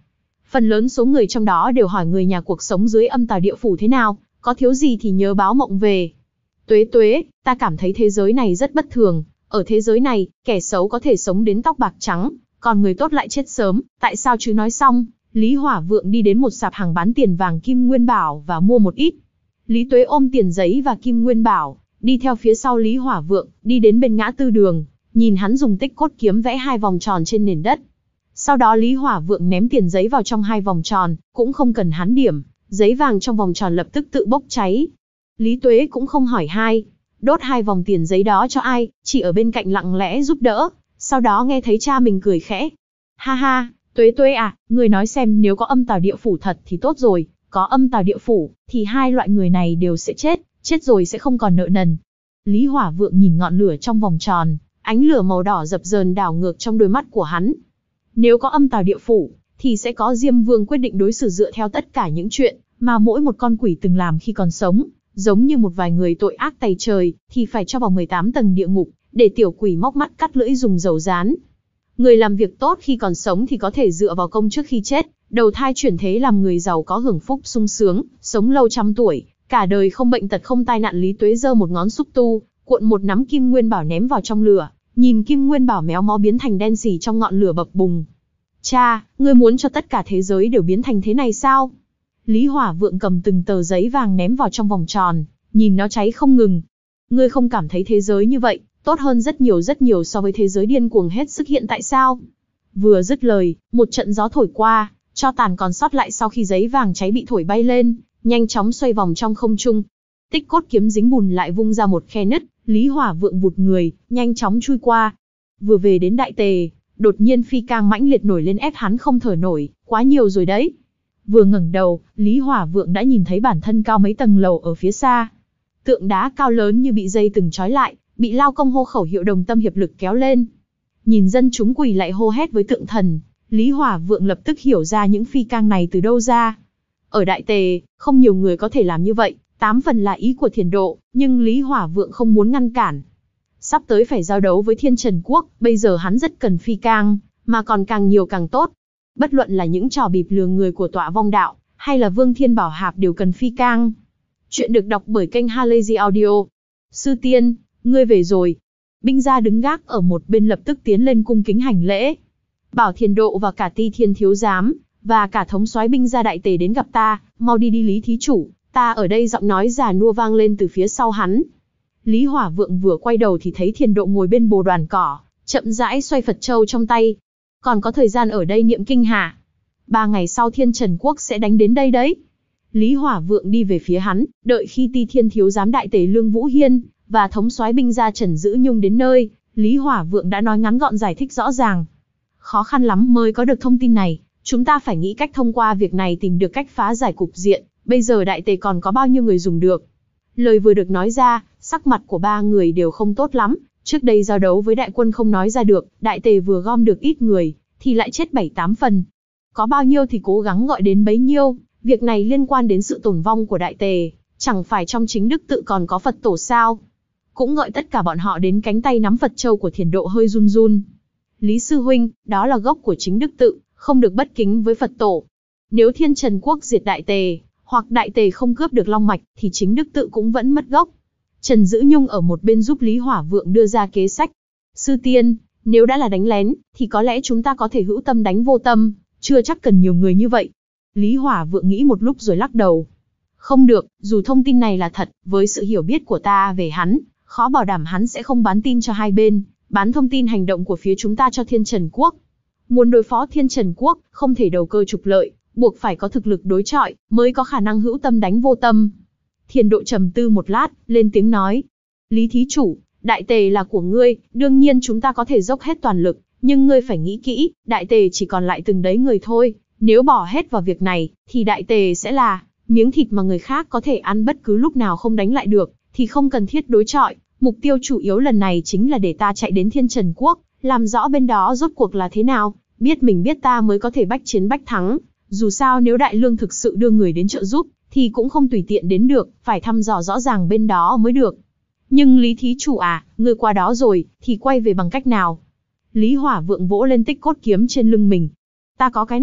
Phần lớn số người trong đó đều hỏi người nhà cuộc sống dưới âm tà địa phủ thế nào, có thiếu gì thì nhớ báo mộng về. Tuế tuế, ta cảm thấy thế giới này rất bất thường. Ở thế giới này, kẻ xấu có thể sống đến tóc bạc trắng, còn người tốt lại chết sớm, tại sao chứ? Nói xong, Lý Hỏa Vượng đi đến một sạp hàng bán tiền vàng kim nguyên bảo và mua một ít. Lý Tuế ôm tiền giấy và kim nguyên bảo, đi theo phía sau Lý Hỏa Vượng, đi đến bên ngã tư đường, nhìn hắn dùng tích cốt kiếm vẽ hai vòng tròn trên nền đất. Sau đó Lý Hỏa Vượng ném tiền giấy vào trong hai vòng tròn, cũng không cần hắn điểm, giấy vàng trong vòng tròn lập tức tự bốc cháy. Lý Tuế cũng không hỏi hai, đốt hai vòng tiền giấy đó cho ai, chỉ ở bên cạnh lặng lẽ giúp đỡ, sau đó nghe thấy cha mình cười khẽ. Ha ha, Tuế Tuế à, người nói xem, nếu có âm tào địa phủ thật thì tốt rồi, có âm tào địa phủ, thì hai loại người này đều sẽ chết, chết rồi sẽ không còn nợ nần. Lý Hỏa Vượng nhìn ngọn lửa trong vòng tròn, ánh lửa màu đỏ dập dờn đảo ngược trong đôi mắt của hắn. Nếu có âm tào địa phủ, thì sẽ có Diêm Vương quyết định đối xử dựa theo tất cả những chuyện mà mỗi một con quỷ từng làm khi còn sống, giống như một vài người tội ác tày trời, thì phải cho vào mười tám tầng địa ngục, để tiểu quỷ móc mắt cắt lưỡi dùng dầu rán. Người làm việc tốt khi còn sống thì có thể dựa vào công trước khi chết, đầu thai chuyển thế làm người giàu có hưởng phúc sung sướng, sống lâu trăm tuổi, cả đời không bệnh tật không tai nạn. Lý Tuế giơ một ngón xúc tu, cuộn một nắm kim nguyên bảo ném vào trong lửa, nhìn kim nguyên bảo méo mó biến thành đen xì trong ngọn lửa bập bùng. Cha, ngươi muốn cho tất cả thế giới đều biến thành thế này sao? Lý Hỏa Vượng cầm từng tờ giấy vàng ném vào trong vòng tròn, nhìn nó cháy không ngừng. Ngươi không cảm thấy thế giới như vậy tốt hơn rất nhiều rất nhiều so với thế giới điên cuồng hết sức hiện tại sao? Vừa dứt lời, một trận gió thổi qua, tro tàn còn sót lại sau khi giấy vàng cháy bị thổi bay lên, nhanh chóng xoay vòng trong không trung. Tích cốt kiếm dính bùn lại vung ra một khe nứt, Lý Hỏa Vượng vụt người, nhanh chóng chui qua. Vừa về đến Đại Tề, đột nhiên phi cang mãnh liệt nổi lên ép hắn không thở nổi, quá nhiều rồi đấy. Vừa ngẩng đầu, Lý Hỏa Vượng đã nhìn thấy bản thân cao mấy tầng lầu ở phía xa. Tượng đá cao lớn như bị dây từng trói lại, bị lao công hô khẩu hiệu đồng tâm hiệp lực kéo lên. Nhìn dân chúng quỳ lại hô hét với tượng thần, Lý Hỏa Vượng lập tức hiểu ra những phi cang này từ đâu ra. Ở Đại Tề, không nhiều người có thể làm như vậy, tám phần là ý của Thiền Độ, nhưng Lý Hỏa Vượng không muốn ngăn cản. Sắp tới phải giao đấu với Thiên Trần Quốc, bây giờ hắn rất cần phi cang, mà còn càng nhiều càng tốt. Bất luận là những trò bịp lừa người của Tọa Vong Đạo, hay là Vương Thiên Bảo Hạp đều cần phi cang. Chuyện được đọc bởi kênh Halazy Audio. Sư Tiên, ngươi về rồi. Binh gia đứng gác ở một bên lập tức tiến lên cung kính hành lễ. Bảo Thiền Độ và cả Ti Thiên Thiếu Giám, và cả thống soái binh gia Đại Tề đến gặp ta, mau đi đi Lý Thí Chủ, ta ở đây. Giọng nói già nua vang lên từ phía sau hắn. Lý Hỏa Vượng vừa quay đầu thì thấy Thiền Độ ngồi bên bồ đoàn cỏ, chậm rãi xoay Phật châu trong tay. Còn có thời gian ở đây niệm kinh hả? Ba ngày sau Thiên Trần Quốc sẽ đánh đến đây đấy. Lý Hỏa Vượng đi về phía hắn, đợi khi Ti Thiên Thiếu Giám Đại Tề Lương Vũ Hiên và thống soái binh gia Trần Dữ Nhung đến nơi, Lý Hỏa Vượng đã nói ngắn gọn giải thích rõ ràng. Khó khăn lắm mới có được thông tin này, chúng ta phải nghĩ cách thông qua việc này tìm được cách phá giải cục diện, bây giờ Đại Tề còn có bao nhiêu người dùng được. Lời vừa được nói ra, sắc mặt của ba người đều không tốt lắm, trước đây giao đấu với đại quân không nói ra được, Đại Tề vừa gom được ít người, thì lại chết bảy tám phần. Có bao nhiêu thì cố gắng gọi đến bấy nhiêu, việc này liên quan đến sự tổn vong của Đại Tề, chẳng phải trong chính đức tự còn có Phật tổ sao? Cũng gọi tất cả bọn họ đến. Cánh tay nắm Phật châu của Thiền Độ hơi run run. Lý Sư Huynh, đó là gốc của chính đức tự, không được bất kính với Phật tổ. Nếu Thiên Trần Quốc diệt Đại Tề, hoặc Đại Tề không cướp được Long Mạch, thì chính đức tự cũng vẫn mất gốc. Trần Dữ Nhung ở một bên giúp Lý Hỏa Vượng đưa ra kế sách. Sư Tiên, nếu đã là đánh lén, thì có lẽ chúng ta có thể hữu tâm đánh vô tâm, chưa chắc cần nhiều người như vậy. Lý Hỏa Vượng nghĩ một lúc rồi lắc đầu. Không được, dù thông tin này là thật, với sự hiểu biết của ta về hắn, khó bảo đảm hắn sẽ không bán tin cho hai bên, bán thông tin hành động của phía chúng ta cho Thiên Trần Quốc. Muốn đối phó Thiên Trần Quốc, không thể đầu cơ trục lợi, buộc phải có thực lực đối chọi, mới có khả năng hữu tâm đánh vô tâm. Thiền Độ trầm tư một lát, lên tiếng nói. Lý Thí Chủ, Đại Tề là của ngươi, đương nhiên chúng ta có thể dốc hết toàn lực, nhưng ngươi phải nghĩ kỹ, Đại Tề chỉ còn lại từng đấy người thôi, nếu bỏ hết vào việc này, thì Đại Tề sẽ là miếng thịt mà người khác có thể ăn bất cứ lúc nào không đánh lại được, thì không cần thiết đối chọi. Mục tiêu chủ yếu lần này chính là để ta chạy đến Thiên Trần Quốc, làm rõ bên đó rốt cuộc là thế nào, biết mình biết ta mới có thể bách chiến bách thắng. Dù sao nếu Đại Lương thực sự đưa người đến trợ giúp, thì cũng không tùy tiện đến được, phải thăm dò rõ ràng bên đó mới được. Nhưng Lý Thí Chủ à, ngươi qua đó rồi, thì quay về bằng cách nào? Lý Hỏa Vượng vỗ lên tích cốt kiếm trên lưng mình. Ta có cái này,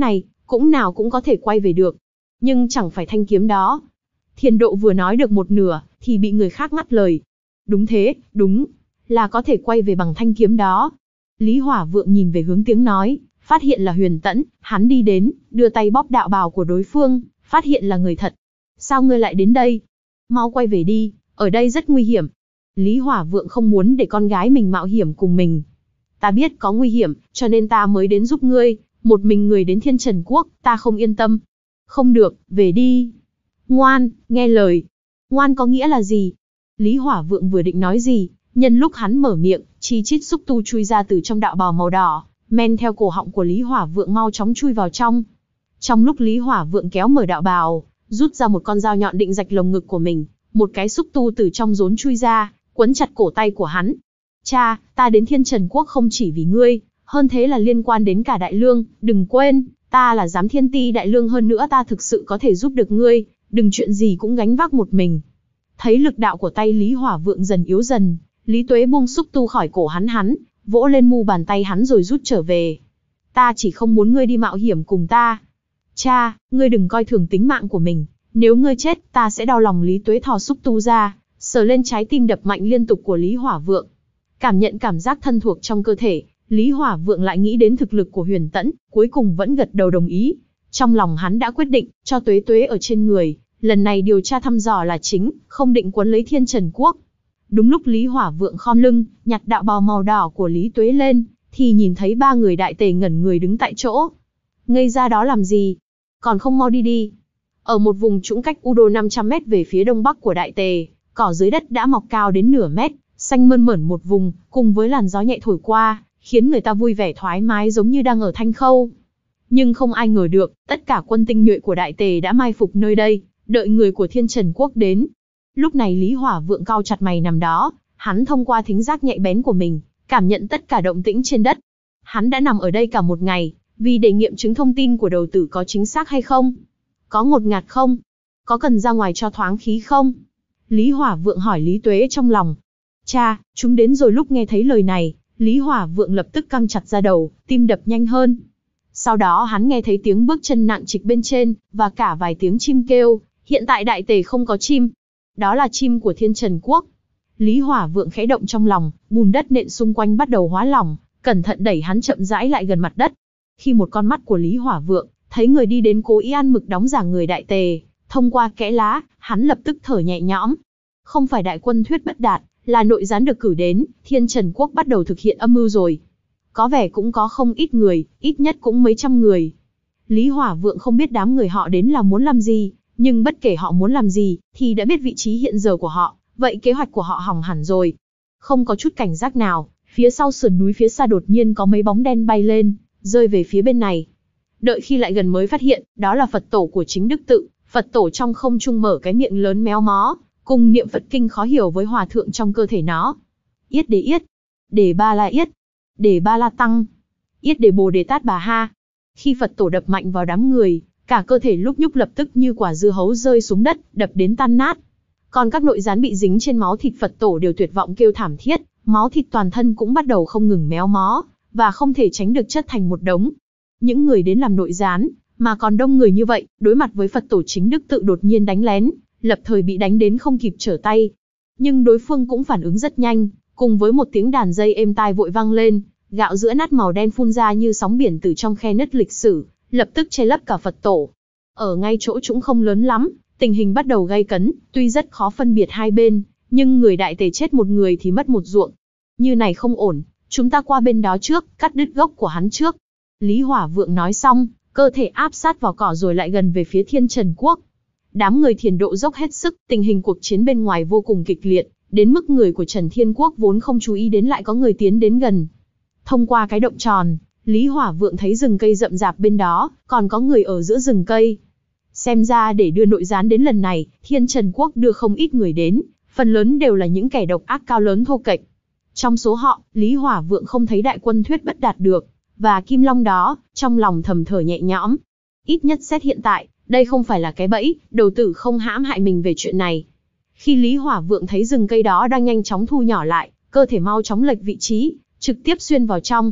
cũng nào cũng có thể quay về được. Nhưng chẳng phải thanh kiếm đó. Thiền độ vừa nói được một nửa, thì bị người khác ngắt lời. Đúng thế, đúng, là có thể quay về bằng thanh kiếm đó. Lý Hỏa Vượng nhìn về hướng tiếng nói, phát hiện là Huyền Tẫn, hắn đi đến, đưa tay bóp đạo bào của đối phương, phát hiện là người thật. Sao ngươi lại đến đây? Mau quay về đi, ở đây rất nguy hiểm. Lý Hỏa Vượng không muốn để con gái mình mạo hiểm cùng mình. Ta biết có nguy hiểm, cho nên ta mới đến giúp ngươi, một mình người đến Thiên Trần Quốc, ta không yên tâm. Không được, về đi. Ngoan, nghe lời. Ngoan có nghĩa là gì? Lý Hỏa Vượng vừa định nói gì, nhân lúc hắn mở miệng, chi chít xúc tu chui ra từ trong đạo bào màu đỏ, men theo cổ họng của Lý Hỏa Vượng mau chóng chui vào trong. Trong lúc Lý Hỏa Vượng kéo mở đạo bào, rút ra một con dao nhọn định rạch lồng ngực của mình, một cái xúc tu từ trong rốn chui ra, quấn chặt cổ tay của hắn. Cha, ta đến Thiên Trần Quốc không chỉ vì ngươi, hơn thế là liên quan đến cả Đại Lương, đừng quên, ta là giám thiên ti Đại Lương, hơn nữa ta thực sự có thể giúp được ngươi, đừng chuyện gì cũng gánh vác một mình. Thấy lực đạo của tay Lý Hỏa Vượng dần yếu dần, Lý Tuế buông xúc tu khỏi cổ hắn hắn, vỗ lên mu bàn tay hắn rồi rút trở về. Ta chỉ không muốn ngươi đi mạo hiểm cùng ta. Cha, ngươi đừng coi thường tính mạng của mình, nếu ngươi chết, ta sẽ đau lòng. Lý Tuế thò xúc tu ra, sờ lên trái tim đập mạnh liên tục của Lý Hỏa Vượng. Cảm nhận cảm giác thân thuộc trong cơ thể, Lý Hỏa Vượng lại nghĩ đến thực lực của Huyền Tẫn, cuối cùng vẫn gật đầu đồng ý. Trong lòng hắn đã quyết định, cho Tuế Tuế ở trên người, lần này điều tra thăm dò là chính, không định quấn lấy Thiên Trần Quốc. Đúng lúc Lý Hỏa Vượng khom lưng, nhặt đạo bào màu đỏ của Lý Tuế lên, thì nhìn thấy ba người đại tề ngẩn người đứng tại chỗ. Ngây ra đó làm gì? Còn không mau đi đi. Ở một vùng trũng cách Udo năm trăm mét về phía đông bắc của đại tề, cỏ dưới đất đã mọc cao đến nửa mét, xanh mơn mởn một vùng, cùng với làn gió nhẹ thổi qua, khiến người ta vui vẻ thoải mái giống như đang ở Thanh Khâu. Nhưng không ai ngờ được, tất cả quân tinh nhuệ của đại tề đã mai phục nơi đây, đợi người của Thiên Trần Quốc đến. Lúc này Lý Hỏa Vượng cau chặt mày nằm đó, hắn thông qua thính giác nhạy bén của mình, cảm nhận tất cả động tĩnh trên đất. Hắn đã nằm ở đây cả một ngày, vì để nghiệm chứng thông tin của đầu tử có chính xác hay không. Có ngột ngạt không? Có cần ra ngoài cho thoáng khí không? Lý Hỏa Vượng hỏi Lý Tuế trong lòng. Cha, chúng đến rồi. Lúc nghe thấy lời này, Lý Hỏa Vượng lập tức căng chặt ra đầu, tim đập nhanh hơn. Sau đó hắn nghe thấy tiếng bước chân nặng trịch bên trên, và cả vài tiếng chim kêu. Hiện tại đại tề không có chim. Đó là chim của Thiên Trần Quốc. Lý Hỏa Vượng khẽ động trong lòng, bùn đất nện xung quanh bắt đầu hóa lỏng, cẩn thận đẩy hắn chậm rãi lại gần mặt đất. Khi một con mắt của Lý Hỏa Vượng thấy người đi đến cố ý ăn mực đóng giả người đại tề, thông qua kẽ lá, hắn lập tức thở nhẹ nhõm. Không phải đại quân Thuyết Bất Đạt, là nội gián được cử đến, Thiên Trần Quốc bắt đầu thực hiện âm mưu rồi. Có vẻ cũng có không ít người, ít nhất cũng mấy trăm người. Lý Hỏa Vượng không biết đám người họ đến là muốn làm gì, nhưng bất kể họ muốn làm gì, thì đã biết vị trí hiện giờ của họ, vậy kế hoạch của họ hỏng hẳn rồi. Không có chút cảnh giác nào, phía sau sườn núi phía xa đột nhiên có mấy bóng đen bay lên, rơi về phía bên này. Đợi khi lại gần mới phát hiện, đó là Phật tổ của chính Đức Tự. Phật tổ trong không trung mở cái miệng lớn méo mó, cùng niệm Phật kinh khó hiểu với hòa thượng trong cơ thể nó. Yết Đề Yết, Đề Ba La Yết, Đề Ba La Tăng, Yết Đề Bồ Đề Tát Bà Ha. Khi Phật tổ đập mạnh vào đám người, cả cơ thể lúc nhúc lập tức như quả dưa hấu rơi xuống đất, đập đến tan nát. Còn các nội gián bị dính trên máu thịt Phật tổ đều tuyệt vọng kêu thảm thiết, máu thịt toàn thân cũng bắt đầu không ngừng méo mó, và không thể tránh được chất thành một đống. Những người đến làm nội gián, mà còn đông người như vậy, đối mặt với Phật tổ chính Đức Tự đột nhiên đánh lén, lập thời bị đánh đến không kịp trở tay. Nhưng đối phương cũng phản ứng rất nhanh, cùng với một tiếng đàn dây êm tai vội vang lên, gạo giữa nát màu đen phun ra như sóng biển từ trong khe nứt lịch sử, lập tức che lấp cả Phật tổ. Ở ngay chỗ trũng không lớn lắm, tình hình bắt đầu gay cấn, tuy rất khó phân biệt hai bên, nhưng người đại tề chết một người thì mất một ruộng. Như này không ổn, chúng ta qua bên đó trước, cắt đứt gốc của hắn trước. Lý Hỏa Vượng nói xong, cơ thể áp sát vào cỏ rồi lại gần về phía Thiên Trần Quốc. Đám người Thiền độ dốc hết sức, tình hình cuộc chiến bên ngoài vô cùng kịch liệt, đến mức người của Trần Thiên Quốc vốn không chú ý đến lại có người tiến đến gần. Thông qua cái động tròn, Lý Hỏa Vượng thấy rừng cây rậm rạp bên đó, còn có người ở giữa rừng cây. Xem ra để đưa nội gián đến lần này, Thiên Trần Quốc đưa không ít người đến, phần lớn đều là những kẻ độc ác cao lớn thô kệch. Trong số họ, Lý Hỏa Vượng không thấy đại quân Thuyết Bất Đạt được, và Kim Long đó, trong lòng thầm thở nhẹ nhõm. Ít nhất xét hiện tại, đây không phải là cái bẫy, đầu tử không hãm hại mình về chuyện này. Khi Lý Hỏa Vượng thấy rừng cây đó đang nhanh chóng thu nhỏ lại, cơ thể mau chóng lệch vị trí, trực tiếp xuyên vào trong.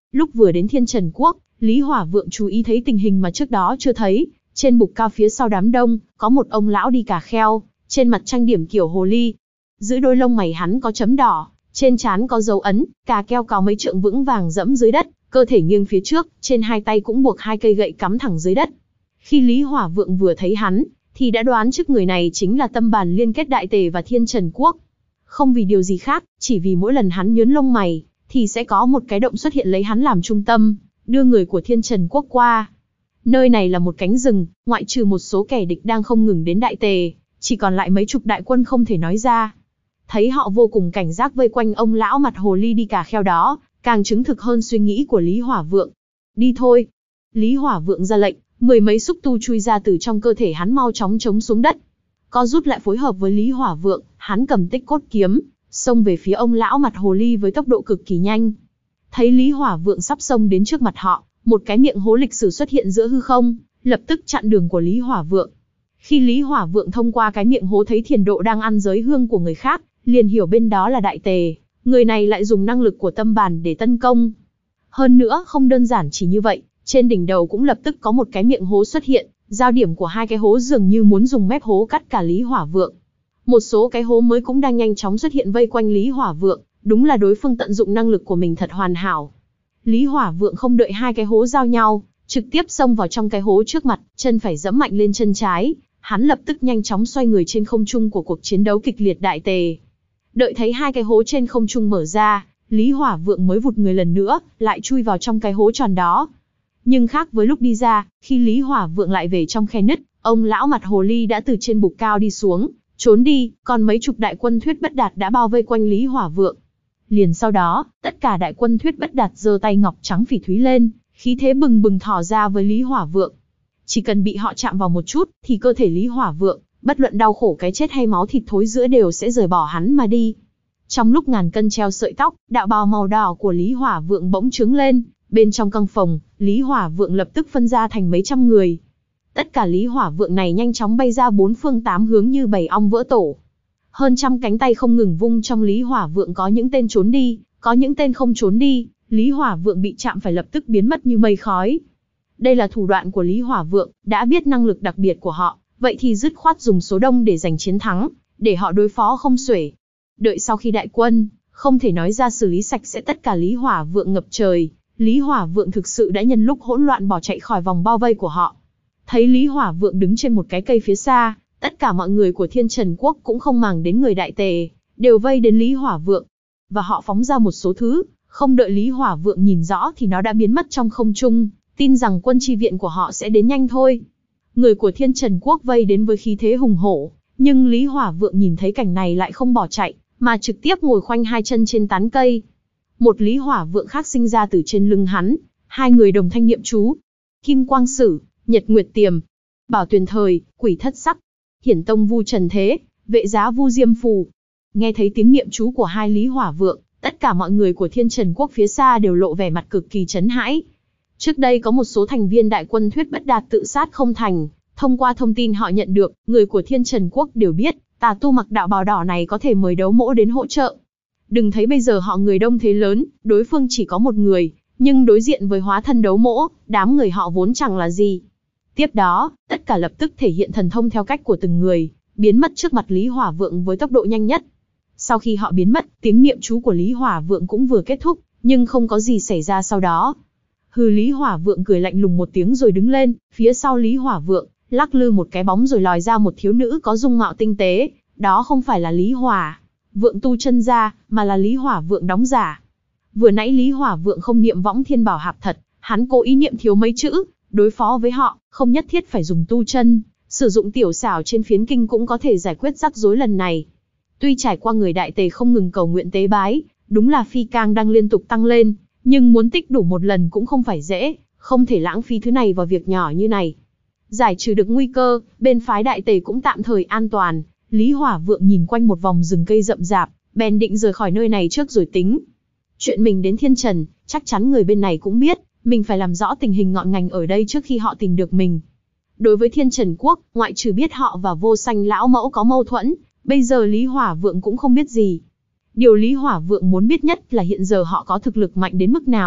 Lúc vừa đến Thiên Trần Quốc, Lý Hỏa Vượng chú ý thấy tình hình mà trước đó chưa thấy. Trên bục cao phía sau đám đông, có một ông lão đi cà kheo, trên mặt trang điểm kiểu hồ ly. Giữa đôi lông mày hắn có chấm đỏ, trên trán có dấu ấn, cà keo cao mấy trượng vững vàng dẫm dưới đất, cơ thể nghiêng phía trước, trên hai tay cũng buộc hai cây gậy cắm thẳng dưới đất. Khi Lý Hỏa Vượng vừa thấy hắn, thì đã đoán trước người này chính là tâm bàn liên kết Đại Tề và Thiên Trần Quốc. Không vì điều gì khác, chỉ vì mỗi lần hắn nhướng lông mày, thì sẽ có một cái động xuất hiện lấy hắn làm trung tâm, đưa người của Thiên Trần Quốc qua. Nơi này là một cánh rừng, ngoại trừ một số kẻ địch đang không ngừng đến Đại Tề, chỉ còn lại mấy chục đại quân không thể nói ra. Thấy họ vô cùng cảnh giác vây quanh ông lão mặt hồ ly đi cà kheo đó, càng chứng thực hơn suy nghĩ của Lý Hỏa Vượng. Đi thôi. Lý Hỏa Vượng ra lệnh, mười mấy xúc tu chui ra từ trong cơ thể hắn mau chóng chống xuống đất. Co rút lại phối hợp với Lý Hỏa Vượng, hắn cầm tích cốt kiếm, xông về phía ông lão mặt hồ ly với tốc độ cực kỳ nhanh. Thấy Lý Hỏa Vượng sắp xông đến trước mặt họ, một cái miệng hố lịch sử xuất hiện giữa hư không, lập tức chặn đường của Lý Hỏa Vượng. Khi Lý Hỏa Vượng thông qua cái miệng hố thấy Thiền Độ đang ăn giới hương của người khác, liền hiểu bên đó là Đại Tề, người này lại dùng năng lực của tâm bàn để tấn công. Hơn nữa không đơn giản chỉ như vậy, trên đỉnh đầu cũng lập tức có một cái miệng hố xuất hiện, giao điểm của hai cái hố dường như muốn dùng mép hố cắt cả Lý Hỏa Vượng. Một số cái hố mới cũng đang nhanh chóng xuất hiện vây quanh Lý Hỏa Vượng, đúng là đối phương tận dụng năng lực của mình thật hoàn hảo. Lý Hỏa Vượng không đợi hai cái hố giao nhau, trực tiếp xông vào trong cái hố trước mặt, chân phải giẫm mạnh lên chân trái, hắn lập tức nhanh chóng xoay người trên không trung của cuộc chiến đấu kịch liệt Đại Tề. Đợi thấy hai cái hố trên không trung mở ra, Lý Hỏa Vượng mới vụt người lần nữa, lại chui vào trong cái hố tròn đó. Nhưng khác với lúc đi ra, khi Lý Hỏa Vượng lại về trong khe nứt, ông lão mặt hồ ly đã từ trên bục cao đi xuống, trốn đi, còn mấy chục đại quân Thuyết Bất Đạt đã bao vây quanh Lý Hỏa Vượng. Liền sau đó, tất cả đại quân Thuyết Bất Đạt giơ tay ngọc trắng phỉ thúy lên, khí thế bừng bừng thò ra với Lý Hỏa Vượng. Chỉ cần bị họ chạm vào một chút, thì cơ thể Lý Hỏa Vượng, bất luận đau khổ cái chết hay máu thịt thối giữa đều sẽ rời bỏ hắn mà đi. Trong lúc ngàn cân treo sợi tóc, đạo bào màu đỏ của Lý Hỏa Vượng bỗng trướng lên, bên trong căng phòng, Lý Hỏa Vượng lập tức phân ra thành mấy trăm người. Tất cả Lý Hỏa Vượng này nhanh chóng bay ra bốn phương tám hướng như bầy ong vỡ tổ. Hơn trăm cánh tay không ngừng vung trong Lý Hỏa Vượng, có những tên trốn đi, có những tên không trốn đi, Lý Hỏa Vượng bị chạm phải lập tức biến mất như mây khói. Đây là thủ đoạn của Lý Hỏa Vượng, đã biết năng lực đặc biệt của họ, vậy thì dứt khoát dùng số đông để giành chiến thắng, để họ đối phó không xuể. Đợi sau khi đại quân, không thể nói ra xử lý sạch sẽ tất cả Lý Hỏa Vượng ngập trời, Lý Hỏa Vượng thực sự đã nhân lúc hỗn loạn bỏ chạy khỏi vòng bao vây của họ. Thấy Lý Hỏa Vượng đứng trên một cái cây phía xa, tất cả mọi người của Thiên Trần Quốc cũng không màng đến người Đại Tề, đều vây đến Lý Hỏa Vượng. Và họ phóng ra một số thứ, không đợi Lý Hỏa Vượng nhìn rõ thì nó đã biến mất trong không trung, tin rằng quân chi viện của họ sẽ đến nhanh thôi. Người của Thiên Trần Quốc vây đến với khí thế hùng hổ, nhưng Lý Hỏa Vượng nhìn thấy cảnh này lại không bỏ chạy, mà trực tiếp ngồi khoanh hai chân trên tán cây. Một Lý Hỏa Vượng khác sinh ra từ trên lưng hắn, hai người đồng thanh niệm chú. Kim Quang Sử, Nhật Nguyệt Tiềm, Bảo Tuyền Thời, Quỷ Thất Sắc, Hiển Tông Vu Trần Thế, Vệ Giá Vu Diêm Phù. Nghe thấy tiếng niệm chú của hai Lý Hỏa Vượng, tất cả mọi người của Thiên Trần Quốc phía xa đều lộ vẻ mặt cực kỳ chấn hãi. Trước đây có một số thành viên đại quân Thuyết Bất Đạt tự sát không thành, thông qua thông tin họ nhận được, người của Thiên Trần Quốc đều biết, tà tu mặc đạo bào đỏ này có thể mời đấu mỗ đến hỗ trợ. Đừng thấy bây giờ họ người đông thế lớn, đối phương chỉ có một người, nhưng đối diện với hóa thân đấu mỗ, đám người họ vốn chẳng là gì. Tiếp đó, tất cả lập tức thể hiện thần thông theo cách của từng người, biến mất trước mặt Lý Hỏa Vượng với tốc độ nhanh nhất. Sau khi họ biến mất, tiếng niệm chú của Lý Hỏa Vượng cũng vừa kết thúc, nhưng không có gì xảy ra sau đó. Hừ, Lý Hỏa Vượng cười lạnh lùng một tiếng rồi đứng lên, phía sau Lý Hỏa Vượng, lắc lư một cái bóng rồi lòi ra một thiếu nữ có dung mạo tinh tế, đó không phải là Lý Hỏa Vượng tu chân ra, mà là Lý Hỏa Vượng đóng giả. Vừa nãy Lý Hỏa Vượng không niệm võng thiên bảo hạp thật, hắn cố ý niệm thiếu mấy chữ, đối phó với họ, không nhất thiết phải dùng tu chân, sử dụng tiểu xảo trên phiến kinh cũng có thể giải quyết rắc rối lần này. Tuy trải qua người Đại Tề không ngừng cầu nguyện tế bái, đúng là phi cang đang liên tục tăng lên, nhưng muốn tích đủ một lần cũng không phải dễ, không thể lãng phí thứ này vào việc nhỏ như này. Giải trừ được nguy cơ, bên phái Đại Tề cũng tạm thời an toàn, Lý Hỏa Vượng nhìn quanh một vòng rừng cây rậm rạp, bèn định rời khỏi nơi này trước rồi tính. Chuyện mình đến Thiên Trần, chắc chắn người bên này cũng biết, mình phải làm rõ tình hình ngọn ngành ở đây trước khi họ tìm được mình. Đối với Thiên Trần Quốc, ngoại trừ biết họ và Vô Sanh lão mẫu có mâu thuẫn, bây giờ Lý Hỏa Vượng cũng không biết gì. Điều Lý Hỏa Vượng muốn biết nhất là hiện giờ họ có thực lực mạnh đến mức nào,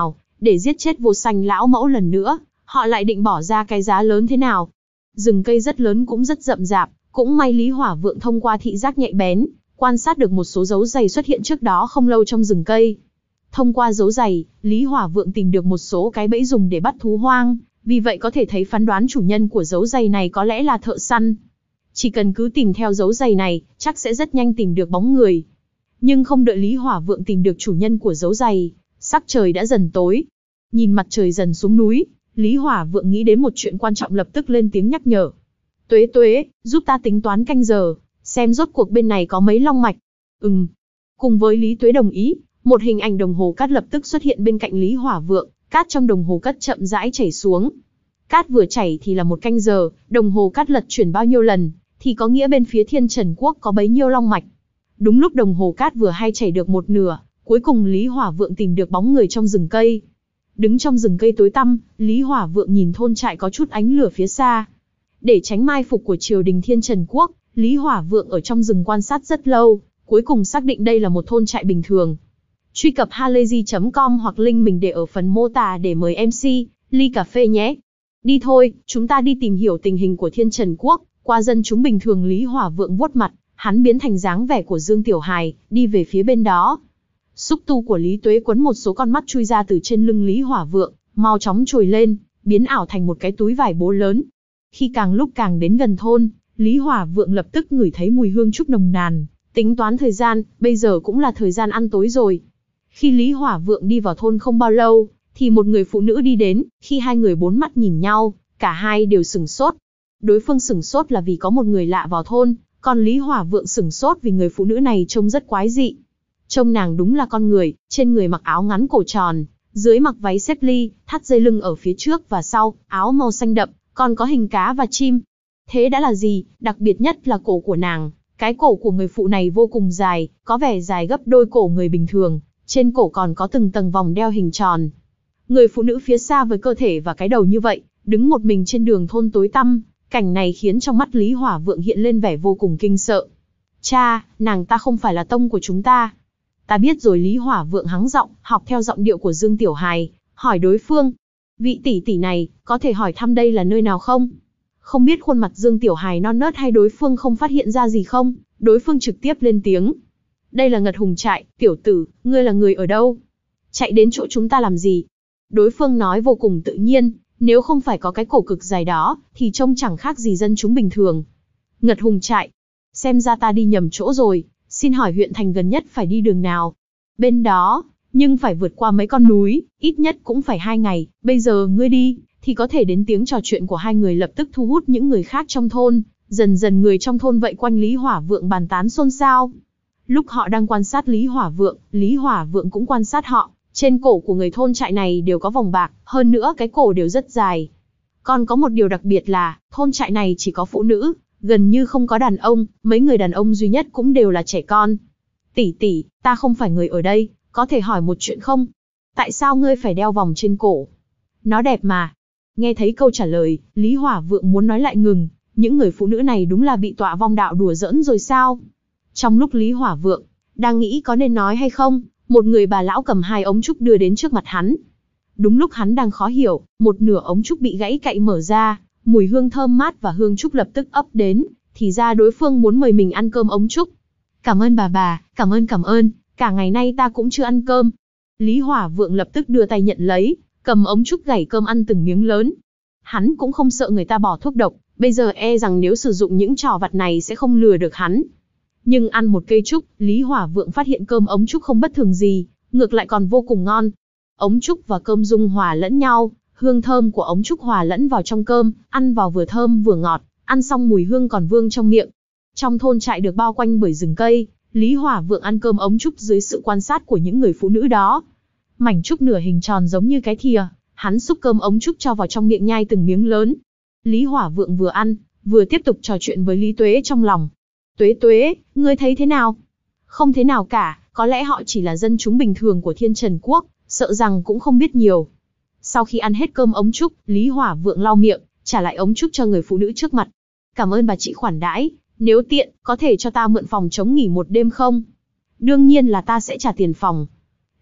để giết chết Vô Sanh lão mẫu lần nữa, họ lại định bỏ ra cái giá lớn thế nào? Rừng cây rất lớn cũng rất rậm rạp, cũng may Lý Hỏa Vượng thông qua thị giác nhạy bén, quan sát được một số dấu giày xuất hiện trước đó không lâu trong rừng cây. Thông qua dấu giày, Lý Hỏa Vượng tìm được một số cái bẫy dùng để bắt thú hoang, vì vậy có thể thấy phán đoán chủ nhân của dấu giày này có lẽ là thợ săn. Chỉ cần cứ tìm theo dấu giày này, chắc sẽ rất nhanh tìm được bóng người. Nhưng không đợi Lý Hỏa Vượng tìm được chủ nhân của dấu giày, sắc trời đã dần tối. Nhìn mặt trời dần xuống núi, Lý Hỏa Vượng nghĩ đến một chuyện quan trọng, lập tức lên tiếng nhắc nhở. Tuế Tuế, giúp ta tính toán canh giờ, xem rốt cuộc bên này có mấy long mạch. Ừm. Cùng với Lý Tuế đồng ý, một hình ảnh đồng hồ cát lập tức xuất hiện bên cạnh Lý Hỏa Vượng, cát trong đồng hồ cát chậm rãi chảy xuống. Cát vừa chảy thì là một canh giờ, đồng hồ cát lật chuyển bao nhiêu lần, thì có nghĩa bên phía Thiên Trần Quốc có bấy nhiêu long mạch. Đúng lúc đồng hồ cát vừa hay chảy được một nửa, cuối cùng Lý Hỏa Vượng tìm được bóng người trong rừng cây. Đứng trong rừng cây tối tăm, Lý Hỏa Vượng nhìn thôn trại có chút ánh lửa phía xa. Để tránh mai phục của triều đình Thiên Trần Quốc, Lý Hỏa Vượng ở trong rừng quan sát rất lâu, cuối cùng xác định đây là một thôn trại bình thường. Truy cập halayzi chấm com hoặc link mình để ở phần mô tả để mời em xê, ly cà phê nhé. Đi thôi, chúng ta đi tìm hiểu tình hình của Thiên Trần Quốc, qua dân chúng bình thường. Lý Hỏa Vượng vuốt mặt, hắn biến thành dáng vẻ của Dương Tiểu Hài, đi về phía bên đó. Xúc tu của Lý Tuế quấn một số con mắt chui ra từ trên lưng Lý Hỏa Vượng, mau chóng trồi lên, biến ảo thành một cái túi vải bố lớn. Khi càng lúc càng đến gần thôn, Lý Hỏa Vượng lập tức ngửi thấy mùi hương trúc nồng nàn, tính toán thời gian, bây giờ cũng là thời gian ăn tối rồi. Khi Lý Hỏa Vượng đi vào thôn không bao lâu, thì một người phụ nữ đi đến, khi hai người bốn mắt nhìn nhau, cả hai đều sửng sốt. Đối phương sửng sốt là vì có một người lạ vào thôn, còn Lý Hỏa Vượng sửng sốt vì người phụ nữ này trông rất quái dị. Trông nàng đúng là con người, trên người mặc áo ngắn cổ tròn, dưới mặc váy xếp ly, thắt dây lưng ở phía trước và sau, áo màu xanh đậm, còn có hình cá và chim. Thế đã là gì, đặc biệt nhất là cổ của nàng. Cái cổ của người phụ này vô cùng dài, có vẻ dài gấp đôi cổ người bình thường, trên cổ còn có từng tầng vòng đeo hình tròn. Người phụ nữ phía xa với cơ thể và cái đầu như vậy, đứng một mình trên đường thôn tối tăm, cảnh này khiến trong mắt Lý Hỏa Vượng hiện lên vẻ vô cùng kinh sợ. Cha, nàng ta không phải là tông của chúng ta. Ta biết rồi. Lý Hỏa Vượng hắng giọng, học theo giọng điệu của Dương Tiểu Hài, hỏi đối phương. Vị tỷ tỷ này, có thể hỏi thăm đây là nơi nào không? Không biết khuôn mặt Dương Tiểu Hài non nớt hay đối phương không phát hiện ra gì không? Đối phương trực tiếp lên tiếng. Đây là Ngật Hùng trại, tiểu tử, ngươi là người ở đâu? Chạy đến chỗ chúng ta làm gì? Đối phương nói vô cùng tự nhiên, nếu không phải có cái cổ cực dài đó, thì trông chẳng khác gì dân chúng bình thường. Ngật Hùng trại. Xem ra ta đi nhầm chỗ rồi, xin hỏi huyện thành gần nhất phải đi đường nào? Bên đó, nhưng phải vượt qua mấy con núi, ít nhất cũng phải hai ngày, bây giờ ngươi đi, thì có thể đến. Tiếng trò chuyện của hai người lập tức thu hút những người khác trong thôn, dần dần người trong thôn vây quanh Lý Hỏa Vượng bàn tán xôn xao. Lúc họ đang quan sát Lý Hỏa Vượng, Lý Hỏa Vượng cũng quan sát họ, trên cổ của người thôn trại này đều có vòng bạc, hơn nữa cái cổ đều rất dài. Còn có một điều đặc biệt là, thôn trại này chỉ có phụ nữ, gần như không có đàn ông, mấy người đàn ông duy nhất cũng đều là trẻ con. Tỷ tỷ, ta không phải người ở đây, có thể hỏi một chuyện không? Tại sao ngươi phải đeo vòng trên cổ? Nó đẹp mà. Nghe thấy câu trả lời, Lý Hỏa Vượng muốn nói lại ngừng, những người phụ nữ này đúng là bị tọa vong đạo đùa giỡn rồi sao? Trong lúc Lý Hỏa Vượng đang nghĩ có nên nói hay không, một người bà lão cầm hai ống trúc đưa đến trước mặt hắn. Đúng lúc hắn đang khó hiểu, một nửa ống trúc bị gãy cạnh mở ra, mùi hương thơm mát và hương trúc lập tức ấp đến, thì ra đối phương muốn mời mình ăn cơm ống trúc. Cảm ơn bà bà, cảm ơn cảm ơn, cả ngày nay ta cũng chưa ăn cơm. Lý Hỏa Vượng lập tức đưa tay nhận lấy, cầm ống trúc gảy cơm ăn từng miếng lớn. Hắn cũng không sợ người ta bỏ thuốc độc, bây giờ e rằng nếu sử dụng những trò vặt này sẽ không lừa được hắn. Nhưng ăn một cây trúc, Lý Hỏa Vượng phát hiện cơm ống trúc không bất thường gì, ngược lại còn vô cùng ngon. Ống trúc và cơm dung hòa lẫn nhau, hương thơm của ống trúc hòa lẫn vào trong cơm, ăn vào vừa thơm vừa ngọt, ăn xong mùi hương còn vương trong miệng. Trong thôn trại được bao quanh bởi rừng cây, Lý Hỏa Vượng ăn cơm ống trúc dưới sự quan sát của những người phụ nữ đó. Mảnh trúc nửa hình tròn giống như cái thìa, hắn xúc cơm ống trúc cho vào trong miệng nhai từng miếng lớn. Lý Hỏa Vượng vừa ăn, vừa tiếp tục trò chuyện với Lý Tuế trong lòng. Tuế Tuế, ngươi thấy thế nào? Không thế nào cả, có lẽ họ chỉ là dân chúng bình thường của Thiên Trần Quốc, sợ rằng cũng không biết nhiều. Sau khi ăn hết cơm ống trúc, Lý Hỏa Vượng lau miệng, trả lại ống trúc cho người phụ nữ trước mặt. Cảm ơn bà chị khoản đãi, nếu tiện, có thể cho ta mượn phòng trống nghỉ một đêm không? Đương nhiên là ta sẽ trả tiền phòng.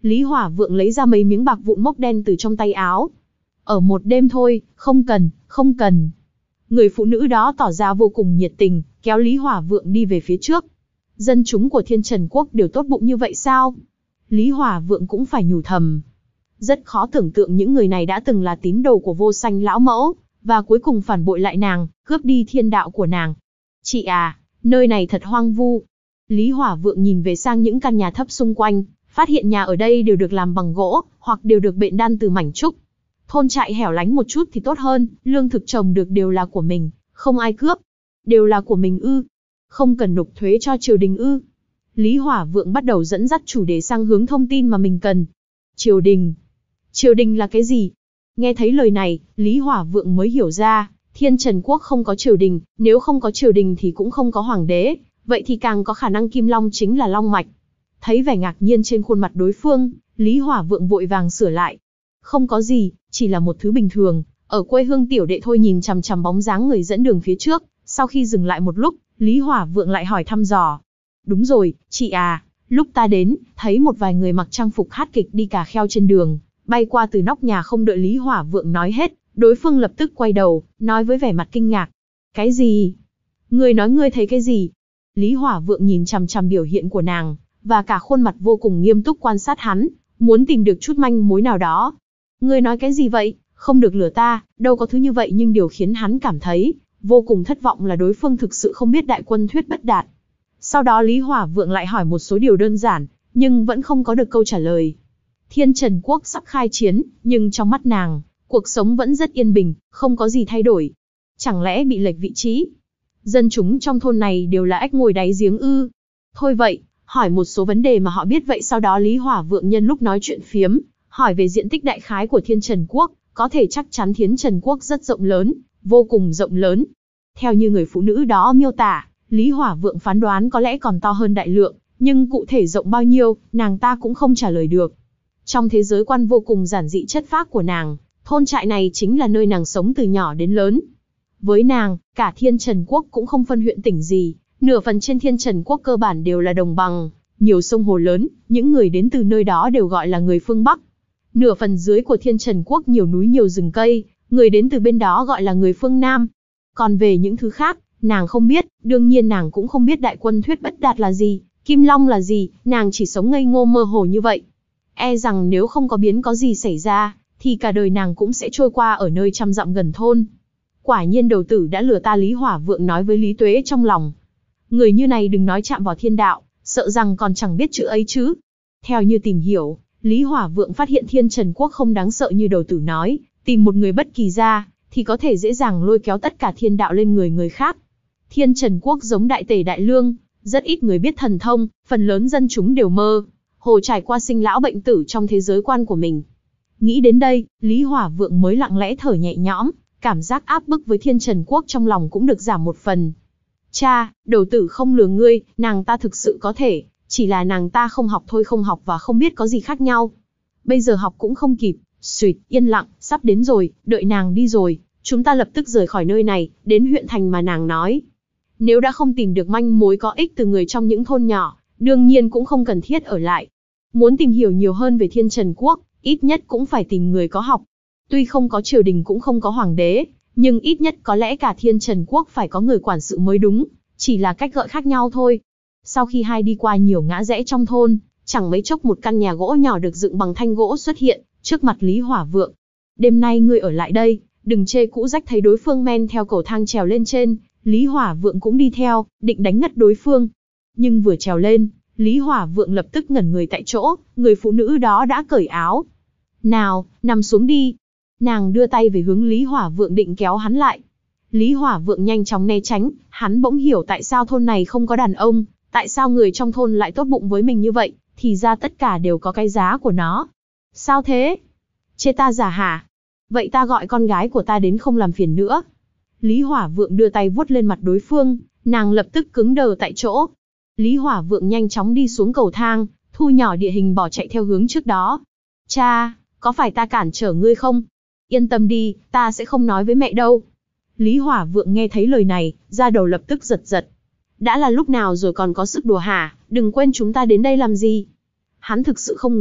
Lý Hỏa Vượng lấy ra mấy miếng bạc vụn mốc đen từ trong tay áo. Ở một đêm thôi, không cần, không cần. Người phụ nữ đó tỏ ra vô cùng nhiệt tình, kéo Lý Hỏa Vượng đi về phía trước. Dân chúng của Thiên Trần Quốc đều tốt bụng như vậy sao? Lý Hỏa Vượng cũng phải nhủ thầm. Rất khó tưởng tượng những người này đã từng là tín đồ của Vô Sanh lão mẫu, và cuối cùng phản bội lại nàng, cướp đi thiên đạo của nàng. Chị à, nơi này thật hoang vu. Lý Hỏa Vượng nhìn về sang những căn nhà thấp xung quanh, phát hiện nhà ở đây đều được làm bằng gỗ, hoặc đều được bện đan từ mảnh trúc. Thôn trại hẻo lánh một chút thì tốt hơn, lương thực trồng được đều là của mình, không ai cướp. Đều là của mình ư? Không cần nộp thuế cho triều đình ư? Lý Hỏa Vượng bắt đầu dẫn dắt chủ đề sang hướng thông tin mà mình cần. Triều đình? Triều đình là cái gì? Nghe thấy lời này, Lý Hỏa Vượng mới hiểu ra, Thiên Trần Quốc không có triều đình, nếu không có triều đình thì cũng không có hoàng đế, vậy thì càng có khả năng Kim Long chính là long mạch. Thấy vẻ ngạc nhiên trên khuôn mặt đối phương, Lý Hỏa Vượng vội vàng sửa lại. Không có gì, chỉ là một thứ bình thường, ở quê hương tiểu đệ thôi. Nhìn chằm chằm bóng dáng người dẫn đường phía trước, sau khi dừng lại một lúc, Lý Hỏa Vượng lại hỏi thăm dò. Đúng rồi, chị à, lúc ta đến, thấy một vài người mặc trang phục hát kịch đi cà kheo trên đường, bay qua từ nóc nhà. Không đợi Lý Hỏa Vượng nói hết, đối phương lập tức quay đầu, nói với vẻ mặt kinh ngạc. Cái gì? Ngươi nói ngươi thấy cái gì? Lý Hỏa Vượng nhìn chằm chằm biểu hiện của nàng, và cả khuôn mặt vô cùng nghiêm túc quan sát hắn, muốn tìm được chút manh mối nào đó. Ngươi nói cái gì vậy? Không được lừa ta, đâu có thứ như vậy. Nhưng điều khiến hắn cảm thấy vô cùng thất vọng là đối phương thực sự không biết đại quân Thuyết Bất Đạt. Sau đó Lý Hỏa Vượng lại hỏi một số điều đơn giản, nhưng vẫn không có được câu trả lời. Thiên Trần Quốc sắp khai chiến, nhưng trong mắt nàng, cuộc sống vẫn rất yên bình, không có gì thay đổi. Chẳng lẽ bị lệch vị trí? Dân chúng trong thôn này đều là ếch ngồi đáy giếng ư? Thôi vậy, hỏi một số vấn đề mà họ biết vậy. Sau đó Lý Hỏa Vượng nhân lúc nói chuyện phiếm, hỏi về diện tích đại khái của Thiên Trần Quốc, có thể chắc chắn Thiên Trần Quốc rất rộng lớn, vô cùng rộng lớn. Theo như người phụ nữ đó miêu tả, Lý Hỏa Vượng phán đoán có lẽ còn to hơn Đại Lượng, nhưng cụ thể rộng bao nhiêu, nàng ta cũng không trả lời được. Trong thế giới quan vô cùng giản dị chất phác của nàng, thôn trại này chính là nơi nàng sống từ nhỏ đến lớn. Với nàng, cả Thiên Trần Quốc cũng không phân huyện tỉnh gì, nửa phần trên Thiên Trần Quốc cơ bản đều là đồng bằng, nhiều sông hồ lớn, những người đến từ nơi đó đều gọi là người phương Bắc. Nửa phần dưới của Thiên Trần Quốc nhiều núi nhiều rừng cây, người đến từ bên đó gọi là người phương Nam. Còn về những thứ khác, nàng không biết, đương nhiên nàng cũng không biết đại quân Thuyết Bất Đạt là gì, Kim Long là gì, nàng chỉ sống ngây ngô mơ hồ như vậy. E rằng nếu không có biến có gì xảy ra, thì cả đời nàng cũng sẽ trôi qua ở nơi trăm dặm gần thôn. Quả nhiên đầu tử đã lừa ta. Lý Hỏa Vượng nói với Lý Tuế trong lòng. Người như này đừng nói chạm vào thiên đạo, sợ rằng còn chẳng biết chữ ấy chứ. Theo như tìm hiểu, Lý Hỏa Vượng phát hiện Thiên Trần Quốc không đáng sợ như đầu tử nói, tìm một người bất kỳ ra, thì có thể dễ dàng lôi kéo tất cả thiên đạo lên người người khác. Thiên Trần Quốc giống Đại Tề Đại Lương, rất ít người biết thần thông, phần lớn dân chúng đều mơ hồ trải qua sinh lão bệnh tử trong thế giới quan của mình. Nghĩ đến đây, Lý Hỏa Vượng mới lặng lẽ thở nhẹ nhõm, cảm giác áp bức với Thiên Trần Quốc trong lòng cũng được giảm một phần. Cha, đầu tử không lừa ngươi, nàng ta thực sự có thể, chỉ là nàng ta không học thôi. Không học và không biết có gì khác nhau. Bây giờ học cũng không kịp. Xuyệt, yên lặng, sắp đến rồi, đợi nàng đi rồi, chúng ta lập tức rời khỏi nơi này, đến huyện thành mà nàng nói. Nếu đã không tìm được manh mối có ích từ người trong những thôn nhỏ, đương nhiên cũng không cần thiết ở lại. Muốn tìm hiểu nhiều hơn về Thiên Trần Quốc, ít nhất cũng phải tìm người có học. Tuy không có triều đình cũng không có hoàng đế, nhưng ít nhất có lẽ cả Thiên Trần Quốc phải có người quản sự mới đúng, chỉ là cách gọi khác nhau thôi. Sau khi hai đi qua nhiều ngã rẽ trong thôn, chẳng mấy chốc một căn nhà gỗ nhỏ được dựng bằng thanh gỗ xuất hiện trước mặt Lý Hỏa Vượng. Đêm nay ngươi ở lại đây, đừng chê cũ rách. Thấy đối phương men theo cầu thang trèo lên trên, Lý Hỏa Vượng cũng đi theo, định đánh ngất đối phương. Nhưng vừa trèo lên, Lý Hỏa Vượng lập tức ngẩn người tại chỗ, người phụ nữ đó đã cởi áo. Nào, nằm xuống đi. Nàng đưa tay về hướng Lý Hỏa Vượng định kéo hắn lại. Lý Hỏa Vượng nhanh chóng né tránh, hắn bỗng hiểu tại sao thôn này không có đàn ông, tại sao người trong thôn lại tốt bụng với mình như vậy, thì ra tất cả đều có cái giá của nó. Sao thế? Chê ta giả hả? Vậy ta gọi con gái của ta đến không làm phiền nữa. Lý Hỏa Vượng đưa tay vuốt lên mặt đối phương, nàng lập tức cứng đờ tại chỗ. Lý Hỏa Vượng nhanh chóng đi xuống cầu thang, thu nhỏ địa hình bỏ chạy theo hướng trước đó. Cha, có phải ta cản trở ngươi không? Yên tâm đi, ta sẽ không nói với mẹ đâu. Lý Hỏa Vượng nghe thấy lời này, da đầu lập tức giật giật. Đã là lúc nào rồi còn có sức đùa hả? Đừng quên chúng ta đến đây làm gì? Hắn thực sự không ngờ,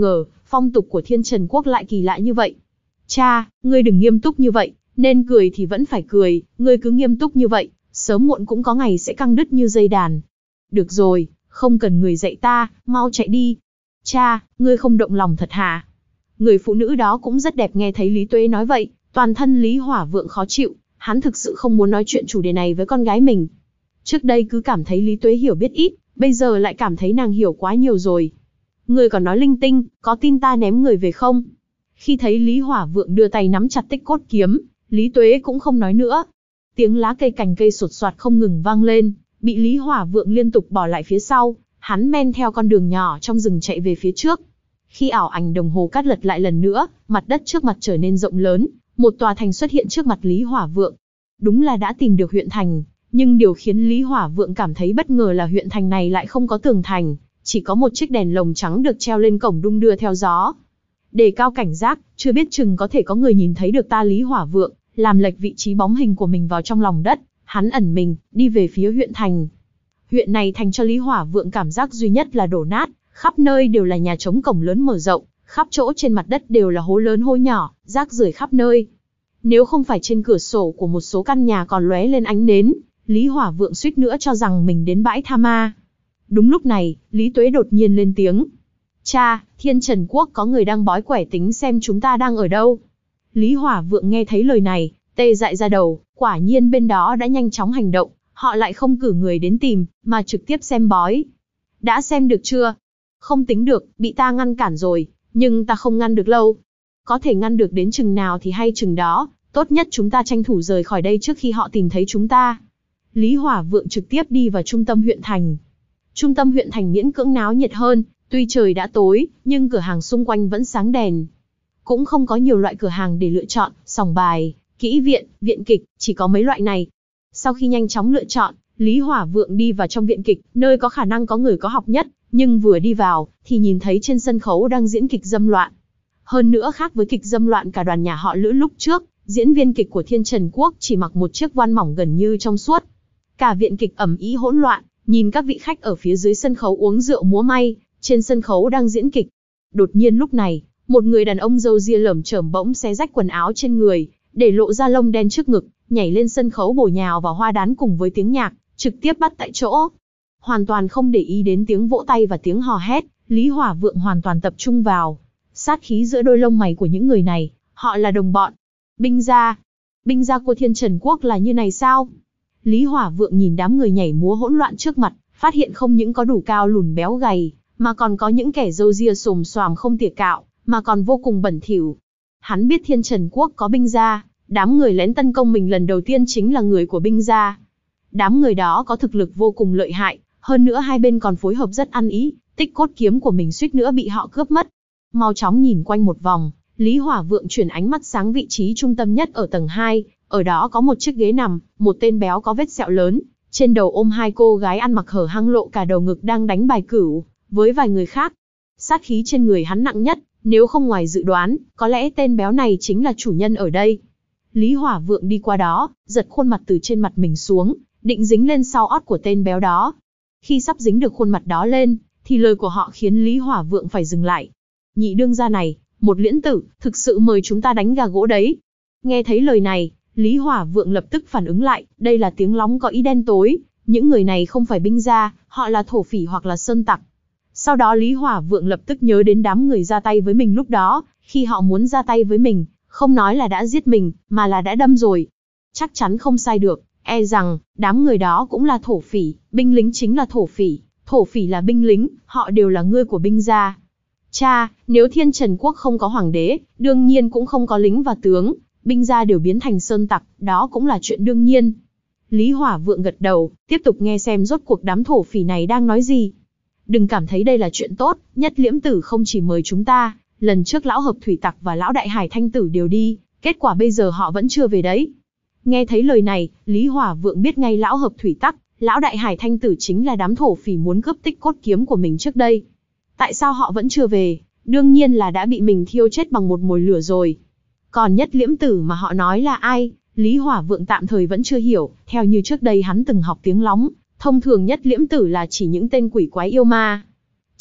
phong tục của Thiên Trần Quốc lại kỳ lạ như vậy. Cha, ngươi đừng nghiêm túc như vậy, nên cười thì vẫn phải cười, ngươi cứ nghiêm túc như vậy, sớm muộn cũng có ngày sẽ căng đứt như dây đàn. Được rồi, không cần người dạy ta, mau chạy đi. Cha, ngươi không động lòng thật hả? Người phụ nữ đó cũng rất đẹp. Nghe thấy Lý Tuế nói vậy, toàn thân Lý Hỏa Vượng khó chịu, hắn thực sự không muốn nói chuyện chủ đề này với con gái mình. Trước đây cứ cảm thấy Lý Tuế hiểu biết ít, bây giờ lại cảm thấy nàng hiểu quá nhiều rồi. Người còn nói linh tinh, có tin ta ném người về không? Khi thấy Lý Hỏa Vượng đưa tay nắm chặt tích cốt kiếm, Lý Tuế cũng không nói nữa. Tiếng lá cây cành cây sột soạt không ngừng vang lên, bị Lý Hỏa Vượng liên tục bỏ lại phía sau, hắn men theo con đường nhỏ trong rừng chạy về phía trước. Khi ảo ảnh đồng hồ cát lật lại lần nữa, mặt đất trước mặt trở nên rộng lớn, một tòa thành xuất hiện trước mặt Lý Hỏa Vượng. Đúng là đã tìm được huyện thành, nhưng điều khiến Lý Hỏa Vượng cảm thấy bất ngờ là huyện thành này lại không có tường thành, chỉ có một chiếc đèn lồng trắng được treo lên cổng đung đưa theo gió. Đề cao cảnh giác, chưa biết chừng có thể có người nhìn thấy được ta. Lý Hỏa Vượng làm lệch vị trí bóng hình của mình vào trong lòng đất, hắn ẩn mình, đi về phía huyện thành. Huyện này thành cho Lý Hỏa Vượng cảm giác duy nhất là đổ nát, khắp nơi đều là nhà trống cổng lớn mở rộng, khắp chỗ trên mặt đất đều là hố lớn hố nhỏ, rác rưởi khắp nơi. Nếu không phải trên cửa sổ của một số căn nhà còn lóe lên ánh nến, Lý Hỏa Vượng suýt nữa cho rằng mình đến bãi tha ma. Đúng lúc này, Lý Tuế đột nhiên lên tiếng. Cha, Thiên Trần Quốc có người đang bói quẻ tính xem chúng ta đang ở đâu. Lý Hỏa Vượng nghe thấy lời này, tê dại ra đầu, quả nhiên bên đó đã nhanh chóng hành động, họ lại không cử người đến tìm, mà trực tiếp xem bói. Đã xem được chưa? Không tính được, bị ta ngăn cản rồi, nhưng ta không ngăn được lâu. Có thể ngăn được đến chừng nào thì hay chừng đó, tốt nhất chúng ta tranh thủ rời khỏi đây trước khi họ tìm thấy chúng ta. Lý Hỏa Vượng trực tiếp đi vào trung tâm huyện thành. Trung tâm huyện thành miễn cưỡng náo nhiệt hơn, tuy trời đã tối, nhưng cửa hàng xung quanh vẫn sáng đèn. Cũng không có nhiều loại cửa hàng để lựa chọn, sòng bài, kỹ viện, viện kịch, chỉ có mấy loại này. Sau khi nhanh chóng lựa chọn, Lý Hỏa Vượng đi vào trong viện kịch, nơi có khả năng có người có học nhất, nhưng vừa đi vào, thì nhìn thấy trên sân khấu đang diễn kịch dâm loạn. Hơn nữa khác với kịch dâm loạn cả đoàn nhà họ Lữ lúc trước, diễn viên kịch của Thiên Trần Quốc chỉ mặc một chiếc voan mỏng gần như trong suốt. Cả viện kịch ầm ĩ hỗn loạn, nhìn các vị khách ở phía dưới sân khấu uống rượu múa may, trên sân khấu đang diễn kịch. Đột nhiên lúc này, một người đàn ông râu ria lởm chởm bỗng xé rách quần áo trên người, để lộ ra lông đen trước ngực, nhảy lên sân khấu bổ nhào vào hoa đán cùng với tiếng nhạc, trực tiếp bắt tại chỗ. Hoàn toàn không để ý đến tiếng vỗ tay và tiếng hò hét, Lý Hỏa Vượng hoàn toàn tập trung vào sát khí giữa đôi lông mày của những người này, họ là đồng bọn. Binh gia, binh gia của Thiên Trần Quốc là như này sao? Lý Hỏa Vượng nhìn đám người nhảy múa hỗn loạn trước mặt, phát hiện không những có đủ cao lùn béo gầy, mà còn có những kẻ râu ria xồm xoàm không tỉa cạo, mà còn vô cùng bẩn thỉu. Hắn biết Thiên Trần Quốc có binh gia, đám người lén tấn công mình lần đầu tiên chính là người của binh gia. Đám người đó có thực lực vô cùng lợi hại, hơn nữa hai bên còn phối hợp rất ăn ý, tích cốt kiếm của mình suýt nữa bị họ cướp mất. Mau chóng nhìn quanh một vòng, Lý Hỏa Vượng chuyển ánh mắt sáng vị trí trung tâm nhất ở tầng hai, ở đó có một chiếc ghế nằm, một tên béo có vết sẹo lớn, trên đầu ôm hai cô gái ăn mặc hở hang lộ cả đầu ngực đang đánh bài cửu với vài người khác. Sát khí trên người hắn nặng nhất, nếu không ngoài dự đoán, có lẽ tên béo này chính là chủ nhân ở đây. Lý Hỏa Vượng đi qua đó, giật khuôn mặt từ trên mặt mình xuống, định dính lên sau ót của tên béo đó. Khi sắp dính được khuôn mặt đó lên, thì lời của họ khiến Lý Hỏa Vượng phải dừng lại. Nhị đương gia này, một liễn tử, thực sự mời chúng ta đánh gà gỗ đấy. Nghe thấy lời này, Lý Hỏa Vượng lập tức phản ứng lại, đây là tiếng lóng có ý đen tối, những người này không phải binh gia, họ là thổ phỉ hoặc là sơn tặc. Sau đó Lý Hỏa Vượng lập tức nhớ đến đám người ra tay với mình lúc đó, khi họ muốn ra tay với mình, không nói là đã giết mình, mà là đã đâm rồi. Chắc chắn không sai được, e rằng, đám người đó cũng là thổ phỉ, binh lính chính là thổ phỉ, thổ phỉ là binh lính, họ đều là người của binh gia. Cha, nếu Thiên Trần Quốc không có hoàng đế, đương nhiên cũng không có lính và tướng, binh gia đều biến thành sơn tặc, đó cũng là chuyện đương nhiên. Lý Hỏa Vượng gật đầu, tiếp tục nghe xem rốt cuộc đám thổ phỉ này đang nói gì. Đừng cảm thấy đây là chuyện tốt, Nhất Liễm Tử không chỉ mời chúng ta, lần trước lão Hợp Thủy Tặc và lão Đại Hải Thanh Tử đều đi, kết quả bây giờ họ vẫn chưa về đấy. Nghe thấy lời này, Lý Hỏa Vượng biết ngay lão Hợp Thủy Tặc, lão Đại Hải Thanh Tử chính là đám thổ phỉ muốn cướp tích cốt kiếm của mình trước đây. Tại sao họ vẫn chưa về? Đương nhiên là đã bị mình thiêu chết bằng một mồi lửa rồi. Còn Nhất Liễm Tử mà họ nói là ai? Lý Hỏa Vượng tạm thời vẫn chưa hiểu, theo như trước đây hắn từng học tiếng lóng, thông thường Nhất Liễm Tử là chỉ những tên quỷ quái yêu ma.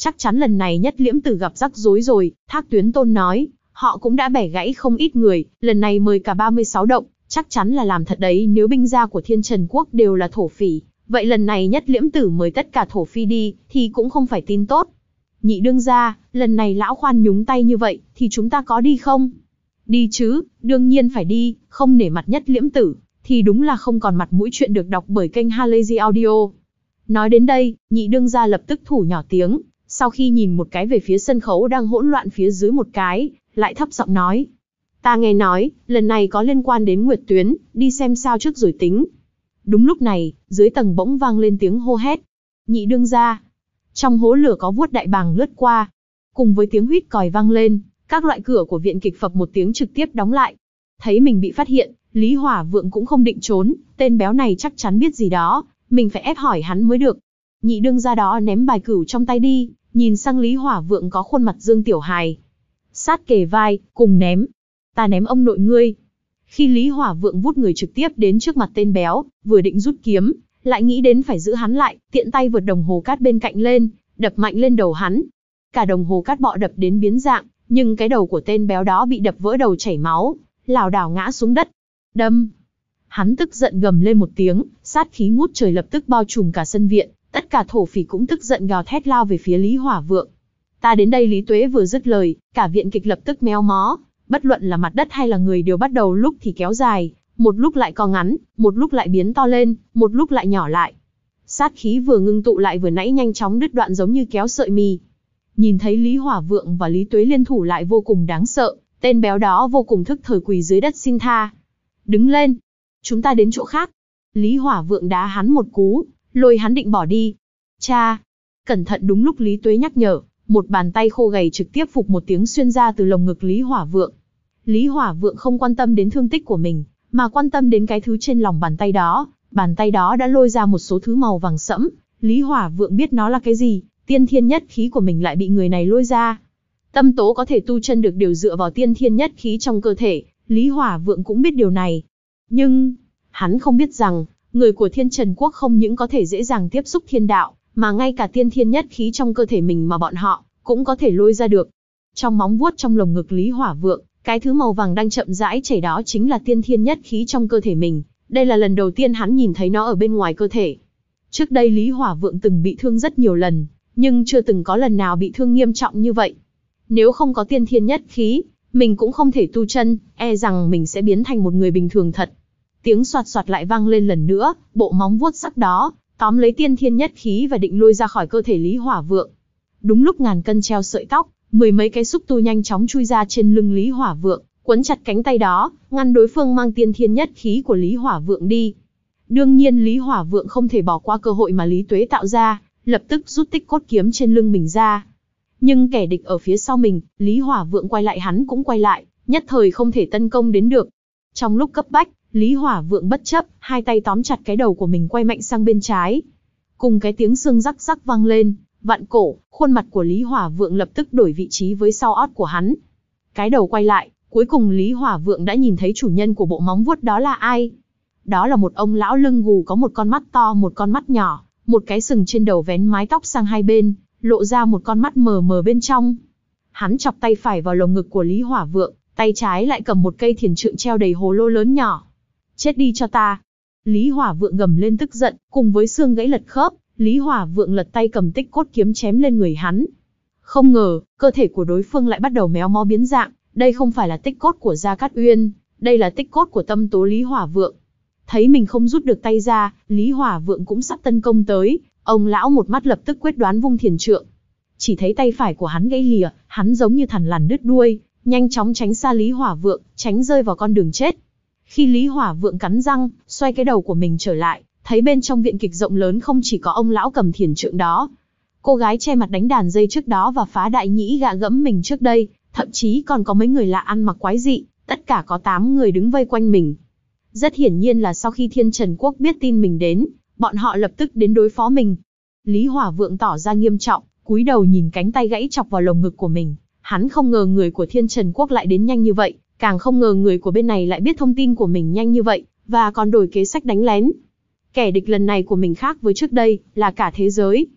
chắc chắn lần này Nhất Liễm Tử gặp rắc rối rồi, Thác Tuyến Tôn nói, họ cũng đã bẻ gãy không ít người, lần này mời cả ba mươi sáu động, chắc chắn là làm thật đấy. Nếu binh gia của Thiên Trần Quốc đều là thổ phỉ, vậy lần này Nhất Liễm Tử mời tất cả thổ phi đi, thì cũng không phải tin tốt. Nhị đương gia, lần này lão khoan nhúng tay như vậy, thì chúng ta có đi không? Đi chứ, đương nhiên phải đi, không nể mặt Nhất Liễm Tử, thì đúng là không còn mặt mũi. Chuyện được đọc bởi kênh Halazy Audio. Nói đến đây, nhị đương gia lập tức thủ nhỏ tiếng, sau khi nhìn một cái về phía sân khấu đang hỗn loạn phía dưới một cái, lại thấp giọng nói. Ta nghe nói, lần này có liên quan đến Nguyệt Tuyến, đi xem sao trước rồi tính. Đúng lúc này, dưới tầng bỗng vang lên tiếng hô hét. Nhị đương gia. Trong hố lửa có vuốt đại bàng lướt qua. Cùng với tiếng huýt còi vang lên, các loại cửa của viện kịch phập một tiếng trực tiếp đóng lại. Thấy mình bị phát hiện, Lý Hỏa Vượng cũng không định trốn, tên béo này chắc chắn biết gì đó, mình phải ép hỏi hắn mới được. Nhị đương gia đó ném bài cửu trong tay đi, nhìn sang Lý Hỏa Vượng có khuôn mặt Dương Tiểu Hài. Sát kề vai, cùng ném. Ta ném ông nội ngươi. Khi Lý Hỏa Vượng vút người trực tiếp đến trước mặt tên béo, vừa định rút kiếm, lại nghĩ đến phải giữ hắn lại, tiện tay vượt đồng hồ cát bên cạnh lên, đập mạnh lên đầu hắn. Cả đồng hồ cát bọ đập đến biến dạng, nhưng cái đầu của tên béo đó bị đập vỡ đầu chảy máu, lảo đảo ngã xuống đất. Đâm! Hắn tức giận gầm lên một tiếng, sát khí ngút trời lập tức bao trùm cả sân viện, tất cả thổ phỉ cũng tức giận gào thét lao về phía Lý Hỏa Vượng. Ta đến đây. Lý Tuế vừa dứt lời, cả viện kịch lập tức méo mó, bất luận là mặt đất hay là người đều bắt đầu lúc thì kéo dài, một lúc lại co ngắn, một lúc lại biến to lên, một lúc lại nhỏ lại. Sát khí vừa ngưng tụ lại vừa nãy nhanh chóng đứt đoạn giống như kéo sợi mì. Nhìn thấy Lý Hỏa Vượng và Lý Tuế liên thủ lại vô cùng đáng sợ, tên béo đó vô cùng thức thời quỳ dưới đất xin tha. Đứng lên, chúng ta đến chỗ khác. Lý Hỏa Vượng đá hắn một cú, lôi hắn định bỏ đi. Cha, cẩn thận. Đúng lúc Lý Tuế nhắc nhở, một bàn tay khô gầy trực tiếp phụp một tiếng xuyên ra từ lồng ngực Lý Hỏa Vượng. Lý Hỏa Vượng không quan tâm đến thương tích của mình, mà quan tâm đến cái thứ trên lòng bàn tay đó. Bàn tay đó đã lôi ra một số thứ màu vàng sẫm. Lý Hỏa Vượng biết nó là cái gì, tiên thiên nhất khí của mình lại bị người này lôi ra. Tâm tố có thể tu chân được đều dựa vào tiên thiên nhất khí trong cơ thể, Lý Hỏa Vượng cũng biết điều này. Nhưng, hắn không biết rằng, người của Thiên Trần Quốc không những có thể dễ dàng tiếp xúc thiên đạo, mà ngay cả tiên thiên nhất khí trong cơ thể mình mà bọn họ cũng có thể lôi ra được. Trong móng vuốt trong lồng ngực Lý Hỏa Vượng, cái thứ màu vàng đang chậm rãi chảy đó chính là tiên thiên nhất khí trong cơ thể mình. Đây là lần đầu tiên hắn nhìn thấy nó ở bên ngoài cơ thể. Trước đây Lý Hỏa Vượng từng bị thương rất nhiều lần, nhưng chưa từng có lần nào bị thương nghiêm trọng như vậy. Nếu không có tiên thiên nhất khí, mình cũng không thể tu chân, e rằng mình sẽ biến thành một người bình thường thật. Tiếng soạt soạt lại vang lên lần nữa, bộ móng vuốt sắc đó tóm lấy tiên thiên nhất khí và định lôi ra khỏi cơ thể Lý Hỏa Vượng. Đúng lúc ngàn cân treo sợi tóc, mười mấy cái xúc tu nhanh chóng chui ra trên lưng Lý Hỏa Vượng, quấn chặt cánh tay đó, ngăn đối phương mang tiên thiên nhất khí của Lý Hỏa Vượng đi. Đương nhiên Lý Hỏa Vượng không thể bỏ qua cơ hội mà Lý Tuế tạo ra, lập tức rút tích cốt kiếm trên lưng mình ra. Nhưng kẻ địch ở phía sau mình, Lý Hỏa Vượng quay lại hắn cũng quay lại, nhất thời không thể tấn công đến được. Trong lúc cấp bách, Lý Hỏa Vượng bất chấp, hai tay tóm chặt cái đầu của mình quay mạnh sang bên trái. Cùng cái tiếng xương rắc rắc vang lên, vặn cổ, khuôn mặt của Lý Hỏa Vượng lập tức đổi vị trí với sau ót của hắn. Cái đầu quay lại, cuối cùng Lý Hỏa Vượng đã nhìn thấy chủ nhân của bộ móng vuốt đó là ai. Đó là một ông lão lưng gù có một con mắt to một con mắt nhỏ, một cái sừng trên đầu vén mái tóc sang hai bên, lộ ra một con mắt mờ mờ bên trong. Hắn chọc tay phải vào lồng ngực của Lý Hỏa Vượng, tay trái lại cầm một cây thiền trượng treo đầy hồ lô lớn nhỏ. Chết đi cho ta! Lý Hỏa Vượng gầm lên tức giận, cùng với xương gãy lật khớp, Lý Hỏa Vượng lật tay cầm tích cốt kiếm chém lên người hắn. Không ngờ, cơ thể của đối phương lại bắt đầu méo mó biến dạng, đây không phải là tích cốt của Gia Cát Uyên, đây là tích cốt của tâm tố Lý Hỏa Vượng. Thấy mình không rút được tay ra, Lý Hỏa Vượng cũng sắp tấn công tới, ông lão một mắt lập tức quyết đoán vung thiền trượng. Chỉ thấy tay phải của hắn gãy lìa, hắn giống như thằn lằn đứt đuôi, nhanh chóng tránh xa Lý Hỏa Vượng, tránh rơi vào con đường chết. Khi Lý Hỏa Vượng cắn răng, xoay cái đầu của mình trở lại, thấy bên trong viện kịch rộng lớn không chỉ có ông lão cầm thiền trượng đó, cô gái che mặt đánh đàn dây trước đó và phá đại nhĩ gạ gẫm mình trước đây, thậm chí còn có mấy người lạ ăn mặc quái dị, tất cả có tám người đứng vây quanh mình. Rất hiển nhiên là sau khi Thiên Trần Quốc biết tin mình đến, bọn họ lập tức đến đối phó mình. Lý Hỏa Vượng tỏ ra nghiêm trọng, cúi đầu nhìn cánh tay gãy chọc vào lồng ngực của mình. Hắn không ngờ người của Thiên Trần Quốc lại đến nhanh như vậy, càng không ngờ người của bên này lại biết thông tin của mình nhanh như vậy, và còn đổi kế sách đánh lén. Kẻ địch lần này của mình khác với trước đây, là cả thế giới.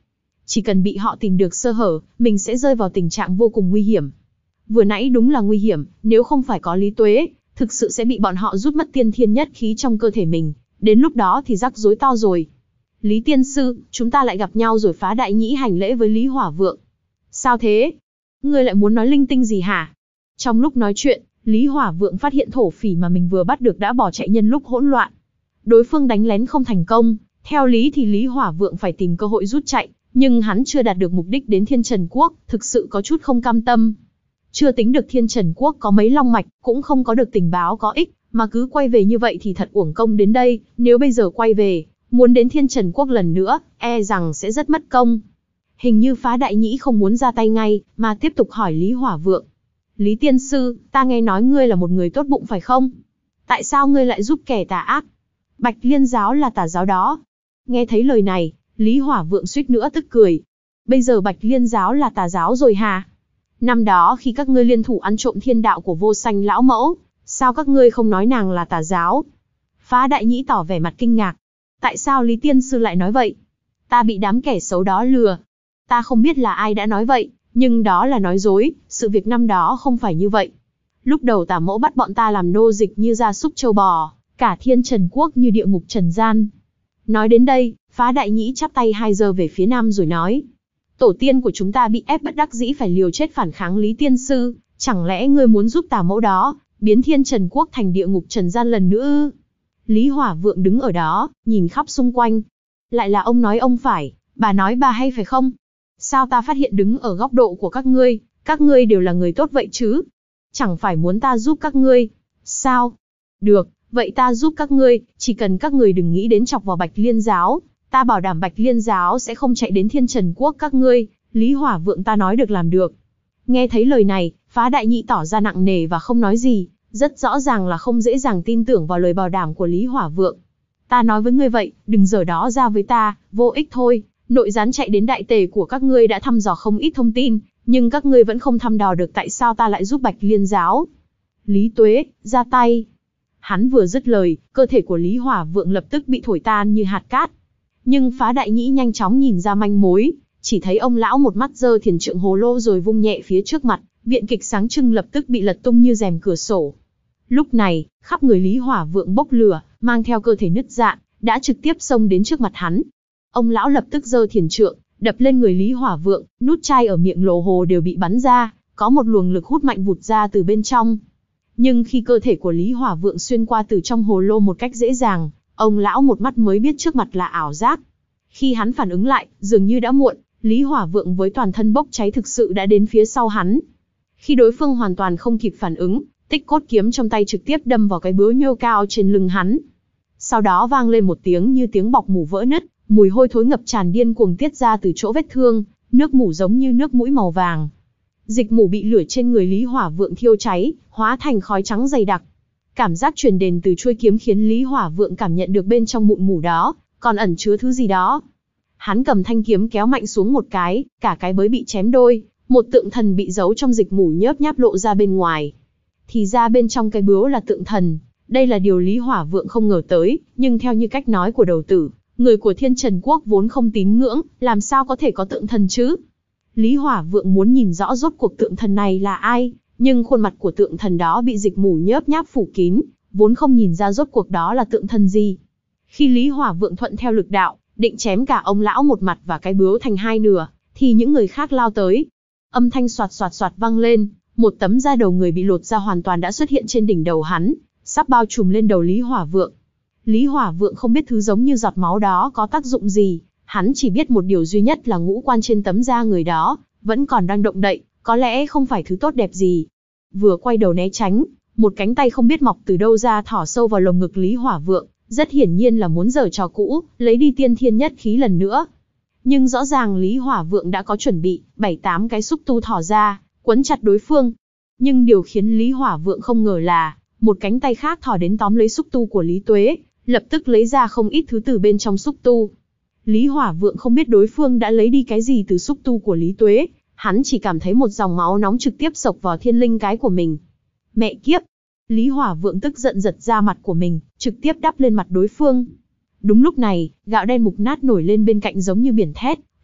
Chỉ cần bị họ tìm được sơ hở, mình sẽ rơi vào tình trạng vô cùng nguy hiểm. Vừa nãy đúng là nguy hiểm, nếu không phải có Lý Tuế, thực sự sẽ bị bọn họ rút mất tiên thiên nhất khí trong cơ thể mình, đến lúc đó thì rắc rối to rồi. Lý tiên sư, chúng ta lại gặp nhau rồi. Phá Đại Nhĩ hành lễ với Lý Hỏa Vượng. Sao thế? Ngươi lại muốn nói linh tinh gì hả? Trong lúc nói chuyện, Lý Hỏa Vượng phát hiện thổ phỉ mà mình vừa bắt được đã bỏ chạy nhân lúc hỗn loạn. Đối phương đánh lén không thành công, theo lý thì Lý Hỏa Vượng phải tìm cơ hội rút chạy, nhưng hắn chưa đạt được mục đích đến Thiên Trần Quốc, thực sự có chút không cam tâm. Chưa tính được Thiên Trần Quốc có mấy long mạch, cũng không có được tình báo có ích, mà cứ quay về như vậy thì thật uổng công đến đây, nếu bây giờ quay về, muốn đến Thiên Trần Quốc lần nữa, e rằng sẽ rất mất công. Hình như Phá Đại Nhĩ không muốn ra tay ngay, mà tiếp tục hỏi Lý Hỏa Vượng. Lý tiên sư, ta nghe nói ngươi là một người tốt bụng phải không? Tại sao ngươi lại giúp kẻ tà ác? Bạch Liên giáo là tà giáo đó. Nghe thấy lời này, Lý Hỏa Vượng suýt nữa tức cười. Bây giờ Bạch Liên giáo là tà giáo rồi hả? Năm đó khi các ngươi liên thủ ăn trộm thiên đạo của Vô Sanh lão mẫu, sao các ngươi không nói nàng là tà giáo? Phá Đại Nhĩ tỏ vẻ mặt kinh ngạc. Tại sao Lý tiên sư lại nói vậy? Ta bị đám kẻ xấu đó lừa. Ta không biết là ai đã nói vậy, nhưng đó là nói dối, sự việc năm đó không phải như vậy. Lúc đầu tà mẫu bắt bọn ta làm nô dịch như gia súc châu bò, cả Thiên Trần Quốc như địa ngục trần gian. Nói đến đây, Phá Đại Nhĩ chắp tay hai giơ về phía nam rồi nói. Tổ tiên của chúng ta bị ép bất đắc dĩ phải liều chết phản kháng Lý tiên sư, chẳng lẽ ngươi muốn giúp tà mẫu đó, biến Thiên Trần Quốc thành địa ngục trần gian lần nữa ư? Lý Hỏa Vượng đứng ở đó, nhìn khắp xung quanh. Lại là ông nói ông phải, bà nói bà hay phải không? Sao ta phát hiện đứng ở góc độ của các ngươi, các ngươi đều là người tốt vậy chứ? Chẳng phải muốn ta giúp các ngươi, sao? Được, vậy ta giúp các ngươi, chỉ cần các ngươi đừng nghĩ đến chọc vào Bạch Liên giáo, ta bảo đảm Bạch Liên giáo sẽ không chạy đến Thiên Trần Quốc các ngươi. Lý Hỏa Vượng ta nói được làm được. Nghe thấy lời này, Phá Đại Nhĩ tỏ ra nặng nề và không nói gì, rất rõ ràng là không dễ dàng tin tưởng vào lời bảo đảm của Lý Hỏa Vượng. Ta nói với ngươi vậy, đừng giở đó ra với ta, vô ích thôi. Nội gián chạy đến đại tề của các ngươi đã thăm dò không ít thông tin, nhưng các ngươi vẫn không thăm dò được tại sao ta lại giúp Bạch Liên giáo. Lý Tuế, ra tay. Hắn vừa dứt lời, cơ thể của Lý Hỏa Vượng lập tức bị thổi tan như hạt cát. Nhưng Phá Đại Nhĩ nhanh chóng nhìn ra manh mối, chỉ thấy ông lão một mắt giơ thiền trượng hồ lô rồi vung nhẹ phía trước mặt, viện kịch sáng trưng lập tức bị lật tung như rèm cửa sổ. Lúc này, khắp người Lý Hỏa Vượng bốc lửa, mang theo cơ thể nứt rạn, đã trực tiếp xông đến trước mặt hắn. Ông lão lập tức giơ thiền trượng, đập lên người Lý Hỏa Vượng, nút chai ở miệng lồ hồ đều bị bắn ra, có một luồng lực hút mạnh vụt ra từ bên trong. Nhưng khi cơ thể của Lý Hỏa Vượng xuyên qua từ trong hồ lô một cách dễ dàng, ông lão một mắt mới biết trước mặt là ảo giác. Khi hắn phản ứng lại, dường như đã muộn, Lý Hỏa Vượng với toàn thân bốc cháy thực sự đã đến phía sau hắn. Khi đối phương hoàn toàn không kịp phản ứng, Tích Cốt kiếm trong tay trực tiếp đâm vào cái bướu nhô cao trên lưng hắn. Sau đó vang lên một tiếng như tiếng bọc mủ vỡ nứt, mùi hôi thối ngập tràn điên cuồng tiết ra từ chỗ vết thương, nước mủ giống như nước mũi màu vàng. Dịch mủ bị lửa trên người Lý Hỏa Vượng thiêu cháy, hóa thành khói trắng dày đặc. Cảm giác truyền đến từ chuôi kiếm khiến Lý Hỏa Vượng cảm nhận được bên trong mụn mủ đó, còn ẩn chứa thứ gì đó. Hắn cầm thanh kiếm kéo mạnh xuống một cái, cả cái bới bị chém đôi, một tượng thần bị giấu trong dịch mủ nhớp nháp lộ ra bên ngoài. Thì ra bên trong cái bướu là tượng thần, đây là điều Lý Hỏa Vượng không ngờ tới, nhưng theo như cách nói của đầu tử, người của Thiên Trần Quốc vốn không tín ngưỡng, làm sao có thể có tượng thần chứ? Lý Hỏa Vượng muốn nhìn rõ rốt cuộc tượng thần này là ai, nhưng khuôn mặt của tượng thần đó bị dịch mủ nhớp nháp phủ kín, vốn không nhìn ra rốt cuộc đó là tượng thần gì. Khi Lý Hỏa Vượng thuận theo lực đạo, định chém cả ông lão một mặt và cái bướu thành hai nửa, thì những người khác lao tới. Âm thanh xoạt xoạt xoạt vang lên, một tấm da đầu người bị lột ra hoàn toàn đã xuất hiện trên đỉnh đầu hắn, sắp bao trùm lên đầu Lý Hỏa Vượng. Lý Hỏa Vượng không biết thứ giống như giọt máu đó có tác dụng gì, hắn chỉ biết một điều duy nhất là ngũ quan trên tấm da người đó vẫn còn đang động đậy, có lẽ không phải thứ tốt đẹp gì. Vừa quay đầu né tránh, một cánh tay không biết mọc từ đâu ra thỏ sâu vào lồng ngực Lý Hỏa Vượng, rất hiển nhiên là muốn giở trò cũ, lấy đi tiên thiên nhất khí lần nữa. Nhưng rõ ràng Lý Hỏa Vượng đã có chuẩn bị, bảy tám cái xúc tu thỏ ra, quấn chặt đối phương. Nhưng điều khiến Lý Hỏa Vượng không ngờ là, một cánh tay khác thỏ đến tóm lấy xúc tu của Lý Tuế, lập tức lấy ra không ít thứ từ bên trong xúc tu. Lý Hỏa Vượng không biết đối phương đã lấy đi cái gì từ xúc tu của Lý Tuế, hắn chỉ cảm thấy một dòng máu nóng trực tiếp xộc vào thiên linh cái của mình. Mẹ kiếp! Lý Hỏa Vượng tức giận giật ra mặt của mình, trực tiếp đắp lên mặt đối phương. Đúng lúc này, gạo đen mục nát nổi lên bên cạnh giống như biển thét,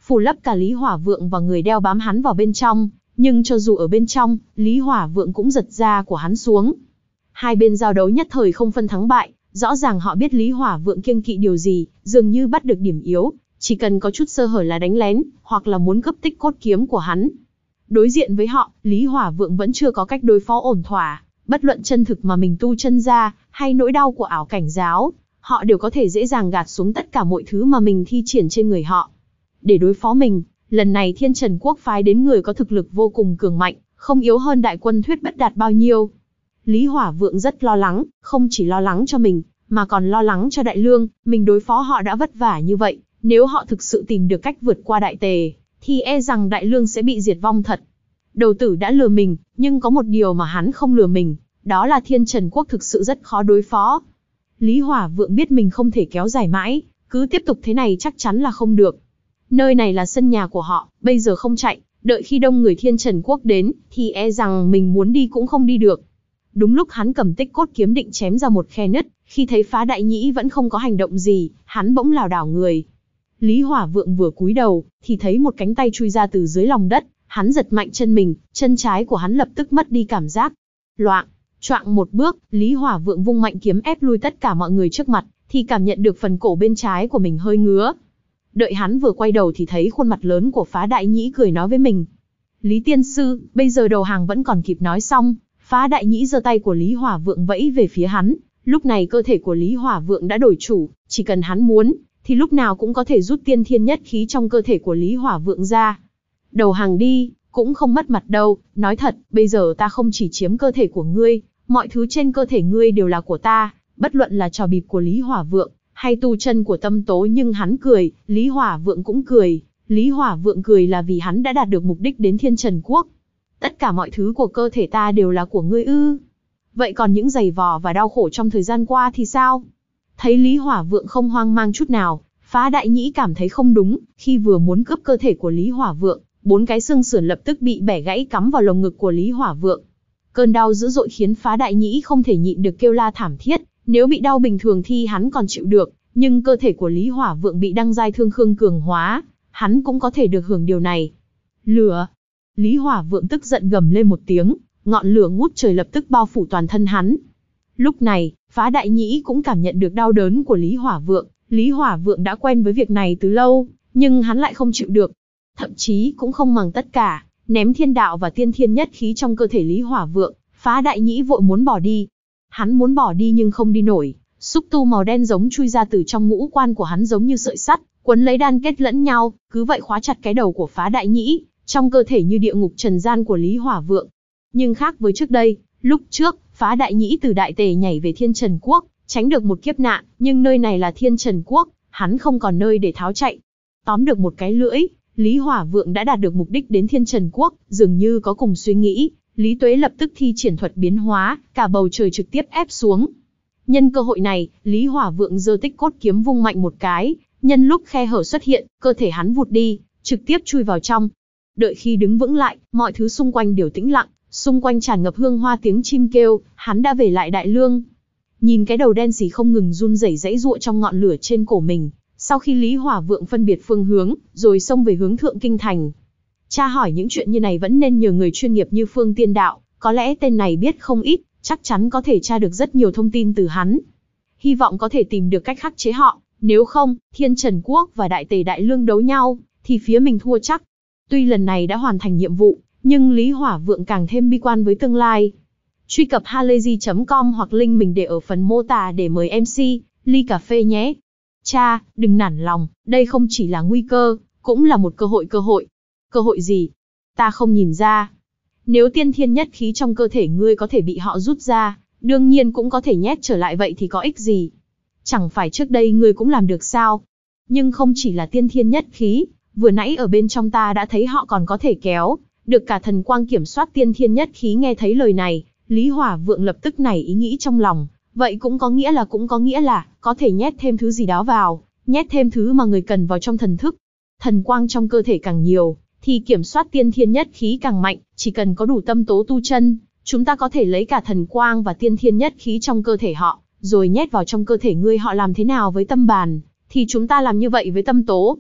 phủ lấp cả Lý Hỏa Vượng và người đeo bám hắn vào bên trong, nhưng cho dù ở bên trong, Lý Hỏa Vượng cũng giật da của hắn xuống. Hai bên giao đấu nhất thời không phân thắng bại, rõ ràng họ biết Lý Hỏa Vượng kiêng kỵ điều gì, dường như bắt được điểm yếu, chỉ cần có chút sơ hở là đánh lén, hoặc là muốn cướp tích cốt kiếm của hắn. Đối diện với họ, Lý Hỏa Vượng vẫn chưa có cách đối phó ổn thỏa, bất luận chân thực mà mình tu chân ra, hay nỗi đau của ảo cảnh giáo, họ đều có thể dễ dàng gạt xuống tất cả mọi thứ mà mình thi triển trên người họ. Để đối phó mình, lần này Thiên Trần Quốc phái đến người có thực lực vô cùng cường mạnh, không yếu hơn đại quân Thuyết Bất Đạt bao nhiêu. Lý Hỏa Vượng rất lo lắng, không chỉ lo lắng cho mình, mà còn lo lắng cho Đại Lương, mình đối phó họ đã vất vả như vậy, nếu họ thực sự tìm được cách vượt qua Đại Tề, thì e rằng Đại Lương sẽ bị diệt vong thật. Đầu tử đã lừa mình, nhưng có một điều mà hắn không lừa mình, đó là Thiên Trần Quốc thực sự rất khó đối phó. Lý Hỏa Vượng biết mình không thể kéo dài mãi, cứ tiếp tục thế này chắc chắn là không được. Nơi này là sân nhà của họ, bây giờ không chạy, đợi khi đông người Thiên Trần Quốc đến, thì e rằng mình muốn đi cũng không đi được. Đúng lúc hắn cầm tích cốt kiếm định chém ra một khe nứt, khi thấy Phá Đại Nhĩ vẫn không có hành động gì, hắn bỗng lảo đảo người. Lý Hỏa Vượng vừa cúi đầu, thì thấy một cánh tay chui ra từ dưới lòng đất, hắn giật mạnh chân mình, chân trái của hắn lập tức mất đi cảm giác. Loạng, choạng một bước, Lý Hỏa Vượng vung mạnh kiếm ép lui tất cả mọi người trước mặt, thì cảm nhận được phần cổ bên trái của mình hơi ngứa. Đợi hắn vừa quay đầu thì thấy khuôn mặt lớn của Phá Đại Nhĩ cười nói với mình. Lý tiên sư, bây giờ đầu hàng vẫn còn kịp. Nói xong, Phá Đại Nhĩ giơ tay của Lý Hỏa Vượng vẫy về phía hắn. Lúc này cơ thể của Lý Hỏa Vượng đã đổi chủ, chỉ cần hắn muốn, thì lúc nào cũng có thể rút tiên thiên nhất khí trong cơ thể của Lý Hỏa Vượng ra. Đầu hàng đi, cũng không mất mặt đâu, nói thật, bây giờ ta không chỉ chiếm cơ thể của ngươi, mọi thứ trên cơ thể ngươi đều là của ta, bất luận là trò bịp của Lý Hỏa Vượng, hay tu chân của Tâm Tố. Nhưng hắn cười, Lý Hỏa Vượng cũng cười, Lý Hỏa Vượng cười là vì hắn đã đạt được mục đích đến Thiên Trần Quốc. Tất cả mọi thứ của cơ thể ta đều là của ngươi ư? Vậy còn những giày vò và đau khổ trong thời gian qua thì sao? Thấy Lý Hỏa Vượng không hoang mang chút nào, Phá Đại Nhĩ cảm thấy không đúng, khi vừa muốn cướp cơ thể của Lý Hỏa Vượng, bốn cái xương sườn lập tức bị bẻ gãy cắm vào lồng ngực của Lý Hỏa Vượng. Cơn đau dữ dội khiến Phá Đại Nhĩ không thể nhịn được kêu la thảm thiết, nếu bị đau bình thường thì hắn còn chịu được, nhưng cơ thể của Lý Hỏa Vượng bị đăng giai thương khương cường hóa, hắn cũng có thể được hưởng điều này. Lửa! Lý Hỏa Vượng tức giận gầm lên một tiếng, ngọn lửa ngút trời lập tức bao phủ toàn thân hắn. Lúc này, Phá Đại Nhĩ cũng cảm nhận được đau đớn của Lý Hỏa Vượng, Lý Hỏa Vượng đã quen với việc này từ lâu, nhưng hắn lại không chịu được. Thậm chí cũng không màng tất cả, ném thiên đạo và tiên thiên nhất khí trong cơ thể Lý Hỏa Vượng, Phá Đại Nhĩ vội muốn bỏ đi. Hắn muốn bỏ đi nhưng không đi nổi, xúc tu màu đen giống chui ra từ trong ngũ quan của hắn giống như sợi sắt, quấn lấy đan kết lẫn nhau, cứ vậy khóa chặt cái đầu của Phá Đại Nhĩ, trong cơ thể như địa ngục trần gian của Lý Hỏa Vượng. Nhưng khác với trước đây, lúc trước, Phá Đại Nhĩ từ Đại Tề nhảy về Thiên Trần Quốc, tránh được một kiếp nạn, nhưng nơi này là Thiên Trần Quốc, hắn không còn nơi để tháo chạy. Tóm được một cái lưỡi, Lý Hỏa Vượng đã đạt được mục đích đến Thiên Trần Quốc, dường như có cùng suy nghĩ, Lý Tuế lập tức thi triển thuật biến hóa, cả bầu trời trực tiếp ép xuống. Nhân cơ hội này, Lý Hỏa Vượng giơ tích cốt kiếm vung mạnh một cái, nhân lúc khe hở xuất hiện, cơ thể hắn vụt đi, trực tiếp chui vào trong. Đợi khi đứng vững lại, mọi thứ xung quanh đều tĩnh lặng, xung quanh tràn ngập hương hoa tiếng chim kêu, hắn đã về lại Đại Lương. Nhìn cái đầu đen xì không ngừng run rẩy giãy giụa trong ngọn lửa trên cổ mình, sau khi Lý Hỏa Vượng phân biệt phương hướng, rồi xông về hướng Thượng Kinh Thành. Tra hỏi những chuyện như này vẫn nên nhờ người chuyên nghiệp như Phương Tiên Đạo, có lẽ tên này biết không ít, chắc chắn có thể tra được rất nhiều thông tin từ hắn. Hy vọng có thể tìm được cách khắc chế họ, nếu không, Thiên Trần Quốc và Đại Tề Đại Lương đấu nhau, thì phía mình thua chắc. Tuy lần này đã hoàn thành nhiệm vụ, nhưng Lý Hỏa Vượng càng thêm bi quan với tương lai. Truy cập halayzi chấm com hoặc link mình để ở phần mô tả để mời em xê, ly cà phê nhé. Cha, đừng nản lòng, đây không chỉ là nguy cơ, cũng là một cơ hội cơ hội. Cơ hội gì? Ta không nhìn ra. Nếu tiên thiên nhất khí trong cơ thể ngươi có thể bị họ rút ra, đương nhiên cũng có thể nhét trở lại, vậy thì có ích gì? Chẳng phải trước đây ngươi cũng làm được sao? Nhưng không chỉ là tiên thiên nhất khí, vừa nãy ở bên trong ta đã thấy họ còn có thể kéo được cả thần quang kiểm soát tiên thiên nhất khí. Nghe thấy lời này, Lý Hỏa Vượng lập tức nảy ý nghĩ trong lòng, vậy cũng có nghĩa là cũng có nghĩa là có thể nhét thêm thứ gì đó vào, nhét thêm thứ mà người cần vào trong thần thức. Thần quang trong cơ thể càng nhiều, thì kiểm soát tiên thiên nhất khí càng mạnh, chỉ cần có đủ tâm tố tu chân, chúng ta có thể lấy cả thần quang và tiên thiên nhất khí trong cơ thể họ, rồi nhét vào trong cơ thể ngươi. Họ làm thế nào với tâm bàn, thì chúng ta làm như vậy với tâm tố.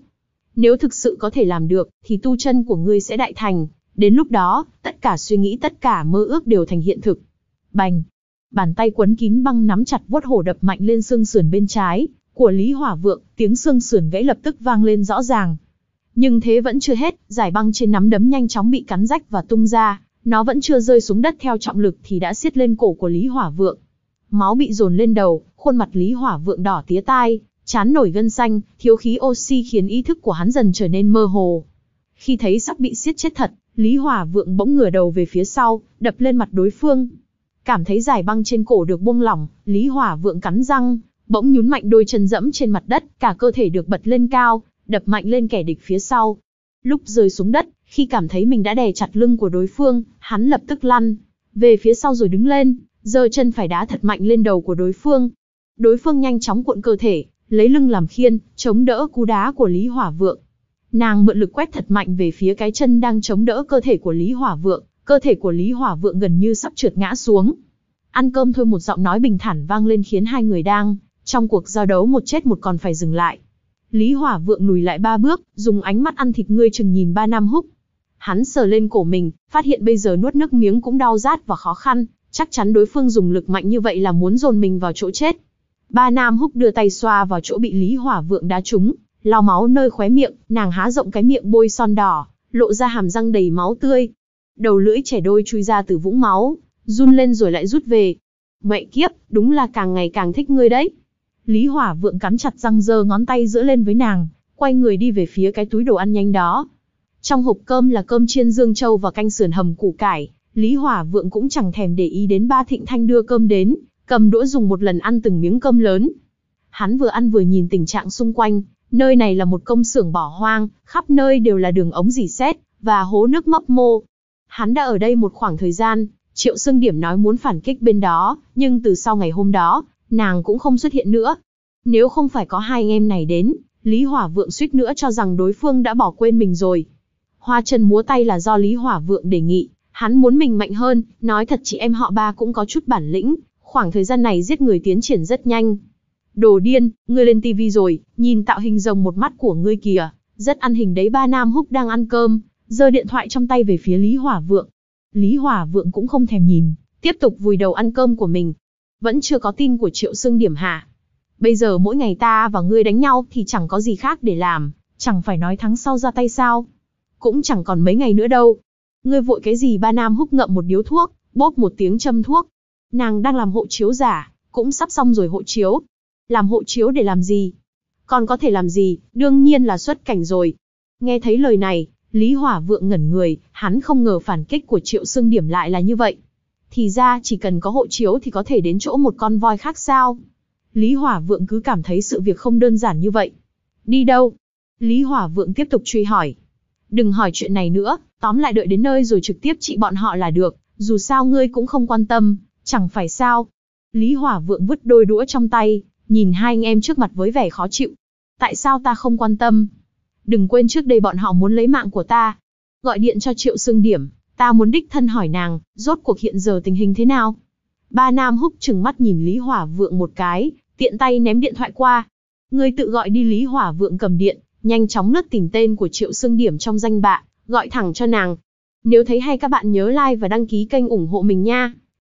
Nếu thực sự có thể làm được, thì tu chân của ngươi sẽ đại thành. Đến lúc đó, tất cả suy nghĩ, tất cả mơ ước đều thành hiện thực. Bành! Bàn tay quấn kín băng nắm chặt vuốt hổ đập mạnh lên xương sườn bên trái của Lý Hỏa Vượng, tiếng xương sườn gãy lập tức vang lên rõ ràng. Nhưng thế vẫn chưa hết, giải băng trên nắm đấm nhanh chóng bị cắn rách và tung ra, nó vẫn chưa rơi xuống đất theo trọng lực thì đã siết lên cổ của Lý Hỏa Vượng. Máu bị dồn lên đầu, khuôn mặt Lý Hỏa Vượng đỏ tía tai, trán nổi gân xanh, thiếu khí oxy khiến ý thức của hắn dần trở nên mơ hồ. Khi thấy sắp bị siết chết thật, Lý Hỏa Vượng bỗng ngửa đầu về phía sau, đập lên mặt đối phương. Cảm thấy giải băng trên cổ được buông lỏng, Lý Hỏa Vượng cắn răng, bỗng nhún mạnh đôi chân dẫm trên mặt đất, cả cơ thể được bật lên cao, đập mạnh lên kẻ địch phía sau. Lúc rơi xuống đất, khi cảm thấy mình đã đè chặt lưng của đối phương, hắn lập tức lăn về phía sau rồi đứng lên, giơ chân phải đá thật mạnh lên đầu của đối phương. Đối phương nhanh chóng cuộn cơ thể, lấy lưng làm khiên, chống đỡ cú đá của Lý Hỏa Vượng. Nàng mượn lực quét thật mạnh về phía cái chân đang chống đỡ cơ thể của Lý Hỏa Vượng, cơ thể của Lý Hỏa Vượng gần như sắp trượt ngã xuống. Ăn cơm thôi, một giọng nói bình thản vang lên khiến hai người đang trong cuộc giao đấu một chết một còn phải dừng lại. Lý Hỏa Vượng lùi lại ba bước, dùng ánh mắt ăn thịt ngươi chừng nhìn Ba Nam Húc. Hắn sờ lên cổ mình, phát hiện bây giờ nuốt nước miếng cũng đau rát và khó khăn, chắc chắn đối phương dùng lực mạnh như vậy là muốn dồn mình vào chỗ chết. Ba Nam Húc đưa tay xoa vào chỗ bị Lý Hỏa Vượng đá trúng, lau máu nơi khóe miệng, nàng há rộng cái miệng bôi son đỏ, lộ ra hàm răng đầy máu tươi. Đầu lưỡi trẻ đôi chui ra từ vũng máu, run lên rồi lại rút về. Mẹ kiếp, đúng là càng ngày càng thích ngươi đấy. Lý Hỏa Vượng cắn chặt răng giơ ngón tay giữa lên với nàng, quay người đi về phía cái túi đồ ăn nhanh đó. Trong hộp cơm là cơm chiên dương châu và canh sườn hầm củ cải. Lý Hỏa Vượng cũng chẳng thèm để ý đến Ba Thịnh Thanh đưa cơm đến, cầm đũa dùng một lần ăn từng miếng cơm lớn. Hắn vừa ăn vừa nhìn tình trạng xung quanh, nơi này là một công xưởng bỏ hoang, khắp nơi đều là đường ống rỉ sét và hố nước mấp mô. Hắn đã ở đây một khoảng thời gian, Triệu Sương Điểm nói muốn phản kích bên đó, nhưng từ sau ngày hôm đó, nàng cũng không xuất hiện nữa. Nếu không phải có hai anh em này đến, Lý Hỏa Vượng suýt nữa cho rằng đối phương đã bỏ quên mình rồi. Hoa chân múa tay là do Lý Hỏa Vượng đề nghị, hắn muốn mình mạnh hơn, nói thật chị em họ Ba cũng có chút bản lĩnh, khoảng thời gian này giết người tiến triển rất nhanh. Đồ điên, ngươi lên tivi rồi, nhìn tạo hình rồng một mắt của ngươi kìa, rất ăn hình đấy. Ba Nam Húc đang ăn cơm, giơ điện thoại trong tay về phía Lý Hỏa Vượng. Lý Hỏa Vượng cũng không thèm nhìn, tiếp tục vùi đầu ăn cơm của mình. Vẫn chưa có tin của Triệu Sương Điểm hả? Bây giờ mỗi ngày ta và ngươi đánh nhau thì chẳng có gì khác để làm, chẳng phải nói tháng sau ra tay sao? Cũng chẳng còn mấy ngày nữa đâu. Ngươi vội cái gì? Ba Nam Húc ngậm một điếu thuốc, bốp một tiếng châm thuốc. Nàng đang làm hộ chiếu giả, cũng sắp xong rồi. Hộ chiếu? Làm hộ chiếu để làm gì? Còn có thể làm gì? Đương nhiên là xuất cảnh rồi. Nghe thấy lời này, Lý Hỏa Vượng ngẩn người, hắn không ngờ phản kích của Triệu Sương Điểm lại là như vậy. Thì ra chỉ cần có hộ chiếu thì có thể đến chỗ một con voi khác sao? Lý Hỏa Vượng cứ cảm thấy sự việc không đơn giản như vậy. Đi đâu? Lý Hỏa Vượng tiếp tục truy hỏi. Đừng hỏi chuyện này nữa, tóm lại đợi đến nơi rồi trực tiếp trị bọn họ là được, dù sao ngươi cũng không quan tâm, chẳng phải sao? Lý Hỏa Vượng vứt đôi đũa trong tay, nhìn hai anh em trước mặt với vẻ khó chịu. Tại sao ta không quan tâm? Đừng quên trước đây bọn họ muốn lấy mạng của ta. Gọi điện cho Triệu Sương Điểm, ta muốn đích thân hỏi nàng, rốt cuộc hiện giờ tình hình thế nào? Ba Nam Húc trừng mắt nhìn Lý Hỏa Vượng một cái, tiện tay ném điện thoại qua. Ngươi tự gọi đi. Lý Hỏa Vượng cầm điện, nhanh chóng lướt tìm tên của Triệu Sương Điểm trong danh bạ, gọi thẳng cho nàng. Nếu thấy hay các bạn nhớ like và đăng ký kênh ủng hộ mình nha.